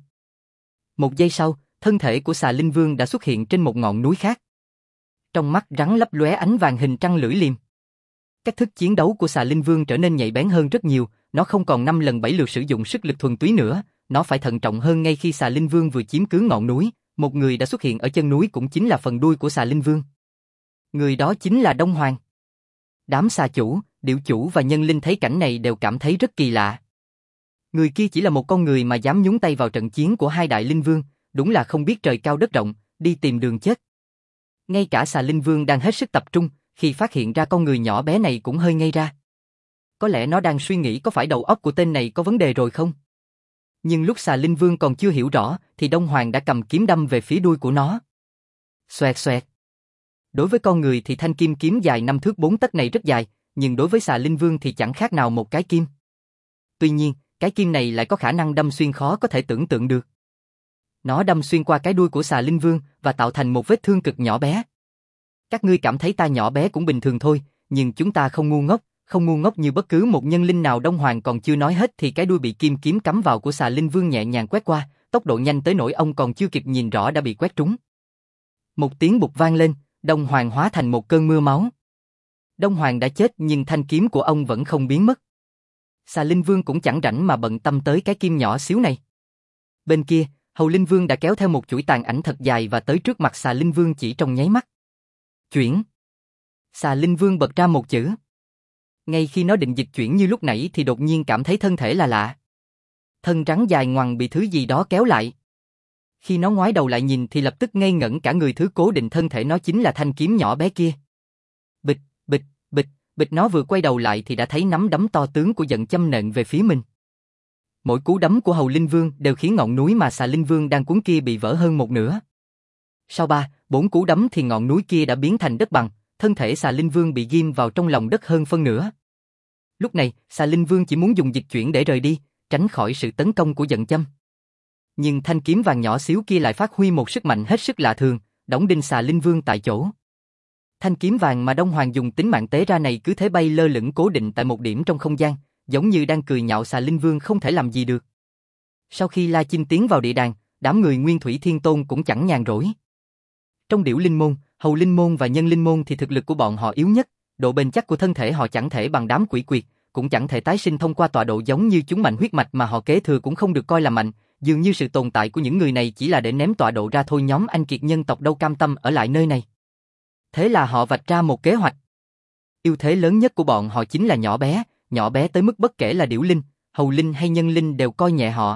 Một giây sau, thân thể của Xà Linh Vương đã xuất hiện trên một ngọn núi khác. Trong mắt rắn lấp lóe ánh vàng hình trăng lưỡi liềm. Cách thức chiến đấu của Xà Linh Vương trở nên nhạy bén hơn rất nhiều, nó không còn 5 lần 7 lượt sử dụng sức lực thuần túy nữa, nó phải thận trọng hơn. Ngay khi Xà Linh Vương vừa chiếm cứ ngọn núi, một người đã xuất hiện ở chân núi, cũng chính là phần đuôi của Xà Linh Vương. Người đó chính là Đông Hoàng. Đám xà chủ, điểu chủ và nhân linh thấy cảnh này đều cảm thấy rất kỳ lạ. Người kia chỉ là một con người mà dám nhúng tay vào trận chiến của hai đại linh vương, đúng là không biết trời cao đất rộng, đi tìm đường chết. Ngay cả Xà Linh Vương đang hết sức tập trung, khi phát hiện ra con người nhỏ bé này cũng hơi ngây ra. Có lẽ nó đang suy nghĩ có phải đầu óc của tên này có vấn đề rồi không? Nhưng lúc Xà Linh Vương còn chưa hiểu rõ, thì Đông Hoàng đã cầm kiếm đâm về phía đuôi của nó. Xoẹt xoẹt. Đối với con người thì thanh kim kiếm dài 5 thước 4 tấc này rất dài, nhưng đối với Xà Linh Vương thì chẳng khác nào một cái kim. Tuy nhiên, cái kim này lại có khả năng đâm xuyên khó có thể tưởng tượng được. Nó đâm xuyên qua cái đuôi của Xà Linh Vương và tạo thành một vết thương cực nhỏ bé. Các ngươi cảm thấy ta nhỏ bé cũng bình thường thôi, nhưng chúng ta không ngu ngốc như bất cứ một nhân linh nào. Đông Hoàng còn chưa nói hết thì cái đuôi bị kim kiếm cắm vào của Xà Linh Vương nhẹ nhàng quét qua, tốc độ nhanh tới nỗi ông còn chưa kịp nhìn rõ đã bị quét trúng. Một tiếng bụp vang lên, Đông Hoàng hóa thành một cơn mưa máu. Đông Hoàng đã chết nhưng thanh kiếm của ông vẫn không biến mất. Xà Linh Vương cũng chẳng rảnh mà bận tâm tới cái kim nhỏ xíu này. Bên kia, Hầu Linh Vương đã kéo theo một chuỗi tàn ảnh thật dài và tới trước mặt Xà Linh Vương chỉ trong nháy mắt. Chuyển. Xà Linh Vương bật ra một chữ. Ngay khi nó định dịch chuyển như lúc nãy thì đột nhiên cảm thấy thân thể là lạ. Thân rắn dài ngoằng bị thứ gì đó kéo lại. Khi nó ngoái đầu lại nhìn thì lập tức ngây ngẩn cả người, thứ cố định thân thể nó chính là thanh kiếm nhỏ bé kia. Bịch, bịch, bịch, bịch, nó vừa quay đầu lại thì đã thấy nắm đấm to tướng của giận châm nện về phía mình. Mỗi cú đấm của Hầu Linh Vương đều khiến ngọn núi mà Xà Linh Vương đang cuốn kia bị vỡ hơn một nửa. Sau 3-4 cú đấm thì ngọn núi kia đã biến thành đất bằng, thân thể Xà Linh Vương bị ghim vào trong lòng đất hơn phân nửa. Lúc này, Xà Linh Vương chỉ muốn dùng dịch chuyển để rời đi, tránh khỏi sự tấn công của giận châm. Nhưng thanh kiếm vàng nhỏ xíu kia lại phát huy một sức mạnh hết sức lạ thường, đóng đinh Xà Linh Vương tại chỗ. Thanh kiếm vàng mà Đông Hoàng dùng tính mạng tế ra này cứ thế bay lơ lửng cố định tại một điểm trong không gian, giống như đang cười nhạo Xà Linh Vương không thể làm gì được. Sau khi La Chinh tiến vào địa đàng, đám người Nguyên Thủy Thiên Tôn cũng chẳng nhàn rỗi. Trong Điểu Linh Môn, Hầu Linh Môn và Nhân Linh Môn thì thực lực của bọn họ yếu nhất, độ bền chắc của thân thể họ chẳng thể bằng đám quỷ quyệt, cũng chẳng thể tái sinh thông qua tọa độ giống như chúng. Mạnh huyết mạch mà họ kế thừa cũng không được coi là mạnh, dường như sự tồn tại của những người này chỉ là để ném tọa độ ra thôi. Nhóm anh kiệt nhân tộc đâu cam tâm ở lại nơi này. Thế là họ vạch ra một kế hoạch. Ưu thế lớn nhất của bọn họ chính là nhỏ bé tới mức bất kể là Điểu Linh, Hầu Linh hay Nhân Linh đều coi nhẹ họ.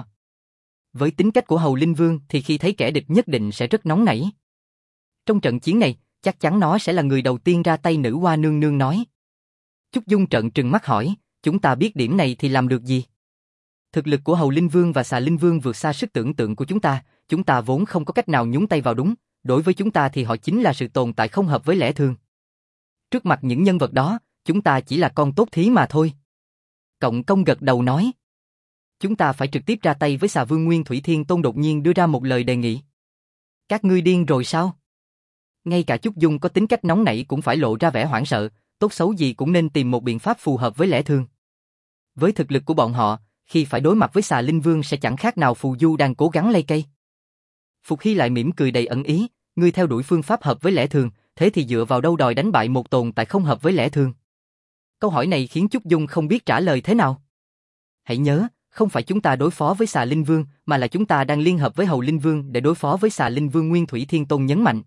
Với tính cách của Hầu Linh Vương thì khi thấy kẻ địch nhất định sẽ rất nóng nảy. Trong trận chiến này, chắc chắn nó sẽ là người đầu tiên ra tay. Nữ Hoa nương nương nói. Trúc Dung trợn trừng mắt hỏi, chúng ta biết điểm này thì làm được gì? Thực lực của Hầu Linh Vương và Xà Linh Vương vượt xa sức tưởng tượng của chúng ta vốn không có cách nào nhúng tay vào đúng, đối với chúng ta thì họ chính là sự tồn tại không hợp với lẽ thường. Trước mặt những nhân vật đó, chúng ta chỉ là con tốt thí mà thôi. Cộng công gật đầu nói. Chúng ta phải trực tiếp ra tay với Xà Vương. Nguyên Thủy Thiên Tôn đột nhiên đưa ra một lời đề nghị. Các ngươi điên rồi sao? Ngay cả Chúc Dung có tính cách nóng nảy cũng phải lộ ra vẻ hoảng sợ, tốt xấu gì cũng nên tìm một biện pháp phù hợp với lẽ thường. Với thực lực của bọn họ, khi phải đối mặt với Xà Linh Vương sẽ chẳng khác nào phù du đang cố gắng lay cây. Phục Hy lại mỉm cười đầy ẩn ý, ngươi theo đuổi phương pháp hợp với lẽ thường, thế thì dựa vào đâu đòi đánh bại một tồn tại không hợp với lẽ thường? Câu hỏi này khiến Chúc Dung không biết trả lời thế nào. Hãy nhớ, không phải chúng ta đối phó với Xà Linh Vương, mà là chúng ta đang liên hợp với Hầu Linh Vương để đối phó với Xà Linh Vương. Nguyên Thủy Thiên Tôn nhấn mạnh.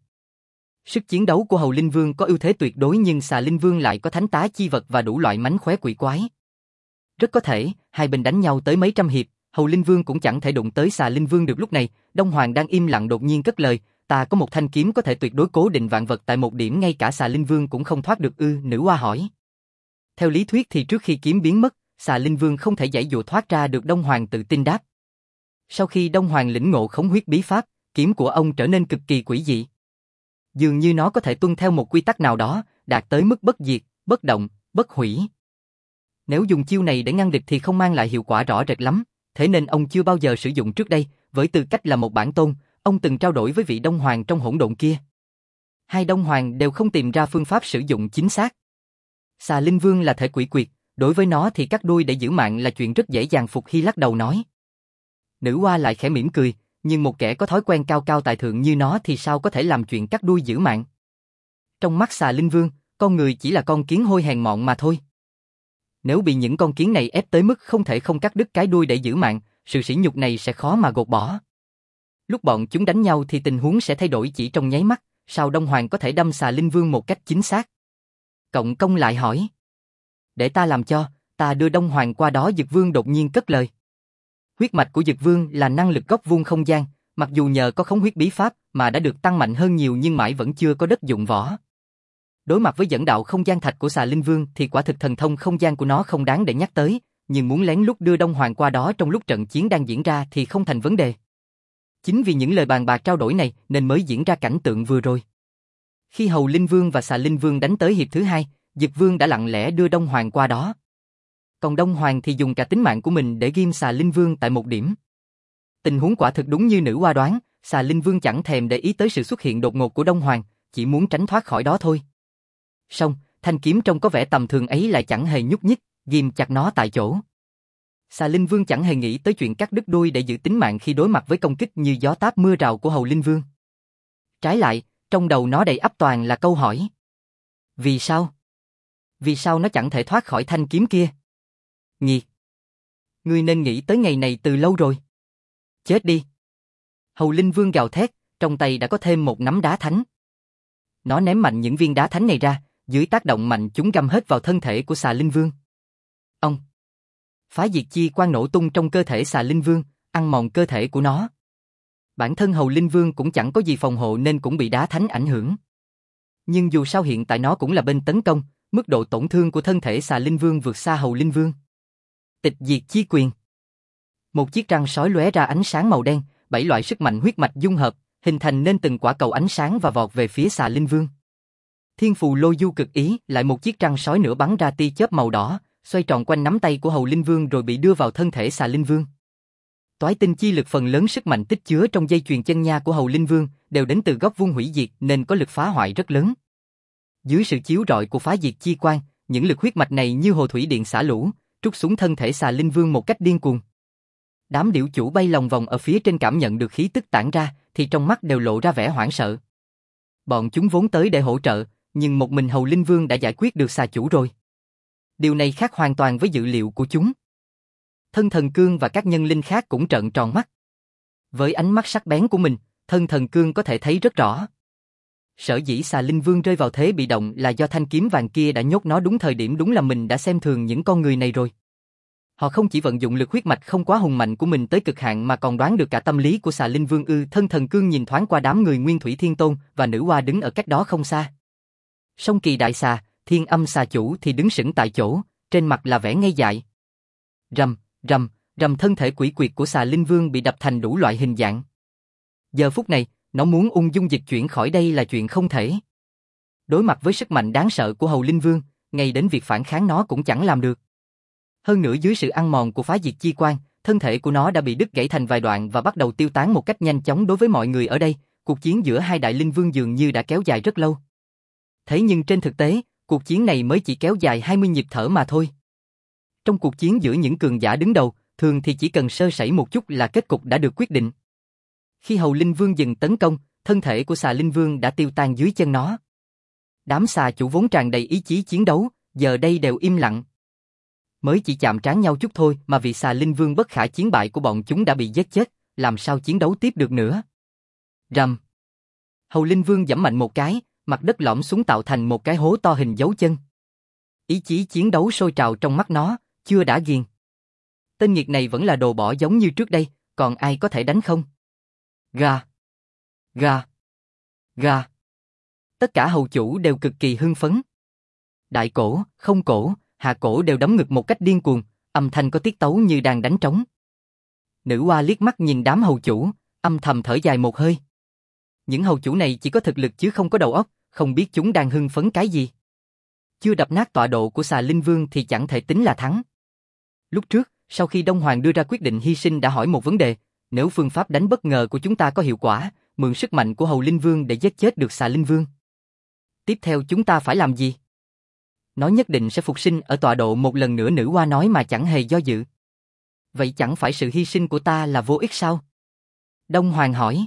Sức chiến đấu của Hầu Linh Vương có ưu thế tuyệt đối nhưng Xà Linh Vương lại có thánh tá chi vật và đủ loại mánh khóe quỷ quái. Rất có thể, hai bên đánh nhau tới mấy trăm hiệp, Hầu Linh Vương cũng chẳng thể đụng tới Xà Linh Vương được. Lúc này, Đông Hoàng đang im lặng đột nhiên cất lời, ta có một thanh kiếm có thể tuyệt đối cố định vạn vật tại một điểm ngay cả Xà Linh Vương cũng không thoát được ư? Nữ oa hỏi. Theo lý thuyết thì trước khi kiếm biến mất, Xà Linh Vương không thể giãy dụa thoát ra được. Đông Hoàng tự tin đáp. Sau khi Đông Hoàng lĩnh ngộ khống huyết bí pháp, kiếm của ông trở nên cực kỳ quỷ dị. Dường như nó có thể tuân theo một quy tắc nào đó, đạt tới mức bất diệt, bất động, bất hủy. Nếu dùng chiêu này để ngăn địch thì không mang lại hiệu quả rõ rệt lắm, thế nên ông chưa bao giờ sử dụng trước đây. Với tư cách là một bản tôn, ông từng trao đổi với vị Đông Hoàng trong hỗn độn kia. Hai Đông Hoàng đều không tìm ra phương pháp sử dụng chính xác. Xà Linh Vương là thể quỷ quyệt, đối với nó thì cắt đuôi để giữ mạng là chuyện rất dễ dàng. Phục Hy lắc đầu nói. Nữ oa lại khẽ mỉm cười, nhưng một kẻ có thói quen cao cao tại thượng như nó thì sao có thể làm chuyện cắt đuôi giữ mạng? Trong mắt Xà Linh Vương, con người chỉ là con kiến hôi hèn mọn mà thôi. Nếu bị những con kiến này ép tới mức không thể không cắt đứt cái đuôi để giữ mạng, sự sỉ nhục này sẽ khó mà gột bỏ. Lúc bọn chúng đánh nhau thì tình huống sẽ thay đổi chỉ trong nháy mắt, sao Đông Hoàng có thể đâm Xà Linh Vương một cách chính xác? Cộng công lại hỏi. Để ta làm cho, ta đưa Đông Hoàng qua đó. Dực Vương đột nhiên cất lời. Huyết mạch của Dực Vương là năng lực góc vuông không gian, mặc dù nhờ có khống huyết bí pháp mà đã được tăng mạnh hơn nhiều nhưng mãi vẫn chưa có đất dụng võ. Đối mặt với dẫn đạo không gian thạch của Xà Linh Vương thì quả thực thần thông không gian của nó không đáng để nhắc tới, nhưng muốn lén lút đưa Đông Hoàng qua đó trong lúc trận chiến đang diễn ra thì không thành vấn đề. Chính vì những lời bàn bạc trao đổi này nên mới diễn ra cảnh tượng vừa rồi. Khi Hầu Linh Vương và Xà Linh Vương đánh tới hiệp thứ hai, Dực Vương đã lặng lẽ đưa Đông Hoàng qua đó. Còn Đông Hoàng thì dùng cả tính mạng của mình để ghim Xà Linh Vương tại một điểm. Tình huống quả thực đúng như nữ oa đoán, Xà Linh Vương chẳng thèm để ý tới sự xuất hiện đột ngột của Đông Hoàng, chỉ muốn tránh thoát khỏi đó thôi. Song, thanh kiếm trông có vẻ tầm thường ấy lại chẳng hề nhúc nhích, ghim chặt nó tại chỗ. Xà Linh Vương chẳng hề nghĩ tới chuyện cắt đứt đuôi để giữ tính mạng khi đối mặt với công kích như gió táp mưa rào của Hầu Linh Vương. Trái lại, trong đầu nó đầy ắp toàn là câu hỏi. Vì sao? Vì sao nó chẳng thể thoát khỏi thanh kiếm kia? Nghiệt! Ngươi nên nghĩ tới ngày này từ lâu rồi. Chết đi! Hầu Linh Vương gào thét, trong tay đã có thêm một nắm đá thánh. Nó ném mạnh những viên đá thánh này ra, dưới tác động mạnh chúng găm hết vào thân thể của Xà Linh Vương. Ông! Phá diệt chi quang nổ tung trong cơ thể Xà Linh Vương, ăn mòn cơ thể của nó. Bản thân Hầu Linh Vương cũng chẳng có gì phòng hộ nên cũng bị đá thánh ảnh hưởng. Nhưng dù sao hiện tại nó cũng là bên tấn công, mức độ tổn thương của thân thể Xà Linh Vương vượt xa Hầu Linh Vương. Tịch diệt chi quyền. Một chiếc răng sói lóe ra ánh sáng màu đen, 7 loại sức mạnh huyết mạch dung hợp, hình thành nên từng quả cầu ánh sáng và vọt về phía Xà Linh Vương. Thiên phù lôi du cực ý, lại một chiếc răng sói nữa bắn ra tia chớp màu đỏ, xoay tròn quanh nắm tay của Hầu Linh Vương rồi bị đưa vào thân thể Xà Linh Vương. Toái tinh chi lực phần lớn sức mạnh tích chứa trong dây chuyền chân nha của Hầu Linh Vương đều đến từ góc vuông hủy diệt nên có lực phá hoại rất lớn. Dưới sự chiếu rọi của phá diệt chi quang, những lực huyết mạch này như hồ thủy điện xả lũ, trút xuống thân thể Xà Linh Vương một cách điên cuồng. Đám điểu chủ bay lòng vòng ở phía trên cảm nhận được khí tức tản ra thì trong mắt đều lộ ra vẻ hoảng sợ. Bọn chúng vốn tới để hỗ trợ, nhưng một mình Hầu Linh Vương đã giải quyết được xà chủ rồi. Điều này khác hoàn toàn với dự liệu của chúng. Thân Thần Cương và các nhân linh khác cũng trợn tròn mắt. Với ánh mắt sắc bén của mình, Thân Thần Cương có thể thấy rất rõ. Sở dĩ Xà Linh Vương rơi vào thế bị động là do thanh kiếm vàng kia đã nhốt nó đúng thời điểm. Đúng là mình đã xem thường những con người này rồi. Họ không chỉ vận dụng lực huyết mạch không quá hùng mạnh của mình tới cực hạn mà còn đoán được cả tâm lý của Xà Linh Vương ư? Thân Thần Cương nhìn thoáng qua đám người Nguyên Thủy Thiên Tôn và nữ oa đứng ở cách đó không xa. Song Kỳ Đại Xà, Thiên Âm Xà Chủ thì đứng sững tại chỗ, trên mặt là vẻ ngây dại. Rầm, rầm, Rầm, thân thể quỷ quyệt của xà linh vương bị đập thành đủ loại hình dạng. Giờ phút này, nó muốn ung dung dịch chuyển khỏi đây là chuyện không thể. Đối mặt với sức mạnh đáng sợ của Hầu Linh Vương, ngay đến việc phản kháng nó cũng chẳng làm được. Hơn nữa dưới sự ăn mòn của phá diệt chi quang, thân thể của nó đã bị đứt gãy thành vài đoạn và bắt đầu tiêu tán một cách nhanh chóng. Đối với mọi người ở đây, cuộc chiến giữa hai đại linh vương dường như đã kéo dài rất lâu. Thế nhưng trên thực tế, cuộc chiến này mới chỉ kéo dài 20 nhịp thở mà thôi. Trong cuộc chiến giữa những cường giả đứng đầu, thường thì chỉ cần sơ sẩy một chút là kết cục đã được quyết định. Khi Hầu Linh Vương dừng tấn công, thân thể của xà linh vương đã tiêu tan dưới chân nó. Đám xà chủ vốn tràn đầy ý chí chiến đấu, giờ đây đều im lặng. Mới chỉ chạm trán nhau chút thôi mà vị xà linh vương bất khả chiến bại của bọn chúng đã bị giết chết, làm sao chiến đấu tiếp được nữa. Rầm. Hầu Linh Vương giẫm mạnh một cái, mặt đất lõm xuống tạo thành một cái hố to hình dấu chân. Ý chí chiến đấu sôi trào trong mắt nó, chưa đã ghiền. Tên nghiệt này vẫn là đồ bỏ giống như trước đây, còn ai có thể đánh không? Gà. Gà. Gà. Tất cả hầu chủ đều cực kỳ hưng phấn. Đại cổ, không cổ, hạ cổ đều đấm ngực một cách điên cuồng, âm thanh có tiết tấu như đang đánh trống. Nữ oa liếc mắt nhìn đám hầu chủ, âm thầm thở dài một hơi. Những hầu chủ này chỉ có thực lực chứ không có đầu óc, không biết chúng đang hưng phấn cái gì. Chưa đập nát tọa độ của xà linh vương thì chẳng thể tính là thắng. Lúc trước, sau khi Đông Hoàng đưa ra quyết định hy sinh đã hỏi một vấn đề, nếu phương pháp đánh bất ngờ của chúng ta có hiệu quả, mượn sức mạnh của Hầu Linh Vương để giết chết được xà linh vương. Tiếp theo chúng ta phải làm gì? Nó nhất định sẽ phục sinh ở tọa độ một lần nữa, nữ oa nói mà chẳng hề do dự. Vậy chẳng phải sự hy sinh của ta là vô ích sao? Đông Hoàng hỏi.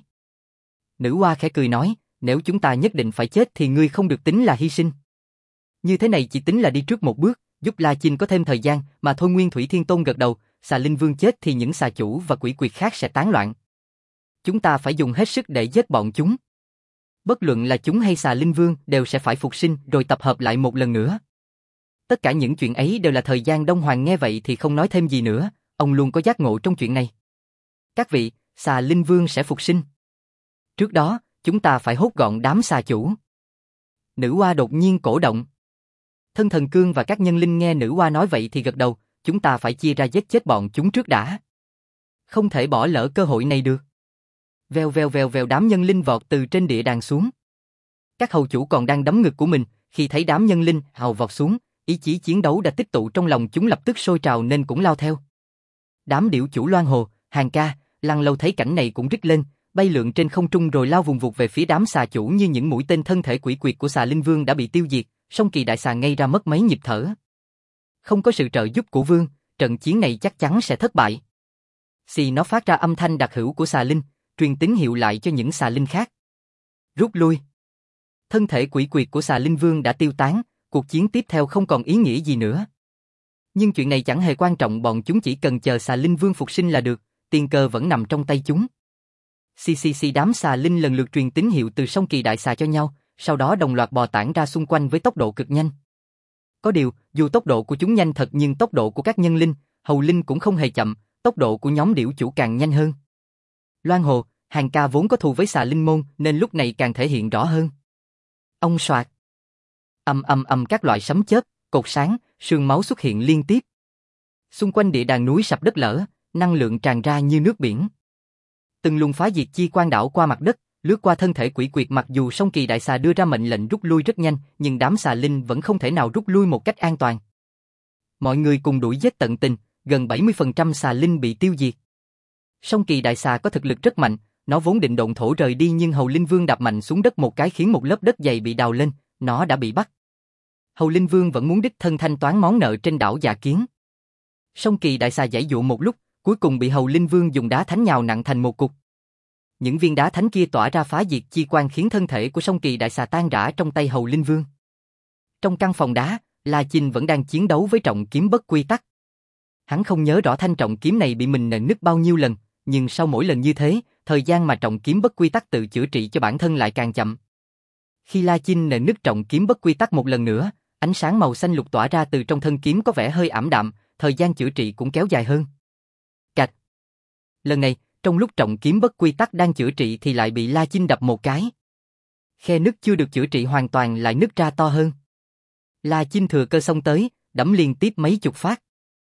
Nữ oa khẽ cười nói, nếu chúng ta nhất định phải chết thì ngươi không được tính là hy sinh. Như thế này chỉ tính là đi trước một bước, giúp La Chinh có thêm thời gian, mà thôi. Nguyên Thủy Thiên Tôn gật đầu, xà linh vương chết thì những xà chủ và quỷ quyệt khác sẽ tán loạn. Chúng ta phải dùng hết sức để giết bọn chúng. Bất luận là chúng hay xà linh vương đều sẽ phải phục sinh rồi tập hợp lại một lần nữa. Tất cả những chuyện ấy đều là thời gian. Đông Hoàng nghe vậy thì không nói thêm gì nữa, ông luôn có giác ngộ trong chuyện này. Các vị, xà linh vương sẽ phục sinh. Trước đó, chúng ta phải hốt gọn đám xà chủ. Nữ oa đột nhiên cổ động. Thân Thần Cương và các nhân linh nghe nữ oa nói vậy thì gật đầu, chúng ta phải chia ra giết chết bọn chúng trước đã. Không thể bỏ lỡ cơ hội này được. Vèo vèo vèo vèo, đám nhân linh vọt từ trên địa đàng xuống. Các hầu chủ còn đang đấm ngực của mình, khi thấy đám nhân linh hào vọt xuống, ý chí chiến đấu đã tích tụ trong lòng chúng lập tức sôi trào nên cũng lao theo. Đám điểu chủ Loan Hồ, Hàng Ca, Lăng Lâu thấy cảnh này cũng rít lên, bay lượn trên không trung rồi lao vùng vụt về phía đám xà chủ như những mũi tên. Thân thể quỷ quyệt của xà linh vương đã bị tiêu diệt, Song Kỳ đại xà ngay ra mất mấy nhịp thở. Không có sự trợ giúp của vương, trận chiến này chắc chắn sẽ thất bại. Xì, nó phát ra âm thanh đặc hữu của xà linh, truyền tín hiệu lại cho những xà linh khác. Rút lui. Thân thể quỷ quyệt của xà linh vương đã tiêu tán, cuộc chiến tiếp theo không còn ý nghĩa gì nữa. Nhưng chuyện này chẳng hề quan trọng, bọn chúng chỉ cần chờ xà linh vương phục sinh là được, tiền cơ vẫn nằm trong tay chúng. Xì, đám xà linh lần lượt truyền tín hiệu từ Song Kỳ đại xà cho nhau, sau đó đồng loạt bò tản ra xung quanh với tốc độ cực nhanh. Có điều, dù tốc độ của chúng nhanh thật nhưng tốc độ của các nhân linh, hầu linh cũng không hề chậm, tốc độ của nhóm điểu chủ càng nhanh hơn. Loan Hồ, Hàng Ca vốn có thù với xà linh môn nên lúc này càng thể hiện rõ hơn. Ông soạt. Các loại sấm chớp, cột sáng, sương máu xuất hiện liên tiếp. Xung quanh địa đàng núi sập đất lở, năng lượng tràn ra như nước biển. Từng luồng phá diệt chi quang đảo qua mặt đất, lướt qua thân thể quỷ quyệt. Mặc dù Song Kỳ đại xà đưa ra mệnh lệnh rút lui rất nhanh, nhưng đám xà linh vẫn không thể nào rút lui một cách an toàn. Mọi người cùng đuổi giết tận tình, gần 70% xà linh bị tiêu diệt. Song Kỳ đại xà có thực lực rất mạnh, nó vốn định độn thổ rời đi nhưng Hầu Linh Vương đạp mạnh xuống đất một cái khiến một lớp đất dày bị đào lên, nó đã bị bắt. Hầu Linh Vương vẫn muốn đích thân thanh toán món nợ trên đảo Dạ Kiến. Song Kỳ đại xà giãy giụa một lúc, cuối cùng bị Hầu Linh Vương dùng đá thánh nhào nặn thành một cục. Những viên đá thánh kia tỏa ra phá diệt chi quang khiến thân thể của Song Kỳ đại xà tan rã trong tay Hầu Linh Vương. Trong căn phòng đá, La Chinh vẫn đang chiến đấu với trọng kiếm bất quy tắc. Hắn không nhớ rõ thanh trọng kiếm này bị mình nện nứt bao nhiêu lần, nhưng sau mỗi lần như thế, thời gian mà trọng kiếm bất quy tắc tự chữa trị cho bản thân lại càng chậm. Khi La Chinh nện nứt trọng kiếm bất quy tắc một lần nữa, ánh sáng màu xanh lục tỏa ra từ trong thân kiếm có vẻ hơi ảm đạm, thời gian chữa trị cũng kéo dài hơn. Cạch. Lần này, trong lúc trọng kiếm bất quy tắc đang chữa trị thì lại bị La Chinh đập một cái. Khe nứt chưa được chữa trị hoàn toàn lại nứt ra to hơn. La Chinh thừa cơ xông tới, đấm liên tiếp mấy chục phát.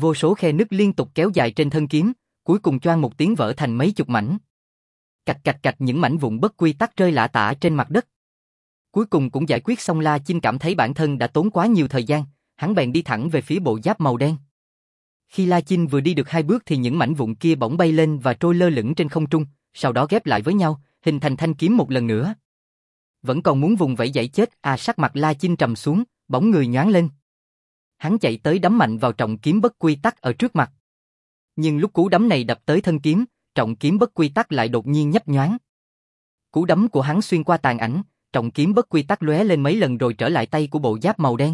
Vô số khe nứt liên tục kéo dài trên thân kiếm, cuối cùng choang một tiếng vỡ thành mấy chục mảnh. Cạch cạch cạch, những mảnh vụn bất quy tắc rơi lả tả trên mặt đất. Cuối cùng cũng giải quyết xong. La Chinh cảm thấy bản thân đã tốn quá nhiều thời gian, hắn bèn đi thẳng về phía bộ giáp màu đen. Khi La Chinh vừa đi được 2 bước thì những mảnh vụn kia bỗng bay lên và trôi lơ lửng trên không trung, sau đó ghép lại với nhau, hình thành thanh kiếm một lần nữa. Vẫn còn muốn vùng vẫy giải chết, sắc mặt La Chinh trầm xuống, bóng người nhoáng lên. Hắn chạy tới đấm mạnh vào trọng kiếm bất quy tắc ở trước mặt. Nhưng lúc cú đấm này đập tới thân kiếm, trọng kiếm bất quy tắc lại đột nhiên nhấp nhoáng. Cú đấm của hắn xuyên qua tàn ảnh, trọng kiếm bất quy tắc lóe lên mấy lần rồi trở lại tay của bộ giáp màu đen.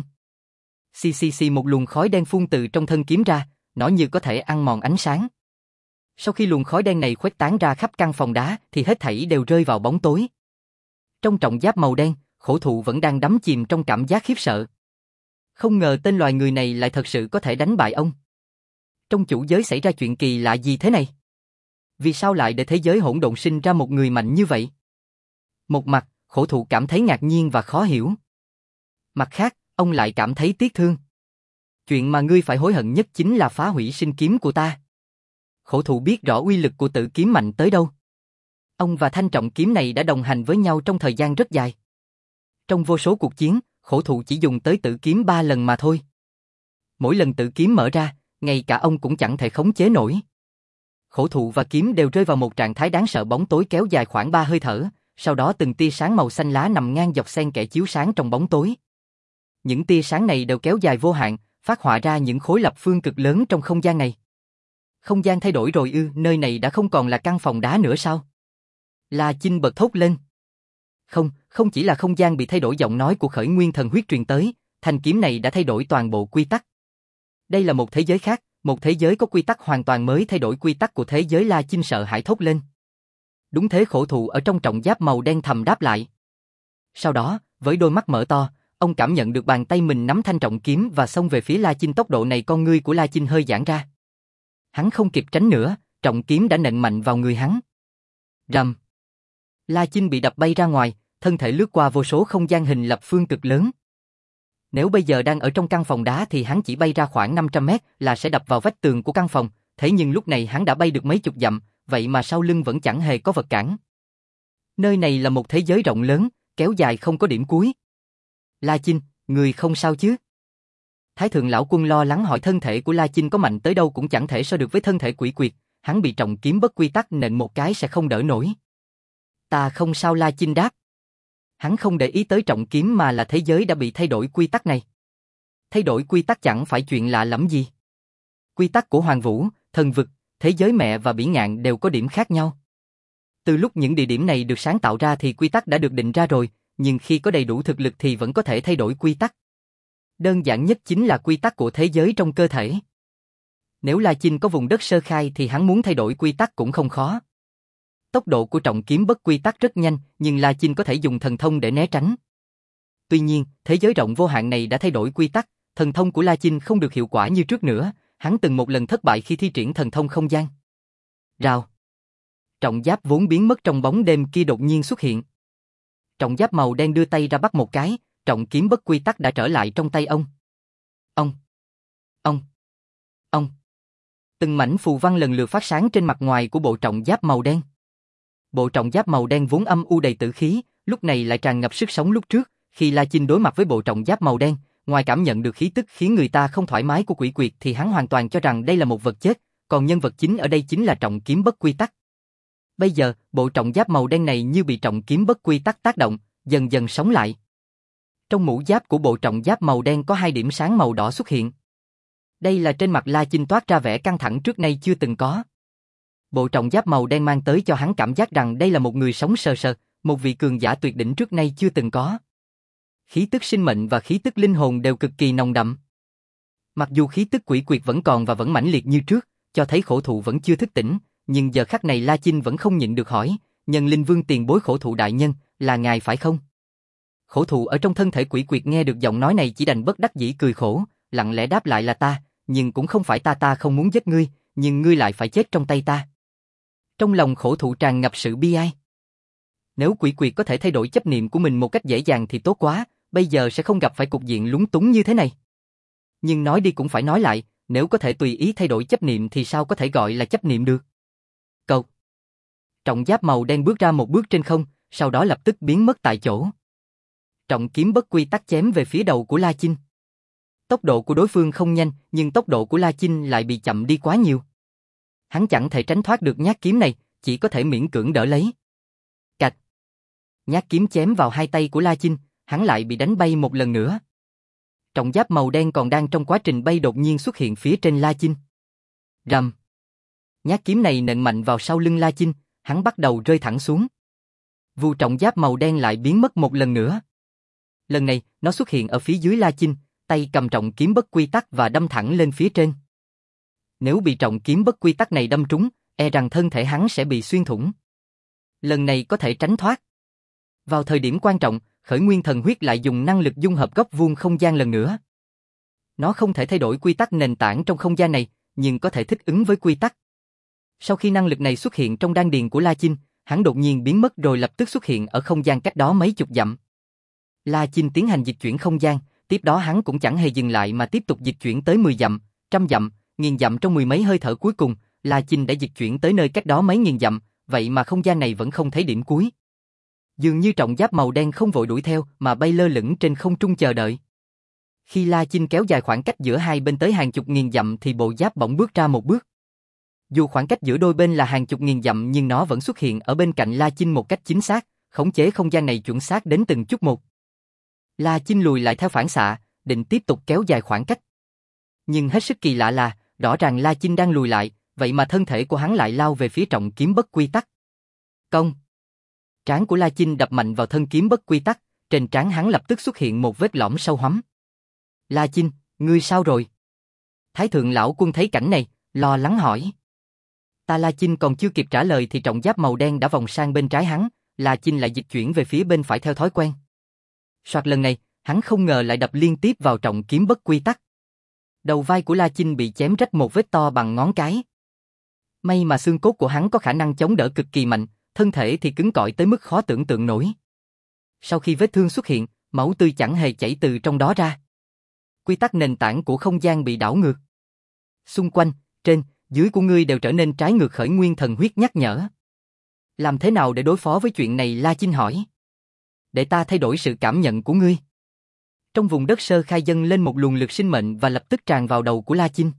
Xì, một luồng khói đen phun từ trong thân kiếm ra, nó như có thể ăn mòn ánh sáng. Sau khi luồng khói đen này khuếch tán ra khắp căn phòng đá thì hết thảy đều rơi vào bóng tối. Trong trọng giáp màu đen, Khổ Thụ vẫn đang đắm chìm trong cảm giác khiếp sợ. Không ngờ tên loài người này lại thật sự có thể đánh bại ông. Trong chủ giới xảy ra chuyện kỳ lạ gì thế này? Vì sao lại để thế giới hỗn độn sinh ra một người mạnh như vậy? Một mặt, Khổ Thụ cảm thấy ngạc nhiên và khó hiểu. Mặt khác, ông lại cảm thấy tiếc thương. Chuyện mà ngươi phải hối hận nhất chính là phá hủy sinh kiếm của ta. Khổ Thụ biết rõ uy lực của tử kiếm mạnh tới đâu. Ông và thanh trọng kiếm này đã đồng hành với nhau trong thời gian rất dài. Trong vô số cuộc chiến, Khổ Thụ chỉ dùng tới tử kiếm 3 lần mà thôi. Mỗi lần tử kiếm mở ra, ngay cả ông cũng chẳng thể khống chế nổi. Khổ Thụ và kiếm đều rơi vào một trạng thái đáng sợ, bóng tối kéo dài khoảng 3 hơi thở, sau đó từng tia sáng màu xanh lá nằm ngang dọc xen kẽ chiếu sáng trong bóng tối. Những tia sáng này đều kéo dài vô hạn, phát họa ra những khối lập phương cực lớn trong không gian này. Không gian thay đổi rồi ư? Nơi này đã không còn là căn phòng đá nữa sao? La Chinh bật thốt lên. Không chỉ là không gian bị thay đổi, giọng nói của Khởi Nguyên Thần Huyết truyền tới, thanh kiếm này đã thay đổi toàn bộ quy tắc. Đây là một thế giới khác, một thế giới có quy tắc hoàn toàn mới, thay đổi quy tắc của thế giới. La Chinh sợ hãi thốt lên. Đúng thế, Khổ Thụ ở trong trọng giáp màu đen thầm đáp lại. Sau đó, với đôi mắt mở to, ông cảm nhận được bàn tay mình nắm thanh trọng kiếm và xông về phía La Chinh. Tốc độ này, con ngươi của La Chinh hơi giãn ra. Hắn không kịp tránh nữa, trọng kiếm đã nện mạnh vào người hắn. Rầm. La Chinh bị đập bay ra ngoài, thân thể lướt qua vô số không gian hình lập phương cực lớn. Nếu bây giờ đang ở trong căn phòng đá thì hắn chỉ bay ra khoảng 500 mét là sẽ đập vào vách tường của căn phòng, thế nhưng lúc này hắn đã bay được mấy chục dặm, vậy mà sau lưng vẫn chẳng hề có vật cản. Nơi này là một thế giới rộng lớn, kéo dài không có điểm cuối. La Chinh, người không sao chứ? Thái thượng lão quân lo lắng hỏi. Thân thể của La Chinh có mạnh tới đâu cũng chẳng thể so được với thân thể Quỷ Quyệt, hắn bị trọng kiếm bất quy tắc nện một cái sẽ không đỡ nổi. Ta không sao, La Chinh đáp. Hắn không để ý tới trọng kiếm mà là thế giới đã bị thay đổi quy tắc này. Thay đổi quy tắc chẳng phải chuyện lạ lẫm gì. Quy tắc của Hoàng Vũ, Thần Vực, thế giới mẹ và Bỉ Ngạn đều có điểm khác nhau. Từ lúc những địa điểm này được sáng tạo ra thì quy tắc đã được định ra rồi, nhưng khi có đầy đủ thực lực thì vẫn có thể thay đổi quy tắc. Đơn giản nhất chính là quy tắc của thế giới trong cơ thể. Nếu La Chinh có vùng đất sơ khai thì hắn muốn thay đổi quy tắc cũng không khó. Tốc độ của trọng kiếm bất quy tắc rất nhanh, nhưng La Chinh có thể dùng thần thông để né tránh. Tuy nhiên, thế giới rộng vô hạn này đã thay đổi quy tắc, thần thông của La Chinh không được hiệu quả như trước nữa, hắn từng một lần thất bại khi thi triển thần thông không gian. Rào. Trọng giáp vốn biến mất trong bóng đêm kia đột nhiên xuất hiện. Trọng giáp màu đen đưa tay ra bắt một cái, trọng kiếm bất quy tắc đã trở lại trong tay ông. Ông. Từng mảnh phù văn lần lượt phát sáng trên mặt ngoài của bộ trọng giáp màu đen. Bộ trọng giáp màu đen vốn âm u đầy tử khí, lúc này lại tràn ngập sức sống. Lúc trước, khi La Chinh đối mặt với bộ trọng giáp màu đen, ngoài cảm nhận được khí tức khiến người ta không thoải mái của Quỷ Quyệt thì hắn hoàn toàn cho rằng đây là một vật chết, còn nhân vật chính ở đây chính là trọng kiếm bất quy tắc. Bây giờ, bộ trọng giáp màu đen này như bị trọng kiếm bất quy tắc tác động, dần dần sống lại. Trong mũ giáp của bộ trọng giáp màu đen có 2 điểm sáng màu đỏ xuất hiện. Đây là trên mặt La Chinh toát ra vẻ căng thẳng trước nay chưa từng có. Bộ trọng giáp màu đen mang tới cho hắn cảm giác rằng đây là một người sống sờ sờ, một vị cường giả tuyệt đỉnh trước nay chưa từng có. Khí tức sinh mệnh và khí tức linh hồn đều cực kỳ nồng đậm. Mặc dù khí tức Quỷ Quyệt vẫn còn và vẫn mãnh liệt như trước, cho thấy Khổ Thụ vẫn chưa thức tỉnh, nhưng giờ khắc này La Chinh vẫn không nhịn được hỏi, Nhân Linh Vương tiền bối Khổ Thụ đại nhân, là ngài phải không? Khổ Thụ ở trong thân thể Quỷ Quyệt nghe được giọng nói này chỉ đành bất đắc dĩ cười khổ, lặng lẽ đáp lại là ta, nhưng cũng không phải ta không muốn giết ngươi, nhưng ngươi lại phải chết trong tay ta. Trong lòng Khổ Thụ tràn ngập sự bi ai. Nếu Quỷ Quyệt có thể thay đổi chấp niệm của mình một cách dễ dàng thì tốt quá, bây giờ sẽ không gặp phải cục diện lúng túng như thế này. Nhưng nói đi cũng phải nói lại, Nếu có thể tùy ý thay đổi chấp niệm thì sao có thể gọi là chấp niệm được? Cậu. Trọng giáp màu đen bước ra một bước trên không, sau đó lập tức biến mất tại chỗ. Trọng kiếm bất quy tắc chém về phía đầu của La Chinh. Tốc độ của đối phương không nhanh, nhưng tốc độ của La Chinh lại bị chậm đi quá nhiều. Hắn chẳng thể tránh thoát được nhát kiếm này, chỉ có thể miễn cưỡng đỡ lấy. Cạch. Nhát kiếm chém vào hai tay của La Chinh, hắn lại bị đánh bay một lần nữa. Trọng giáp màu đen còn đang trong quá trình bay đột nhiên xuất hiện phía trên La Chinh. Rầm. Nhát kiếm này nện mạnh vào sau lưng La Chinh, hắn bắt đầu rơi thẳng xuống. Vù trọng giáp màu đen lại biến mất một lần nữa. Lần này, nó xuất hiện ở phía dưới La Chinh, tay cầm trọng kiếm bất quy tắc và đâm thẳng lên phía trên. Nếu bị trọng kiếm bất quy tắc này đâm trúng, e rằng thân thể hắn sẽ bị xuyên thủng. Lần này có thể tránh thoát. Vào thời điểm quan trọng, Khởi Nguyên Thần Huyết lại dùng năng lực dung hợp góc vuông không gian lần nữa. Nó không thể thay đổi quy tắc nền tảng trong không gian này, nhưng có thể thích ứng với quy tắc. Sau khi năng lực này xuất hiện trong đan điền của La Chinh, hắn đột nhiên biến mất rồi lập tức xuất hiện ở không gian cách đó mấy chục dặm. La Chinh tiến hành dịch chuyển không gian, tiếp đó hắn cũng chẳng hề dừng lại mà tiếp tục dịch chuyển tới 10 dặm, trăm dặm, nghìn dặm trong mười mấy hơi thở cuối cùng, La Chinh đã dịch chuyển tới nơi cách đó mấy nghìn dặm, vậy mà không gian này vẫn không thấy điểm cuối. Dường như trọng giáp màu đen không vội đuổi theo mà bay lơ lửng trên không trung chờ đợi. Khi La Chinh kéo dài khoảng cách giữa hai bên tới hàng chục nghìn dặm thì bộ giáp bỗng bước ra một bước. Dù khoảng cách giữa đôi bên là hàng chục nghìn dặm nhưng nó vẫn xuất hiện ở bên cạnh La Chinh một cách chính xác, khống chế không gian này chuẩn xác đến từng chút một. La Chinh lùi lại theo phản xạ, định tiếp tục kéo dài khoảng cách. Nhưng hết sức kỳ lạ là, rõ ràng La Chinh đang lùi lại, vậy mà thân thể của hắn lại lao về phía trọng kiếm bất quy tắc. Công! Trán của La Chinh đập mạnh vào thân kiếm bất quy tắc, trên trán hắn lập tức xuất hiện một vết lõm sâu hoắm. La Chinh, ngươi sao rồi? Thái thượng lão quân thấy cảnh này, lo lắng hỏi. La Chinh còn chưa kịp trả lời thì trọng giáp màu đen đã vòng sang bên trái hắn, La Chinh lại dịch chuyển về phía bên phải theo thói quen. Soạt lần này, hắn không ngờ lại đập liên tiếp vào trọng kiếm bất quy tắc. Đầu vai của La Chinh bị chém rách một vết to bằng ngón cái. May mà xương cốt của hắn có khả năng chống đỡ cực kỳ mạnh, thân thể thì cứng cỏi tới mức khó tưởng tượng nổi. Sau khi vết thương xuất hiện, máu tươi chẳng hề chảy từ trong đó ra. Quy tắc nền tảng của không gian bị đảo ngược. Xung quanh, trên, dưới của ngươi đều trở nên trái ngược. Khởi Nguyên Thần Huyết nhắc nhở. Làm thế nào để đối phó với chuyện này? La Chinh hỏi. Để ta thay đổi sự cảm nhận của ngươi. Trong vùng đất sơ khai dâng lên một luồng lực sinh mệnh và lập tức tràn vào đầu của La Chinh.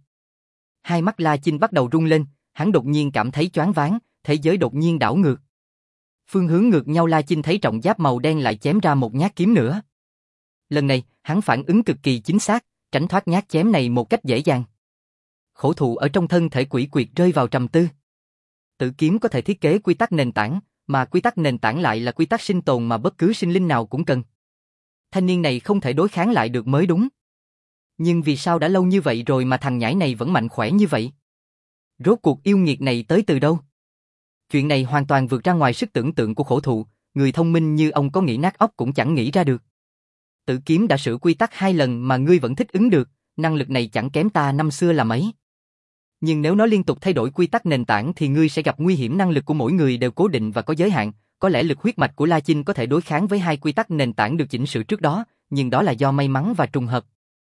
Hai mắt La Chinh bắt đầu rung lên, hắn đột nhiên cảm thấy choáng váng, thế giới đột nhiên đảo ngược. Phương hướng ngược nhau, La Chinh thấy trọng giáp màu đen lại chém ra một nhát kiếm nữa. Lần này, hắn phản ứng cực kỳ chính xác, tránh thoát nhát chém này một cách dễ dàng. Khổ thụ ở trong thân thể quỷ quyệt rơi vào trầm tư. Tử kiếm có thể thiết kế quy tắc nền tảng, mà quy tắc nền tảng lại là quy tắc sinh tồn mà bất cứ sinh linh nào cũng cần. Thanh niên này không thể đối kháng lại được mới đúng. Nhưng vì sao đã lâu như vậy rồi mà thằng nhãi này vẫn mạnh khỏe như vậy? Rốt cuộc yêu nghiệt này tới từ đâu? Chuyện này hoàn toàn vượt ra ngoài sức tưởng tượng của khổ thụ, người thông minh như ông có nghĩ nát óc cũng chẳng nghĩ ra được. Tử kiếm đã sửa quy tắc 2 lần mà ngươi vẫn thích ứng được, năng lực này chẳng kém ta năm xưa là mấy. Nhưng nếu nó liên tục thay đổi quy tắc nền tảng thì ngươi sẽ gặp nguy hiểm. Năng lực của mỗi người đều cố định và có giới hạn, có lẽ lực huyết mạch của La Chinh có thể đối kháng với 2 quy tắc nền tảng được chỉnh sửa trước đó, nhưng đó là do may mắn và trùng hợp.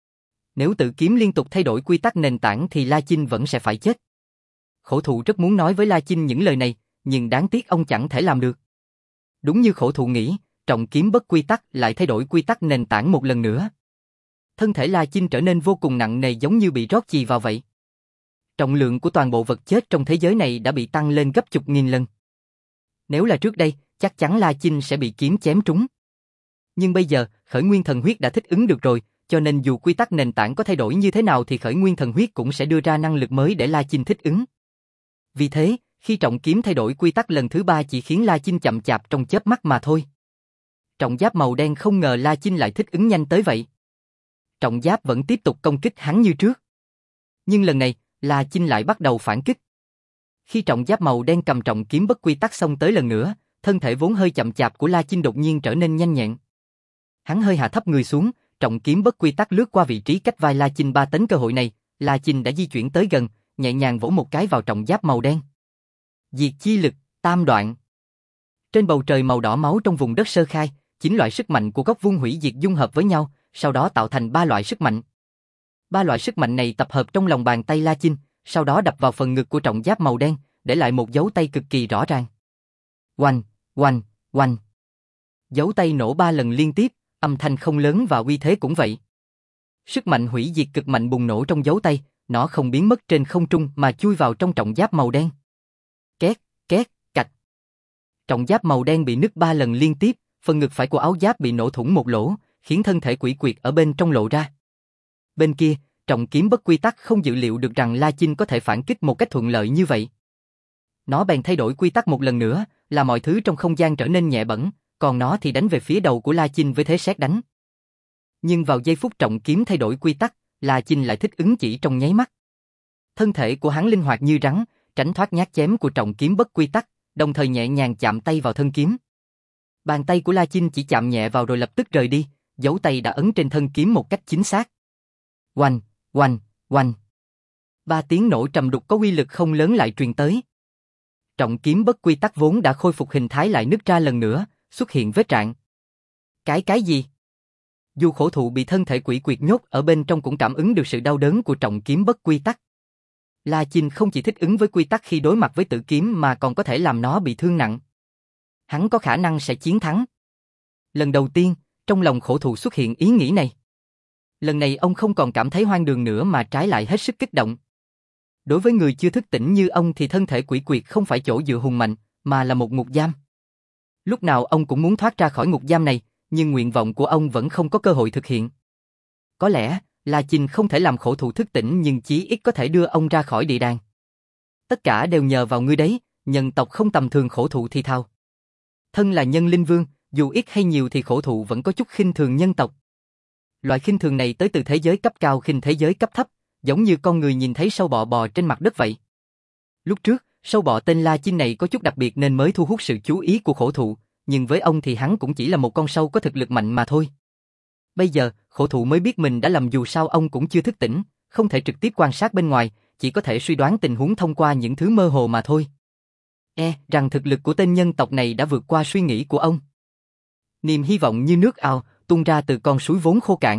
Nếu tử kiếm liên tục thay đổi quy tắc nền tảng thì La Chinh vẫn sẽ phải chết. Khổ thụ rất muốn nói với La Chinh những lời này, nhưng đáng tiếc ông chẳng thể làm được. Đúng như khổ thụ nghĩ, trọng kiếm bất quy tắc lại thay đổi quy tắc nền tảng một lần nữa. Thân thể La Chinh trở nên vô cùng nặng nề, giống như bị rót chì vào vậy. Trọng lượng của toàn bộ vật chết trong thế giới này đã bị tăng lên gấp chục nghìn lần. Nếu là trước đây, chắc chắn La Chinh sẽ bị kiếm chém trúng. Nhưng bây giờ, Khởi Nguyên Thần Huyết đã thích ứng được rồi, cho nên dù quy tắc nền tảng có thay đổi như thế nào thì Khởi Nguyên Thần Huyết cũng sẽ đưa ra năng lực mới để La Chinh thích ứng. Vì thế, khi trọng kiếm thay đổi quy tắc lần thứ 3 chỉ khiến La Chinh chậm chạp trong chớp mắt mà thôi. Trọng giáp màu đen không ngờ La Chinh lại thích ứng nhanh tới vậy. Trọng giáp vẫn tiếp tục công kích hắn như trước. Nhưng lần này, La Chinh lại bắt đầu phản kích. Khi trọng giáp màu đen cầm trọng kiếm bất quy tắc xông tới lần nữa, thân thể vốn hơi chậm chạp của La Chinh đột nhiên trở nên nhanh nhẹn. Hắn hơi hạ thấp người xuống, trọng kiếm bất quy tắc lướt qua vị trí cách vai La Chinh 3 tấn. Cơ hội này, La Chinh đã di chuyển tới gần, nhẹ nhàng vỗ một cái vào trọng giáp màu đen. Diệt chi lực, tam đoạn. Trên bầu trời màu đỏ máu trong vùng đất sơ khai, 9 loại sức mạnh của góc vuông hủy diệt dung hợp với nhau, sau đó tạo thành 3 loại sức mạnh. Ba loại sức mạnh này tập hợp trong lòng bàn tay La Chinh, sau đó đập vào phần ngực của trọng giáp màu đen, để lại một dấu tay cực kỳ rõ ràng. Oanh, oanh, oanh. Dấu tay nổ 3 lần liên tiếp, âm thanh không lớn và uy thế cũng vậy. Sức mạnh hủy diệt cực mạnh bùng nổ trong dấu tay, nó không biến mất trên không trung mà chui vào trong trọng giáp màu đen. Két, két, cạch. Trọng giáp màu đen bị nứt 3 lần liên tiếp, phần ngực phải của áo giáp bị nổ thủng một lỗ, khiến thân thể quỷ quyệt ở bên trong lộ ra. Bên kia, trọng kiếm bất quy tắc không dự liệu được rằng La Chinh có thể phản kích một cách thuận lợi như vậy. Nó bèn thay đổi quy tắc một lần nữa, là mọi thứ trong không gian trở nên nhẹ bẫng, còn nó thì đánh về phía đầu của La Chinh với thế sét đánh. Nhưng vào giây phút trọng kiếm thay đổi quy tắc, La Chinh lại thích ứng chỉ trong nháy mắt. Thân thể của hắn linh hoạt như rắn, tránh thoát nhát chém của trọng kiếm bất quy tắc, đồng thời nhẹ nhàng chạm tay vào thân kiếm. Bàn tay của La Chinh chỉ chạm nhẹ vào rồi lập tức rời đi, dấu tay đã ấn trên thân kiếm một cách chính xác. Oanh, oanh, oanh. 3 tiếng nổ trầm đục có uy lực không lớn lại truyền tới. Trọng kiếm bất quy tắc vốn đã khôi phục hình thái lại nứt ra lần nữa, xuất hiện vết rạn. Cái gì? Dù khổ thụ bị thân thể quỷ quyệt nhốt ở bên trong cũng cảm ứng được sự đau đớn của trọng kiếm bất quy tắc. La Chinh không chỉ thích ứng với quy tắc khi đối mặt với tử kiếm mà còn có thể làm nó bị thương nặng. Hắn có khả năng sẽ chiến thắng. Lần đầu tiên, trong lòng khổ thụ xuất hiện ý nghĩ này. Lần này ông không còn cảm thấy hoang đường nữa mà trái lại hết sức kích động. Đối với người chưa thức tỉnh như ông thì thân thể quỷ quyệt không phải chỗ dựa hùng mạnh, mà là một ngục giam. Lúc nào ông cũng muốn thoát ra khỏi ngục giam này, nhưng nguyện vọng của ông vẫn không có cơ hội thực hiện. Có lẽ, La Chinh không thể làm khổ thụ thức tỉnh nhưng chí ít có thể đưa ông ra khỏi địa đàng. Tất cả đều nhờ vào ngươi đấy, nhân tộc không tầm thường khổ thụ thì thào. Thân là nhân linh vương, dù ít hay nhiều thì khổ thụ vẫn có chút khinh thường nhân tộc. Loại khinh thường này tới từ thế giới cấp cao khinh thế giới cấp thấp, giống như con người nhìn thấy sâu bọ bò trên mặt đất vậy. Lúc trước, sâu bọ tên La Chinh này có chút đặc biệt nên mới thu hút sự chú ý của khổ thụ, nhưng với ông thì hắn cũng chỉ là một con sâu có thực lực mạnh mà thôi. Bây giờ, khổ thụ mới biết mình đã lầm dù sao ông cũng chưa thức tỉnh, không thể trực tiếp quan sát bên ngoài, chỉ có thể suy đoán tình huống thông qua những thứ mơ hồ mà thôi. Rằng thực lực của tên nhân tộc này đã vượt qua suy nghĩ của ông. Niềm hy vọng như nước ao, tuôn ra từ con suối vốn khô cạn.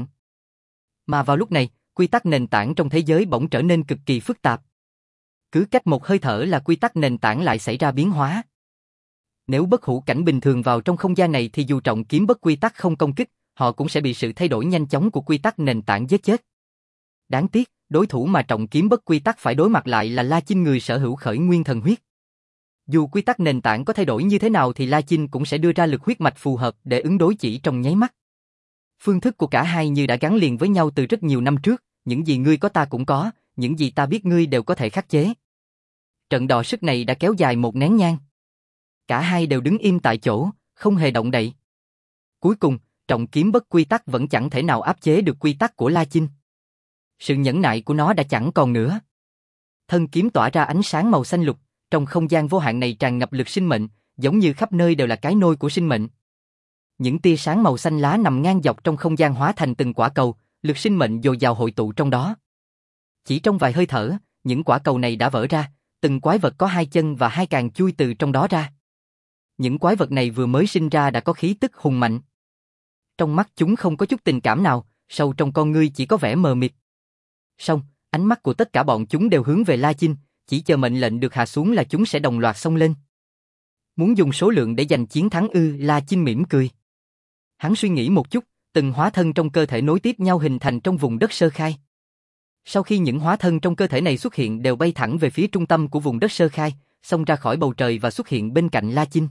Mà vào lúc này, quy tắc nền tảng trong thế giới bỗng trở nên cực kỳ phức tạp. Cứ cách một hơi thở là quy tắc nền tảng lại xảy ra biến hóa. Nếu bất hủ cảnh bình thường vào trong không gian này thì dù trọng kiếm bất quy tắc không công kích, họ cũng sẽ bị sự thay đổi nhanh chóng của quy tắc nền tảng giết chết. Đáng tiếc, đối thủ mà trọng kiếm bất quy tắc phải đối mặt lại là La Chinh người sở hữu khởi nguyên thần huyết. Dù quy tắc nền tảng có thay đổi như thế nào thì La Chinh cũng sẽ đưa ra lực huyết mạch phù hợp để ứng đối chỉ trong nháy mắt. Phương thức của cả hai như đã gắn liền với nhau từ rất nhiều năm trước, những gì ngươi có ta cũng có, những gì ta biết ngươi đều có thể khắc chế. Trận đọ sức này đã kéo dài một nén nhang. Cả hai đều đứng im tại chỗ, không hề động đậy. Cuối cùng, trọng kiếm bất quy tắc vẫn chẳng thể nào áp chế được quy tắc của La Chinh. Sự nhẫn nại của nó đã chẳng còn nữa. Thân kiếm tỏa ra ánh sáng màu xanh lục, trong không gian vô hạn này tràn ngập lực sinh mệnh, giống như khắp nơi đều là cái nôi của sinh mệnh. Những tia sáng màu xanh lá nằm ngang dọc trong không gian hóa thành từng quả cầu, lực sinh mệnh dồi dào hội tụ trong đó. Chỉ trong vài hơi thở, những quả cầu này đã vỡ ra, từng quái vật có 2 chân và 2 càng chui từ trong đó ra. Những quái vật này vừa mới sinh ra đã có khí tức hùng mạnh. Trong mắt chúng không có chút tình cảm nào, sâu trong con ngươi chỉ có vẻ mờ mịt. Song, ánh mắt của tất cả bọn chúng đều hướng về La Chinh, chỉ chờ mệnh lệnh được hạ xuống là chúng sẽ đồng loạt xông lên. Muốn dùng số lượng để giành chiến thắng ư? La Chinh mỉm cười. Hắn suy nghĩ một chút, từng hóa thân trong cơ thể nối tiếp nhau hình thành trong vùng đất sơ khai. Sau khi những hóa thân trong cơ thể này xuất hiện đều bay thẳng về phía trung tâm của vùng đất sơ khai, xông ra khỏi bầu trời và xuất hiện bên cạnh La Chinh.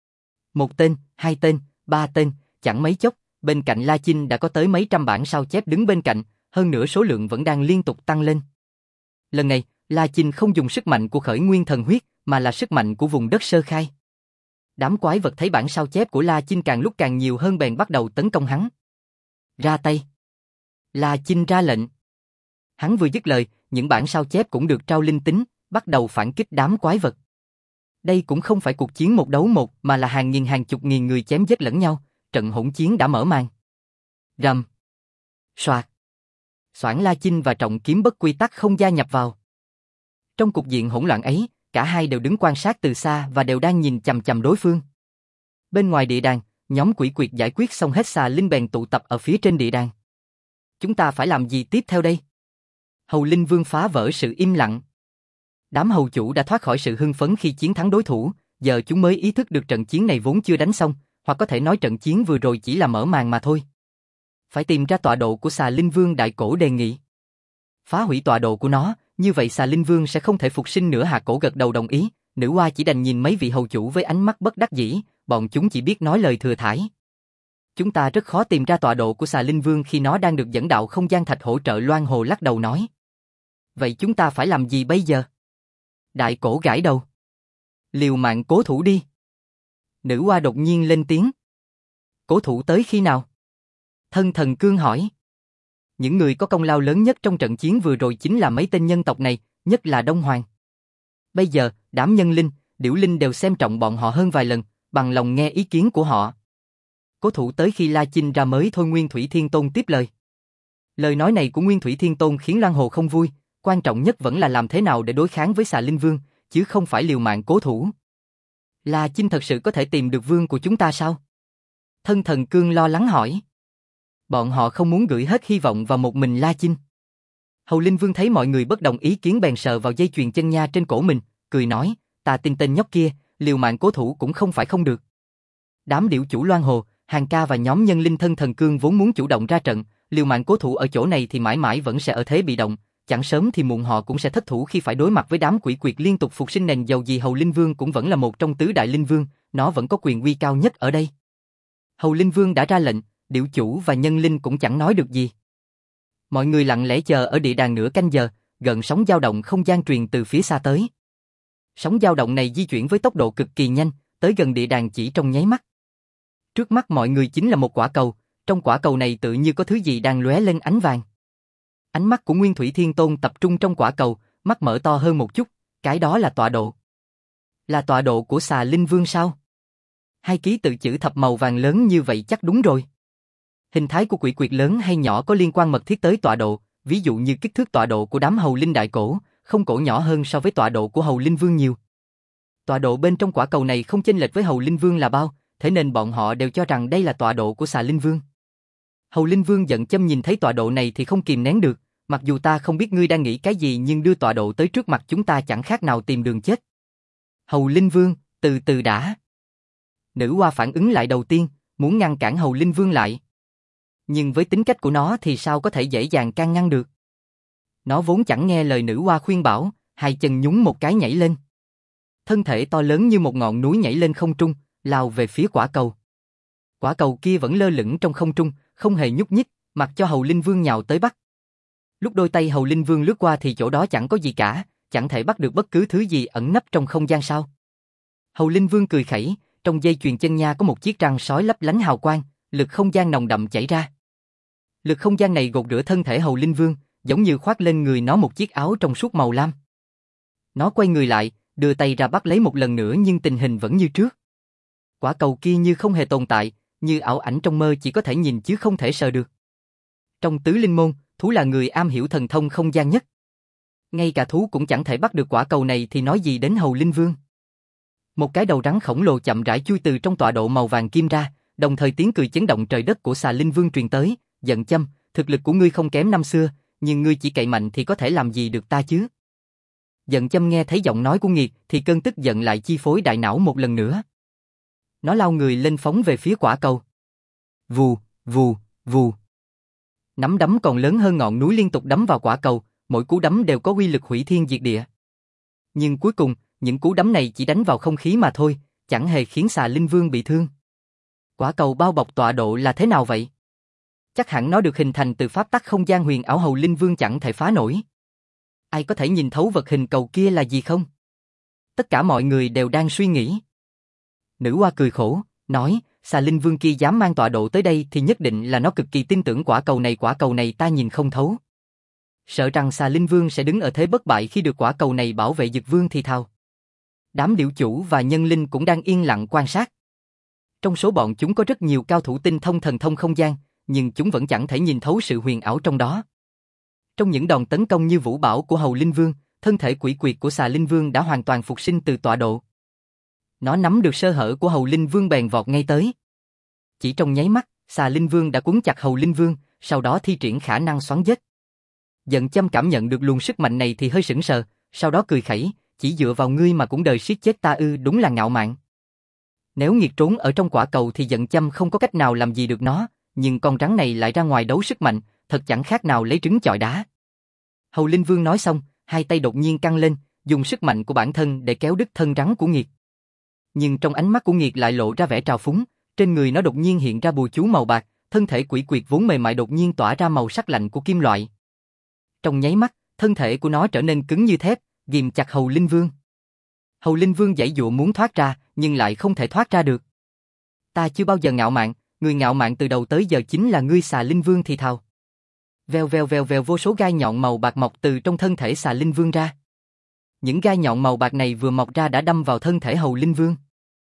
1 tên, 2 tên, 3 tên, chẳng mấy chốc, bên cạnh La Chinh đã có tới mấy trăm bản sao chép đứng bên cạnh, hơn nữa số lượng vẫn đang liên tục tăng lên. Lần này, La Chinh không dùng sức mạnh của khởi nguyên thần huyết, mà là sức mạnh của vùng đất sơ khai. Đám quái vật thấy bản sao chép của La Chinh càng lúc càng nhiều hơn bèn bắt đầu tấn công hắn. Ra tay. La Chinh ra lệnh. Hắn vừa dứt lời, những bản sao chép cũng được trao linh tính, bắt đầu phản kích đám quái vật. Đây cũng không phải cuộc chiến một đấu một mà là hàng nghìn hàng chục nghìn người chém giết lẫn nhau, trận hỗn chiến đã mở màn. Rầm. Soạt. Soảng La Chinh và trọng kiếm bất quy tắc không gia nhập vào. Trong cục diện hỗn loạn ấy, cả hai đều đứng quan sát từ xa và đều đang nhìn chằm chằm đối phương. Bên ngoài địa đàng, nhóm quỷ quyệt giải quyết xong hết xà linh bèn tụ tập ở phía trên địa đàng. Chúng ta phải làm gì tiếp theo đây? Hầu Linh Vương phá vỡ sự im lặng. Đám hầu chủ đã thoát khỏi sự hưng phấn khi chiến thắng đối thủ, giờ chúng mới ý thức được trận chiến này vốn chưa đánh xong, hoặc có thể nói trận chiến vừa rồi chỉ là mở màn mà thôi. Phải tìm ra tọa độ của Xà Linh Vương, Đại Cổ đề nghị. Phá hủy tọa độ của nó, như vậy Xà Linh Vương sẽ không thể phục sinh nữa. Hạ Cổ gật đầu đồng ý, nữ oa chỉ đành nhìn mấy vị hầu chủ với ánh mắt bất đắc dĩ, bọn chúng chỉ biết nói lời thừa thãi. Chúng ta rất khó tìm ra tọa độ của Xà Linh Vương khi nó đang được dẫn đạo không gian thạch hỗ trợ. Loan Hồ lắc đầu nói. Vậy chúng ta phải làm gì bây giờ? Đại Cổ gãi đầu. Liều mạng cố thủ đi. Nữ oa đột nhiên lên tiếng. Cố thủ tới khi nào? Thân Thần Cương hỏi. Những người có công lao lớn nhất trong trận chiến vừa rồi chính là mấy tên nhân tộc này, nhất là Đông Hoàng. Bây giờ, đám nhân linh, điểu linh đều xem trọng bọn họ hơn vài lần, bằng lòng nghe ý kiến của họ. Cố thủ tới khi La Chinh ra mới thôi. Nguyên Thủy Thiên Tôn tiếp lời. Lời nói này của Nguyên Thủy Thiên Tôn khiến Loan Hồ không vui, quan trọng nhất vẫn là làm thế nào để đối kháng với Xà Linh Vương, chứ không phải liều mạng cố thủ. La Chinh thật sự có thể tìm được vương của chúng ta sao? Thân Thần Cương lo lắng hỏi. Bọn họ không muốn gửi hết hy vọng vào một mình La Chinh. Hầu Linh Vương thấy mọi người bất đồng ý kiến bèn sờ vào dây chuyền chân nha trên cổ mình, cười nói, ta tin tên nhóc kia, liều mạng cố thủ cũng không phải không được. Đám điểu chủ Loan Hồ, Hàng Ca và nhóm nhân linh Thân Thần Cương vốn muốn chủ động ra trận, liều mạng cố thủ ở chỗ này thì mãi mãi vẫn sẽ ở thế bị động, chẳng sớm thì muộn họ cũng sẽ thất thủ khi phải đối mặt với đám quỷ quyệt liên tục phục sinh nền. Dầu gì Hầu Linh Vương cũng vẫn là một trong tứ đại linh vương, nó vẫn có quyền uy cao nhất ở đây. Hầu Linh Vương đã ra lệnh, điểu chủ và nhân linh cũng chẳng nói được gì. Mọi người lặng lẽ chờ ở địa đàng nửa canh giờ, gần sóng dao động không gian truyền từ phía xa tới. Sóng dao động này di chuyển với tốc độ cực kỳ nhanh, tới gần địa đàng chỉ trong nháy mắt. Trước mắt mọi người chính là một quả cầu, trong quả cầu này tự như có thứ gì đang lóe lên ánh vàng. Ánh mắt của Nguyên Thủy Thiên Tôn tập trung trong quả cầu, mắt mở to hơn một chút, cái đó là tọa độ. Là tọa độ của Xà Linh Vương sao? Hai ký tự chữ thập màu vàng lớn như vậy chắc đúng rồi. Hình thái của quỷ quyệt lớn hay nhỏ có liên quan mật thiết tới tọa độ, ví dụ như kích thước tọa độ của đám hầu linh Đại Cổ, không cổ nhỏ hơn so với tọa độ của Hầu Linh Vương nhiều. Tọa độ bên trong quả cầu này không chênh lệch với Hầu Linh Vương là bao, thế nên bọn họ đều cho rằng đây là tọa độ của Xà Linh Vương. Hầu Linh Vương giận châm nhìn thấy tọa độ này thì không kìm nén được, mặc dù ta không biết ngươi đang nghĩ cái gì nhưng đưa tọa độ tới trước mặt chúng ta chẳng khác nào tìm đường chết. Hầu Linh Vương, từ từ đã. Nữ oa phản ứng lại đầu tiên, muốn ngăn cản Hầu Linh Vương lại. Nhưng với tính cách của nó thì sao có thể dễ dàng can ngăn được. Nó vốn chẳng nghe lời nữ oa khuyên bảo, hai chân nhún một cái nhảy lên. Thân thể to lớn như một ngọn núi nhảy lên không trung, lao về phía quả cầu. Quả cầu kia vẫn lơ lửng trong không trung, không hề nhúc nhích, mặc cho Hầu Linh Vương nhào tới bắt. Lúc đôi tay Hầu Linh Vương lướt qua thì chỗ đó chẳng có gì cả, chẳng thể bắt được bất cứ thứ gì ẩn nấp trong không gian sao. Hầu Linh Vương cười khẩy, trong dây chuyền chân nha có một chiếc răng sói lấp lánh hào quang, lực không gian nồng đậm chảy ra. Lực không gian này gột rửa thân thể Hầu Linh Vương, giống như khoác lên người nó một chiếc áo trong suốt màu lam. Nó quay người lại, đưa tay ra bắt lấy một lần nữa nhưng tình hình vẫn như trước. Quả cầu kia như không hề tồn tại, như ảo ảnh trong mơ chỉ có thể nhìn chứ không thể sờ được. Trong tứ linh môn, thú là người am hiểu thần thông không gian nhất. Ngay cả thú cũng chẳng thể bắt được quả cầu này thì nói gì đến Hầu Linh Vương. Một cái đầu rắn khổng lồ chậm rãi chui từ trong tọa độ màu vàng kim ra, đồng thời tiếng cười chấn động trời đất của Xà Linh Vương truyền tới, giận châm, thực lực của ngươi không kém năm xưa, nhưng ngươi chỉ cậy mạnh thì có thể làm gì được ta chứ? Giận châm nghe thấy giọng nói của Nghiệt thì cơn tức giận lại chi phối đại não một lần nữa. Nó lao người lên phóng về phía quả cầu. Vù, vù, vù. Nắm đấm còn lớn hơn ngọn núi liên tục đấm vào quả cầu, mỗi cú đấm đều có uy lực hủy thiên diệt địa. Nhưng cuối cùng, những cú đấm này chỉ đánh vào không khí mà thôi, chẳng hề khiến Xà Linh Vương bị thương. Quả cầu bao bọc tọa độ là thế nào vậy? Chắc hẳn nó được hình thành từ pháp tắc không gian huyền ảo, Hầu Linh Vương chẳng thể phá nổi. Ai có thể nhìn thấu vật hình cầu kia là gì không? Tất cả mọi người đều đang suy nghĩ. Nữ oa cười khổ, nói, Xà Linh Vương kia dám mang tọa độ tới đây thì nhất định là nó cực kỳ tin tưởng quả cầu này ta nhìn không thấu. Sợ rằng Xà Linh Vương sẽ đứng ở thế bất bại khi được quả cầu này bảo vệ Dực Vương thì thào. Đám điểu chủ và nhân linh cũng đang yên lặng quan sát. Trong số bọn chúng có rất nhiều cao thủ tinh thông thần thông không gian, nhưng chúng vẫn chẳng thể nhìn thấu sự huyền ảo trong đó. Trong những đòn tấn công như vũ bão của Hầu Linh Vương, thân thể quỷ quyệt của Xà Linh Vương đã hoàn toàn phục sinh từ tọa độ. Nó nắm được sơ hở của Hầu Linh Vương bèn vọt ngay tới. Chỉ trong nháy mắt, Xà Linh Vương đã cuốn chặt Hầu Linh Vương, sau đó thi triển khả năng xoắn giết. Dận Châm cảm nhận được luồng sức mạnh này thì hơi sững sờ, sau đó cười khẩy, chỉ dựa vào ngươi mà cũng đời siết chết ta ư, đúng là ngạo mạn. Nếu nghiệt trốn ở trong quả cầu thì Dận Châm không có cách nào làm gì được nó, nhưng con rắn này lại ra ngoài đấu sức mạnh, thật chẳng khác nào lấy trứng chọi đá. Hầu Linh Vương nói xong, hai tay đột nhiên căng lên, dùng sức mạnh của bản thân để kéo đứt thân rắn của nghiệt. Nhưng trong ánh mắt của nghiệt lại lộ ra vẻ trào phúng, trên người nó đột nhiên hiện ra bùa chú màu bạc, thân thể quỷ quyệt vốn mềm mại đột nhiên tỏa ra màu sắc lạnh của kim loại. Trong nháy mắt, thân thể của nó trở nên cứng như thép, ghìm chặt Hầu Linh Vương. Hầu Linh Vương giãy giụa muốn thoát ra, nhưng lại không thể thoát ra được. Ta chưa bao giờ ngạo mạn, người ngạo mạn từ đầu tới giờ chính là ngươi, Xà Linh Vương thì thào. Vèo vèo vèo vèo, vô số gai nhọn màu bạc mọc từ trong thân thể Xà Linh Vương ra. Những gai nhọn màu bạc này vừa mọc ra đã đâm vào thân thể Hầu Linh Vương.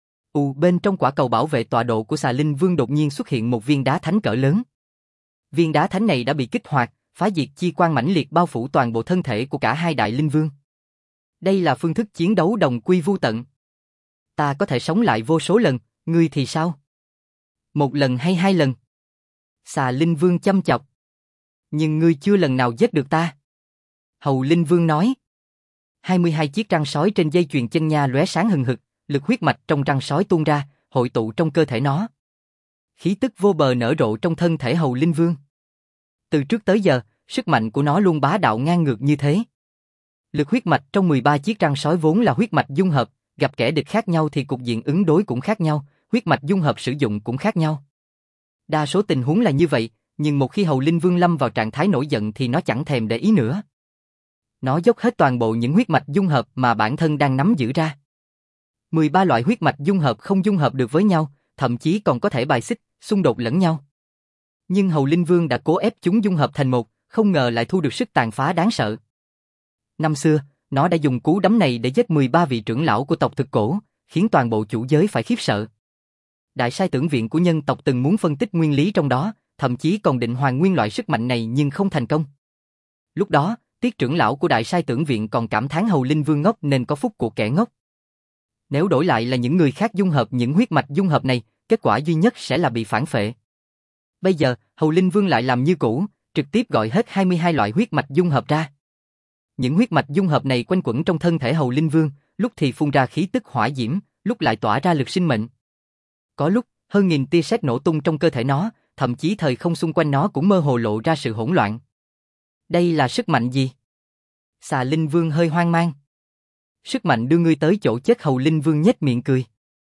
Bên trong quả cầu bảo vệ tọa độ của Xà Linh Vương đột nhiên xuất hiện một viên đá thánh cỡ lớn. Viên đá thánh này đã bị kích hoạt, phá diệt chi quang mãnh liệt bao phủ toàn bộ thân thể của cả hai đại linh vương. Đây là phương thức chiến đấu đồng quy vu tận. Ta có thể sống lại vô số lần, ngươi thì sao? Một lần hay hai lần? Xà Linh Vương chăm chọc. Nhưng ngươi chưa lần nào giết được ta. Hầu Linh Vương nói. 22 chiếc răng sói trên dây chuyền chân nha lóe sáng hừng hực, lực huyết mạch trong răng sói tuôn ra, hội tụ trong cơ thể nó. Khí tức vô bờ nở rộ trong thân thể Hầu Linh Vương. Từ trước tới giờ, sức mạnh của nó luôn bá đạo ngang ngược như thế. Lực huyết mạch trong 13 chiếc răng sói vốn là huyết mạch dung hợp, gặp kẻ địch khác nhau thì cục diện ứng đối cũng khác nhau, huyết mạch dung hợp sử dụng cũng khác nhau. Đa số tình huống là như vậy, nhưng một khi Hầu Linh Vương lâm vào trạng thái nổi giận thì nó chẳng thèm để ý nữa. Nó dốc hết toàn bộ những huyết mạch dung hợp mà bản thân đang nắm giữ ra. 13 loại huyết mạch dung hợp không dung hợp được với nhau, thậm chí còn có thể bài xích, xung đột lẫn nhau. Nhưng Hầu Linh Vương đã cố ép chúng dung hợp thành một, không ngờ lại thu được sức tàn phá đáng sợ. Năm xưa, nó đã dùng cú đấm này để giết 13 vị trưởng lão của tộc Thực Cổ, khiến toàn bộ chủ giới phải khiếp sợ. Đại sai tưởng viện của nhân tộc từng muốn phân tích nguyên lý trong đó, thậm chí còn định hoàn nguyên loại sức mạnh này nhưng không thành công. Lúc đó, Tiết trưởng lão của Đại sai tưởng viện còn cảm thán Hầu Linh Vương ngốc nên có phúc của kẻ ngốc. Nếu đổi lại là những người khác dung hợp những huyết mạch dung hợp này, kết quả duy nhất sẽ là bị phản phệ. Bây giờ, Hầu Linh Vương lại làm như cũ, trực tiếp gọi hết 22 loại huyết mạch dung hợp ra. Những huyết mạch dung hợp này quanh quẩn trong thân thể Hầu Linh Vương, lúc thì phun ra khí tức hỏa diễm, lúc lại tỏa ra lực sinh mệnh. Có lúc, hơn nghìn tia sét nổ tung trong cơ thể nó, thậm chí thời không xung quanh nó cũng mơ hồ lộ ra sự hỗn loạn. Đây là sức mạnh gì? Xà Linh Vương hơi hoang mang. Sức mạnh đưa ngươi tới chỗ chết. Hầu Linh Vương nhếch miệng cười.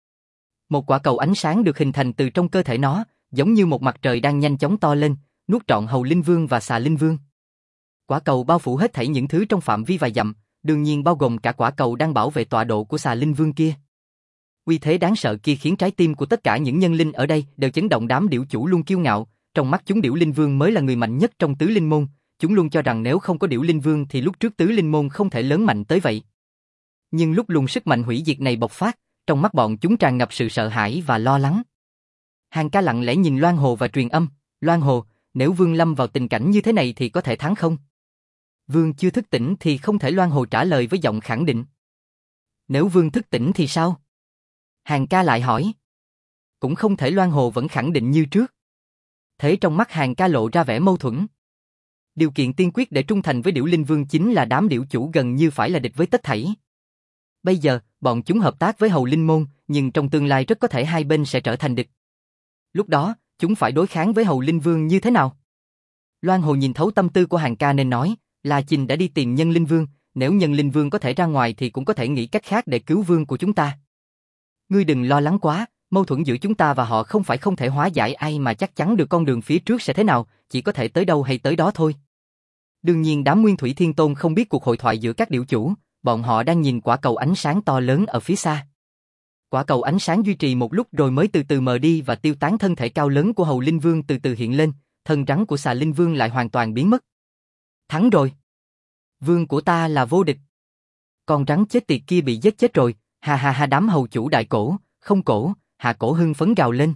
Một quả cầu ánh sáng được hình thành từ trong cơ thể nó, giống như một mặt trời đang nhanh chóng to lên, nuốt trọn Hầu Linh Vương và Xà Linh Vương. Quả cầu bao phủ hết thảy những thứ trong phạm vi vài dặm, đương nhiên bao gồm cả quả cầu đang bảo vệ tọa độ của Xà Linh Vương kia. Uy thế đáng sợ kia khiến trái tim của tất cả những nhân linh ở đây đều chấn động. Đám điểu chủ luôn kiêu ngạo, trong mắt chúng Điểu Linh Vương mới là người mạnh nhất trong tứ linh môn, chúng luôn cho rằng nếu không có Điểu Linh Vương thì lúc trước tứ linh môn không thể lớn mạnh tới vậy. Nhưng lúc luồng sức mạnh hủy diệt này bộc phát, trong mắt bọn chúng tràn ngập sự sợ hãi và lo lắng. Hàng Ca lặng lẽ nhìn Loan Hồ và truyền âm, Loan Hồ, nếu Vương lâm vào tình cảnh như thế này thì có thể thắng không? Vương chưa thức tỉnh thì không thể. Loan Hồ trả lời với giọng khẳng định. Nếu Vương thức tỉnh thì sao? Hàng Ca lại hỏi. Cũng không thể. Loan Hồ vẫn khẳng định như trước. Thế trong mắt Hàng Ca lộ ra vẻ mâu thuẫn. Điều kiện tiên quyết để trung thành với Điểu Linh Vương chính là đám điểu chủ gần như phải là địch với tất thảy. Bây giờ, bọn chúng hợp tác với Hầu Linh Môn, nhưng trong tương lai rất có thể hai bên sẽ trở thành địch. Lúc đó, chúng phải đối kháng với Hầu Linh Vương như thế nào? Loan Hồ nhìn thấu tâm tư của Hàng Ca nên nói, La Chinh đã đi tìm Nhân Linh Vương, nếu Nhân Linh Vương có thể ra ngoài thì cũng có thể nghĩ cách khác để cứu vương của chúng ta. Ngươi đừng lo lắng quá, mâu thuẫn giữa chúng ta và họ không phải không thể hóa giải, ai mà chắc chắn được con đường phía trước sẽ thế nào, chỉ có thể tới đâu hay tới đó thôi. Đương nhiên đám Nguyên Thủy Thiên Tôn không biết cuộc hội thoại giữa các điểu chủ, bọn họ đang nhìn quả cầu ánh sáng to lớn ở phía xa. Quả cầu ánh sáng duy trì một lúc rồi mới từ từ mờ đi và tiêu tán. Thân thể cao lớn của Hầu Linh Vương từ từ hiện lên, thân rắn của Xà Linh Vương lại hoàn toàn biến mất. Thắng rồi. Vương của ta là vô địch. Con rắn chết tiệt kia bị giết chết rồi, ha ha ha. Đám hầu chủ Đại Cổ, Không Cổ, Hạ Cổ hưng phấn gào lên.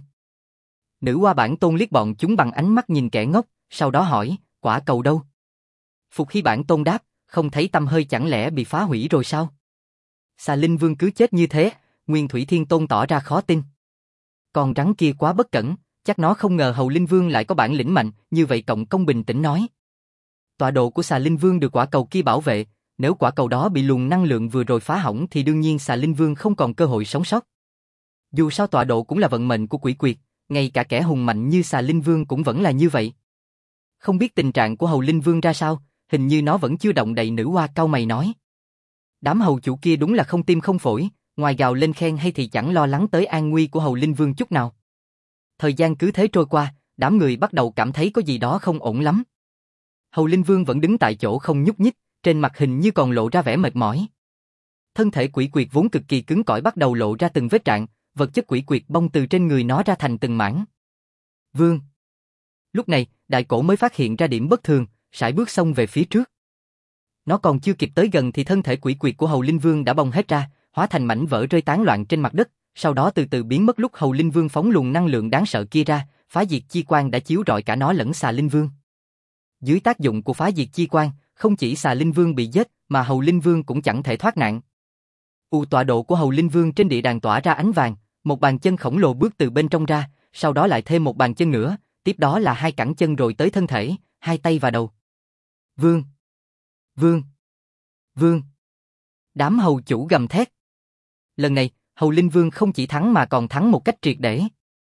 Nữ Hoa Bản Tôn liếc bọn chúng bằng ánh mắt nhìn kẻ ngốc, sau đó hỏi, quả cầu đâu? Phục Hy Bản Tôn đáp, không thấy tăm hơi, chẳng lẽ bị phá hủy rồi sao? Xà Linh Vương cứ chết như thế. Nguyên Thủy Thiên Tôn tỏ ra khó tin. Con rắn kia quá bất cẩn, chắc nó không ngờ Hầu Linh Vương lại có bản lĩnh mạnh, như vậy. Cộng Công bình tĩnh nói. Tọa độ của xà linh vương được quả cầu kia bảo vệ, nếu quả cầu đó bị luồng năng lượng vừa rồi phá hỏng thì đương nhiên xà linh vương không còn cơ hội sống sót. Dù sao tọa độ cũng là vận mệnh của quỷ quyệt, ngay cả kẻ hùng mạnh như xà linh vương cũng vẫn là như vậy. Không biết tình trạng của hầu linh vương ra sao, hình như nó vẫn chưa động đậy. Nữ hoa cau mày nói. Đám hầu chủ kia đúng là không tim không phổi, ngoài gào lên khen hay thì chẳng lo lắng tới an nguy của hầu linh vương chút nào. Thời gian cứ thế trôi qua, đám người bắt đầu cảm thấy có gì đó không ổn lắm. Hầu linh vương vẫn đứng tại chỗ không nhúc nhích, trên mặt hình như còn lộ ra vẻ mệt mỏi. Thân thể quỷ quyệt vốn cực kỳ cứng cỏi bắt đầu lộ ra từng vết rạn, vật chất quỷ quyệt bong từ trên người nó ra thành từng mảng. Vương. Lúc này, đại cổ mới phát hiện ra điểm bất thường, sải bước xông về phía trước. Nó còn chưa kịp tới gần thì thân thể quỷ quyệt của hầu linh vương đã bong hết ra, hóa thành mảnh vỡ rơi tán loạn trên mặt đất, sau đó từ từ biến mất. Lúc hầu linh vương phóng luồng năng lượng đáng sợ kia ra, phá diệt chi quang đã chiếu rọi cả nó lẫn xà linh vương. Dưới tác dụng của phá diệt chi quang, không chỉ xà linh vương bị giết, mà hầu linh vương cũng chẳng thể thoát nạn. Tọa độ của hầu linh vương trên địa đàng tỏa ra ánh vàng, một bàn chân khổng lồ bước từ bên trong ra, sau đó lại thêm một bàn chân nữa, tiếp đó là hai cẳng chân rồi tới thân thể, hai tay và đầu. Vương! Vương! Vương! Đám hầu chủ gầm thét. Lần này, hầu linh vương không chỉ thắng mà còn thắng một cách triệt để.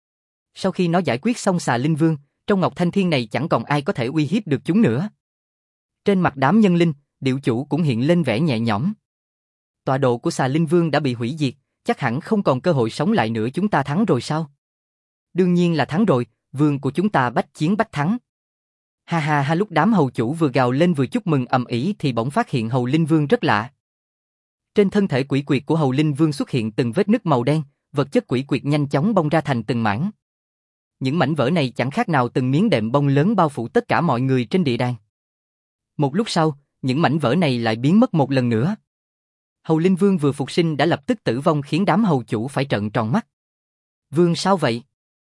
Sau khi nó giải quyết xong xà linh vương, trong Ngọc Thanh Thiên này chẳng còn ai có thể uy hiếp được chúng nữa. Trên mặt đám nhân linh, điệu chủ cũng hiện lên vẻ nhẹ nhõm. Tọa độ của xà linh vương đã bị hủy diệt, chắc hẳn không còn cơ hội sống lại nữa. Chúng ta thắng rồi sao? Đương nhiên là thắng rồi, vương của chúng ta bách chiến bách thắng. Ha ha ha. Lúc đám hầu chủ vừa gào lên vừa chúc mừng ầm ĩ thì bỗng phát hiện hầu linh vương rất lạ. Trên thân thể quỷ quyệt của hầu linh vương xuất hiện từng vết nứt màu đen, vật chất quỷ quyệt nhanh chóng bong ra thành từng mảng. Những mảnh vỡ này chẳng khác nào từng miếng đệm bông lớn bao phủ tất cả mọi người trên địa đàng. Một lúc sau, những mảnh vỡ này lại biến mất một lần nữa. Hầu linh vương vừa phục sinh đã lập tức tử vong khiến đám hầu chủ phải trợn tròn mắt. Vương sao vậy?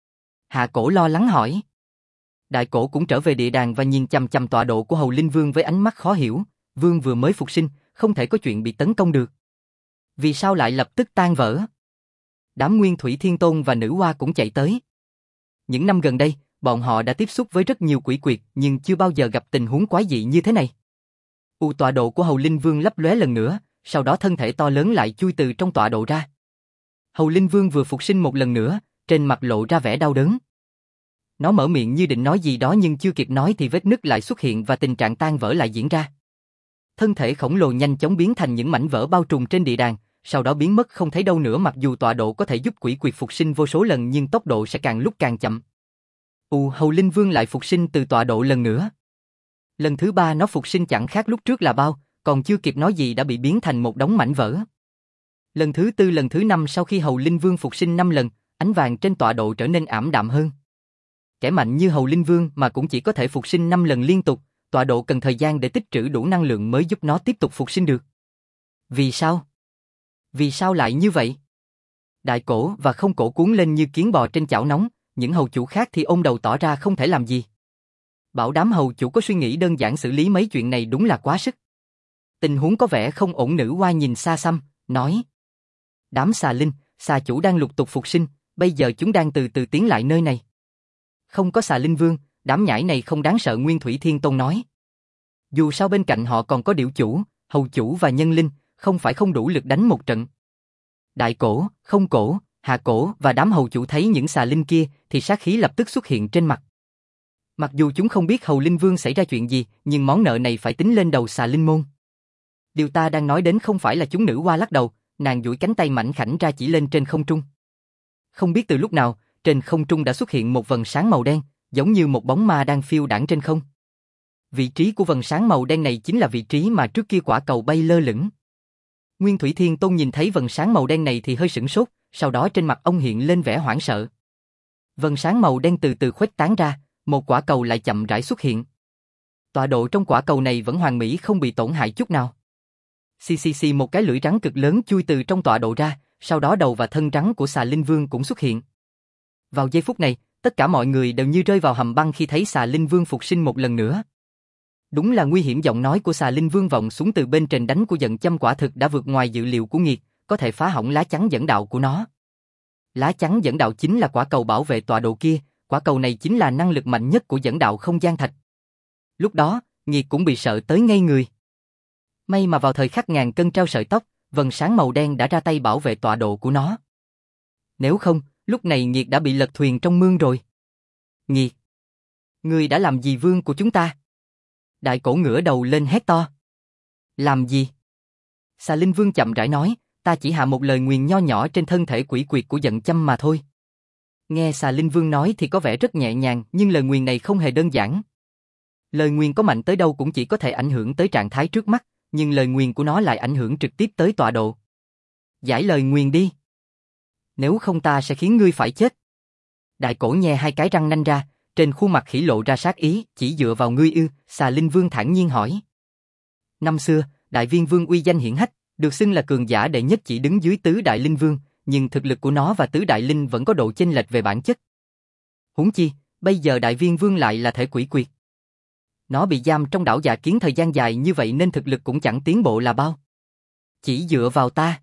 Hạ Cổ lo lắng hỏi. Đại Cổ cũng trở về địa đàng và nhìn chằm chằm tọa độ của hầu linh vương với ánh mắt khó hiểu. Vương vừa mới phục sinh, không thể có chuyện bị tấn công được. Vì sao lại lập tức tan vỡ? Đám Nguyên Thủy Thiên Tôn và Nữ Hoa cũng chạy tới. Những năm gần đây, bọn họ đã tiếp xúc với rất nhiều quỷ quyệt nhưng chưa bao giờ gặp tình huống quái dị như thế này. Tọa độ của hầu linh vương lấp lóe lần nữa, sau đó thân thể to lớn lại chui từ trong tọa độ ra. Hầu linh vương vừa phục sinh một lần nữa, trên mặt lộ ra vẻ đau đớn. Nó mở miệng như định nói gì đó nhưng chưa kịp nói thì vết nứt lại xuất hiện và tình trạng tan vỡ lại diễn ra. Thân thể khổng lồ nhanh chóng biến thành những mảnh vỡ bao trùm trên địa đàng, sau đó biến mất không thấy đâu nữa. Mặc dù tọa độ có thể giúp quỷ quyệt phục sinh vô số lần nhưng tốc độ sẽ càng lúc càng chậm. Hầu linh vương lại phục sinh từ tọa độ lần nữa. Lần thứ ba nó phục sinh chẳng khác lúc trước là bao, còn chưa kịp nói gì đã bị biến thành một đống mảnh vỡ. Lần thứ tư, lần thứ năm sau khi hầu linh vương phục sinh 5 lần, ánh vàng trên tọa độ trở nên ảm đạm hơn. Kẻ mạnh như hầu linh vương mà cũng chỉ có thể phục sinh 5 lần liên tục, tọa độ cần thời gian để tích trữ đủ năng lượng mới giúp nó tiếp tục phục sinh được. Vì sao? Vì sao lại như vậy? Đại Cổ và Không Cổ cuốn lên như kiến bò trên chảo nóng, những hầu chủ khác thì ôm đầu tỏ ra không thể làm gì. Bảo đám hầu chủ có suy nghĩ đơn giản xử lý mấy chuyện này đúng là quá sức. Tình huống có vẻ không ổn. Nữ Hoa nhìn xa xăm, nói. Đám xà linh, xà chủ đang lục tục phục sinh, bây giờ chúng đang từ từ tiến lại nơi này. Không có xà linh vương, đám nhãi này không đáng sợ. Nguyên Thủy Thiên Tôn nói. Dù sao bên cạnh họ còn có điểu chủ, hầu chủ và nhân linh, không phải không đủ lực đánh một trận. Đại Cổ, Không Cổ, Hạ Cổ và đám hầu chủ thấy những xà linh kia thì sát khí lập tức xuất hiện trên mặt. Mặc dù chúng không biết hầu linh vương xảy ra chuyện gì, nhưng món nợ này phải tính lên đầu xà linh môn. Điều ta đang nói đến không phải là chúng. Nữ Hoa lắc đầu, nàng duỗi cánh tay mảnh khảnh ra chỉ lên trên không trung. Không biết từ lúc nào, trên không trung đã xuất hiện một vầng sáng màu đen, giống như một bóng ma đang phiêu đãng trên không. Vị trí của vầng sáng màu đen này chính là vị trí mà trước kia quả cầu bay lơ lửng. Nguyên Thủy Thiên Tôn nhìn thấy vầng sáng màu đen này thì hơi sửng sốt, sau đó trên mặt ông hiện lên vẻ hoảng sợ. Vầng sáng màu đen từ từ khuếch tán ra, một quả cầu lại chậm rãi xuất hiện. Tọa độ trong quả cầu này vẫn hoàn mỹ không bị tổn hại chút nào. Xì, một cái lưỡi rắn cực lớn chui từ trong tọa độ ra, sau đó đầu và thân rắn của xà linh vương cũng xuất hiện. Vào giây phút này, tất cả mọi người đều như rơi vào hầm băng khi thấy xà linh vương phục sinh một lần nữa. Đúng là nguy hiểm. Giọng nói của xà linh vương vọng xuống từ bên trên đánh của giận châm quả thực đã vượt ngoài dự liệu của Nghiệt, có thể phá hỏng lá chắn dẫn đạo của nó. Lá chắn dẫn đạo chính là quả cầu bảo vệ tọa độ kia, quả cầu này chính là năng lực mạnh nhất của dẫn đạo không gian thạch. Lúc đó, Nghiệt cũng bị sợ tới ngây người. May mà vào thời khắc ngàn cân treo sợi tóc, vầng sáng màu đen đã ra tay bảo vệ tọa độ của nó. Nếu không, lúc này Nghiệt đã bị lật thuyền trong mương rồi. Nghiệt! Ngươi đã làm gì vương của chúng ta? Đại cổ ngửa đầu lên hét to. Làm gì? Xà Linh Vương chậm rãi nói, ta chỉ hạ một lời nguyền nho nhỏ trên thân thể quỷ quyệt của Dận Châm mà thôi. Nghe Xà Linh Vương nói thì có vẻ rất nhẹ nhàng, nhưng lời nguyền này không hề đơn giản. Lời nguyền có mạnh tới đâu cũng chỉ có thể ảnh hưởng tới trạng thái trước mắt, nhưng lời nguyền của nó lại ảnh hưởng trực tiếp tới tọa độ. Giải lời nguyền đi. Nếu không ta sẽ khiến ngươi phải chết. Đại cổ nhe hai cái răng nanh ra, trên khuôn mặt khỉ lộ ra sát ý, chỉ dựa vào ngươi ư? Xà Linh Vương thản nhiên hỏi. Năm xưa, Đại Viên Vương uy danh hiển hách, được xưng là cường giả đệ nhất chỉ đứng dưới Tứ Đại Linh Vương, nhưng thực lực của nó và Tứ Đại Linh vẫn có độ chênh lệch về bản chất. Huống chi, bây giờ Đại Viên Vương lại là thể quỷ quyệt. Nó bị giam trong đảo Dạ Kiến thời gian dài như vậy nên thực lực cũng chẳng tiến bộ là bao. Chỉ dựa vào ta.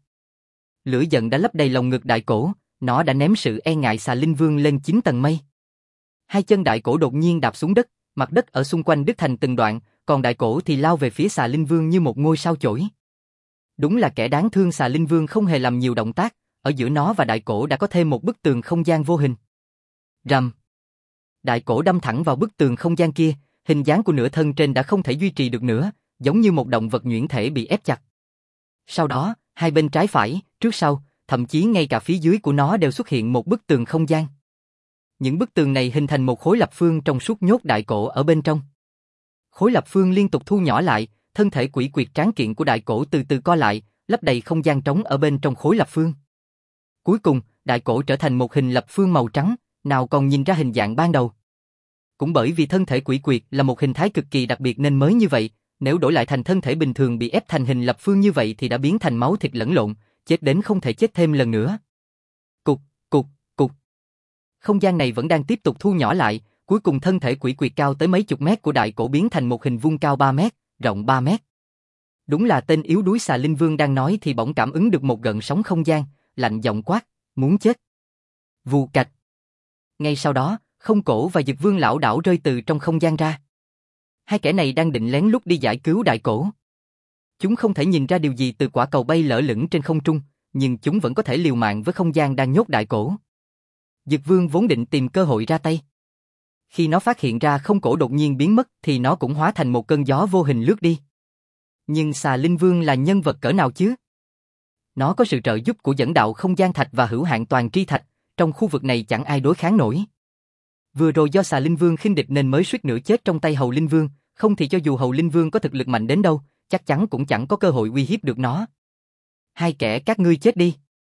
Lửa giận đã lấp đầy lòng ngực đại cổ, nó đã ném sự e ngại Xà Linh Vương lên 9 tầng mây. Hai chân đại cổ đột nhiên đạp xuống đất, mặt đất ở xung quanh đứt thành từng đoạn, còn đại cổ thì lao về phía Xà Linh Vương như một ngôi sao chổi. Đúng là kẻ đáng thương. Xà Linh Vương không hề làm nhiều động tác, ở giữa nó và đại cổ đã có thêm một bức tường không gian vô hình. Rầm. Đại cổ đâm thẳng vào bức tường không gian kia, hình dáng của nửa thân trên đã không thể duy trì được nữa, giống như một động vật nhuyễn thể bị ép chặt. Sau đó, hai bên trái phải, trước sau, thậm chí ngay cả phía dưới của nó đều xuất hiện một bức tường không gian. Những bức tường này hình thành một khối lập phương trong suốt nhốt đại cổ ở bên trong. Khối lập phương liên tục thu nhỏ lại, thân thể quỷ quyệt tráng kiện của đại cổ từ từ co lại, lấp đầy không gian trống ở bên trong khối lập phương. Cuối cùng, đại cổ trở thành một hình lập phương màu trắng, nào còn nhìn ra hình dạng ban đầu. Cũng bởi vì thân thể quỷ quyệt là một hình thái cực kỳ đặc biệt nên mới như vậy, nếu đổi lại thành thân thể bình thường bị ép thành hình lập phương như vậy thì đã biến thành máu thịt lẫn lộn, chết đến không thể chết thêm lần nữa. Cục, cục, cục. Không gian này vẫn đang tiếp tục thu nhỏ lại, cuối cùng thân thể quỷ quyệt cao tới mấy chục mét của đại cổ biến thành một hình vuông cao 3 mét, rộng 3 mét. Đúng là tên yếu đuối. Xà Linh Vương đang nói thì bỗng cảm ứng được một gợn sóng không gian, lạnh giọng quát, muốn chết. Vù cạch. Ngay sau đó, Không Cổ và Dực Vương lão đảo rơi từ trong không gian ra. Hai kẻ này đang định lén lút đi giải cứu đại cổ. Chúng không thể nhìn ra điều gì từ quả cầu bay lơ lửng trên không trung, nhưng chúng vẫn có thể liều mạng với không gian đang nhốt đại cổ. Dực Vương vốn định tìm cơ hội ra tay. Khi nó phát hiện ra Không Cổ đột nhiên biến mất thì nó cũng hóa thành một cơn gió vô hình lướt đi. Nhưng Xà Linh Vương là nhân vật cỡ nào chứ? Nó có sự trợ giúp của dẫn đạo không gian thạch và hữu hạn toàn tri thạch, trong khu vực này chẳng ai đối kháng nổi. Vừa rồi do Xà Linh Vương khinh địch nên mới suýt nữa chết trong tay Hầu Linh Vương, không thì cho dù Hầu Linh Vương có thực lực mạnh đến đâu, chắc chắn cũng chẳng có cơ hội uy hiếp được nó. Hai kẻ các ngươi chết đi.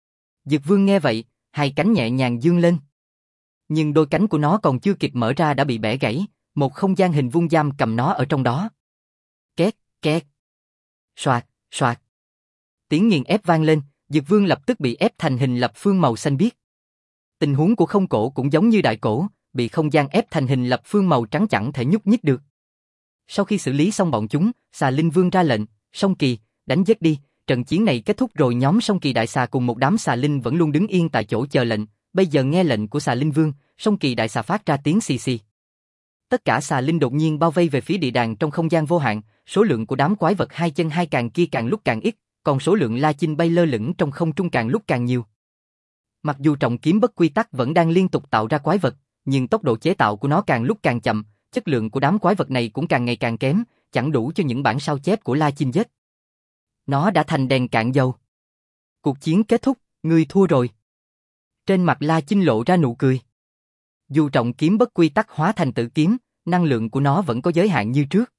Dực Vương nghe vậy, hai cánh nhẹ nhàng dương lên. Nhưng đôi cánh của nó còn chưa kịp mở ra đã bị bẻ gãy, một không gian hình vuông giam cầm nó ở trong đó. Két, két. Soạt, soạt. Tiếng nghiền ép vang lên, Dực Vương lập tức bị ép thành hình lập phương màu xanh biếc. Tình huống của Không Cổ cũng giống như đại cổ, bị không gian ép thành hình lập phương màu trắng chẳng thể nhúc nhích được. Sau khi xử lý xong bọn chúng, Xà Linh Vương ra lệnh, Song Kỳ, đánh giết đi. Trận chiến này kết thúc rồi. Nhóm Song Kỳ đại xà cùng một đám xà linh vẫn luôn đứng yên tại chỗ chờ lệnh. Bây giờ nghe lệnh của Xà Linh Vương, Song Kỳ đại xà phát ra tiếng xì xì. Tất cả xà linh đột nhiên bao vây về phía địa đàng trong không gian vô hạn. Số lượng của đám quái vật hai chân hai càng kia càng lúc càng ít, còn số lượng La Chinh bay lơ lửng trong không trung càng lúc càng nhiều. Mặc dù trọng kiếm bất quy tắc vẫn đang liên tục tạo ra quái vật, nhưng tốc độ chế tạo của nó càng lúc càng chậm, chất lượng của đám quái vật này cũng càng ngày càng kém, chẳng đủ cho những bản sao chép của La Chinh giết. Nó đã thành đèn cạn dầu. Cuộc chiến kết thúc, ngươi thua rồi. Trên mặt La Chinh lộ ra nụ cười. Dù trọng kiếm bất quy tắc hóa thành tử kiếm, năng lượng của nó vẫn có giới hạn như trước.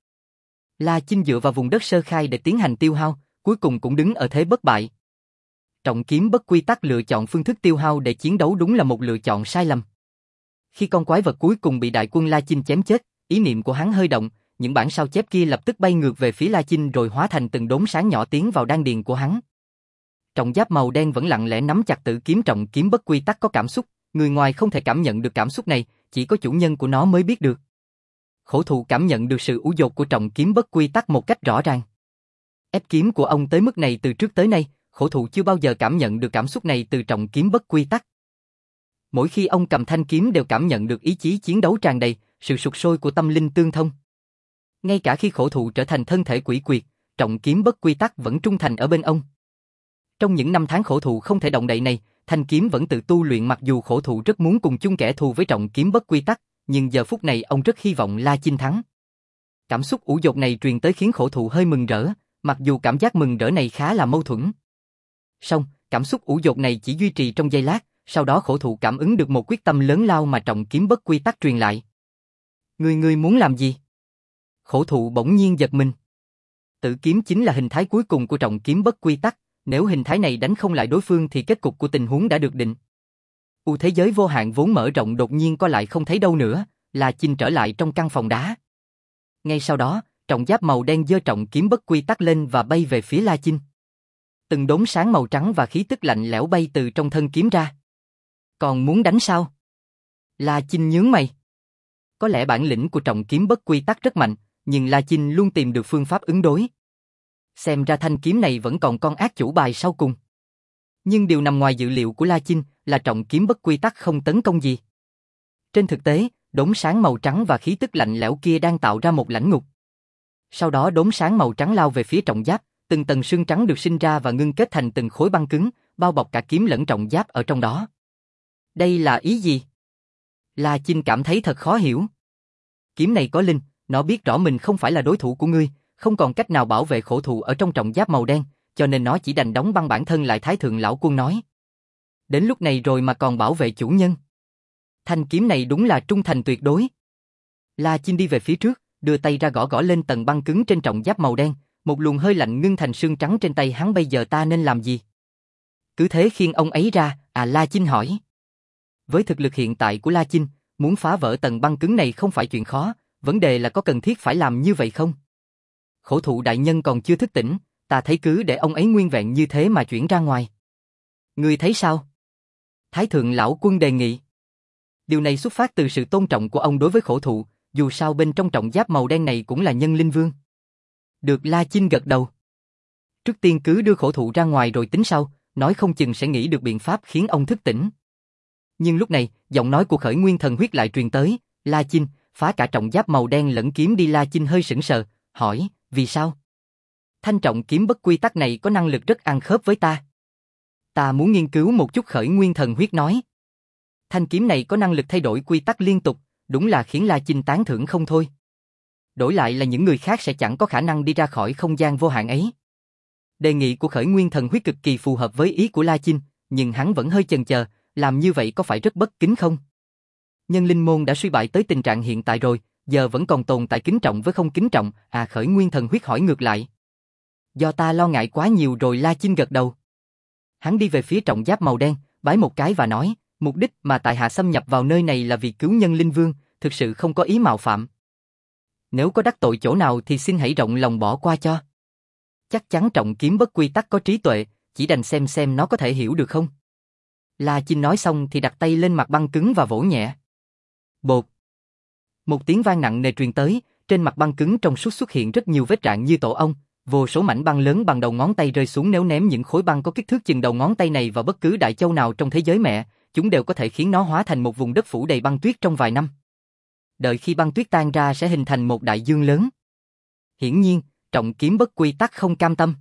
La Chinh dựa vào vùng đất sơ khai để tiến hành tiêu hao, cuối cùng cũng đứng ở thế bất bại. Trọng kiếm bất quy tắc lựa chọn phương thức tiêu hao để chiến đấu đúng là một lựa chọn sai lầm. Khi con quái vật cuối cùng bị đại quân La Chinh chém chết, ý niệm của hắn hơi động, những bản sao chép kia lập tức bay ngược về phía La Chinh rồi hóa thành từng đốm sáng nhỏ tiến vào đan điền của hắn. Trọng giáp màu đen vẫn lặng lẽ nắm chặt tử kiếm trọng kiếm bất quy tắc có cảm xúc, người ngoài không thể cảm nhận được cảm xúc này, chỉ có chủ nhân của nó mới biết được. Khổ thụ cảm nhận được sự ủ dột của trọng kiếm bất quy tắc một cách rõ ràng. Ép kiếm của ông tới mức này từ trước tới nay, khổ thụ chưa bao giờ cảm nhận được cảm xúc này từ trọng kiếm bất quy tắc. Mỗi khi ông cầm thanh kiếm đều cảm nhận được ý chí chiến đấu tràn đầy, sự sục sôi của tâm linh tương thông. Ngay cả khi khổ thụ trở thành thân thể quỷ quyệt, trọng kiếm bất quy tắc vẫn trung thành ở bên ông. Trong những năm tháng khổ thụ không thể động đậy này, thanh kiếm vẫn tự tu luyện mặc dù khổ thụ rất muốn cùng chung kẻ thù với trọng kiếm bất quy tắc, nhưng giờ phút này ông rất hy vọng La Chinh thắng. Cảm xúc ủ dột này truyền tới khiến khổ thụ hơi mừng rỡ, mặc dù cảm giác mừng rỡ này khá là mâu thuẫn. Song, cảm xúc ủ dột này chỉ duy trì trong giây lát, sau đó khổ thụ cảm ứng được một quyết tâm lớn lao mà trọng kiếm bất quy tắc truyền lại. Ngươi muốn làm gì? Khổ thụ bỗng nhiên giật mình. Tử kiếm chính là hình thái cuối cùng của trọng kiếm bất quy tắc, nếu hình thái này đánh không lại đối phương thì kết cục của tình huống đã được định. Thế giới vô hạn vốn mở rộng đột nhiên co lại không thấy đâu nữa, La Chinh trở lại trong căn phòng đá. Ngay sau đó, trọng giáp màu đen giơ trọng kiếm bất quy tắc lên và bay về phía La Chinh. Từng đốm sáng màu trắng và khí tức lạnh lẽo bay từ trong thân kiếm ra. Còn muốn đánh sao? La Chinh nhướng mày. Có lẽ bản lĩnh của trọng kiếm bất quy tắc rất mạnh, nhưng La Chinh luôn tìm được phương pháp ứng đối. Xem ra thanh kiếm này vẫn còn con ác chủ bài sau cùng. Nhưng điều nằm ngoài dự liệu của La Chinh là trọng kiếm bất quy tắc không tấn công gì. Trên thực tế, đốm sáng màu trắng và khí tức lạnh lẽo kia đang tạo ra một lãnh ngục. Sau đó đốm sáng màu trắng lao về phía trọng giáp, từng tầng sương trắng được sinh ra và ngưng kết thành từng khối băng cứng, bao bọc cả kiếm lẫn trọng giáp ở trong đó. Đây là ý gì? La Chinh cảm thấy thật khó hiểu. Kiếm này có linh, nó biết rõ mình không phải là đối thủ của ngươi, không còn cách nào bảo vệ khổ thụ ở trong trọng giáp màu đen, cho nên nó chỉ đành đóng băng bản thân lại. Thái thượng lão quân nói. Đến lúc này rồi mà còn bảo vệ chủ nhân. Thanh kiếm này đúng là trung thành tuyệt đối. La Chinh đi về phía trước, đưa tay ra gõ gõ lên tầng băng cứng trên trọng giáp màu đen, một luồng hơi lạnh ngưng thành sương trắng trên tay hắn. Bây giờ ta nên làm gì? Cứ thế khiêng ông ấy ra, La Chinh hỏi. Với thực lực hiện tại của La Chinh, muốn phá vỡ tầng băng cứng này không phải chuyện khó, vấn đề là có cần thiết phải làm như vậy không? Khổ thụ đại nhân còn chưa thức tỉnh, ta thấy cứ để ông ấy nguyên vẹn như thế mà chuyển ra ngoài. Ngươi thấy sao? Thái thượng lão quân đề nghị. Điều này xuất phát từ sự tôn trọng của ông đối với khổ thụ, dù sao bên trong trọng giáp màu đen này cũng là nhân linh vương. Được, La Chinh gật đầu. Trước tiên cứ đưa khổ thụ ra ngoài rồi tính sau, nói không chừng sẽ nghĩ được biện pháp khiến ông thức tỉnh. Nhưng lúc này, giọng nói của Khởi Nguyên Thần Huyết lại truyền tới, La Chinh, phá cả trọng giáp màu đen lẫn kiếm đi. La Chinh hơi sững sờ, hỏi, vì sao? Thanh trọng kiếm bất quy tắc này có năng lực rất ăn khớp với ta. Ta muốn nghiên cứu một chút. Khởi Nguyên Thần Huyết nói. Thanh kiếm này có năng lực thay đổi quy tắc liên tục, đúng là khiến La Chinh tán thưởng không thôi. Đổi lại là những người khác sẽ chẳng có khả năng đi ra khỏi không gian vô hạn ấy. Đề nghị của Khởi Nguyên Thần Huyết cực kỳ phù hợp với ý của La Chinh, nhưng hắn vẫn hơi chần chờ, làm như vậy có phải rất bất kính không? Nhân linh môn đã suy bại tới tình trạng hiện tại rồi, giờ vẫn còn tồn tại kính trọng với không kính trọng. Khởi Nguyên Thần Huyết hỏi ngược lại. Do ta lo ngại quá nhiều rồi. La Chinh gật đầu. Hắn đi về phía trọng giáp màu đen, bái một cái và nói, mục đích mà tại hạ xâm nhập vào nơi này là vì cứu nhân linh vương, thực sự không có ý mạo phạm. Nếu có đắc tội chỗ nào thì xin hãy rộng lòng bỏ qua cho. Chắc chắn trọng kiếm bất quy tắc có trí tuệ, chỉ đành xem nó có thể hiểu được không. La Chinh nói xong thì đặt tay lên mặt băng cứng và vỗ nhẹ. Bột. Một tiếng vang nặng nề truyền tới, trên mặt băng cứng trong suốt xuất hiện rất nhiều vết rạn như tổ ong, vô số mảnh băng lớn bằng đầu ngón tay rơi xuống. Nếu ném những khối băng có kích thước chừng đầu ngón tay này vào bất cứ đại châu nào trong thế giới mẹ, chúng đều có thể khiến nó hóa thành một vùng đất phủ đầy băng tuyết trong vài năm. Đợi khi băng tuyết tan ra sẽ hình thành một đại dương lớn. Hiển nhiên, trọng kiếm bất quy tắc không cam tâm.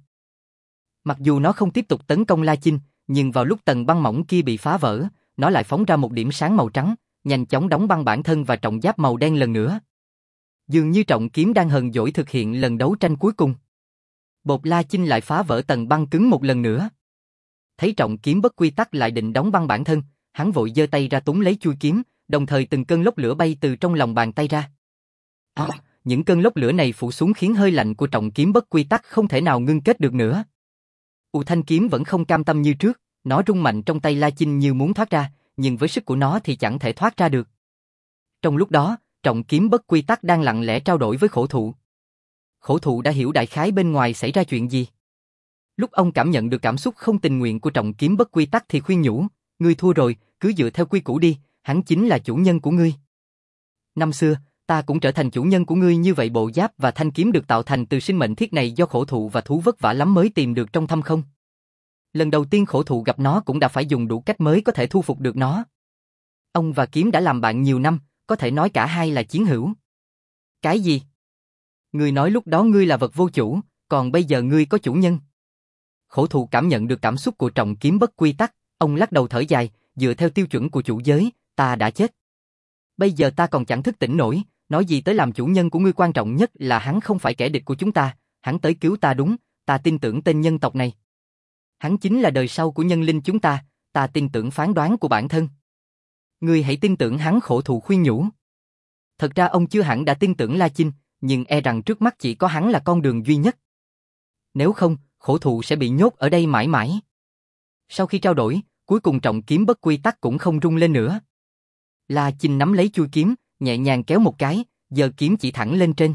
Mặc dù nó không tiếp tục tấn công La Chinh, nhưng vào lúc tầng băng mỏng kia bị phá vỡ, nó lại phóng ra một điểm sáng màu trắng, nhanh chóng đóng băng bản thân và trọng giáp màu đen lần nữa. Dường như trọng kiếm đang hờn dỗi thực hiện lần đấu tranh cuối cùng. Bột. La Chinh lại phá vỡ tầng băng cứng một lần nữa. Thấy trọng kiếm bất quy tắc lại định đóng băng bản thân, hắn vội giơ tay ra túm lấy chuôi kiếm, đồng thời từng cơn lốc lửa bay từ trong lòng bàn tay ra. Những cơn lốc lửa này phủ xuống khiến hơi lạnh của trọng kiếm bất quy tắc không thể nào ngưng kết được nữa. Thanh kiếm vẫn không cam tâm như trước, nó rung mạnh trong tay La Chinh như muốn thoát ra, nhưng với sức của nó thì chẳng thể thoát ra được. Trong lúc đó, trọng kiếm bất quy tắc đang lặng lẽ trao đổi với khổ thụ. Khổ thụ đã hiểu đại khái bên ngoài xảy ra chuyện gì. Lúc ông cảm nhận được cảm xúc không tình nguyện của trọng kiếm bất quy tắc thì khuyên nhủ, ngươi thua rồi, cứ dựa theo quy củ đi, hắn chính là chủ nhân của ngươi. Năm xưa, ta cũng trở thành chủ nhân của ngươi như vậy. Bộ giáp và thanh kiếm được tạo thành từ sinh mệnh thiết này do khổ thụ và thú vất vả lắm mới tìm được trong thâm không. Lần đầu tiên khổ thụ gặp nó cũng đã phải dùng đủ cách mới có thể thu phục được nó. Ông và kiếm đã làm bạn nhiều năm, có thể nói cả hai là chiến hữu. Cái gì? Ngươi nói lúc đó ngươi là vật vô chủ, còn bây giờ ngươi có chủ nhân. Khổ thụ cảm nhận được cảm xúc của trọng kiếm bất quy tắc, ông lắc đầu thở dài, dựa theo tiêu chuẩn của chủ giới, ta đã chết. Bây giờ ta còn chẳng thức tỉnh nổi, nói gì tới làm chủ nhân của ngươi, quan trọng nhất là hắn không phải kẻ địch của chúng ta, hắn tới cứu ta đúng, ta tin tưởng tên nhân tộc này. Hắn chính là đời sau của nhân linh chúng ta tin tưởng phán đoán của bản thân. Ngươi hãy tin tưởng hắn, khổ thụ khuyên nhủ. Thật ra ông chưa hẳn đã tin tưởng La Chinh, nhưng e rằng trước mắt chỉ có hắn là con đường duy nhất. Nếu không, khổ thụ sẽ bị nhốt ở đây mãi mãi. Sau khi trao đổi, cuối cùng trọng kiếm bất quy tắc cũng không rung lên nữa. La Chinh nắm lấy chuôi kiếm, nhẹ nhàng kéo một cái, giơ kiếm chỉ thẳng lên trên.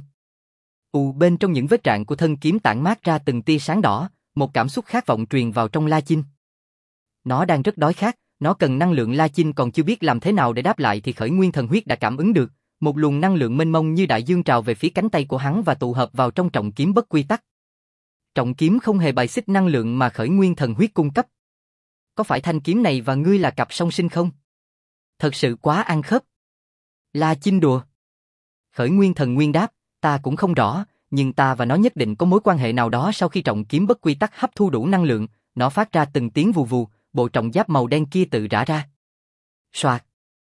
Bên trong những vết rạn của thân kiếm tản mát ra từng tia sáng đỏ, một cảm xúc khát vọng truyền vào trong La Chinh. Nó đang rất đói khát, nó cần năng lượng. La Chinh còn chưa biết làm thế nào để đáp lại thì khởi nguyên thần huyết đã cảm ứng được, một luồng năng lượng mênh mông như đại dương trào về phía cánh tay của hắn và tụ hợp vào trong trọng kiếm bất quy tắc. Trọng kiếm không hề bài xích năng lượng mà khởi nguyên thần huyết cung cấp. Có phải thanh kiếm này và ngươi là cặp song sinh không? Thật sự quá ăn khớp. La Chinh đùa. Khởi nguyên thần nguyên đáp, ta cũng không rõ, nhưng ta và nó nhất định có mối quan hệ nào đó. Sau khi trọng kiếm bất quy tắc hấp thu đủ năng lượng, nó phát ra từng tiếng vù vù, bộ trọng giáp màu đen kia tự rã ra. Soạt.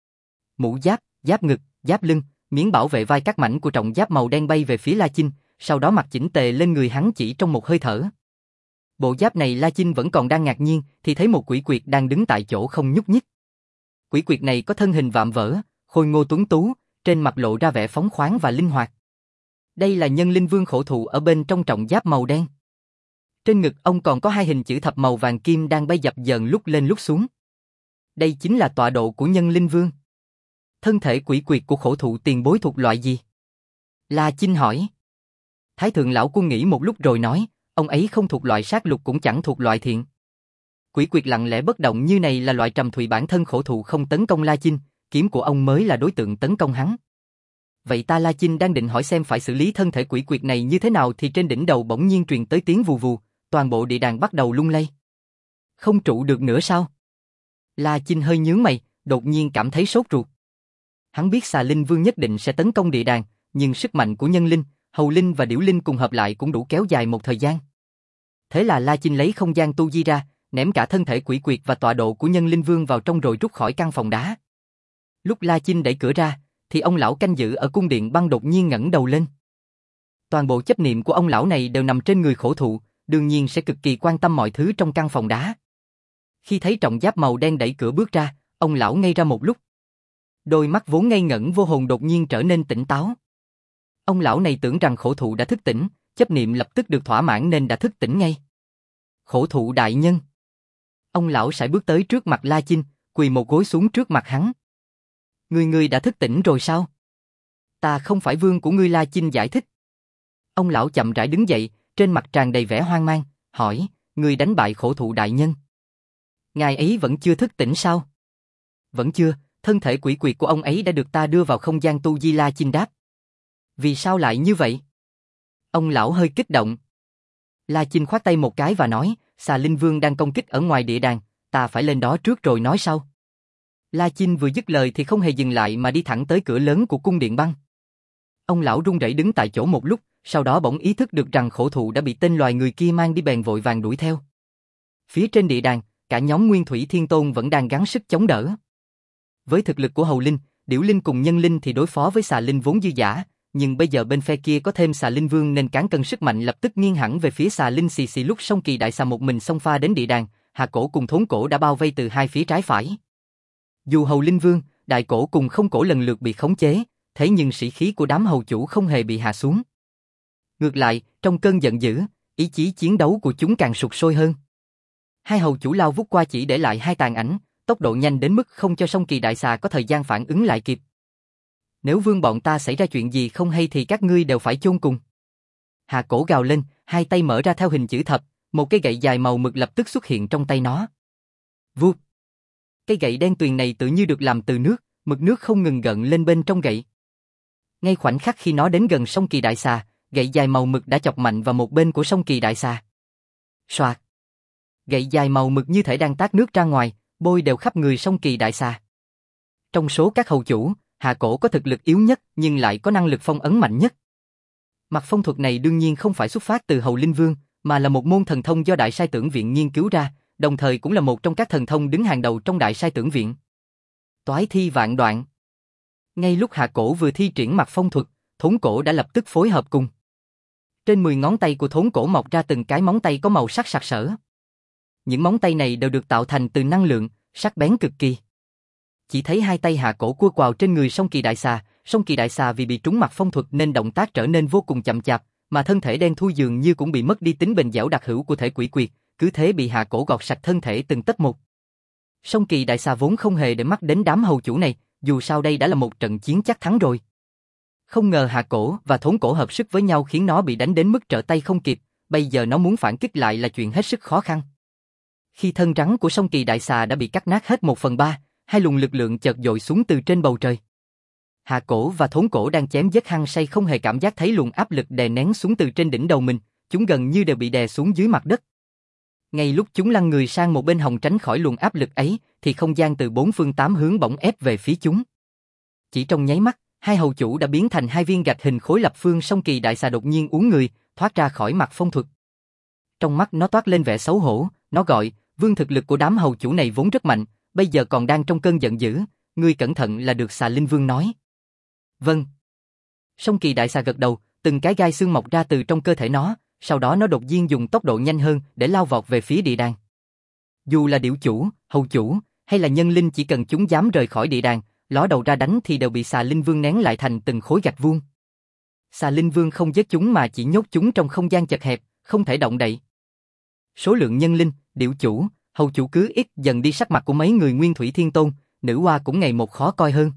Mũ giáp, giáp ngực, giáp lưng, miếng bảo vệ vai, các mảnh của trọng giáp màu đen bay về phía La Chinh, sau đó mặc chỉnh tề lên người hắn chỉ trong một hơi thở. Bộ giáp này La Chinh vẫn còn đang ngạc nhiên, thì thấy một quỷ quyệt đang đứng tại chỗ không nhúc nhích. Quỷ quyệt này có thân hình vạm vỡ, khôi ngô tuấn tú, trên mặt lộ ra vẻ phóng khoáng và linh hoạt. Đây là nhân linh vương khổ thụ ở bên trong trọng giáp màu đen. Trên ngực ông còn có hai hình chữ thập màu vàng kim đang bay dập dờn lúc lên lúc xuống. Đây chính là tọa độ của nhân linh vương. Thân thể quỷ quyệt của khổ thụ tiền bối thuộc loại gì? La Chinh hỏi. Thái thượng lão quân nghĩ một lúc rồi nói, ông ấy không thuộc loại sát lục cũng chẳng thuộc loại thiện. Quỷ quyệt lặng lẽ bất động như này là loại trầm thụy, bản thân khổ thụ không tấn công La Chinh, kiếm của ông mới là đối tượng tấn công hắn. Vậy ta La Chinh đang định hỏi xem phải xử lý thân thể quỷ quyệt này như thế nào thì trên đỉnh đầu bỗng nhiên truyền tới tiếng vù vù, toàn bộ địa đàng bắt đầu lung lay. Không trụ được nữa sao? La Chinh hơi nhướng mày, đột nhiên cảm thấy sốt ruột. Hắn biết Xà Linh Vương nhất định sẽ tấn công địa đàng, nhưng sức mạnh của nhân linh, hầu linh và điểu linh cùng hợp lại cũng đủ kéo dài một thời gian. Thế là La Chinh lấy không gian tu di ra, ném cả thân thể quỷ quyệt và tọa độ của nhân linh vương vào trong rồi rút khỏi căn phòng đá. Lúc La Chinh đẩy cửa ra, thì ông lão canh giữ ở cung điện băng đột nhiên ngẩng đầu lên. Toàn bộ chấp niệm của ông lão này đều nằm trên người khổ thụ, đương nhiên sẽ cực kỳ quan tâm mọi thứ trong căn phòng đá. Khi thấy trọng giáp màu đen đẩy cửa bước ra, ông lão ngây ra một lúc. Đôi mắt vốn ngây ngẩn vô hồn đột nhiên trở nên tỉnh táo. Ông lão này tưởng rằng khổ thụ đã thức tỉnh, chấp niệm lập tức được thỏa mãn nên đã thức tỉnh ngay. Khổ thụ đại nhân. Ông lão sải bước tới trước mặt La Chinh, quỳ một gối xuống trước mặt hắn. Ngươi đã thức tỉnh rồi sao? Ta không phải vương của ngươi, La Chinh giải thích. Ông lão chậm rãi đứng dậy, trên mặt tràn đầy vẻ hoang mang, hỏi, ngươi đánh bại khổ thụ đại nhân. Ngài ấy vẫn chưa thức tỉnh sao? Vẫn chưa, thân thể quỷ quyệt của ông ấy đã được ta đưa vào không gian tu di. La Chinh đáp. Vì sao lại như vậy? Ông lão hơi kích động. La Chinh khoát tay một cái và nói, Xà Linh Vương đang công kích ở ngoài địa đàng, ta phải lên đó trước rồi nói sau. La Chinh vừa dứt lời thì không hề dừng lại mà đi thẳng tới cửa lớn của cung điện băng. Ông lão run rẩy đứng tại chỗ một lúc, sau đó bỗng ý thức được rằng khổ thụ đã bị tên loài người kia mang đi, bèn vội vàng đuổi theo. Phía trên địa đàng, cả nhóm Nguyên Thủy Thiên Tôn vẫn đang gắng sức chống đỡ. Với thực lực của hầu linh, điểu linh cùng nhân linh thì đối phó với Xà Linh vốn dư dả, nhưng bây giờ bên phe kia có thêm Xà Linh Vương nên cán cân sức mạnh lập tức nghiêng hẳn về phía Xà Linh xì xì. Lúc Song Kỳ Đại Xà một mình xông pha đến địa đàng, Hà Cổ cùng Thốn Cổ đã bao vây từ hai phía trái phải. Dù hầu linh vương, đại cổ cùng không cổ lần lượt bị khống chế, thế nhưng sĩ khí của đám hầu chủ không hề bị hạ xuống. Ngược lại, trong cơn giận dữ, ý chí chiến đấu của chúng càng sục sôi hơn. Hai hầu chủ lao vút qua chỉ để lại hai tàn ảnh, tốc độ nhanh đến mức không cho Song Kỳ Đại Xà có thời gian phản ứng lại kịp. Nếu vương bọn ta xảy ra chuyện gì không hay thì các ngươi đều phải chôn cùng. Hà Cổ gào lên, hai tay mở ra theo hình chữ thập, một cây gậy dài màu mực lập tức xuất hiện trong tay nó. Vụt. Cây gậy đen tuyền này tự như được làm từ nước, mực nước không ngừng gợn lên bên trong gậy. Ngay khoảnh khắc khi nó đến gần Song Kỳ Đại Xà, gậy dài màu mực đã chọc mạnh vào một bên của Song Kỳ Đại Xà. Soạt. Gậy dài màu mực như thể đang tát nước ra ngoài, bôi đều khắp người Song Kỳ Đại Xà. Trong số các hầu chủ, Hà Cổ có thực lực yếu nhất nhưng lại có năng lực phong ấn mạnh nhất. Mặt phong thuật này đương nhiên không phải xuất phát từ Hầu Linh Vương, mà là một môn thần thông do Đại Sai Tưởng Viện nghiên cứu ra, đồng thời cũng là một trong các thần thông đứng hàng đầu trong Đại Sai Tưởng Viện. Toái thi vạn đoạn. Ngay lúc Hạ Cổ vừa thi triển mặt phong thuật, Thốn Cổ đã lập tức phối hợp cùng. Trên 10 ngón tay của Thốn Cổ mọc ra từng cái móng tay có màu sắc sặc sỡ. Những móng tay này đều được tạo thành từ năng lượng, sắc bén cực kỳ. Chỉ thấy hai tay Hạ Cổ cua quào trên người Song Kỳ Đại Xà, Song Kỳ Đại Xà vì bị trúng mặt phong thuật nên động tác trở nên vô cùng chậm chạp, mà thân thể đen thui dường như cũng bị mất đi tính bền dẻo đặc hữu của thể quỷ quyệt, cứ thế bị Hạ Cổ gọt sạch thân thể từng tấc một. Song Kỳ Đại Xà vốn không hề để mắt đến đám hầu chủ này, dù sao đây đã là một trận chiến chắc thắng rồi. Không ngờ Hạ Cổ và Thốn Cổ hợp sức với nhau khiến nó bị đánh đến mức trở tay không kịp, bây giờ nó muốn phản kích lại là chuyện hết sức khó khăn. Khi thân rắn của Song Kỳ Đại Xà đã bị cắt nát hết 1/3, hai luồng lực lượng chợt dội xuống từ trên bầu trời. Hạ Cổ và Thốn Cổ đang chém giết hăng say không hề cảm giác thấy luồng áp lực đè nén xuống từ trên đỉnh đầu mình, chúng gần như đều bị đè xuống dưới mặt đất. Ngay lúc chúng lăn người sang một bên hòng tránh khỏi luồng áp lực ấy, thì không gian từ 4 phương 8 hướng bỗng ép về phía chúng. Chỉ trong nháy mắt, hai hầu chủ đã biến thành hai viên gạch hình khối lập phương. Song Kỳ Đại Xà đột nhiên uốn người, thoát ra khỏi mặt phong thuật. Trong mắt nó toát lên vẻ xấu hổ, nó gọi, Vương, thực lực của đám hầu chủ này vốn rất mạnh, bây giờ còn đang trong cơn giận dữ, ngươi cẩn thận là được. Xà Linh Vương nói. Vâng. Song Kỳ Đại Xà gật đầu, từng cái gai xương mọc ra từ trong cơ thể nó, sau đó nó đột nhiên dùng tốc độ nhanh hơn để lao vọt về phía địa đàng. Dù là điểu chủ, hầu chủ, hay là nhân linh, chỉ cần chúng dám rời khỏi địa đàng, ló đầu ra đánh thì đều bị Xà Linh Vương nén lại thành từng khối gạch vuông. Xà Linh Vương không giết chúng mà chỉ nhốt chúng trong không gian chật hẹp, không thể động đậy. Số lượng nhân linh, điểu chủ, hầu chủ cứ ít dần đi, sắc mặt của mấy người Nguyên Thủy Thiên Tôn, Nữ Hoa cũng ngày một khó coi hơn.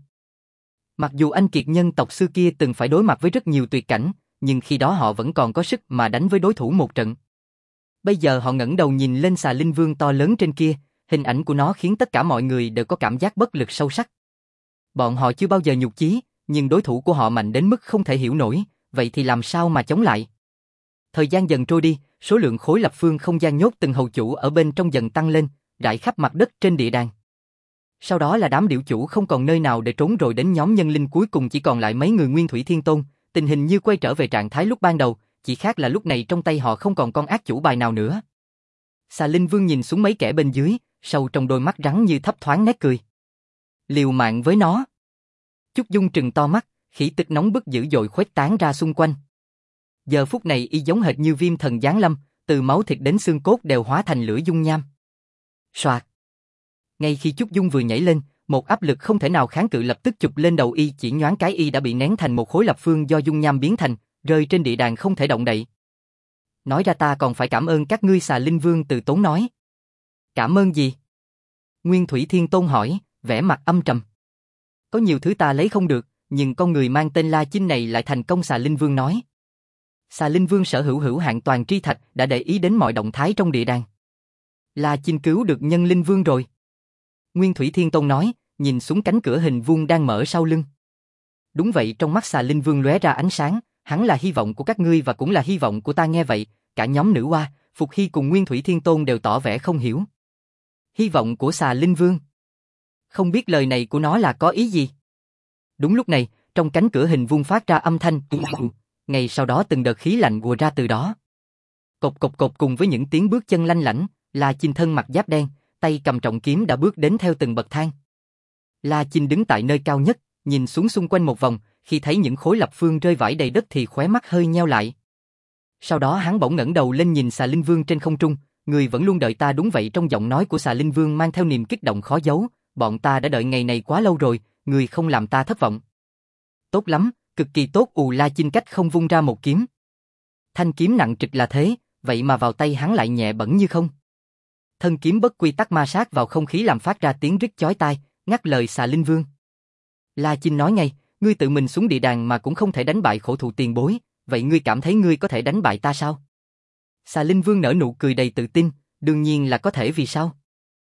Mặc dù anh kiệt nhân tộc xưa kia từng phải đối mặt với rất nhiều tuyệt cảnh, nhưng khi đó họ vẫn còn có sức mà đánh với đối thủ một trận. Bây giờ họ ngẩng đầu nhìn lên Xà Linh Vương to lớn trên kia, hình ảnh của nó khiến tất cả mọi người đều có cảm giác bất lực sâu sắc. Bọn họ chưa bao giờ nhục chí, nhưng đối thủ của họ mạnh đến mức không thể hiểu nổi, vậy thì làm sao mà chống lại? Thời gian dần trôi đi, số lượng khối lập phương không gian nhốt từng hầu chủ ở bên trong dần tăng lên, rải khắp mặt đất trên địa đàng. Sau đó là đám điểu chủ không còn nơi nào để trốn, rồi đến nhóm nhân linh cuối cùng chỉ còn lại mấy người Nguyên Thủy Thiên Tôn, tình hình như quay trở về trạng thái lúc ban đầu, chỉ khác là lúc này trong tay họ không còn con ác chủ bài nào nữa. Xà Linh Vương nhìn xuống mấy kẻ bên dưới, sâu trong đôi mắt rắn như thấp thoáng nét cười. Liều mạng với nó. Chúc Dung trừng to mắt, khí tức nóng bức dữ dội khuếch tán ra xung quanh. Giờ phút này y giống hệt như viêm thần giáng lâm, từ máu thịt đến xương cốt đều hóa thành lửa dung nham. Soạt. Ngay khi Chúc Dung vừa nhảy lên, một áp lực không thể nào kháng cự lập tức chụp lên đầu y, chỉ nhoáng cái y đã bị nén thành một khối lập phương do dung nham biến thành, rơi trên địa đàng không thể động đậy. Nói ra ta còn phải cảm ơn các ngươi. Xà Linh Vương từ tốn nói. Cảm ơn gì? Nguyên Thủy Thiên Tôn hỏi, vẻ mặt âm trầm. Có nhiều thứ ta lấy không được, nhưng con người mang tên La Chinh này lại thành công. Xà Linh Vương nói. Xà Linh Vương sở hữu hữu hạn toàn tri thạch đã để ý đến mọi động thái trong địa đàng. La Chinh cứu được Nhân Linh Vương rồi. Nguyên Thủy Thiên Tôn nói, nhìn xuống cánh cửa hình vuông đang mở sau lưng. Đúng vậy, trong mắt Xà Linh Vương lóe ra ánh sáng, hắn là hy vọng của các ngươi và cũng là hy vọng của ta. Nghe vậy, cả nhóm Nữ Hoa, Phục Hy cùng Nguyên Thủy Thiên Tôn đều tỏ vẻ không hiểu. Hy vọng của Xà Linh Vương? Không biết lời này của nó là có ý gì? Đúng lúc này, trong cánh cửa hình vuông phát ra âm thanh, ngay sau đó từng đợt khí lạnh ùa ra từ đó. Cộc cộc cộc, cùng với những tiếng bước chân lanh lảnh, La Chinh thân mặc giáp đen, tay cầm trọng kiếm đã bước đến theo từng bậc thang. La Chinh đứng tại nơi cao nhất, nhìn xuống xung quanh một vòng, khi thấy những khối lập phương rơi vãi đầy đất thì khóe mắt hơi nheo lại. Sau đó hắn bỗng ngẩng đầu lên nhìn Xà Linh Vương trên không trung, người vẫn luôn đợi ta. Đúng vậy, trong giọng nói của Xà Linh Vương mang theo niềm kích động khó giấu, bọn ta đã đợi ngày này quá lâu rồi, người không làm ta thất vọng. Tốt lắm, cực kỳ tốt. La Chinh cách không vung ra một kiếm. Thanh kiếm nặng trịch là thế, vậy mà vào tay hắn lại nhẹ bẫng như không. Thân kiếm bất quy tắc ma sát vào không khí làm phát ra tiếng rít chói tai, ngắt lời Xà Linh Vương. La Chinh nói ngay, ngươi tự mình xuống địa đàng mà cũng không thể đánh bại khổ thụ tiền bối, vậy ngươi cảm thấy ngươi có thể đánh bại ta sao? Xà Linh Vương nở nụ cười đầy tự tin, đương nhiên là có thể, vì sao?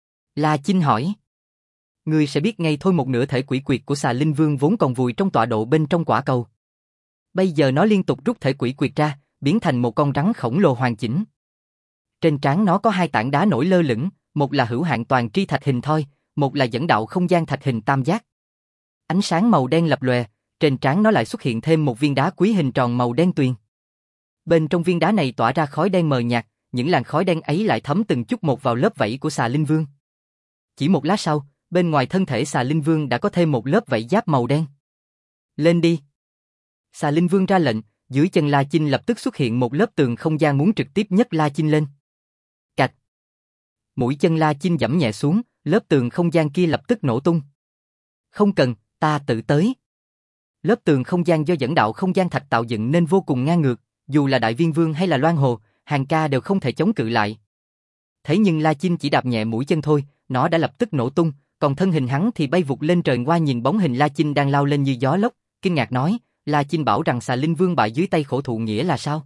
La Chinh hỏi. Ngươi sẽ biết ngay thôi. Một nửa thể quỷ quyệt của Xà Linh Vương vốn còn vùi trong tọa độ bên trong quả cầu. Bây giờ nó liên tục rút thể quỷ quyệt ra, biến thành một con rắn khổng lồ hoàn chỉnh. Trên trán nó có hai tảng đá nổi lơ lửng, một là hữu hạn toàn tri thạch hình thoi, một là dẫn đạo không gian thạch hình tam giác. Ánh sáng màu đen lập lòe, trên trán nó lại xuất hiện thêm một viên đá quý hình tròn màu đen tuyền. Bên trong viên đá này tỏa ra khói đen mờ nhạt, những làn khói đen ấy lại thấm từng chút một vào lớp vảy của xà linh vương. Chỉ một lát sau, bên ngoài thân thể xà linh vương đã có thêm một lớp vảy giáp màu đen. Lên đi! Xà linh vương ra lệnh, dưới chân La Chinh lập tức xuất hiện một lớp tường không gian muốn trực tiếp nhấc La Chinh lên. Cạch! Mũi chân La Chinh giẫm nhẹ xuống, lớp tường không gian kia lập tức nổ tung. Không cần, ta tự tới. Lớp tường không gian do dẫn đạo không gian thạch tạo dựng nên vô cùng ngang ngược, dù là Đại Viên Vương hay là Loan Hồ, Hàng Ca đều không thể chống cự lại. Thế nhưng La Chinh chỉ đạp nhẹ mũi chân thôi, nó đã lập tức nổ tung, còn thân hình hắn thì bay vụt lên trời qua nhìn bóng hình La Chinh đang lao lên như gió lốc, kinh ngạc nói, La Chinh bảo rằng xà linh vương bại dưới tay khổ thụ nghĩa là sao?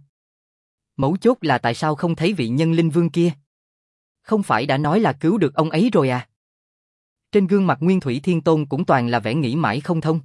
Mấu chốt là tại sao không thấy vị nhân linh vương kia? Không phải đã nói là cứu được ông ấy rồi à? Trên gương mặt Nguyên Thủy Thiên Tôn cũng toàn là vẻ nghĩ mãi không thông.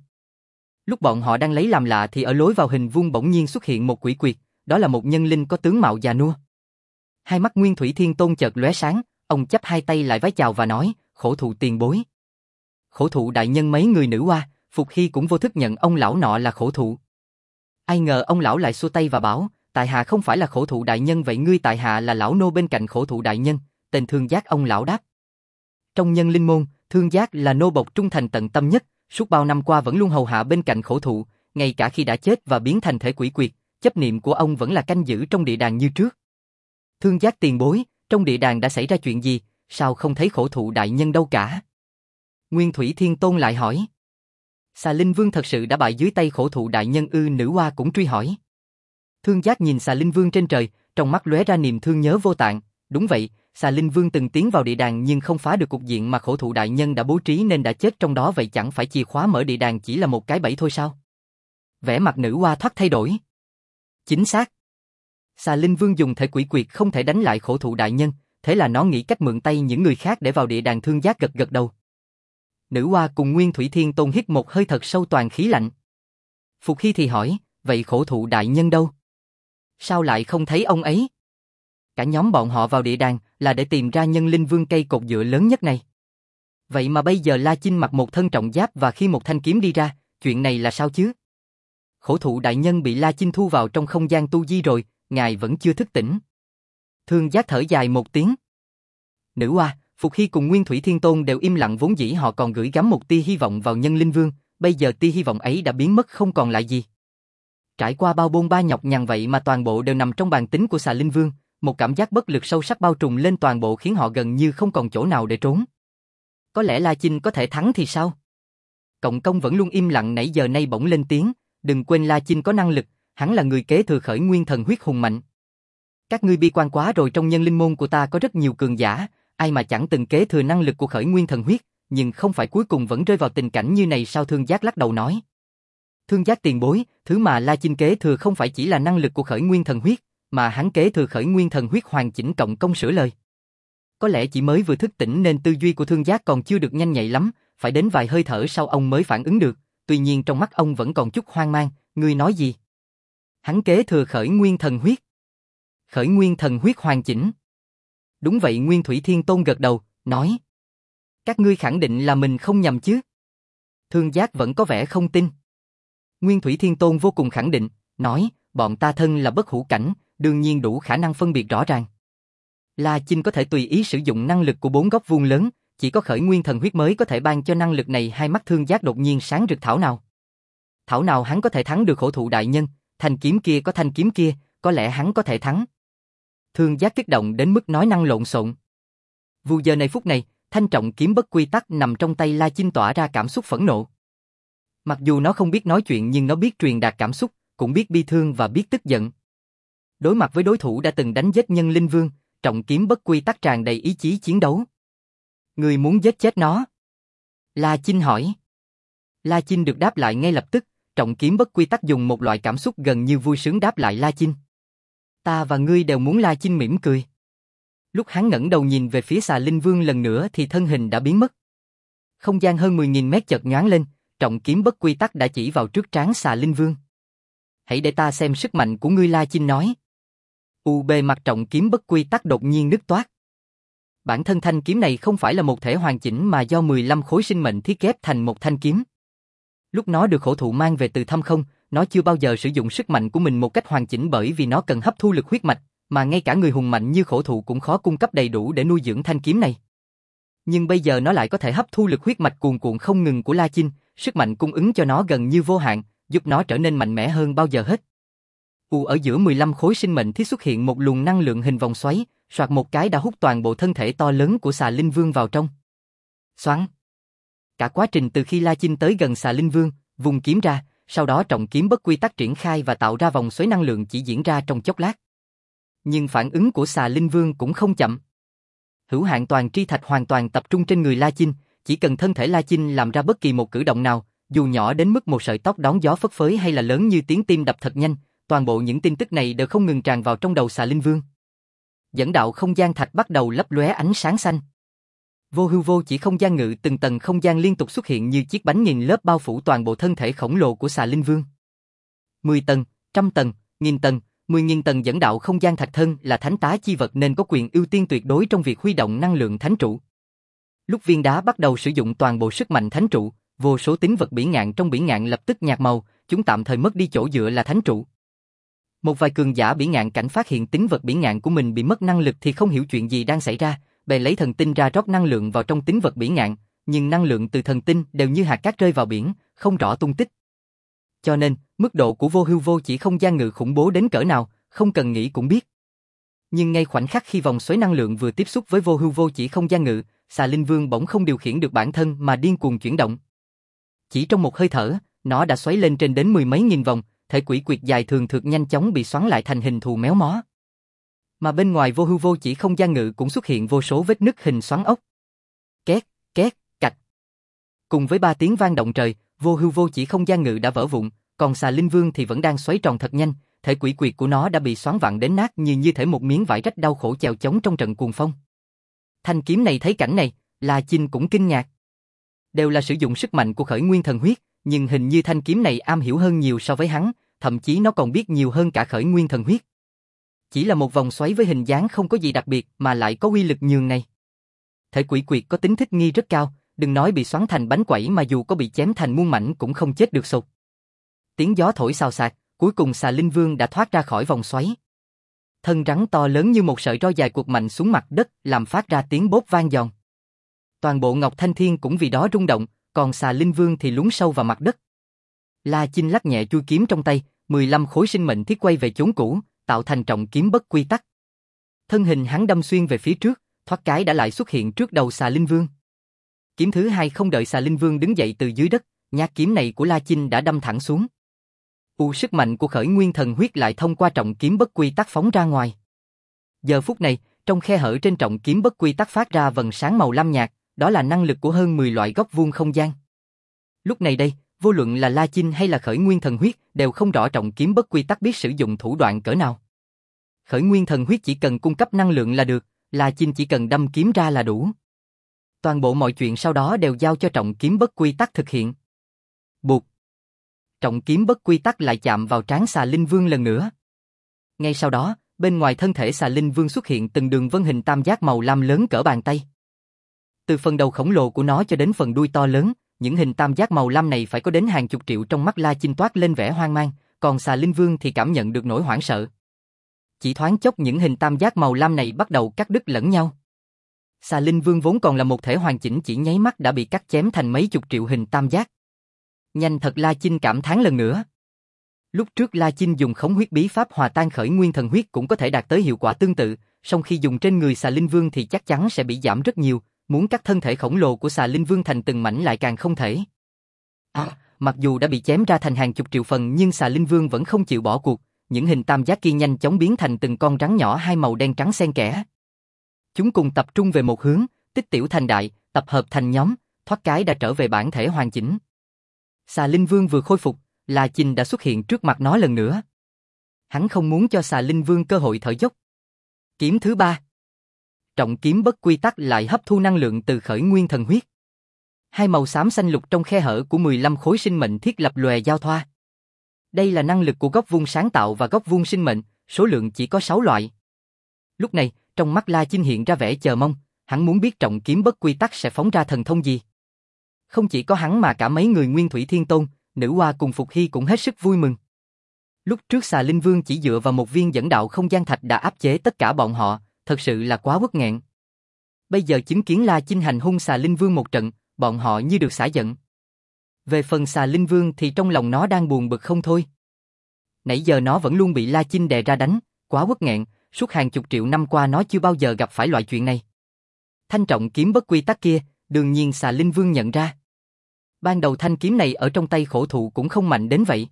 Lúc bọn họ đang lấy làm lạ thì ở lối vào hình vuông bỗng nhiên xuất hiện một quỷ quyệt, đó là một nhân linh có tướng mạo già nua. Hai mắt Nguyên Thủy Thiên Tôn chợt lóe sáng, ông chắp hai tay lại vái chào và nói, khổ thụ tiền bối. Khổ thụ đại nhân mấy người nữ hoa, Phục Hy cũng vô thức nhận ông lão nọ là khổ thụ. Ai ngờ ông lão lại xua tay và bảo, tại hạ không phải là khổ thụ đại nhân vậy ngươi tại hạ là lão nô bên cạnh khổ thụ đại nhân, tên Thương Giác ông lão đáp. Trong nhân linh môn, Thương Giác là nô bộc trung thành tận tâm nhất, suốt bao năm qua vẫn luôn hầu hạ bên cạnh khổ thụ, ngay cả khi đã chết và biến thành thể quỷ quyệt, chấp niệm của ông vẫn là canh giữ trong địa đàng như trước. Thương Giác tiền bối, trong địa đàng đã xảy ra chuyện gì, sao không thấy khổ thụ đại nhân đâu cả? Nguyên Thủy Thiên Tôn lại hỏi. Xà Linh Vương thật sự đã bại dưới tay khổ thụ đại nhân ư? Nữ hoa cũng truy hỏi. Thương Giác nhìn Xà Linh Vương trên trời, trong mắt lóe ra niềm thương nhớ vô tạng. Đúng vậy, Xà Linh Vương từng tiến vào địa đàng nhưng không phá được cục diện mà khổ thụ đại nhân đã bố trí nên đã chết trong đó, vậy chẳng phải chìa khóa mở địa đàng chỉ là một cái bẫy thôi sao? Vẻ mặt nữ hoa thoát thay đổi. Chính xác. Xà Linh Vương dùng thể quỷ quyệt không thể đánh lại khổ thụ đại nhân, thế là nó nghĩ cách mượn tay những người khác để vào địa đàng. Thương Giác gật gật đầu. Nữ hoa cùng Nguyên Thủy Thiên Tôn hít một hơi thật sâu toàn khí lạnh. Phục Hy thì hỏi, vậy khổ thụ đại nhân đâu? Sao lại không thấy ông ấy? Cả nhóm bọn họ vào địa đàng là để tìm ra nhân linh vương cây cột dựa lớn nhất này. Vậy mà bây giờ La Chinh mặc một thân trọng giáp và khi một thanh kiếm đi ra, chuyện này là sao chứ? Khổ thụ đại nhân bị La Chinh thu vào trong không gian tu di rồi, ngài vẫn chưa thức tỉnh. Thương Giác thở dài một tiếng. Nữ hoa, Phục Hy cùng Nguyên Thủy Thiên Tôn đều im lặng, vốn dĩ họ còn gửi gắm một tia hy vọng vào nhân linh vương, bây giờ tia hy vọng ấy đã biến mất không còn lại gì. Trải qua bao bôn ba nhọc nhằn vậy mà toàn bộ đều nằm trong bàn tính của xà linh vương, một cảm giác bất lực sâu sắc bao trùm lên toàn bộ khiến họ gần như không còn chỗ nào để trốn. Có lẽ La Chinh có thể thắng thì sao? Cộng công vẫn luôn im lặng nãy giờ nay bỗng lên tiếng, đừng quên La Chinh có năng lực, hắn là người kế thừa khởi nguyên thần huyết hùng mạnh. Các ngươi bi quan quá rồi, trong nhân linh môn của ta có rất nhiều cường giả, ai mà chẳng từng kế thừa năng lực của khởi nguyên thần huyết, nhưng không phải cuối cùng vẫn rơi vào tình cảnh như này sao? Thương Giác lắc đầu nói. Thương Giác tiền bối, thứ mà La Chinh kế thừa không phải chỉ là năng lực của khởi nguyên thần huyết, mà hắn kế thừa khởi nguyên thần huyết hoàn chỉnh. Cộng công sửa lời. Có lẽ chỉ mới vừa thức tỉnh nên tư duy của Thương Giác còn chưa được nhanh nhạy lắm, phải đến vài hơi thở sau ông mới phản ứng được, tuy nhiên trong mắt ông vẫn còn chút hoang mang, ngươi nói gì? Hắn kế thừa khởi nguyên thần huyết. Khởi nguyên thần huyết hoàn chỉnh. Đúng vậy, Nguyên Thủy Thiên Tôn gật đầu, nói. Các ngươi khẳng định là mình không nhầm chứ? Thương Giác vẫn có vẻ không tin. Nguyên Thủy Thiên Tôn vô cùng khẳng định, nói, bọn ta thân là bất hủ cảnh, đương nhiên đủ khả năng phân biệt rõ ràng. La Chinh có thể tùy ý sử dụng năng lực của 4 góc vuông lớn, chỉ có khởi nguyên thần huyết mới có thể ban cho năng lực này. Hai mắt Thương Giác đột nhiên sáng rực. Thảo nào? Thảo nào hắn có thể thắng được khổ thụ đại nhân, thanh kiếm kia có thanh kiếm kia, có lẽ hắn có thể thắng. Thương Giác kích động đến mức nói năng lộn xộn. Vụ giờ này phút này, thanh trọng kiếm bất quy tắc nằm trong tay La Chinh tỏa ra cảm xúc phẫn nộ. Mặc dù nó không biết nói chuyện nhưng nó biết truyền đạt cảm xúc, cũng biết bi thương và biết tức giận. Đối mặt với đối thủ đã từng đánh giết nhân linh vương, trọng kiếm bất quy tắc tràn đầy ý chí chiến đấu. Người muốn giết chết nó? La Chinh hỏi. La Chinh được đáp lại ngay lập tức, trọng kiếm bất quy tắc dùng một loại cảm xúc gần như vui sướng đáp lại La Chinh. Ta và ngươi đều muốn. La Chinh mỉm cười. Lúc hắn ngẩng đầu nhìn về phía xà linh vương lần nữa thì thân hình đã biến mất. Không gian hơn 10.000 mét chợt nhoáng lên, trọng kiếm bất quy tắc đã chỉ vào trước trán xà linh vương. Hãy để ta xem sức mạnh của ngươi. La Chinh nói. Bề mặt trọng kiếm bất quy tắc đột nhiên nứt toác. Bản thân thanh kiếm này không phải là một thể hoàn chỉnh mà do 15 khối sinh mệnh thiết ghép thành một thanh kiếm. Lúc nó được khổ thụ mang về từ thâm không, nó chưa bao giờ sử dụng sức mạnh của mình một cách hoàn chỉnh bởi vì nó cần hấp thu lực huyết mạch, mà ngay cả người hùng mạnh như Khổ Thụ cũng khó cung cấp đầy đủ để nuôi dưỡng thanh kiếm này. Nhưng bây giờ nó lại có thể hấp thu lực huyết mạch cuồn cuộn không ngừng của La Chinh, sức mạnh cung ứng cho nó gần như vô hạn, giúp nó trở nên mạnh mẽ hơn bao giờ hết. Ở giữa 15 khối sinh mệnh thiết xuất hiện một luồng năng lượng hình vòng xoáy, soạt một cái đã hút toàn bộ thân thể to lớn của Xà Linh Vương vào trong. Xoắn. Cả quá trình từ khi La Chinh tới gần Xà Linh Vương, vùng kiếm ra, sau đó trọng kiếm bất quy tắc triển khai và tạo ra vòng xoáy năng lượng chỉ diễn ra trong chốc lát. Nhưng phản ứng của Xà Linh Vương cũng không chậm. Hữu hạn toàn tri thạch hoàn toàn tập trung trên người La Chinh, chỉ cần thân thể La Chinh làm ra bất kỳ một cử động nào, dù nhỏ đến mức một sợi tóc đón gió phất phới hay là lớn như tiếng tim đập thật nhanh, toàn bộ những tin tức này đều không ngừng tràn vào trong đầu Xà Linh Vương. Dẫn đạo không gian thạch bắt đầu lấp lóe ánh sáng xanh. Vô hưu vô chỉ không gian ngự từng tầng không gian liên tục xuất hiện như chiếc bánh nghìn lớp bao phủ toàn bộ thân thể khổng lồ của Xà Linh Vương. 10 tầng, trăm tầng, nghìn tầng, 10.000 tầng dẫn đạo không gian thạch thân là thánh tá chi vật nên có quyền ưu tiên tuyệt đối trong việc huy động năng lượng thánh trụ. Lúc viên đá bắt đầu sử dụng toàn bộ sức mạnh thánh trụ, vô số tín vật bỉ ngạn trong bỉ ngạn lập tức nhạt màu, chúng tạm thời mất đi chỗ dựa là thánh trụ. Một vài cường giả bỉ ngạn cảnh phát hiện tín vật bỉ ngạn của mình bị mất năng lực thì không hiểu chuyện gì đang xảy ra, bèn lấy thần tinh ra rót năng lượng vào trong tín vật bỉ ngạn, nhưng năng lượng từ thần tinh đều như hạt cát rơi vào biển, không rõ tung tích. Cho nên, mức độ của vô hưu vô chỉ không gian ngự khủng bố đến cỡ nào, không cần nghĩ cũng biết. Nhưng ngay khoảnh khắc khi vòng xoáy năng lượng vừa tiếp xúc với vô hưu vô chỉ không gian ngự, Xà Linh Vương bỗng không điều khiển được bản thân mà điên cuồng chuyển động. Chỉ trong một hơi thở, nó đã xoáy lên trên đến 10 mấy nghìn vòng, thể quỷ quyệt dài thường thượt nhanh chóng bị xoắn lại thành hình thù méo mó. Mà bên ngoài vô hưu vô chỉ không gian ngự cũng xuất hiện vô số vết nứt hình xoắn ốc. Két, két, cạch. Cùng với 3 tiếng vang động trời, vô hưu vô chỉ không gian ngự đã vỡ vụn, còn Xà Linh Vương thì vẫn đang xoáy tròn thật nhanh, thể quỷ quyệt của nó đã bị xoắn vặn đến nát như thể một miếng vải rách đau khổ chèo chống trong trận cuồng phong. Thanh kiếm này thấy cảnh này, La Chinh cũng kinh ngạc. Đều là sử dụng sức mạnh của khởi nguyên thần huyết, nhưng hình như thanh kiếm này am hiểu hơn nhiều so với hắn, thậm chí nó còn biết nhiều hơn cả khởi nguyên thần huyết. Chỉ là một vòng xoáy với hình dáng không có gì đặc biệt mà lại có uy lực nhường này. Thể quỷ quyệt có tính thích nghi rất cao, đừng nói bị xoắn thành bánh quẩy mà dù có bị chém thành muôn mảnh cũng không chết được sụt. Tiếng gió thổi xào xạc, cuối cùng Xà Linh Vương đã thoát ra khỏi vòng xoáy. Thân rắn to lớn như một sợi roi dài quật mạnh xuống mặt đất, làm phát ra tiếng bốp vang giòn. Toàn bộ Ngọc Thanh Thiên cũng vì đó rung động, còn Xà Linh Vương thì lún sâu vào mặt đất. La Chinh lắc nhẹ chuôi kiếm trong tay, 15 khối sinh mệnh thiết quay về chốn cũ, tạo thành trọng kiếm bất quy tắc. Thân hình hắn đâm xuyên về phía trước, thoát cái đã lại xuất hiện trước đầu Xà Linh Vương. Kiếm thứ hai không đợi Xà Linh Vương đứng dậy từ dưới đất, nhát kiếm này của La Chinh đã đâm thẳng xuống. Sức mạnh của khởi nguyên thần huyết lại thông qua trọng kiếm bất quy tắc phóng ra ngoài. Giờ phút này, trong khe hở trên trọng kiếm bất quy tắc phát ra vầng sáng màu lam nhạt, đó là năng lực của hơn 10 loại góc vuông không gian. Lúc này đây, vô luận là La Chinh hay là khởi nguyên thần huyết đều không rõ trọng kiếm bất quy tắc biết sử dụng thủ đoạn cỡ nào. Khởi nguyên thần huyết chỉ cần cung cấp năng lượng là được, La Chinh chỉ cần đâm kiếm ra là đủ. Toàn bộ mọi chuyện sau đó đều giao cho trọng kiếm bất quy tắc thực hiện. Bụt. Trọng kiếm bất quy tắc lại chạm vào trán Xà Linh Vương lần nữa. Ngay sau đó, bên ngoài thân thể Xà Linh Vương xuất hiện từng đường vân hình tam giác màu lam lớn cỡ bàn tay. Từ phần đầu khổng lồ của nó cho đến phần đuôi to lớn, những hình tam giác màu lam này phải có đến hàng chục triệu. Trong mắt La Chinh toát lên vẻ hoang mang, còn Xà Linh Vương thì cảm nhận được nỗi hoảng sợ. Chỉ thoáng chốc những hình tam giác màu lam này bắt đầu cắt đứt lẫn nhau. Xà Linh Vương vốn còn là một thể hoàn chỉnh chỉ nháy mắt đã bị cắt chém thành mấy chục triệu hình tam giác. Nhanh thật, La Chinh cảm thán lần nữa. Lúc trước La Chinh dùng khống huyết bí pháp hòa tan khởi nguyên thần huyết cũng có thể đạt tới hiệu quả tương tự, song khi dùng trên người Xà Linh Vương thì chắc chắn sẽ bị giảm rất nhiều, muốn cắt thân thể khổng lồ của Xà Linh Vương thành từng mảnh lại càng không thể. Mặc dù đã bị chém ra thành hàng chục triệu phần nhưng Xà Linh Vương vẫn không chịu bỏ cuộc, những hình tam giác kia nhanh chóng biến thành từng con rắn nhỏ hai màu đen trắng xen kẽ. Chúng cùng tập trung về một hướng, tích tiểu thành đại, tập hợp thành nhóm, thoát cái đã trở về bản thể hoàn chỉnh. Xà Linh Vương vừa khôi phục, La Chinh đã xuất hiện trước mặt nó lần nữa. Hắn không muốn cho Xà Linh Vương cơ hội thở dốc. Kiếm thứ ba. Trọng kiếm bất quy tắc lại hấp thu năng lượng từ khởi nguyên thần huyết. Hai màu xám xanh lục trong khe hở của 15 khối sinh mệnh thiết lập lòe giao thoa. Đây là năng lực của góc vuông sáng tạo và góc vuông sinh mệnh, số lượng chỉ có 6 loại. Lúc này, trong mắt La Chinh hiện ra vẻ chờ mong, hắn muốn biết trọng kiếm bất quy tắc sẽ phóng ra thần thông gì. Không chỉ có hắn mà cả mấy người Nguyên Thủy Thiên Tôn, Nữ Hoa cùng Phục Hy cũng hết sức vui mừng. Lúc trước Xà Linh Vương chỉ dựa vào một viên dẫn đạo không gian thạch đã áp chế tất cả bọn họ, thật sự là quá uất nghẹn. Bây giờ chứng kiến La Chinh hành hung Xà Linh Vương một trận, bọn họ như được xả giận. Về phần Xà Linh Vương thì trong lòng nó đang buồn bực không thôi. Nãy giờ nó vẫn luôn bị La Chinh đè ra đánh, quá uất nghẹn, suốt hàng chục triệu năm qua nó chưa bao giờ gặp phải loại chuyện này. Thanh trọng kiếm bất quy tắc kia, đương nhiên Xà Linh Vương nhận ra. Ban đầu thanh kiếm này ở trong tay khổ thụ cũng không mạnh đến vậy.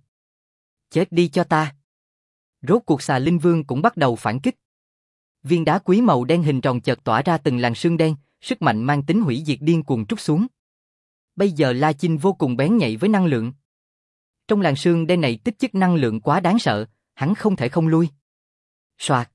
Chết đi cho ta. Rốt cuộc Xà Linh Vương cũng bắt đầu phản kích. Viên đá quý màu đen hình tròn chợt tỏa ra từng làn sương đen, sức mạnh mang tính hủy diệt điên cuồng trút xuống. Bây giờ La Chinh vô cùng bén nhạy với năng lượng. Trong làn sương đen này tích chất năng lượng quá đáng sợ, hắn không thể không lui. Soạt.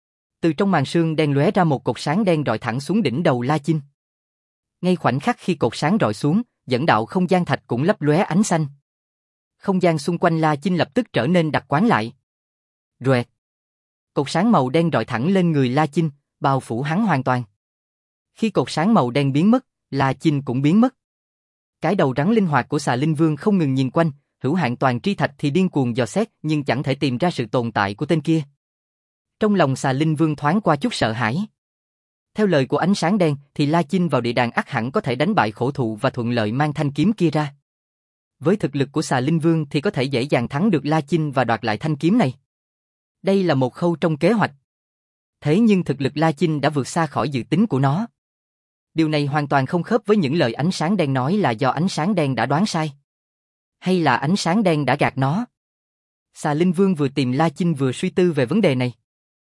Từ trong màn sương đen lóe ra một cột sáng đen rọi thẳng xuống đỉnh đầu La Chinh. Ngay khoảnh khắc khi cột sáng rọi xuống, dẫn đạo không gian thạch cũng lấp lóe ánh xanh. Không gian xung quanh La Chinh lập tức trở nên đặc quán lại. Rẹt. Cột sáng màu đen rọi thẳng lên người La Chinh, bao phủ hắn hoàn toàn. Khi cột sáng màu đen biến mất, La Chinh cũng biến mất. Cái đầu rắn linh hoạt của Xà Linh Vương không ngừng nhìn quanh, hữu hạn toàn tri thạch thì điên cuồng dò xét nhưng chẳng thể tìm ra sự tồn tại của tên kia. Trong lòng Xà Linh Vương thoáng qua chút sợ hãi. Theo lời của ánh sáng đen thì La Chinh vào địa đàng ắt hẳn có thể đánh bại khổ thụ và thuận lợi mang thanh kiếm kia ra. Với thực lực của Xà Linh Vương thì có thể dễ dàng thắng được La Chinh và đoạt lại thanh kiếm này. Đây là một khâu trong kế hoạch. Thế nhưng thực lực La Chinh đã vượt xa khỏi dự tính của nó. Điều này hoàn toàn không khớp với những lời ánh sáng đen nói là do ánh sáng đen đã đoán sai. Hay là ánh sáng đen đã gạt nó? Xà Linh Vương vừa tìm La Chinh vừa suy tư về vấn đề này.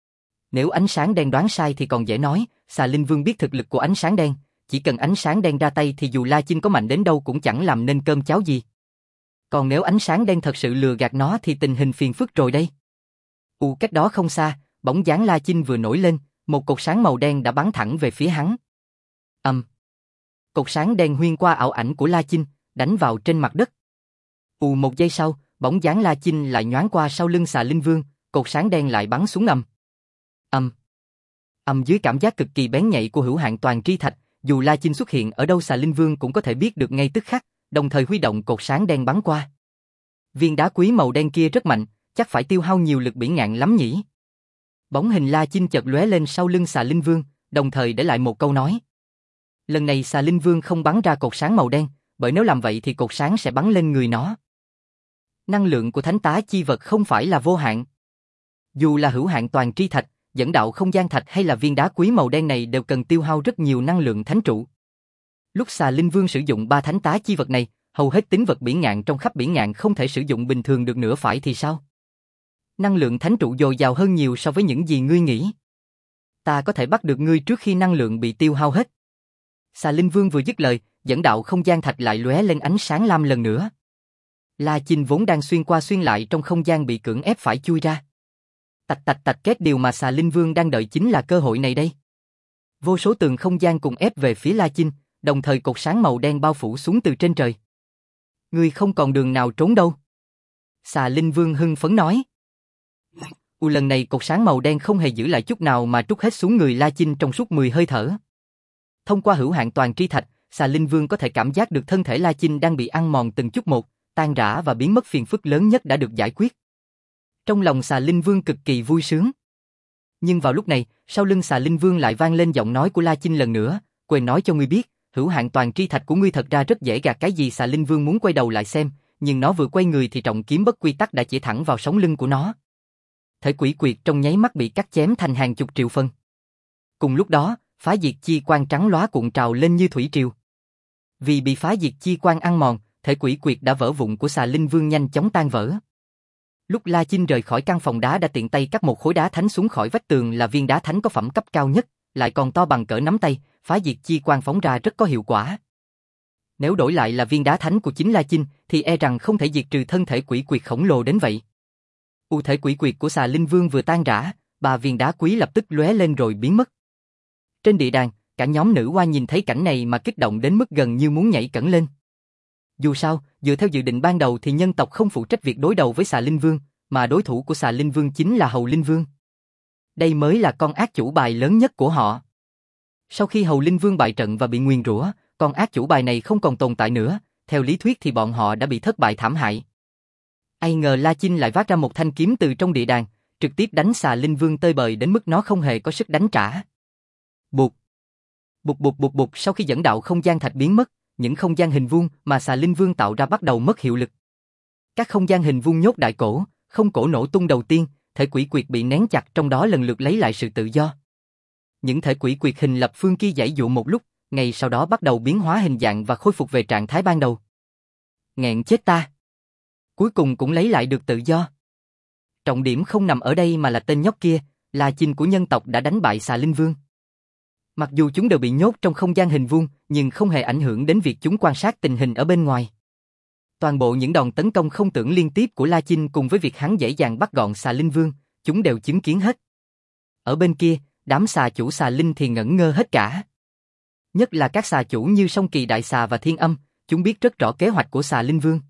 Nếu ánh sáng đen đoán sai thì còn dễ nói, Xà Linh Vương biết thực lực của ánh sáng đen, chỉ cần ánh sáng đen ra tay thì dù La Chinh có mạnh đến đâu cũng chẳng làm nên cơm cháo gì. Còn nếu ánh sáng đen thật sự lừa gạt nó thì tình hình phiền phức rồi đây. Cách đó không xa, bóng dáng La Chinh vừa nổi lên, một cột sáng màu đen đã bắn thẳng về phía hắn. Cột sáng đen xuyên qua ảo ảnh của La Chinh, đánh vào trên mặt đất. Một giây sau, bóng dáng La Chinh lại nhoáng qua sau lưng Xà Linh Vương, cột sáng đen lại bắn xuống dưới cảm giác cực kỳ bén nhạy của hữu hạn toàn tri thạch, dù La Chinh xuất hiện ở đâu Xà Linh Vương cũng có thể biết được ngay tức khắc, đồng thời huy động cột sáng đen bắn qua. Viên đá quý màu đen kia rất mạnh, chắc phải tiêu hao nhiều lực bỉ ngạn lắm nhỉ. Bóng hình La Chinh chợt lóe lên sau lưng Xà Linh Vương, đồng thời để lại một câu nói. Lần này Xà Linh Vương không bắn ra cột sáng màu đen, bởi nếu làm vậy thì cột sáng sẽ bắn lên người nó. Năng lượng của thánh tá chi vật không phải là vô hạn. Dù là hữu hạn toàn tri thạch, dẫn đạo không gian thạch hay là viên đá quý màu đen này đều cần tiêu hao rất nhiều năng lượng thánh trụ. Lúc Xà Linh Vương sử dụng 3 thánh tá chi vật này, hầu hết tính vật bỉ ngạn trong khắp bỉ ngạn không thể sử dụng bình thường được nữa phải thì sao? Năng lượng thánh trụ dồi dào hơn nhiều so với những gì ngươi nghĩ. Ta có thể bắt được ngươi trước khi năng lượng bị tiêu hao hết. Xà Linh Vương vừa dứt lời, dẫn đạo không gian thạch lại lóe lên ánh sáng lam lần nữa. La Chinh vốn đang xuyên qua xuyên lại trong không gian bị cưỡng ép phải chui ra. Tạch tạch tạch kết, điều mà Xà Linh Vương đang đợi chính là cơ hội này đây. Vô số tường không gian cùng ép về phía La Chinh, đồng thời cột sáng màu đen bao phủ xuống từ trên trời. Ngươi không còn đường nào trốn đâu. Xà Linh Vương hưng phấn nói. Lần này cột sáng màu đen không hề giữ lại chút nào mà trút hết xuống người La Chinh trong suốt 10 hơi thở. Thông qua hữu hạn toàn tri thạch, Xà Linh Vương có thể cảm giác được thân thể La Chinh đang bị ăn mòn từng chút một, tan rã và biến mất, phiền phức lớn nhất đã được giải quyết. Trong lòng Xà Linh Vương cực kỳ vui sướng. Nhưng vào lúc này, sau lưng Xà Linh Vương lại vang lên giọng nói của La Chinh lần nữa, quên nói cho ngươi biết, hữu hạn toàn tri thạch của ngươi thật ra rất dễ gạt. Cái gì? Xà Linh Vương muốn quay đầu lại xem, nhưng nó vừa quay người thì trọng kiếm bất quy tắc đã chĩa thẳng vào sống lưng của nó. Thể quỷ quyệt trong nháy mắt bị cắt chém thành hàng chục triệu phân. Cùng lúc đó, phá diệt chi quang trắng lóa cuộn trào lên như thủy triều. Vì bị phá diệt chi quang ăn mòn, thể quỷ quyệt đã vỡ vụn của Xà Linh Vương nhanh chóng tan vỡ. Lúc La Chinh rời khỏi căn phòng đá đã tiện tay cắt một khối đá thánh xuống khỏi vách tường, là viên đá thánh có phẩm cấp cao nhất, lại còn to bằng cỡ nắm tay, phá diệt chi quang phóng ra rất có hiệu quả. Nếu đổi lại là viên đá thánh của chính La Chinh thì e rằng không thể diệt trừ thân thể quỷ quyệt khổng lồ đến vậy. Thể quỷ quyệt của Xà Linh Vương vừa tan rã, 3 viên đá quý lập tức lóe lên rồi biến mất. Trên địa đàng, cả nhóm nữ oa nhìn thấy cảnh này mà kích động đến mức gần như muốn nhảy cẫng lên. Dù sao, dựa theo dự định ban đầu thì nhân tộc không phụ trách việc đối đầu với Xà Linh Vương, mà đối thủ của Xà Linh Vương chính là Hầu Linh Vương. Đây mới là con ác chủ bài lớn nhất của họ. Sau khi Hầu Linh Vương bại trận và bị nguyền rủa, con ác chủ bài này không còn tồn tại nữa, theo lý thuyết thì bọn họ đã bị thất bại thảm hại. Ai ngờ La Chinh lại vác ra một thanh kiếm từ trong địa đàng, trực tiếp đánh xà linh vương tơi bời đến mức nó không hề có sức đánh trả. Bụt. Bụt bụt bụt bụt, sau khi dẫn đạo không gian thạch biến mất, những không gian hình vuông mà xà linh vương tạo ra bắt đầu mất hiệu lực. Các không gian hình vuông nhốt đại cổ, không cổ nổ tung đầu tiên, thể quỷ quyệt bị nén chặt trong đó lần lượt lấy lại sự tự do. Những thể quỷ quyệt hình lập phương kia giãy dụa một lúc, ngay sau đó bắt đầu biến hóa hình dạng và khôi phục về trạng thái ban đầu. Nghẹn chết ta! Cuối cùng cũng lấy lại được tự do. Trọng điểm không nằm ở đây mà là tên nhóc kia, là Chinh của nhân tộc đã đánh bại xà linh vương. Mặc dù chúng đều bị nhốt trong không gian hình vuông, nhưng không hề ảnh hưởng đến việc chúng quan sát tình hình ở bên ngoài. Toàn bộ những đòn tấn công không tưởng liên tiếp của La Chinh cùng với việc hắn dễ dàng bắt gọn xà linh vương, chúng đều chứng kiến hết. Ở bên kia, đám xà chủ xà linh thì ngẩn ngơ hết cả. Nhất là các xà chủ như Song Kỳ Đại Xà và Thiên Âm, chúng biết rất rõ kế hoạch của xà linh vương.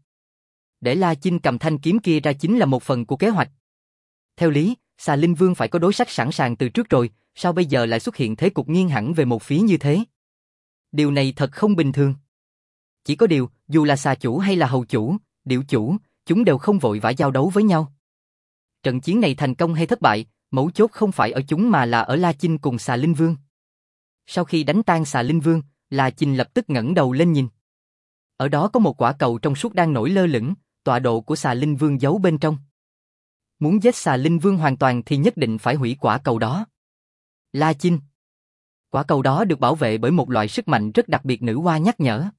Để La Chinh cầm thanh kiếm kia ra chính là một phần của kế hoạch. Theo lý, xà linh vương phải có đối sách sẵn sàng từ trước rồi, sao bây giờ lại xuất hiện thế cục nghiêng hẳn về một phía như thế? Điều này thật không bình thường. Chỉ có điều, dù là xà chủ hay là hầu chủ, điểu chủ, chúng đều không vội vã giao đấu với nhau. Trận chiến này thành công hay thất bại, mấu chốt không phải ở chúng mà là ở La Chinh cùng xà linh vương. Sau khi đánh tan xà linh vương, La Chinh lập tức ngẩng đầu lên nhìn. Ở đó có một quả cầu trong suốt đang nổi lơ lửng, tọa độ của xà linh vương giấu bên trong. Muốn giết xà linh vương hoàn toàn thì nhất định phải hủy quả cầu đó. La Chinh. Quả cầu đó được bảo vệ bởi một loại sức mạnh rất đặc biệt, nữ hoa nhắc nhở.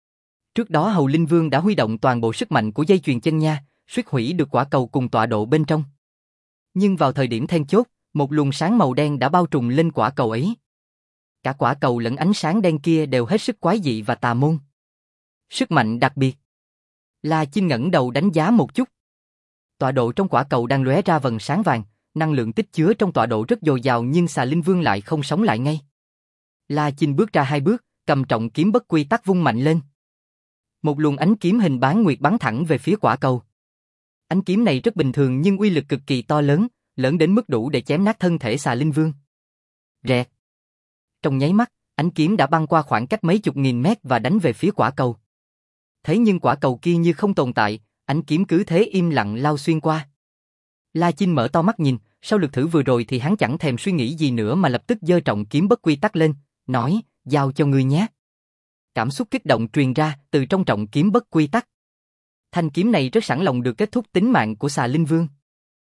Trước đó Hầu Linh Vương đã huy động toàn bộ sức mạnh của dây chuyền chân nha, suýt hủy được quả cầu cùng tọa độ bên trong. Nhưng vào thời điểm then chốt, một luồng sáng màu đen đã bao trùm lên quả cầu ấy. Cả quả cầu lẫn ánh sáng đen kia đều hết sức quái dị và tà môn. Sức mạnh đặc biệt. La Chinh ngẩng đầu đánh giá một chút. Tọa độ trong quả cầu đang lóe ra vầng sáng vàng, năng lượng tích chứa trong tọa độ rất dồi dào nhưng xà linh vương lại không sống lại ngay. La Chinh bước ra 2 bước, cầm trọng kiếm bất quy tắc vung mạnh lên. Một luồng ánh kiếm hình bán nguyệt bắn thẳng về phía quả cầu. Ánh kiếm này rất bình thường nhưng uy lực cực kỳ to lớn, lớn đến mức đủ để chém nát thân thể xà linh vương. Rẹt. Trong nháy mắt, ánh kiếm đã băng qua khoảng cách mấy chục nghìn mét và đánh về phía quả cầu. Thế nhưng quả cầu kia như không tồn tại, ánh kiếm cứ thế im lặng lao xuyên qua. La Chinh mở to mắt nhìn, sau lượt thử vừa rồi thì hắn chẳng thèm suy nghĩ gì nữa mà lập tức giơ trọng kiếm bất quy tắc lên, nói, giao cho ngươi nhé. Cảm xúc kích động truyền ra từ trong trọng kiếm bất quy tắc. Thanh kiếm này rất sẵn lòng được kết thúc tính mạng của xà linh vương.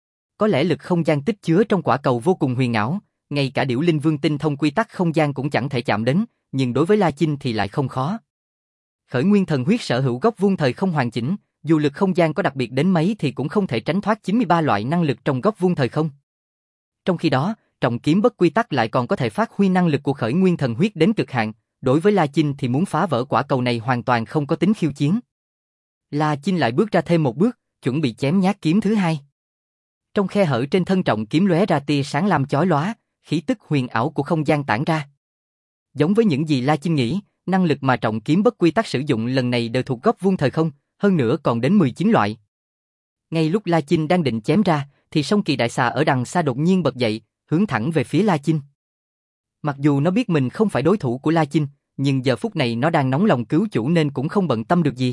Có lẽ lực không gian tích chứa trong quả cầu vô cùng huyền ảo, ngay cả điểu linh vương tinh thông quy tắc không gian cũng chẳng thể chạm đến, nhưng đối với La Chinh thì lại không khó. Khởi nguyên thần huyết sở hữu góc vuông thời không hoàn chỉnh, dù lực không gian có đặc biệt đến mấy thì cũng không thể tránh thoát 93 loại năng lực trong góc vuông thời không. Trong khi đó, trọng kiếm bất quy tắc lại còn có thể phát huy năng lực của khởi nguyên thần huyết đến cực hạn, đối với La Chinh thì muốn phá vỡ quả cầu này hoàn toàn không có tính khiêu chiến. La Chinh lại bước ra thêm một bước, chuẩn bị chém nhát kiếm thứ hai. Trong khe hở trên thân trọng kiếm lóe ra tia sáng lam chói lóa, khí tức huyền ảo của không gian tản ra. Giống với những gì La Chinh nghĩ, năng lực mà trọng kiếm bất quy tắc sử dụng lần này đều thuộc góc vuông thời không, hơn nữa còn đến 19 loại. Ngay lúc La Chinh đang định chém ra, thì Song Kỳ Đại Xà ở đằng xa đột nhiên bật dậy, hướng thẳng về phía La Chinh. Mặc dù nó biết mình không phải đối thủ của La Chinh, nhưng giờ phút này nó đang nóng lòng cứu chủ nên cũng không bận tâm được gì.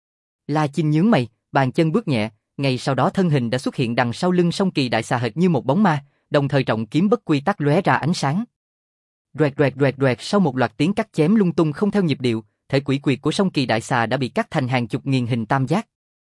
La Chinh nhướng mày, bàn chân bước nhẹ, ngay sau đó thân hình đã xuất hiện đằng sau lưng Song Kỳ Đại Xà hệt như một bóng ma, đồng thời trọng kiếm bất quy tắc lóe ra ánh sáng. Đoẹt đoẹt đoẹt đoẹt, sau một loạt tiếng cắt chém lung tung không theo nhịp điệu, thể quỷ quyệt của Song Kỳ Đại Xà đã bị cắt thành hàng chục nghìn hình tam giác.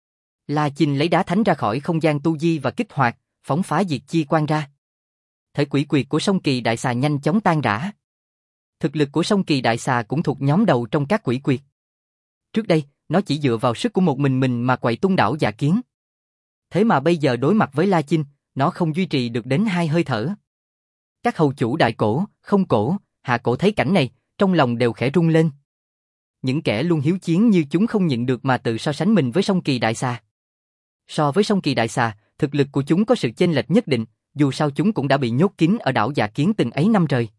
La Chinh lấy đá thánh ra khỏi không gian tu di và kích hoạt, phóng phá diệt chi quang ra. Thể quỷ quyệt của Song Kỳ Đại Xà nhanh chóng tan rã. Thực lực của Song Kỳ Đại Xà cũng thuộc nhóm đầu trong các quỷ quyệt. Trước đây, nó chỉ dựa vào sức của một mình mà quậy tung đảo Dạ Kiến. Thế mà bây giờ đối mặt với La Chinh, nó không duy trì được đến 2 hơi thở. Các hầu chủ đại cổ, không cổ, hạ cổ thấy cảnh này, trong lòng đều khẽ rung lên. Những kẻ luôn hiếu chiến như chúng không nhịn được mà tự so sánh mình với Song Kỳ Đại Xà. So với Song Kỳ Đại Xà, thực lực của chúng có sự chênh lệch nhất định, dù sao chúng cũng đã bị nhốt kín ở đảo Dạ Kiến từng ấy năm trời.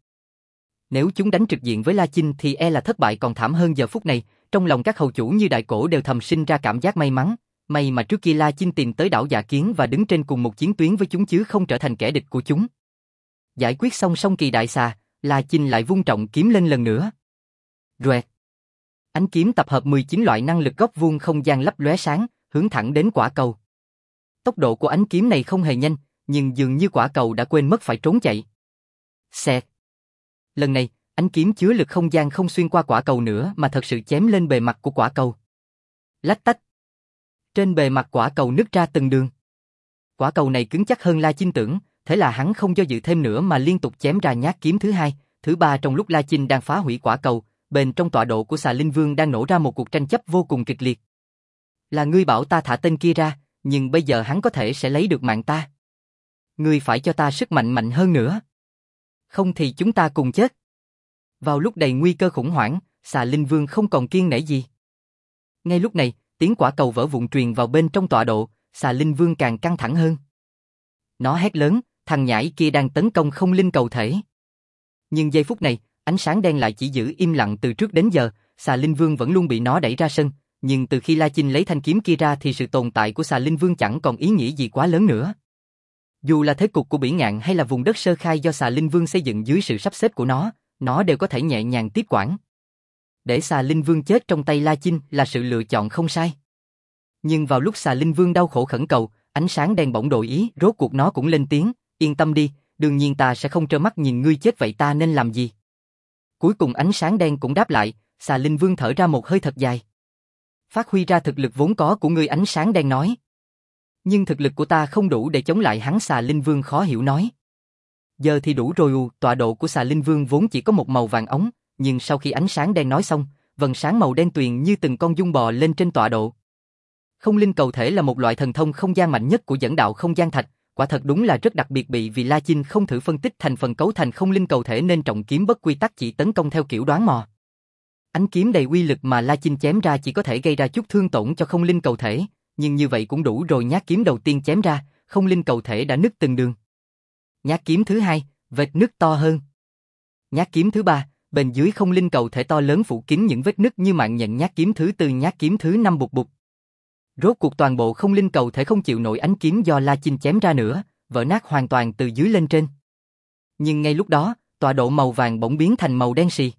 Nếu chúng đánh trực diện với La Chinh thì e là thất bại còn thảm hơn. Giờ phút này, trong lòng các hầu chủ như đại cổ đều thầm sinh ra cảm giác may mắn, may mà trước kia La Chinh tìm tới đảo Dạ Kiến và đứng trên cùng một chiến tuyến với chúng chứ không trở thành kẻ địch của chúng. Giải quyết xong Song Kỳ Đại Xà, La Chinh lại vung trọng kiếm lên lần nữa. Roẹt. Ánh kiếm tập hợp 19 loại năng lực góc vuông không gian lấp lóe sáng, hướng thẳng đến quả cầu. Tốc độ của ánh kiếm này không hề nhanh, nhưng dường như quả cầu đã quên mất phải trốn chạy. Xẹt. Lần này, ánh kiếm chứa lực không gian không xuyên qua quả cầu nữa mà thật sự chém lên bề mặt của quả cầu. Lách tách. Trên bề mặt quả cầu nứt ra từng đường. Quả cầu này cứng chắc hơn La Chinh tưởng, thế là hắn không do dự thêm nữa mà liên tục chém ra nhát kiếm thứ hai, thứ ba trong lúc La Chinh đang phá hủy quả cầu, bên trong tọa độ của Xà Linh Vương đang nổ ra một cuộc tranh chấp vô cùng kịch liệt. Là ngươi bảo ta thả tên kia ra, nhưng bây giờ hắn có thể sẽ lấy được mạng ta. Ngươi phải cho ta sức mạnh mạnh hơn nữa. Không thì chúng ta cùng chết. Vào lúc đầy nguy cơ khủng hoảng, Xà Linh Vương không còn kiêng nể gì. Ngay lúc này, tiếng quả cầu vỡ vụn truyền vào bên trong tọa độ, Xà Linh Vương càng căng thẳng hơn. Nó hét lớn, thằng nhãi kia đang tấn công không linh cầu thể. Nhưng giây phút này, ánh sáng đen lại chỉ giữ im lặng từ trước đến giờ, Xà Linh Vương vẫn luôn bị nó đẩy ra sân, nhưng từ khi La Chinh lấy thanh kiếm kia ra thì sự tồn tại của Xà Linh Vương chẳng còn ý nghĩa gì quá lớn nữa. Dù là thế cục của Bỉ Ngạn hay là vùng đất sơ khai do Xà Linh Vương xây dựng dưới sự sắp xếp của nó đều có thể nhẹ nhàng tiếp quản. Để Xà Linh Vương chết trong tay La Chinh là sự lựa chọn không sai. Nhưng vào lúc Xà Linh Vương đau khổ khẩn cầu, ánh sáng đen bỗng đổi ý, rốt cuộc nó cũng lên tiếng, yên tâm đi, đương nhiên ta sẽ không trơ mắt nhìn ngươi chết, vậy ta nên làm gì? Cuối cùng ánh sáng đen cũng đáp lại, Xà Linh Vương thở ra một hơi thật dài. Phát huy ra thực lực vốn có của ngươi, ánh sáng đen nói. Nhưng thực lực của ta không đủ để chống lại hắn, Xà Linh Vương khó hiểu nói. Giờ thì đủ rồi. Tọa độ của Xà Linh Vương vốn chỉ có một màu vàng óng, nhưng sau khi ánh sáng đen nói xong, vầng sáng màu đen tuyền như từng con giun bò lên trên tọa độ. Không linh cầu thể là một loại thần thông không gian mạnh nhất của dẫn đạo không gian thạch, quả thật đúng là rất đặc biệt, bị vì La Chinh không thử phân tích thành phần cấu thành không linh cầu thể nên trọng kiếm bất quy tắc chỉ tấn công theo kiểu đoán mò. Ánh kiếm đầy uy lực mà La Chinh chém ra chỉ có thể gây ra chút thương tổn cho không linh cầu thể, nhưng như vậy cũng đủ rồi. Nhát kiếm đầu tiên chém ra, không linh cầu thể đã nứt từng đường. Nhát kiếm thứ hai, vết nứt to hơn. Nhát kiếm thứ ba, bên dưới không linh cầu thể to lớn phủ kín những vết nứt như mạng nhện. Nhát kiếm thứ tư, nhát kiếm thứ năm bụt bụt. Rốt cuộc toàn bộ không linh cầu thể không chịu nổi ánh kiếm do La Chinh chém ra nữa, vỡ nát hoàn toàn từ dưới lên trên. Nhưng ngay lúc đó, tọa độ màu vàng bỗng biến thành màu đen xì.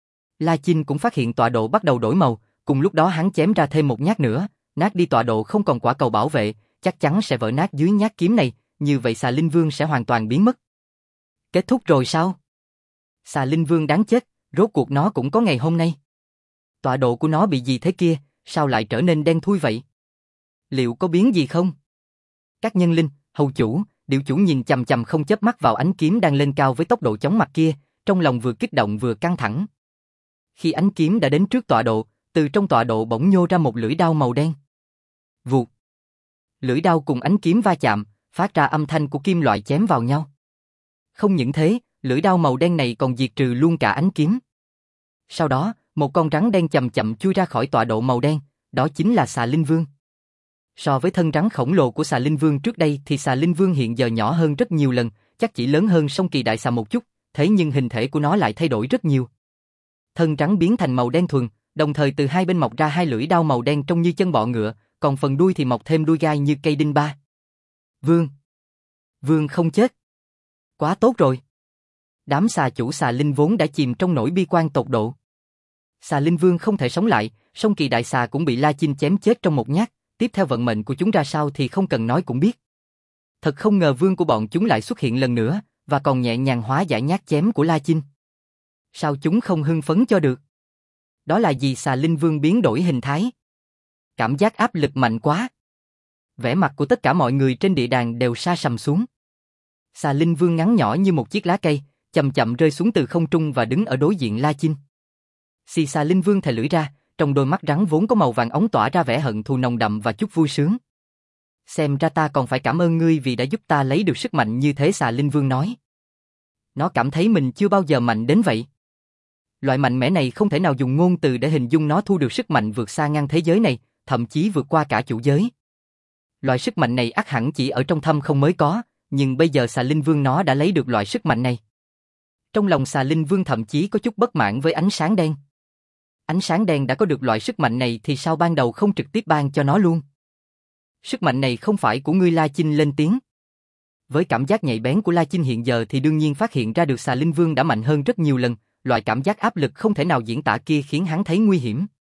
La Chinh cũng phát hiện tọa độ bắt đầu đổi màu, cùng lúc đó hắn chém ra thêm một nhát nữa, nát đi tọa độ không còn quả cầu bảo vệ, chắc chắn sẽ vỡ nát dưới nhát kiếm này, như vậy Xà Linh Vương sẽ hoàn toàn biến mất. Kết thúc rồi sao? Xà Linh Vương đáng chết, rốt cuộc nó cũng có ngày hôm nay. Tọa độ của nó bị gì thế kia, sao lại trở nên đen thui vậy? Liệu có biến gì không? Các nhân linh, hầu chủ, điệu chủ nhìn chằm chằm không chớp mắt vào ánh kiếm đang lên cao với tốc độ chóng mặt kia, trong lòng vừa kích động vừa căng thẳng. Khi ánh kiếm đã đến trước tọa độ, từ trong tọa độ bỗng nhô ra một lưỡi đao màu đen. Vụt. Lưỡi đao cùng ánh kiếm va chạm, phát ra âm thanh của kim loại chém vào nhau. Không những thế, lưỡi đao màu đen này còn diệt trừ luôn cả ánh kiếm. Sau đó, một con rắn đen chậm chậm chui ra khỏi tọa độ màu đen, đó chính là Xà Linh Vương. So với thân rắn khổng lồ của Xà Linh Vương trước đây thì Xà Linh Vương hiện giờ nhỏ hơn rất nhiều lần, chắc chỉ lớn hơn song kỳ đại xà một chút, thế nhưng hình thể của nó lại thay đổi rất nhiều. Thân rắn biến thành màu đen thuần, đồng thời từ hai bên mọc ra hai lưỡi đao màu đen trông như chân bọ ngựa, còn phần đuôi thì mọc thêm đuôi gai như cây đinh ba. Vương không chết. Quá tốt rồi. Đám xà chủ Xà Linh vốn đã chìm trong nỗi bi quan tột độ. Xà Linh Vương không thể sống lại, song kỳ đại xà cũng bị La Chinh chém chết trong một nhát, tiếp theo vận mệnh của chúng ra sao thì không cần nói cũng biết. Thật không ngờ vương của bọn chúng lại xuất hiện lần nữa, và còn nhẹ nhàng hóa giải nhát chém của La Chinh. Sao chúng không hưng phấn cho được? Đó là vì Xà Linh Vương biến đổi hình thái. Cảm giác áp lực mạnh quá. Vẻ mặt của tất cả mọi người trên địa đàng đều sa sầm xuống. Xà Linh Vương ngắn nhỏ như một chiếc lá cây, chậm chậm rơi xuống từ không trung và đứng ở đối diện La Chinh. Xà Linh Vương thè lưỡi ra, trong đôi mắt rắn vốn có màu vàng óng tỏa ra vẻ hận thù nồng đậm và chút vui sướng. Xem ra ta còn phải cảm ơn ngươi vì đã giúp ta lấy được sức mạnh như thế, Xà Linh Vương nói. Nó cảm thấy mình chưa bao giờ mạnh đến vậy. Loại mạnh mẽ này không thể nào dùng ngôn từ để hình dung, nó thu được sức mạnh vượt xa ngang thế giới này, thậm chí vượt qua cả chủ giới. Loại sức mạnh này ắt hẳn chỉ ở trong thâm không mới có, nhưng bây giờ Xà Linh Vương nó đã lấy được loại sức mạnh này. Trong lòng Xà Linh Vương thậm chí có chút bất mãn với ánh sáng đen. Ánh sáng đen đã có được loại sức mạnh này thì sao ban đầu không trực tiếp ban cho nó luôn? Sức mạnh này không phải của ngươi, La Chinh lên tiếng. Với cảm giác nhạy bén của La Chinh hiện giờ thì đương nhiên phát hiện ra được Xà Linh Vương đã mạnh hơn rất nhiều lần, loại cảm giác áp lực không thể nào diễn tả kia khiến hắn thấy nguy hiểm.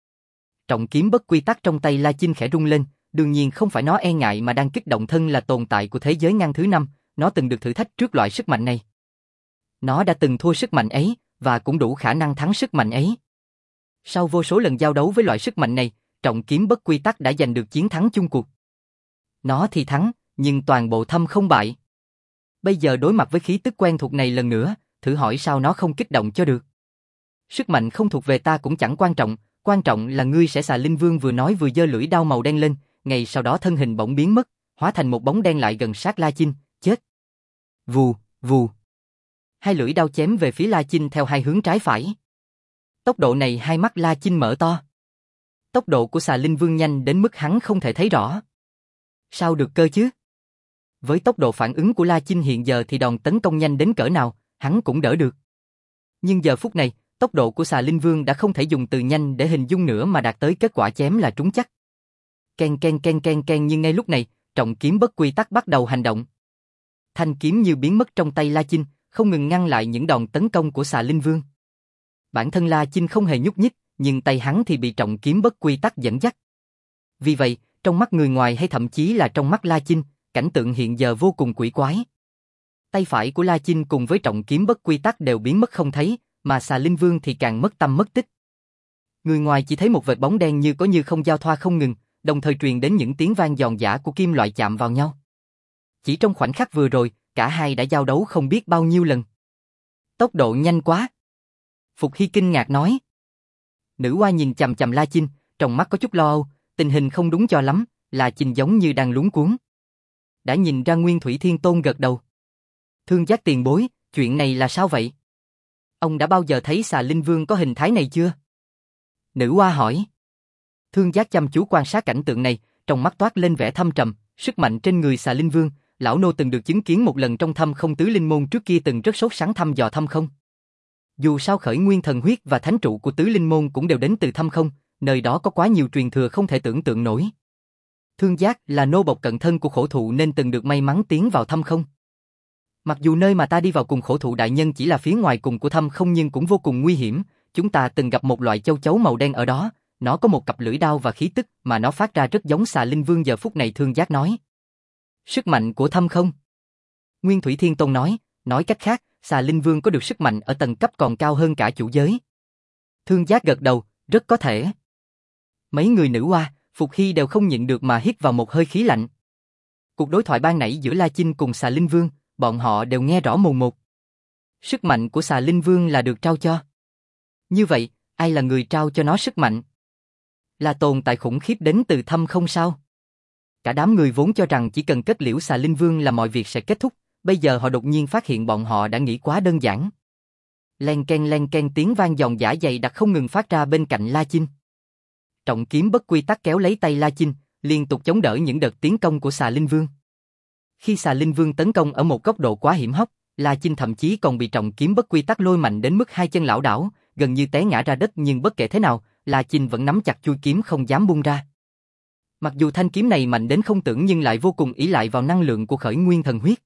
Trọng kiếm bất quy tắc trong tay La Chinh khẽ rung lên, đương nhiên không phải nó e ngại mà đang kích động, thân là tồn tại của thế giới ngăn thứ 5, nó từng được thử thách trước loại sức mạnh này. Nó đã từng thua sức mạnh ấy, và cũng đủ khả năng thắng sức mạnh ấy. Sau vô số lần giao đấu với loại sức mạnh này, trọng kiếm bất quy tắc đã giành được chiến thắng chung cuộc. Nó thì thắng, nhưng toàn bộ thâm không bại. Bây giờ đối mặt với khí tức quen thuộc này lần nữa, thử hỏi sao nó không kích động cho được. Sức mạnh không thuộc về ta cũng chẳng quan trọng là ngươi sẽ xà Linh Vương vừa nói vừa giơ lưỡi đao màu đen lên, ngay sau đó thân hình bỗng biến mất, hóa thành một bóng đen lại gần sát La Chinh, chết. Vù, vù. Hai lưỡi đao chém về phía La Chinh theo hai hướng trái phải. Tốc độ này hai mắt La Chinh mở to. Tốc độ của xà Linh Vương nhanh đến mức hắn không thể thấy rõ. Sao được cơ chứ? Với tốc độ phản ứng của La Chinh hiện giờ thì đòn tấn công nhanh đến cỡ nào, hắn cũng đỡ được. Nhưng giờ phút này, tốc độ của xà Linh Vương đã không thể dùng từ nhanh để hình dung nữa mà đạt tới kết quả chém là trúng chắc. Ken ken ken ken ken, nhưng ngay lúc này, trọng kiếm bất quy tắc bắt đầu hành động. Thanh kiếm như biến mất trong tay La Chinh, không ngừng ngăn lại những đòn tấn công của xà Linh Vương. Bản thân La Chinh không hề nhúc nhích, nhưng tay hắn thì bị trọng kiếm bất quy tắc dẫn dắt. Vì vậy, trong mắt người ngoài hay thậm chí là trong mắt La Chinh, cảnh tượng hiện giờ vô cùng quỷ quái. Tay phải của La Chinh cùng với trọng kiếm bất quy tắc đều biến mất không thấy, mà xà Linh Vương thì càng mất tâm mất tích. Người ngoài chỉ thấy một vệt bóng đen như có như không giao thoa không ngừng, đồng thời truyền đến những tiếng vang giòn giã của kim loại chạm vào nhau. Chỉ trong khoảnh khắc vừa rồi, cả hai đã giao đấu không biết bao nhiêu lần. Tốc độ nhanh quá. Phục Hy kinh ngạc nói. Nữ oa nhìn chằm chằm La Chinh, trong mắt có chút lo âu, tình hình không đúng cho lắm, La Chinh giống như đang luống cuống. Đã nhìn ra Nguyên Thủy Thiên Tôn gật đầu. Thương Giác tiền bối, chuyện này là sao vậy? Ông đã bao giờ thấy xà Linh Vương có hình thái này chưa? Nữ oa hỏi. Thương Giác chăm chú quan sát cảnh tượng này, trong mắt toát lên vẻ thâm trầm, sức mạnh trên người xà Linh Vương, lão nô từng được chứng kiến một lần trong Thâm Không Tứ Linh Môn, trước kia từng rất sốt sắng thăm dò Thâm Không. Dù sao khởi nguyên thần huyết và thánh trụ của Tứ Linh Môn cũng đều đến từ Thâm Không, nơi đó có quá nhiều truyền thừa không thể tưởng tượng nổi. Thương Giác là nô bộc cận thân của Khổ Thụ nên từng được may mắn tiến vào Thâm Không. Mặc dù nơi mà ta đi vào cùng Khổ Thụ đại nhân chỉ là phía ngoài cùng của Thâm Không nhưng cũng vô cùng nguy hiểm, chúng ta từng gặp một loại châu chấu màu đen ở đó, nó có một cặp lưỡi đao và khí tức mà nó phát ra rất giống xà Linh Vương giờ phút này. Thương Giác nói. Sức mạnh của Thâm Không. Nguyên Thủy Thiên Tôn nói cách khác, xà Linh Vương có được sức mạnh ở tầng cấp còn cao hơn cả chủ giới. Thương Giác gật đầu, rất có thể. Mấy người nữ oa, Phục Hy đều không nhịn được mà hít vào một hơi khí lạnh. Cuộc đối thoại ban nãy giữa La Chinh cùng xà Linh Vương, bọn họ đều nghe rõ mồn một. Sức mạnh của xà Linh Vương là được trao cho. Như vậy, ai là người trao cho nó sức mạnh? Là tồn tại khủng khiếp đến từ Thâm Không sao? Cả đám người vốn cho rằng chỉ cần kết liễu xà Linh Vương là mọi việc sẽ kết thúc, bây giờ họ đột nhiên phát hiện bọn họ đã nghĩ quá đơn giản. Len ken tiếng vang giòn giã dày đặc không ngừng phát ra bên cạnh La Chinh. Trọng kiếm bất quy tắc kéo lấy tay La Chinh, liên tục chống đỡ những đợt tiến công của xà Linh Vương. Khi xà Linh Vương tấn công ở một góc độ quá hiểm hóc, La Chinh thậm chí còn bị trọng kiếm bất quy tắc lôi mạnh đến mức hai chân lảo đảo, gần như té ngã ra đất, nhưng bất kể thế nào, La Chinh vẫn nắm chặt chuôi kiếm không dám buông ra. Mặc dù thanh kiếm này mạnh đến không tưởng nhưng lại vô cùng ỷ lại vào năng lượng của khởi nguyên thần huyết.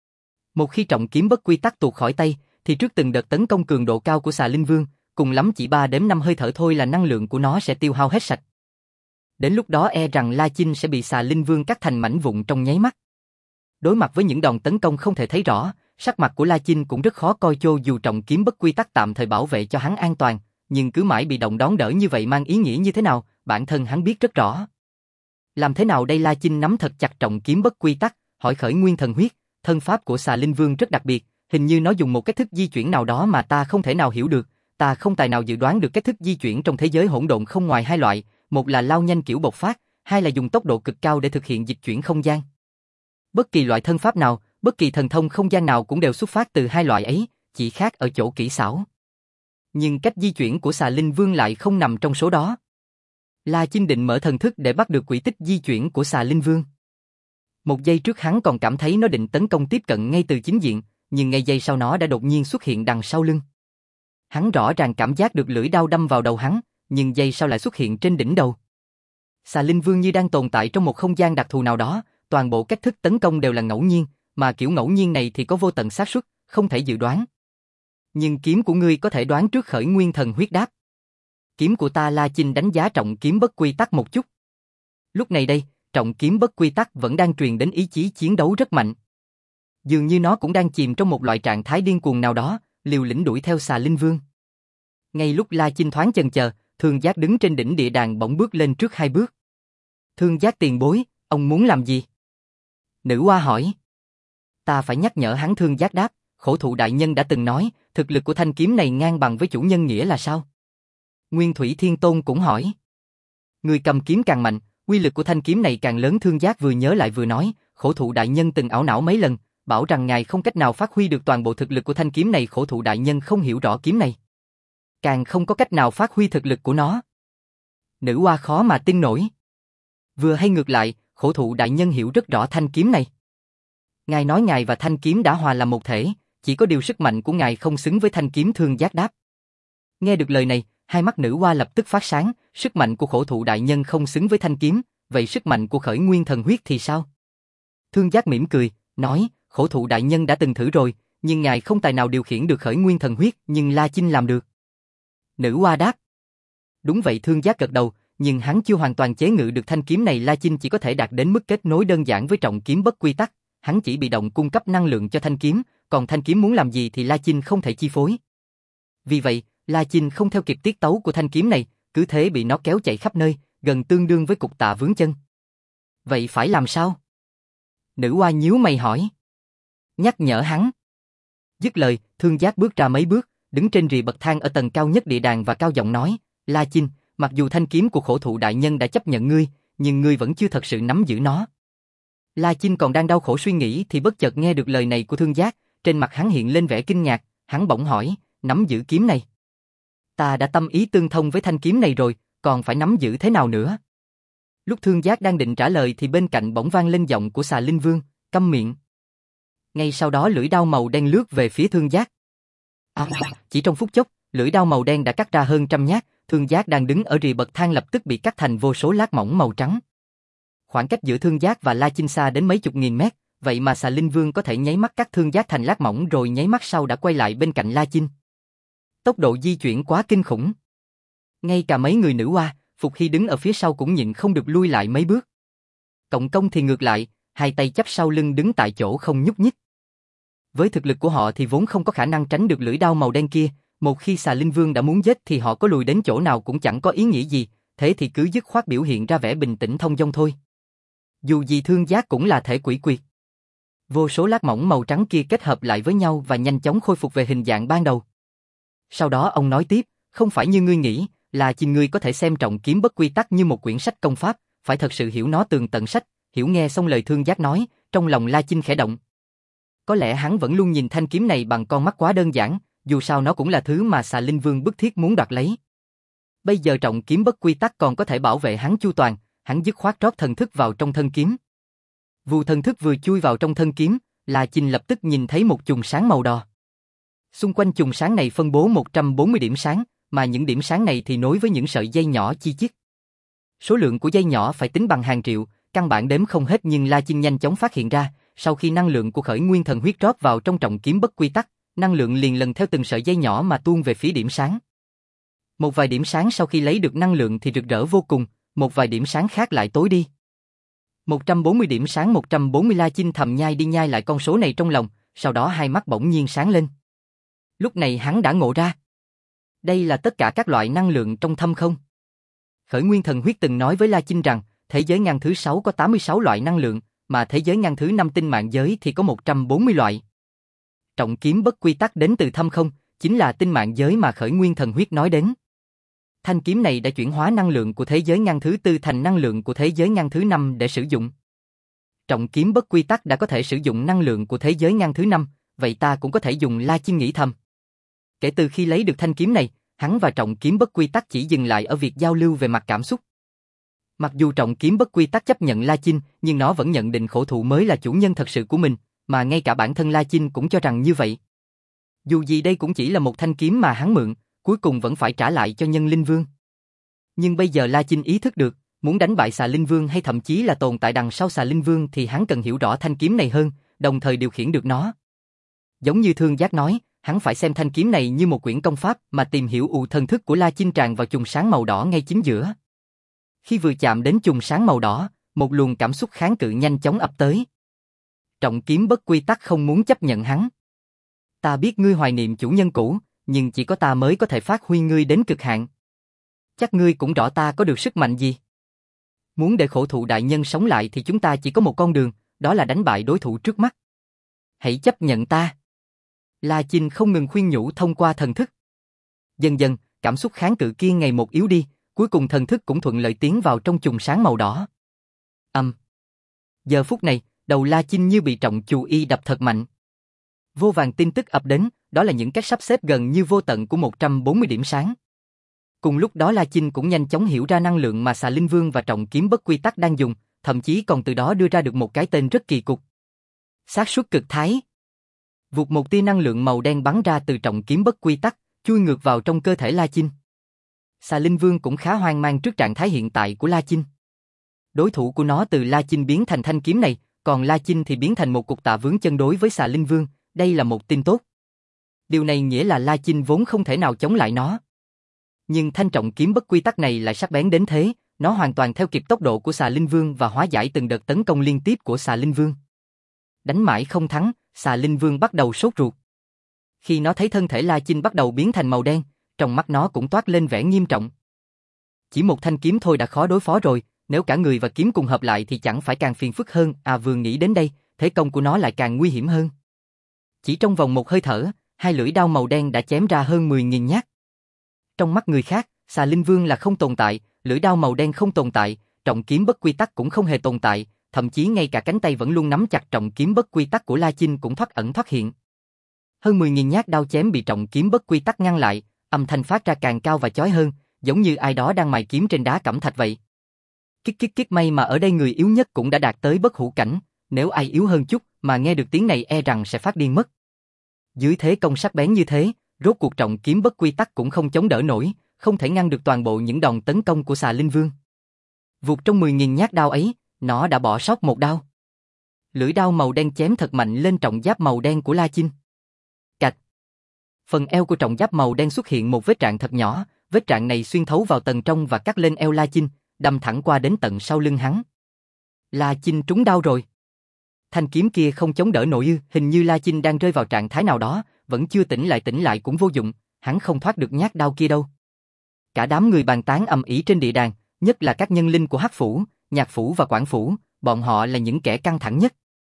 Một khi trọng kiếm bất quy tắc tuột khỏi tay, thì trước từng đợt tấn công cường độ cao của xà Linh Vương, cùng lắm chỉ 3 đến 5 hơi thở thôi là năng lượng của nó sẽ tiêu hao hết sạch. Đến lúc đó e rằng La Chinh sẽ bị xà Linh Vương cắt thành mảnh vụn trong nháy mắt. Đối mặt với những đòn tấn công không thể thấy rõ, sắc mặt của La Chinh cũng rất khó coi, cho dù trọng kiếm bất quy tắc tạm thời bảo vệ cho hắn an toàn, nhưng cứ mãi bị động đón đỡ như vậy mang ý nghĩa như thế nào, bản thân hắn biết rất rõ. Làm thế nào đây? La Chinh nắm thật chặt trọng kiếm bất quy tắc, hỏi khởi nguyên thần huyết, thân pháp của xà Linh Vương rất đặc biệt, hình như nó dùng một cách thức di chuyển nào đó mà ta không thể nào hiểu được, ta không tài nào dự đoán được cách thức di chuyển trong thế giới hỗn độn không ngoài hai loại, một là lao nhanh kiểu bộc phát, hai là dùng tốc độ cực cao để thực hiện dịch chuyển không gian. Bất kỳ loại thân pháp nào, bất kỳ thần thông không gian nào cũng đều xuất phát từ hai loại ấy, chỉ khác ở chỗ kỹ xảo. Nhưng cách di chuyển của xà Linh Vương lại không nằm trong số đó. La Chinh định mở thần thức để bắt được quỹ tích di chuyển của xà Linh Vương. Một giây trước hắn còn cảm thấy nó định tấn công tiếp cận ngay từ chính diện, nhưng ngay giây sau nó đã đột nhiên xuất hiện đằng sau lưng. Hắn rõ ràng cảm giác được lưỡi đao đâm vào đầu hắn, nhưng giây sau lại xuất hiện trên đỉnh đầu. Xà Linh Vương như đang tồn tại trong một không gian đặc thù nào đó, toàn bộ cách thức tấn công đều là ngẫu nhiên, mà kiểu ngẫu nhiên này thì có vô tận xác suất, không thể dự đoán. Nhưng kiếm của ngươi có thể đoán trước khởi nguyên thần huyết đáp. Kiếm của ta La Chinh đánh giá trọng kiếm bất quy tắc một chút. Lúc này đây, trọng kiếm bất quy tắc vẫn đang truyền đến ý chí chiến đấu rất mạnh. Dường như nó cũng đang chìm trong một loại trạng thái điên cuồng nào đó, liều lĩnh đuổi theo xà linh vương. Ngay lúc La Chinh thoáng chần chờ, Thương Giác đứng trên đỉnh địa đàng bỗng bước lên trước 2 bước. Thương Giác tiền bối, ông muốn làm gì? Nữ oa hỏi. Ta phải nhắc nhở hắn. Thương Giác đáp, khổ thụ đại nhân đã từng nói, thực lực của thanh kiếm này ngang bằng với chủ nhân nghĩa là sao? Nguyên Thủy Thiên Tôn cũng hỏi. Người cầm kiếm càng mạnh, uy lực của thanh kiếm này càng lớn. Thương Giác vừa nhớ lại vừa nói, khổ thụ đại nhân từng ảo não mấy lần, bảo rằng ngài không cách nào phát huy được toàn bộ thực lực của thanh kiếm này. Khổ thụ đại nhân không hiểu rõ kiếm này, càng không có cách nào phát huy thực lực của nó. Nữ oa khó mà tin nổi. Vừa hay ngược lại, khổ thụ đại nhân hiểu rất rõ thanh kiếm này. Ngài nói ngài và thanh kiếm đã hòa làm một thể, chỉ có điều sức mạnh của ngài không xứng với thanh kiếm. Thương Giác đáp. Nghe được lời này, hai mắt nữ oa lập tức phát sáng, sức mạnh của khổ thụ đại nhân không xứng với thanh kiếm, vậy sức mạnh của khởi nguyên thần huyết thì sao? Thương Giác mỉm cười, nói, khổ thụ đại nhân đã từng thử rồi, nhưng ngài không tài nào điều khiển được khởi nguyên thần huyết, nhưng La Chinh làm được. Nữ oa đáp. Đúng vậy. Thương Giác gật đầu, nhưng hắn chưa hoàn toàn chế ngự được thanh kiếm này. La Chinh chỉ có thể đạt đến mức kết nối đơn giản với trọng kiếm bất quy tắc, hắn chỉ bị động cung cấp năng lượng cho thanh kiếm, còn thanh kiếm muốn làm gì thì La Chinh không thể chi phối. Vì vậy, La Chinh không theo kịp tiết tấu của thanh kiếm này, cứ thế bị nó kéo chạy khắp nơi, gần tương đương với cục tạ vướng chân. Vậy phải làm sao? Nữ oa nhíu mày hỏi. Nhắc nhở hắn. Dứt lời, Thương Giác bước ra mấy bước, đứng trên rìa bậc thang ở tầng cao nhất địa đàng và cao giọng nói, La Chinh, mặc dù thanh kiếm của khổ thụ đại nhân đã chấp nhận ngươi, nhưng ngươi vẫn chưa thật sự nắm giữ nó. La Chinh còn đang đau khổ suy nghĩ thì bất chợt nghe được lời này của Thương Giác, trên mặt hắn hiện lên vẻ kinh ngạc, hắn bỗng hỏi, nắm giữ kiếm này? Ta đã tâm ý tương thông với thanh kiếm này rồi, còn phải nắm giữ thế nào nữa? Lúc Thương Giác đang định trả lời thì bên cạnh bỗng vang lên giọng của xà linh vương, câm miệng. Ngay sau đó lưỡi đao màu đen lướt về phía Thương Giác. Chỉ trong phút chốc, lưỡi đao màu đen đã cắt ra hơn 100 nhát, Thương Giác đang đứng ở rìa bậc thang lập tức bị cắt thành vô số lát mỏng màu trắng. Khoảng cách giữa Thương Giác và La Chinh xa đến mấy chục nghìn mét, vậy mà xà linh vương có thể nháy mắt cắt Thương Giác thành lát mỏng rồi nháy mắt sau đã quay lại bên cạnh La Chinh. Tốc độ di chuyển quá kinh khủng. Ngay cả mấy người nữ oa, Phục Hy đứng ở phía sau cũng nhịn không được lui lại mấy bước. Cộng công thì ngược lại, hai tay chắp sau lưng đứng tại chỗ không nhúc nhích. Với thực lực của họ thì vốn không có khả năng tránh được lưỡi đao màu đen kia, một khi xà linh vương đã muốn giết thì họ có lùi đến chỗ nào cũng chẳng có ý nghĩa gì, thế thì cứ dứt khoát biểu hiện ra vẻ bình tĩnh thông dong thôi. Dù gì Thương Giác cũng là thể quỷ quyệt. Vô số lát mỏng màu trắng kia kết hợp lại với nhau và nhanh chóng khôi phục về hình dạng ban đầu. Sau đó ông nói tiếp, không phải như ngươi nghĩ, là Chinh ngươi có thể xem trọng kiếm bất quy tắc như một quyển sách công pháp, phải thật sự hiểu nó tường tận sách. Hiểu. Nghe xong lời Thương Giác nói, trong lòng La Chinh khẽ động. Có lẽ hắn vẫn luôn nhìn thanh kiếm này bằng con mắt quá đơn giản, dù sao nó cũng là thứ mà xà linh vương bức thiết muốn đoạt lấy. Bây giờ trọng kiếm bất quy tắc còn có thể bảo vệ hắn chu toàn, hắn dứt khoát rót thần thức vào trong thân kiếm. Vù thần thức vừa chui vào trong thân kiếm, La Chinh lập tức nhìn thấy một chùm sáng màu đỏ. Xung quanh chùm sáng này phân bố 140 điểm sáng, mà những điểm sáng này thì nối với những sợi dây nhỏ chi chít. Số lượng của dây nhỏ phải tính bằng hàng triệu, căn bản đếm không hết, nhưng La Chinh nhanh chóng phát hiện ra, sau khi năng lượng của khởi nguyên thần huyết rót vào trong trọng kiếm bất quy tắc, năng lượng liền lần theo từng sợi dây nhỏ mà tuôn về phía điểm sáng. Một vài điểm sáng sau khi lấy được năng lượng thì rực rỡ vô cùng, một vài điểm sáng khác lại tối đi. 140 điểm sáng 140. La Chinh thầm nhai đi nhai lại con số này trong lòng, sau đó hai mắt bỗng nhiên sáng lên. Lúc này hắn đã ngộ ra. Đây là tất cả các loại năng lượng trong thâm không. Khởi nguyên thần huyết từng nói với La Chinh rằng, thế giới ngăn thứ 6 có 86 loại năng lượng, mà thế giới ngăn thứ 5 tinh mạng giới thì có 140 loại. Trọng kiếm bất quy tắc đến từ thâm không, chính là tinh mạng giới mà khởi nguyên thần huyết nói đến. Thanh kiếm này đã chuyển hóa năng lượng của thế giới ngăn thứ 4 thành năng lượng của thế giới ngăn thứ 5 để sử dụng. Trọng kiếm bất quy tắc đã có thể sử dụng năng lượng của thế giới ngăn thứ 5, vậy ta cũng có thể dùng. La Chinh nghĩ thầm. Kể từ khi lấy được thanh kiếm này, hắn và trọng kiếm bất quy tắc chỉ dừng lại ở việc giao lưu về mặt cảm xúc. Mặc dù trọng kiếm bất quy tắc chấp nhận La Chinh, nhưng nó vẫn nhận định khổ thụ mới là chủ nhân thật sự của mình, mà ngay cả bản thân La Chinh cũng cho rằng như vậy. Dù gì đây cũng chỉ là một thanh kiếm mà hắn mượn, cuối cùng vẫn phải trả lại cho Nhân Linh Vương. Nhưng bây giờ La Chinh ý thức được, muốn đánh bại xà Linh Vương hay thậm chí là tồn tại đằng sau xà Linh Vương thì hắn cần hiểu rõ thanh kiếm này hơn, đồng thời điều khiển được nó. Giống như Thương Giác nói, Hắn phải xem thanh kiếm này như một quyển công pháp mà tìm hiểu thần thức của La Chinh tràn vào chùm sáng màu đỏ ngay chính giữa. Khi vừa chạm đến chùm sáng màu đỏ, một luồng cảm xúc kháng cự nhanh chóng ập tới. Trọng kiếm bất quy tắc không muốn chấp nhận hắn. Ta biết ngươi hoài niệm chủ nhân cũ, nhưng chỉ có ta mới có thể phát huy ngươi đến cực hạn. Chắc ngươi cũng rõ ta có được sức mạnh gì. Muốn để khổ thụ đại nhân sống lại thì chúng ta chỉ có một con đường, đó là đánh bại đối thủ trước mắt. Hãy chấp nhận ta. La Chinh không ngừng khuyên nhủ thông qua thần thức. Dần dần, cảm xúc kháng cự kia ngày một yếu đi, cuối cùng thần thức cũng thuận lợi tiến vào trong chùm sáng màu đỏ. Giờ phút này, đầu La Chinh như bị trọng chù y đập thật mạnh. Vô vàn tin tức ập đến, đó là những cách sắp xếp gần như vô tận của 140 điểm sáng. Cùng lúc đó La Chinh cũng nhanh chóng hiểu ra năng lượng mà Xà Linh Vương và trọng kiếm bất quy tắc đang dùng, thậm chí còn từ đó đưa ra được một cái tên rất kỳ cục. Xác suất cực thái. Vụt một tia năng lượng màu đen bắn ra từ trọng kiếm bất quy tắc, chui ngược vào trong cơ thể La Chinh. Xà Linh Vương cũng khá hoang mang trước trạng thái hiện tại của La Chinh. Đối thủ của nó từ La Chinh biến thành thanh kiếm này, còn La Chinh thì biến thành một cục tạ vướng chân đối với Xà Linh Vương, đây là một tin tốt. Điều này nghĩa là La Chinh vốn không thể nào chống lại nó. Nhưng thanh trọng kiếm bất quy tắc này lại sắc bén đến thế, nó hoàn toàn theo kịp tốc độ của Xà Linh Vương và hóa giải từng đợt tấn công liên tiếp của Xà Linh Vương. Đánh mãi không thắng, Xà Linh Vương bắt đầu sốt ruột. Khi nó thấy thân thể La Chinh bắt đầu biến thành màu đen, trong mắt nó cũng toát lên vẻ nghiêm trọng. Chỉ một thanh kiếm thôi đã khó đối phó rồi, nếu cả người và kiếm cùng hợp lại thì chẳng phải càng phiền phức hơn. Vừa nghĩ đến đây, thế công của nó lại càng nguy hiểm hơn. Chỉ trong vòng một hơi thở, hai lưỡi đao màu đen đã chém ra hơn 10.000 nhát. Trong mắt người khác, Xà Linh Vương là không tồn tại, lưỡi đao màu đen không tồn tại, trọng kiếm bất quy tắc cũng không hề tồn tại, thậm chí ngay cả cánh tay vẫn luôn nắm chặt trọng kiếm bất quy tắc của La Chinh cũng thoát ẩn thoát hiện. Hơn 10.000 nhát đao chém bị trọng kiếm bất quy tắc ngăn lại, âm thanh phát ra càng cao và chói hơn, giống như ai đó đang mài kiếm trên đá cẩm thạch vậy. Kích may mà ở đây người yếu nhất cũng đã đạt tới bất hủ cảnh, nếu ai yếu hơn chút mà nghe được tiếng này e rằng sẽ phát điên mất. Dưới thế công sắc bén như thế, rốt cuộc trọng kiếm bất quy tắc cũng không chống đỡ nổi, không thể ngăn được toàn bộ những đòn tấn công của Xà Linh Vương. Vụt trong 10.000 nhát đao ấy, nó đã bỏ sót một đao. Lưỡi đao màu đen chém thật mạnh lên trọng giáp màu đen của La Chinh. Cạch. Phần eo của trọng giáp màu đen xuất hiện một vết rạn thật nhỏ, vết rạn này xuyên thấu vào tầng trong và cắt lên eo La Chinh, đâm thẳng qua đến tận sau lưng hắn. La Chinh trúng đau rồi. Thanh kiếm kia không chống đỡ nổi hình như La Chinh đang rơi vào trạng thái nào đó, vẫn chưa tỉnh lại cũng vô dụng, hắn không thoát được nhát đau kia đâu. Cả đám người bàn tán ầm ĩ trên địa đàn, nhất là các nhân linh của Hắc Phủ, Nhạc Phủ và Quản Phủ, bọn họ là những kẻ căng thẳng nhất.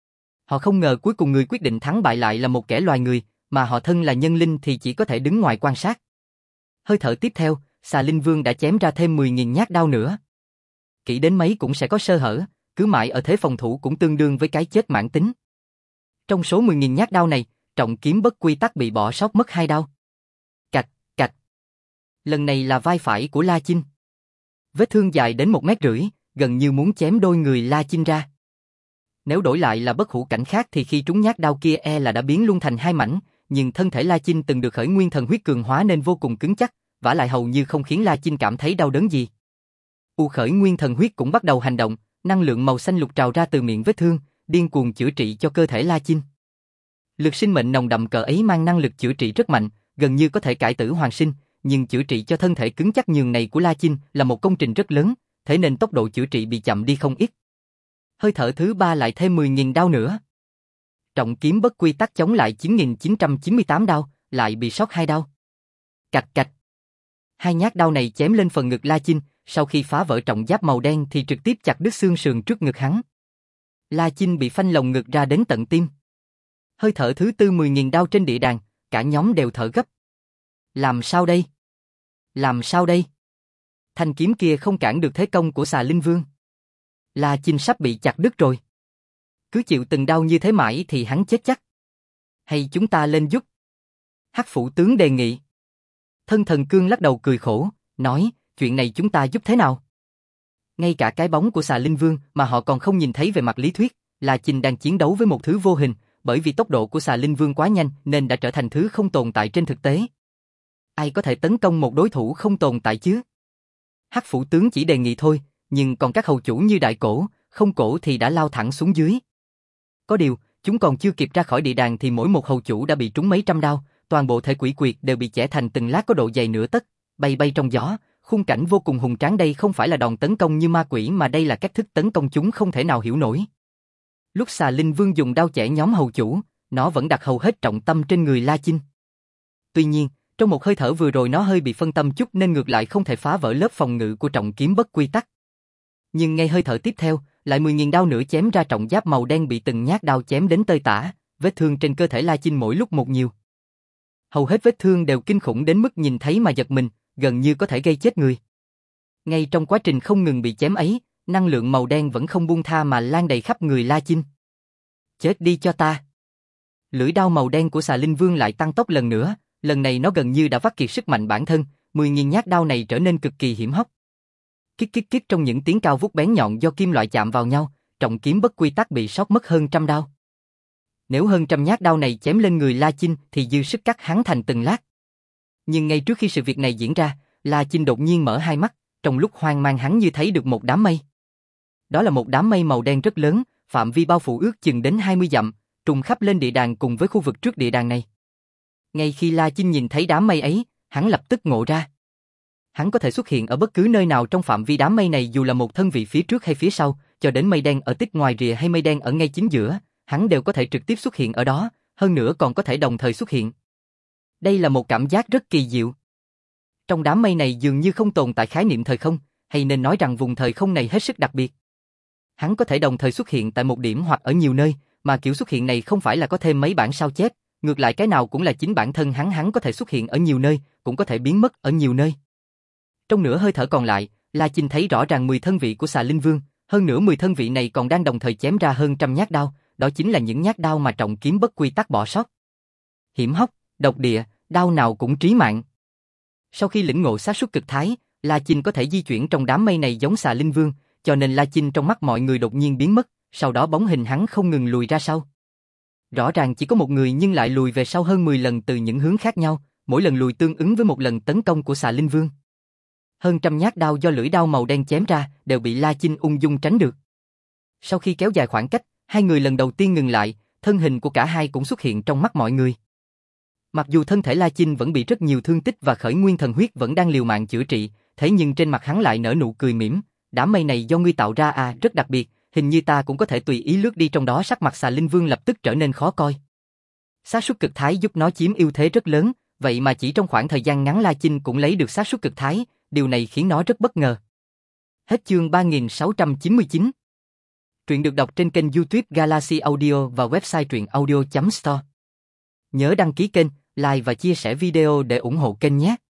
Họ không ngờ cuối cùng người quyết định thắng bại lại là một kẻ loài người, mà họ thân là nhân linh thì chỉ có thể đứng ngoài quan sát. Hơi thở tiếp theo, Xà Linh Vương đã chém ra thêm 10.000 nhát đao nữa. Kỹ đến mấy cũng sẽ có sơ hở, cứ mãi ở thế phòng thủ cũng tương đương với cái chết mãn tính. Trong số 10.000 nhát đao này, trọng kiếm bất quy tắc bị bỏ sót mất 2 đao. Cạch. Lần này là vai phải của La Chinh. Vết thương dài đến 1,5 mét, gần như muốn chém đôi người La Chinh ra. Nếu đổi lại là bất hủ cảnh khác thì khi trúng nhát đao kia là đã biến luôn thành 2 mảnh, nhưng thân thể La Chinh từng được khởi nguyên thần huyết cường hóa nên vô cùng cứng chắc, vả lại hầu như không khiến La Chinh cảm thấy đau đớn gì. Khởi nguyên thần huyết cũng bắt đầu hành động, năng lượng màu xanh lục trào ra từ miệng vết thương, điên cuồng chữa trị cho cơ thể La Chinh. Lực sinh mệnh nồng đậm cỡ ấy mang năng lực chữa trị rất mạnh, gần như có thể cải tử hoàn sinh, nhưng chữa trị cho thân thể cứng chắc nhường này của La Chinh là một công trình rất lớn, thế nên tốc độ chữa trị bị chậm đi không ít. Hơi thở thứ 3 lại thêm 10.000 đao nữa. Trọng kiếm bất quy tắc chống lại 9.998 đao, lại bị sót 2 đao. Cạch. 2 nhát đao này chém lên phần ngực La Chinh, sau khi phá vỡ trọng giáp màu đen thì trực tiếp chặt đứt xương sườn trước ngực hắn. La Chinh bị phanh lồng ngực ra đến tận tim. Hơi thở thứ 4 10.000 đao trên địa đàn, cả nhóm đều thở gấp. Làm sao đây? Thanh kiếm kia không cản được thế công của Xà Linh Vương. La Chinh sắp bị chặt đứt rồi. Cứ chịu từng đau như thế mãi thì hắn chết chắc. Hay chúng ta lên giúp? Hắc Phủ tướng đề nghị. Thân Thần Cương lắc đầu cười khổ, nói, chuyện này chúng ta giúp thế nào? Ngay cả cái bóng của Xà Linh Vương mà họ còn không nhìn thấy về mặt lý thuyết, La Chinh đang chiến đấu với một thứ vô hình, bởi vì tốc độ của Xà Linh Vương quá nhanh nên đã trở thành thứ không tồn tại trên thực tế. Ai có thể tấn công một đối thủ không tồn tại chứ? Hắc Phủ tướng chỉ đề nghị thôi, nhưng còn các hầu chủ như Đại Cổ, Không Cổ thì đã lao thẳng xuống dưới. Có điều, chúng còn chưa kịp ra khỏi địa đàng thì mỗi một hầu chủ đã bị trúng mấy trăm đao, toàn bộ thể quỷ quyệt đều bị chẻ thành từng lát có độ dày nửa tấc, bay bay trong gió, khung cảnh vô cùng hùng tráng. Đây không phải là đòn tấn công như ma quỷ mà đây là cách thức tấn công chúng không thể nào hiểu nổi. Lúc Xà Linh Vương dùng đao chẻ nhóm hầu chủ, nó vẫn đặt hầu hết trọng tâm trên người La Chinh. Tuy nhiên, trong một hơi thở vừa rồi nó hơi bị phân tâm chút nên ngược lại không thể phá vỡ lớp phòng ngự của trọng kiếm bất quy tắc. Nhưng ngay hơi thở tiếp theo, lại 10.000 đao nữa chém ra trọng giáp màu đen bị từng nhát đao chém đến tơi tả, vết thương trên cơ thể La Chinh mỗi lúc một nhiều. Hầu hết vết thương đều kinh khủng đến mức nhìn thấy mà giật mình, gần như có thể gây chết người. Ngay trong quá trình không ngừng bị chém ấy, năng lượng màu đen vẫn không buông tha mà lan đầy khắp người La Chinh. Chết đi cho ta! Lưỡi đao màu đen của Xà Linh Vương lại tăng tốc lần nữa, lần này nó gần như đã vắt kiệt sức mạnh bản thân, 10.000 nhát đao này trở nên cực kỳ hiểm hóc. Kít kít kít trong những tiếng cao vút bén nhọn do kim loại chạm vào nhau, trọng kiếm bất quy tắc bị sót mất hơn trăm đao. Nếu hơn trăm nhát đao này chém lên người La Chinh thì dư sức cắt hắn thành từng lát. Nhưng ngay trước khi sự việc này diễn ra, La Chinh đột nhiên mở hai mắt, trong lúc hoang mang hắn như thấy được một đám mây. Đó là một đám mây màu đen rất lớn, phạm vi bao phủ ước chừng đến 20 dặm, trùng khắp lên địa đàng cùng với khu vực trước địa đàng này. Ngay khi La Chinh nhìn thấy đám mây ấy, hắn lập tức ngộ ra. Hắn có thể xuất hiện ở bất cứ nơi nào trong phạm vi đám mây này dù là một thân vị phía trước hay phía sau, cho đến mây đen ở tích ngoài rìa hay mây đen ở ngay chính giữa, hắn đều có thể trực tiếp xuất hiện ở đó, hơn nữa còn có thể đồng thời xuất hiện. Đây là một cảm giác rất kỳ diệu. Trong đám mây này dường như không tồn tại khái niệm thời không, hay nên nói rằng vùng thời không này hết sức đặc biệt. Hắn có thể đồng thời xuất hiện tại một điểm hoặc ở nhiều nơi, mà kiểu xuất hiện này không phải là có thêm mấy bản sao chép, ngược lại cái nào cũng là chính bản thân hắn có thể xuất hiện ở nhiều nơi, cũng có thể biến mất ở nhiều nơi. Trong nửa hơi thở còn lại, La Chinh thấy rõ ràng 10 thân vị của Xà Linh Vương, hơn nữa 10 thân vị này còn đang đồng thời chém ra hơn trăm nhát đao, đó chính là những nhát đao mà trọng kiếm bất quy tắc bỏ sót. Hiểm hóc, độc địa, đao nào cũng trí mạng. Sau khi lĩnh ngộ xác suất cực thái, La Chinh có thể di chuyển trong đám mây này giống Xà Linh Vương, cho nên La Chinh trong mắt mọi người đột nhiên biến mất, sau đó bóng hình hắn không ngừng lùi ra sau. Rõ ràng chỉ có một người nhưng lại lùi về sau hơn 10 lần từ những hướng khác nhau, mỗi lần lùi tương ứng với một lần tấn công của Xà Linh Vương. Hơn trăm nhát đao do lưỡi đao màu đen chém ra đều bị La Chinh ung dung tránh được. Sau khi kéo dài khoảng cách, hai người lần đầu tiên ngừng lại, thân hình của cả hai cũng xuất hiện trong mắt mọi người. Mặc dù thân thể La Chinh vẫn bị rất nhiều thương tích và khởi nguyên thần huyết vẫn đang liều mạng chữa trị, thế nhưng trên mặt hắn lại nở nụ cười mỉm. Đám mây này do ngươi tạo ra à, rất đặc biệt, hình như ta cũng có thể tùy ý lướt đi trong đó. Sắc mặt Xà Linh Vương lập tức trở nên khó coi. Xác suất cực thái giúp nó chiếm ưu thế rất lớn, vậy mà chỉ trong khoảng thời gian ngắn La Chinh cũng lấy được xác suất cực thái, điều này khiến nó rất bất ngờ. Hết chương 3699. Truyện được đọc trên kênh YouTube Galaxy Audio và website truyệnaudio.store. Nhớ đăng ký kênh, like và chia sẻ video để ủng hộ kênh nhé.